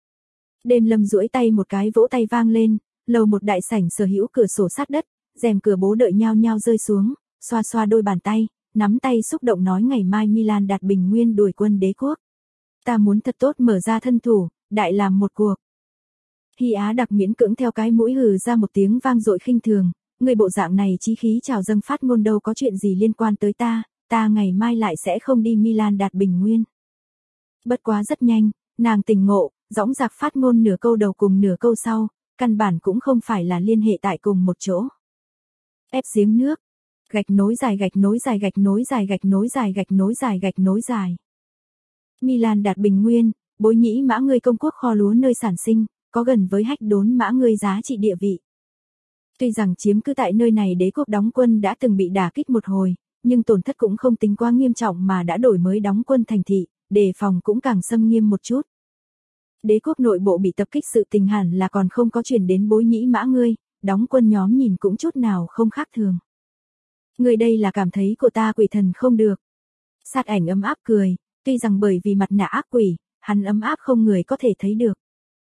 Đêm Lâm duỗi tay một cái vỗ tay vang lên, lầu một đại sảnh sở hữu cửa sổ sát đất, rèm cửa bố đợi nhao nhao rơi xuống, xoa xoa đôi bàn tay, nắm tay xúc động nói ngày mai Milan đạt bình nguyên đuổi quân đế quốc. Ta muốn thật tốt mở ra thân thủ, đại làm một cuộc. Hy Á đặc miễn cưỡng theo cái mũi hừ ra một tiếng vang dội khinh thường, người bộ dạng này chí khí trào dâng phát ngôn đâu có chuyện gì liên quan tới ta ngày mai lại sẽ không đi Milan đạt bình nguyên. Bất quá rất nhanh, nàng tỉnh ngộ, dõng dạc phát ngôn nửa câu đầu cùng nửa câu sau, căn bản cũng không phải là liên hệ tại cùng một chỗ. Ép giếng nước, gạch nối dài gạch nối dài gạch nối dài gạch nối dài gạch nối dài gạch nối dài. Milan đạt bình nguyên, bối nhĩ mã ngươi công quốc kho lúa nơi sản sinh, có gần với hách đốn mã ngươi giá trị địa vị. Tuy rằng chiếm cứ tại nơi này đế quốc đóng quân đã từng bị đả kích một hồi, nhưng tổn thất cũng không tính quá nghiêm trọng mà đã đổi mới đóng quân thành thị, đề phòng cũng càng xâm nghiêm một chút. Đế quốc nội bộ bị tập kích sự tình hẳn là còn không có truyền đến bối nhĩ mã ngươi, đóng quân nhóm nhìn cũng chút nào không khác thường. Người đây là cảm thấy của ta quỷ thần không được. Sát ảnh ấm áp cười, tuy rằng bởi vì mặt nạ ác quỷ, hắn ấm áp không người có thể thấy được.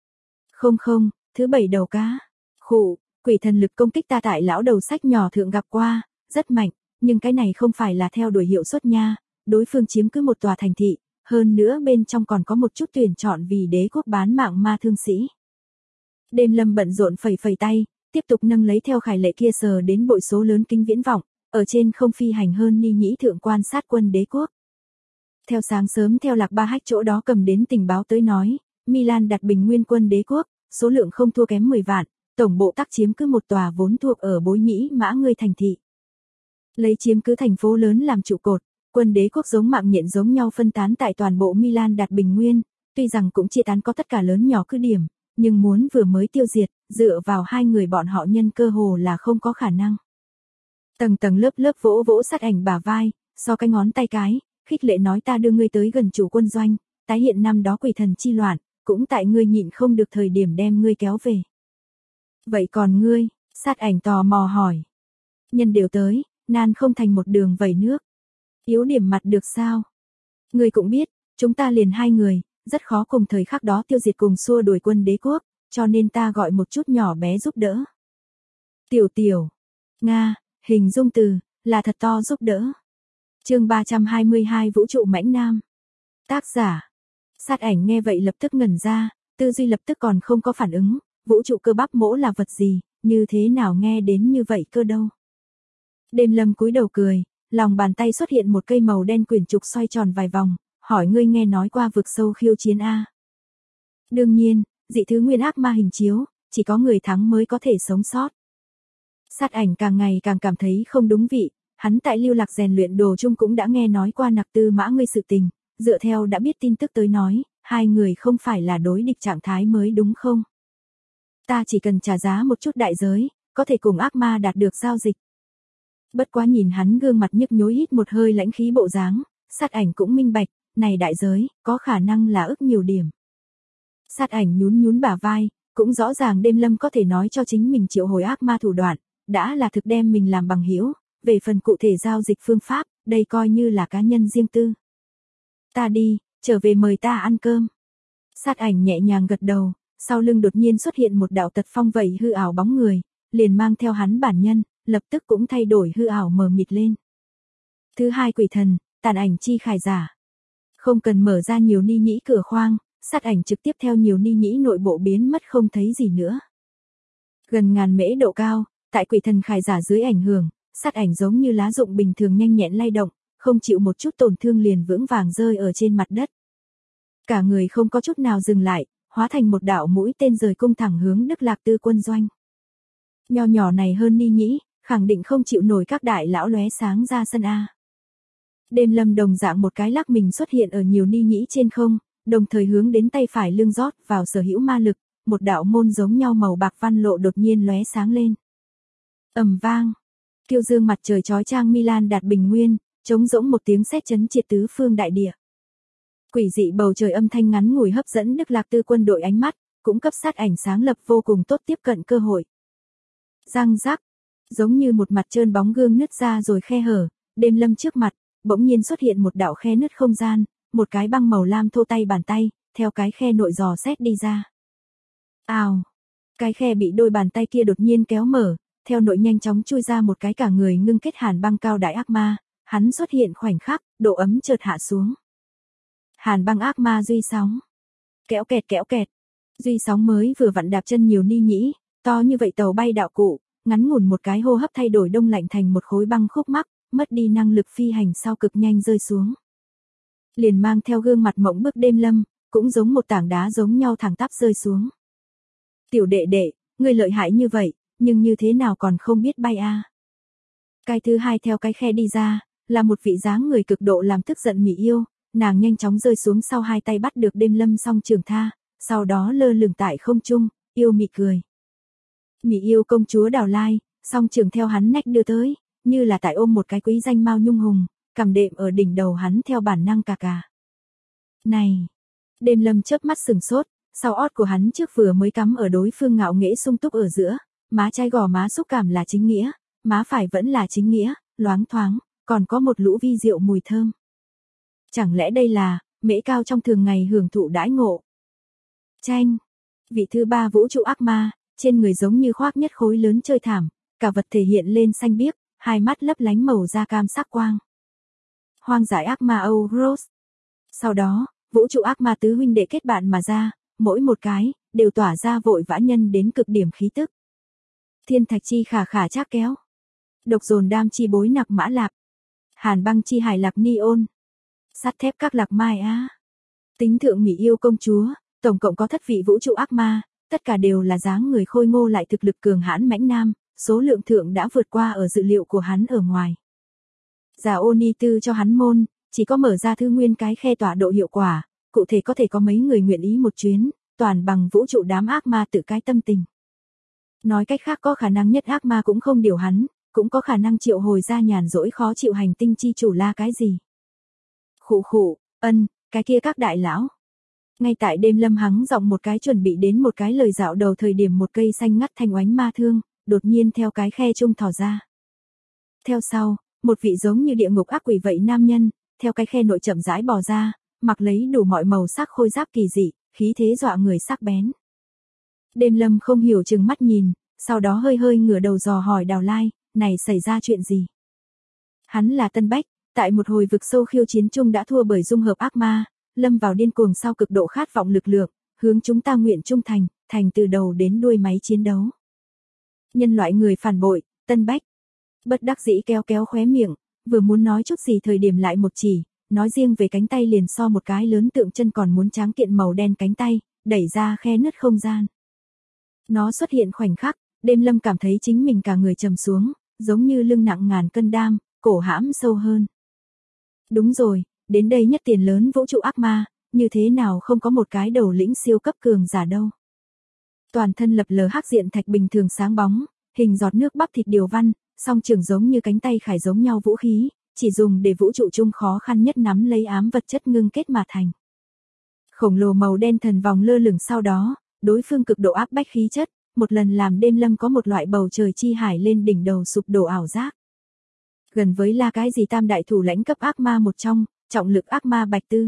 Không, thứ bảy đầu cá. Khụ, quỷ thần lực công kích ta tại lão đầu sách nhỏ thượng gặp qua, rất mạnh, nhưng cái này không phải là theo đuổi hiệu suất nha, đối phương chiếm cứ một tòa thành thị, hơn nữa bên trong còn có một chút tuyển chọn vì đế quốc bán mạng ma thương sĩ. Đêm Lâm bận rộn phẩy phẩy tay, tiếp tục nâng lấy theo khải lệ kia sờ đến bội số lớn kính viễn vọng, ở trên không phi hành hơn ni nhĩ thượng quan sát quân đế quốc. Theo sáng sớm theo Lạc Ba Hách chỗ đó cầm đến tình báo tới nói, Milan đặt bình nguyên quân đế quốc, số lượng không thua kém 10 vạn, tổng bộ tác chiếm cứ một tòa vốn thuộc ở bối nhĩ mã ngươi thành thị. Lấy chiếm cứ thành phố lớn làm trụ cột, quân đế quốc giống mạng nhện giống nhau phân tán tại toàn bộ Milan đạt bình nguyên, tuy rằng cũng chia tán có tất cả lớn nhỏ cứ điểm, nhưng muốn vừa mới tiêu diệt, dựa vào hai người bọn họ nhân cơ hồ là không có khả năng. Tầng tầng lớp lớp vỗ vỗ sát ảnh bả vai, so cái ngón tay cái, khích lệ nói ta đưa ngươi tới gần chủ quân doanh, tái hiện năm đó quỷ thần chi loạn, cũng tại ngươi nhịn không được thời điểm đem ngươi kéo về. Vậy còn ngươi, sát ảnh tò mò hỏi. Nhân đều tới, nan không thành một đường vẩy nước. Yếu điểm mặt được sao? Ngươi cũng biết, chúng ta liền hai người, rất khó cùng thời khắc đó tiêu diệt cùng xua đuổi quân đế quốc, cho nên ta gọi một chút nhỏ bé giúp đỡ. Tiểu, Nga, hình dung từ, là thật to giúp đỡ. Chương 322 Vũ trụ mãnh nam. Tác giả. Sát ảnh nghe vậy lập tức ngẩn ra, tư duy lập tức còn không có phản ứng, vũ trụ cơ bắp mỗ là vật gì, như thế nào nghe đến như vậy cơ đâu. Đêm Lâm cúi đầu cười, lòng bàn tay xuất hiện một cây màu đen quyển trục xoay tròn vài vòng, hỏi ngươi nghe nói qua vực sâu khiêu chiến A. Đương nhiên, dị thứ nguyên ác ma hình chiếu, chỉ có người thắng mới có thể sống sót. Sát ảnh càng ngày càng cảm thấy không đúng vị, hắn tại lưu lạc rèn luyện đồ chung cũng đã nghe nói qua nặc tư mã ngươi sự tình, dựa theo đã biết tin tức tới nói, hai người không phải là đối địch trạng thái mới đúng không? Ta chỉ cần trả giá một chút đại giới, có thể cùng ác ma đạt được giao dịch. Bất quá nhìn hắn gương mặt nhức nhối hít một hơi lãnh khí bộ dáng, sát ảnh cũng minh bạch, này đại giới, có khả năng là ức nhiều điểm. Sát ảnh nhún bả vai, cũng rõ ràng Đêm Lâm có thể nói cho chính mình triệu hồi ác ma thủ đoạn, đã là thực đem mình làm bằng hữu, về phần cụ thể giao dịch phương pháp, đây coi như là cá nhân riêng tư. Ta đi, trở về mời ta ăn cơm. Sát ảnh nhẹ nhàng gật đầu, sau lưng đột nhiên xuất hiện một đạo tật phong vẩy hư ảo bóng người, liền mang theo hắn bản nhân, lập tức cũng thay đổi hư ảo mờ mịt lên. Thứ hai quỷ thần, tàn ảnh chi khải giả. Không cần mở ra nhiều ni nhĩ cửa khoang, sát ảnh trực tiếp theo nhiều ni nhĩ nội bộ biến mất không thấy gì nữa. Gần ngàn mễ độ cao, tại quỷ thần khải giả dưới ảnh hưởng, sát ảnh giống như lá rụng bình thường nhanh nhẹn lay động, không chịu một chút tổn thương liền vững vàng rơi ở trên mặt đất. Cả người không có chút nào dừng lại, hóa thành một đạo mũi tên rời cung thẳng hướng Đức Lạc Tư quân doanh. Nho nhỏ này hơn ni nhĩ, khẳng định không chịu nổi các đại lão lóe sáng ra sân A. Đêm Lâm đồng dạng một cái lắc mình xuất hiện ở nhiều ni nhĩ trên không, đồng thời hướng đến tay phải lưng rót vào sở hữu ma lực, một đạo môn giống nhau màu bạc văn lộ đột nhiên lóe sáng lên. Ầm vang, kiêu dương mặt trời chói chang Milan đạt bình nguyên, trống rỗng một tiếng sét chấn triệt tứ phương đại địa. Quỷ dị bầu trời âm thanh ngắn ngủi hấp dẫn Đức Lạc Tư quân đội ánh mắt, cũng cấp sát ảnh sáng lập vô cùng tốt tiếp cận cơ hội. Răng rắc, giống như một mặt trơn bóng gương nứt ra rồi khe hở, Đêm Lâm trước mặt, bỗng nhiên xuất hiện một đạo khe nứt không gian, một cái băng màu lam thô tay bàn tay, theo cái khe nội dò xét đi ra. Ào! Cái khe bị đôi bàn tay kia đột nhiên kéo mở, theo nội nhanh chóng chui ra một cái cả người ngưng kết hàn băng cao đại ác ma, hắn xuất hiện khoảnh khắc, độ ấm chợt hạ xuống. Hàn băng ác ma Duy Sóng. Kéo kẹt. Duy Sóng mới vừa vặn đạp chân nhiều ni nhĩ, to như vậy tàu bay đạo cụ, ngắn ngủn một cái hô hấp thay đổi đông lạnh thành một khối băng khúc mắc, mất đi năng lực phi hành sau cực nhanh rơi xuống. Liền mang theo gương mặt mộng bức Đêm Lâm, cũng giống một tảng đá giống nhau thẳng tắp rơi xuống. Tiểu đệ đệ, ngươi lợi hại như vậy, nhưng như thế nào còn không biết bay a? Cái thứ hai theo cái khe đi ra, là một vị dáng người cực độ làm tức giận Mỹ yêu, nàng nhanh chóng rơi xuống sau hai tay bắt được Đêm Lâm song trường tha, sau đó lơ lửng tại không trung, yêu mị cười. Mỹ yêu công chúa Đào Lai, song trường theo hắn nách đưa tới, như là tại ôm một cái quý danh mao nhung hùng, cầm đệm ở đỉnh đầu hắn theo bản năng cà. Này! Đêm Lâm chớp mắt sừng sốt, sau ót của hắn trước vừa mới cắm ở đối phương ngạo nghễ sung túc ở giữa, má trái gò má xúc cảm là chính nghĩa, má phải vẫn là chính nghĩa, loáng thoáng, còn có một lũ vi diệu mùi thơm. Chẳng lẽ đây là mễ cao trong thường ngày hưởng thụ đãi ngộ? Chanh! Vị thứ ba vũ trụ ác ma, trên người giống như khoác nhất khối lớn chơi thảm, cả vật thể hiện lên xanh biếc, hai mắt lấp lánh màu da cam sắc quang. Hoang dại ác ma Âu Rose. Sau đó, vũ trụ ác ma tứ huynh đệ kết bạn mà ra, mỗi một cái, đều tỏa ra vội vã nhân đến cực điểm khí tức. Thiên thạch chi khả khả trác kéo. Độc dồn đam chi bối nặc mã lạp. Hàn băng chi hải lạc ni ôn. Sắt thép các lạc mai á. Tính thượng Mỹ yêu công chúa, tổng cộng có thất vị vũ trụ ác ma, tất cả đều là dáng người khôi ngô lại thực lực cường hãn mãnh nam, số lượng thượng đã vượt qua ở dự liệu của hắn ở ngoài. Giả ô ni tư cho hắn môn, chỉ có mở ra thư nguyên cái khe tọa độ hiệu quả, cụ thể có thể có mấy người nguyện ý một chuyến, toàn bằng vũ trụ đám ác ma tự cái tâm tình. Nói cách khác có khả năng nhất ác ma cũng không điều hắn, cũng có khả năng triệu hồi ra nhàn rỗi khó chịu hành tinh chi chủ la cái gì. Khụ, cái kia các đại lão. Ngay tại Đêm Lâm hắng giọng một cái chuẩn bị đến một cái lời dạo đầu thời điểm một cây xanh ngắt thanh oánh ma thương, đột nhiên theo cái khe trung thò ra. Theo sau, một vị giống như địa ngục ác quỷ vậy nam nhân, theo cái khe nội chậm rãi bò ra, mặc lấy đủ mọi màu sắc khôi giáp kỳ dị, khí thế dọa người sắc bén. Đêm Lâm không hiểu chừng mắt nhìn, sau đó hơi ngửa đầu dò hỏi Đào Lai, này xảy ra chuyện gì? Hắn là Tân Bách, tại một hồi vực sâu khiêu chiến chung đã thua bởi dung hợp ác ma, lâm vào điên cuồng sau cực độ khát vọng lực lượng, hướng chúng ta nguyện trung thành từ đầu đến đuôi máy chiến đấu. Nhân loại người phản bội, Tân Bách. Bất đắc dĩ kéo khóe miệng, vừa muốn nói chút gì thời điểm lại một chỉ, nói riêng về cánh tay liền so một cái lớn tượng chân còn muốn tráng kiện màu đen cánh tay, đẩy ra khe nứt không gian. Nó xuất hiện khoảnh khắc, Đêm Lâm cảm thấy chính mình cả người trầm xuống, giống như lưng nặng ngàn cân đam, cổ hãm sâu hơn. Đúng rồi, đến đây nhất tiền lớn vũ trụ ác ma, như thế nào không có một cái đầu lĩnh siêu cấp cường giả đâu. Toàn thân lập lờ hắc diện thạch bình thường sáng bóng, hình giọt nước bắp thịt điều văn, song trường giống như cánh tay khải giống nhau vũ khí, chỉ dùng để vũ trụ chung khó khăn nhất nắm lấy ám vật chất ngưng kết mà thành. Khổng lồ màu đen thần vòng lơ lửng sau đó, đối phương cực độ áp bách khí chất, một lần làm Đêm Lâm có một loại bầu trời chi hải lên đỉnh đầu sụp đổ ảo giác. Gần với là cái gì tam đại thủ lãnh cấp ác ma một trong, trọng lực ác ma Bạch Tư.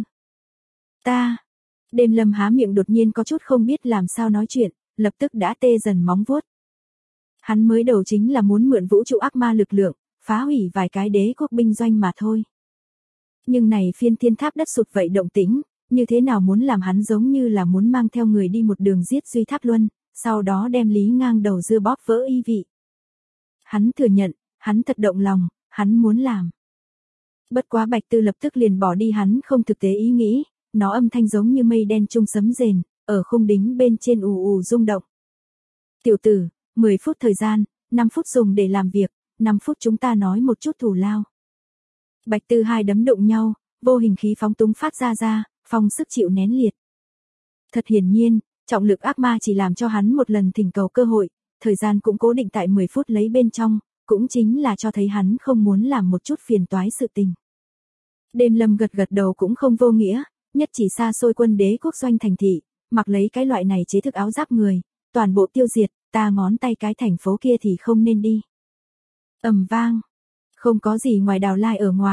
Đêm Lâm há miệng đột nhiên có chút không biết làm sao nói chuyện, lập tức đã tê dần móng vuốt. Hắn mới đầu chính là muốn mượn vũ trụ ác ma lực lượng, phá hủy vài cái đế quốc binh doanh mà thôi. Nhưng này phiên thiên tháp đất sụt vậy động tĩnh, như thế nào muốn làm hắn giống như là muốn mang theo người đi một đường giết Duy Tháp Luân, sau đó đem Lý Ngang đầu dưa bóp vỡ y vị. Hắn thừa nhận, hắn thật động lòng, hắn muốn làm. Bất quá Bạch Tư lập tức liền bỏ đi hắn không thực tế ý nghĩ, nó âm thanh giống như mây đen trung sấm rền, ở khung đính bên trên ù rung động. Tiểu tử, 10 phút thời gian, 5 phút dùng để làm việc, 5 phút chúng ta nói một chút thù lao. Bạch Tư hai đấm đụng nhau, vô hình khí phóng túng phát ra, phong sức chịu nén liệt. Thật hiển nhiên, trọng lực ác ma chỉ làm cho hắn một lần thỉnh cầu cơ hội, thời gian cũng cố định tại 10 phút lấy bên trong, cũng chính là cho thấy hắn không muốn làm một chút phiền toái sự tình. Đêm Lâm gật đầu cũng không vô nghĩa, nhất chỉ xa xôi quân đế quốc doanh thành thị, mặc lấy cái loại này chế thức áo giáp người, toàn bộ tiêu diệt, ta ngón tay cái thành phố kia thì không nên đi. Ầm vang, không có gì ngoài Đào Lai ở ngoài,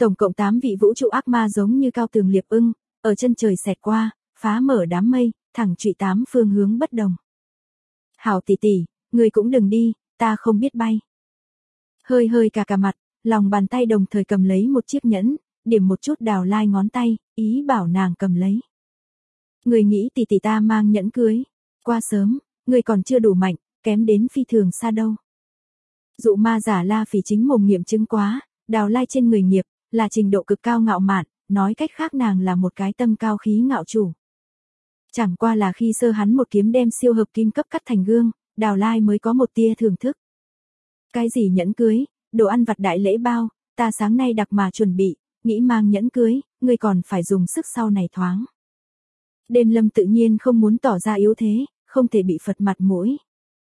Tổng cộng 8 vị vũ trụ ác ma giống như cao tường liệp ưng, ở chân trời xẹt qua, phá mở đám mây, thẳng trụy 8 phương hướng bất đồng. Hảo tỷ tỷ, người cũng đừng đi, ta không biết bay. Hơi hơi cả mặt, lòng bàn tay đồng thời cầm lấy một chiếc nhẫn, điểm một chút Đào Lai ngón tay, ý bảo nàng cầm lấy. Người nghĩ tỷ tỷ ta mang nhẫn cưới, qua sớm, người còn chưa đủ mạnh, kém đến phi thường xa đâu. Dụ ma giả La Phỉ chính mồm nghiệm chứng quá, Đào Lai trên người nghiệp, là trình độ cực cao ngạo mạn, nói cách khác nàng là một cái tâm cao khí ngạo chủ. Chẳng qua là khi sơ hắn một kiếm đem siêu hợp kim cấp cắt thành gương, Đào Lai mới có một tia thưởng thức. Cái gì nhẫn cưới, đồ ăn vặt đại lễ bao, ta sáng nay đặc mà chuẩn bị, nghĩ mang nhẫn cưới, ngươi còn phải dùng sức sau này thoáng. Đêm Lâm tự nhiên không muốn tỏ ra yếu thế, không thể bị phật mặt mũi.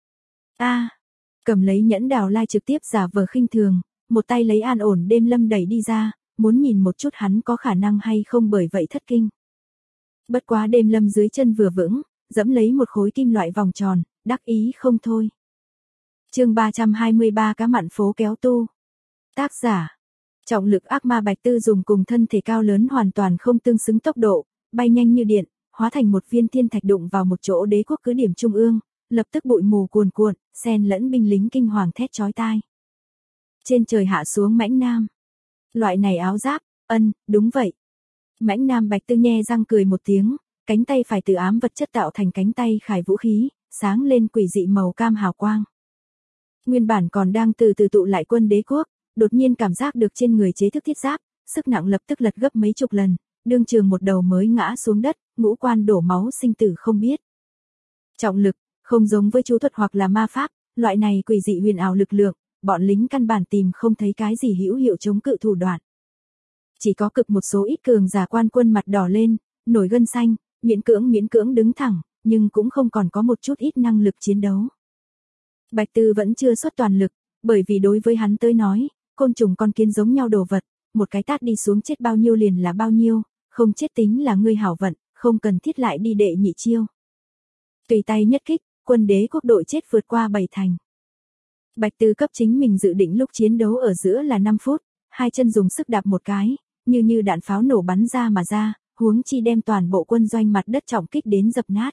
Cầm lấy nhẫn Đào Lai trực tiếp giả vờ khinh thường, một tay lấy an ổn Đêm Lâm đẩy đi ra, muốn nhìn một chút hắn có khả năng hay không bởi vậy thất kinh. Bất quá Đêm Lâm dưới chân vừa vững, dẫm lấy một khối kim loại vòng tròn, đắc ý không thôi. Chương 323 cá mặn phố kéo tu. Tác giả. Trọng lực ác ma Bạch Tư dùng cùng thân thể cao lớn hoàn toàn không tương xứng tốc độ, bay nhanh như điện, hóa thành một viên thiên thạch đụng vào một chỗ đế quốc cứ điểm trung ương, lập tức bụi mù cuồn cuộn, xen lẫn binh lính kinh hoàng thét chói tai. Trên trời hạ xuống Mãnh Nam. Loại này áo giáp, đúng vậy. Mãnh Nam Bạch Tư nhe răng cười một tiếng, cánh tay phải từ ám vật chất tạo thành cánh tay khải vũ khí, sáng lên quỷ dị màu cam hào quang. Nguyên bản còn đang từ từ tụ lại quân đế quốc, đột nhiên cảm giác được trên người chế thức thiết giáp, sức nặng lập tức lật gấp mấy chục lần, đương trường một đầu mới ngã xuống đất, ngũ quan đổ máu sinh tử không biết. Trọng lực, không giống với chú thuật hoặc là ma pháp, loại này quỷ dị huyền ảo lực lượng, bọn lính căn bản tìm không thấy cái gì hữu hiệu chống cự thủ đoạn. Chỉ có cực một số ít cường giả quan quân mặt đỏ lên, nổi gân xanh, miễn cưỡng đứng thẳng, nhưng cũng không còn có một chút ít năng lực chiến đấu. Bạch Tư vẫn chưa xuất toàn lực, bởi vì đối với hắn tới nói, côn trùng con kiến giống nhau đồ vật, một cái tát đi xuống chết bao nhiêu liền là bao nhiêu, không chết tính là ngươi hảo vận, không cần thiết lại đi đệ nhị chiêu. Tùy tay nhất kích, quân đế quốc đội chết vượt qua 7 thành. Bạch Tư cấp chính mình dự định lúc chiến đấu ở giữa là 5 phút, hai chân dùng sức đạp một cái, như đạn pháo nổ bắn ra mà ra, huống chi đem toàn bộ quân doanh mặt đất trọng kích đến dập nát.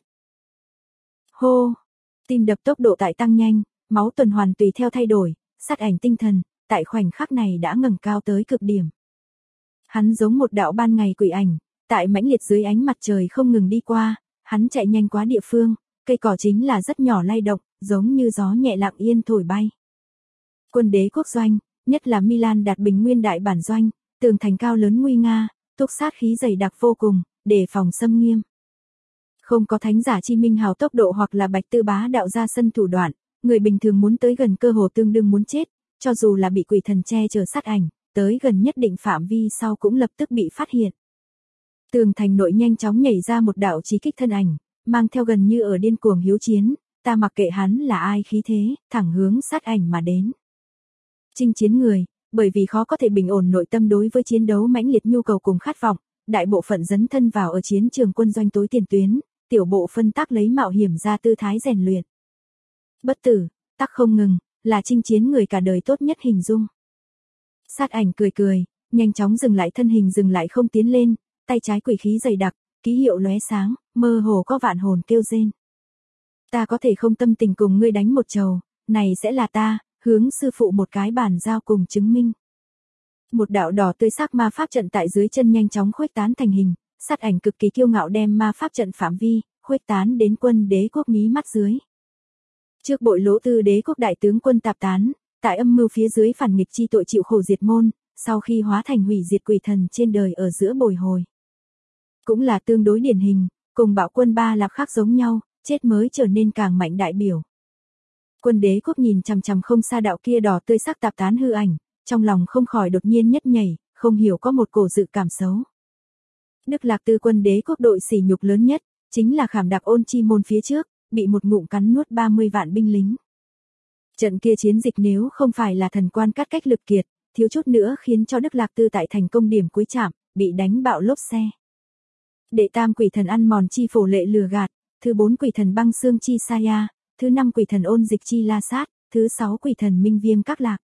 Hô! Tim đập tốc độ tại tăng nhanh, máu tuần hoàn tùy theo thay đổi, sát ảnh tinh thần, tại khoảnh khắc này đã ngẩng cao tới cực điểm. Hắn giống một đạo ban ngày quỷ ảnh, tại mãnh liệt dưới ánh mặt trời không ngừng đi qua, hắn chạy nhanh quá địa phương, cây cỏ chính là rất nhỏ lay động, giống như gió nhẹ lặng yên thổi bay. Quân đế quốc doanh, nhất là Milan đạt bình nguyên đại bản doanh, tường thành cao lớn nguy nga, túc sát khí dày đặc vô cùng, đề phòng xâm nghiêm. Không có thánh giả chi minh hào tốc độ hoặc là Bạch Tư bá đạo ra sân thủ đoạn, người bình thường muốn tới gần cơ hồ tương đương muốn chết, cho dù là bị quỷ thần che chở sát ảnh, tới gần nhất định phạm vi sau cũng lập tức bị phát hiện. Tường thành nội nhanh chóng nhảy ra một đạo chí kích thân ảnh, mang theo gần như ở điên cuồng hiếu chiến, ta mặc kệ hắn là ai khí thế, thẳng hướng sát ảnh mà đến. Chinh chiến người, bởi vì khó có thể bình ổn nội tâm đối với chiến đấu mãnh liệt nhu cầu cùng khát vọng, đại bộ phận dấn thân vào ở chiến trường quân doanh tối tiền tuyến, tiểu bộ phân tác lấy mạo hiểm ra tư thái rèn luyện. Bất tử, tắc không ngừng, là chinh chiến người cả đời tốt nhất hình dung. Sát ảnh cười, nhanh chóng dừng lại thân hình dừng lại không tiến lên, tay trái quỷ khí dày đặc, ký hiệu lóe sáng, mơ hồ có vạn hồn kêu rên. Ta có thể không tâm tình cùng ngươi đánh một trầu, này sẽ là ta, hướng sư phụ một cái bàn giao cùng chứng minh. Một đạo đỏ tươi sắc ma pháp trận tại dưới chân nhanh chóng khuếch tán thành hình, sát ảnh cực kỳ kiêu ngạo đem ma pháp trận phạm vi, khuếch tán đến quân đế quốc mí mắt dưới. Trước bội lỗ tư đế quốc đại tướng quân tạp tán, tại âm mưu phía dưới phản nghịch chi tội chịu khổ diệt môn, sau khi hóa thành hủy diệt quỷ thần trên đời ở giữa bồi hồi. Cũng là tương đối điển hình, cùng bạo quân ba lạc khác giống nhau, chết mới trở nên càng mạnh đại biểu. Quân đế quốc nhìn chằm chằm không xa đạo kia đỏ tươi sắc tạp tán hư ảnh, trong lòng không khỏi đột nhiên nhất nhảy, không hiểu có một cổ dự cảm xấu. Đức Lạc Tư quân đế quốc đội sỉ nhục lớn nhất, chính là khảm đặc ôn chi môn phía trước, bị một ngụm cắn nuốt 30 vạn binh lính. Trận kia chiến dịch nếu không phải là thần quan cắt cách lực kiệt, thiếu chút nữa khiến cho Đức Lạc Tư tại thành công điểm cuối trạm, bị đánh bạo lốp xe. Đệ tam quỷ thần ăn mòn chi phổ lệ lừa gạt, thứ 4 quỷ thần băng xương chi Saya, thứ 5 quỷ thần ôn dịch chi La Sát, thứ 6 quỷ thần minh viêm các lạc.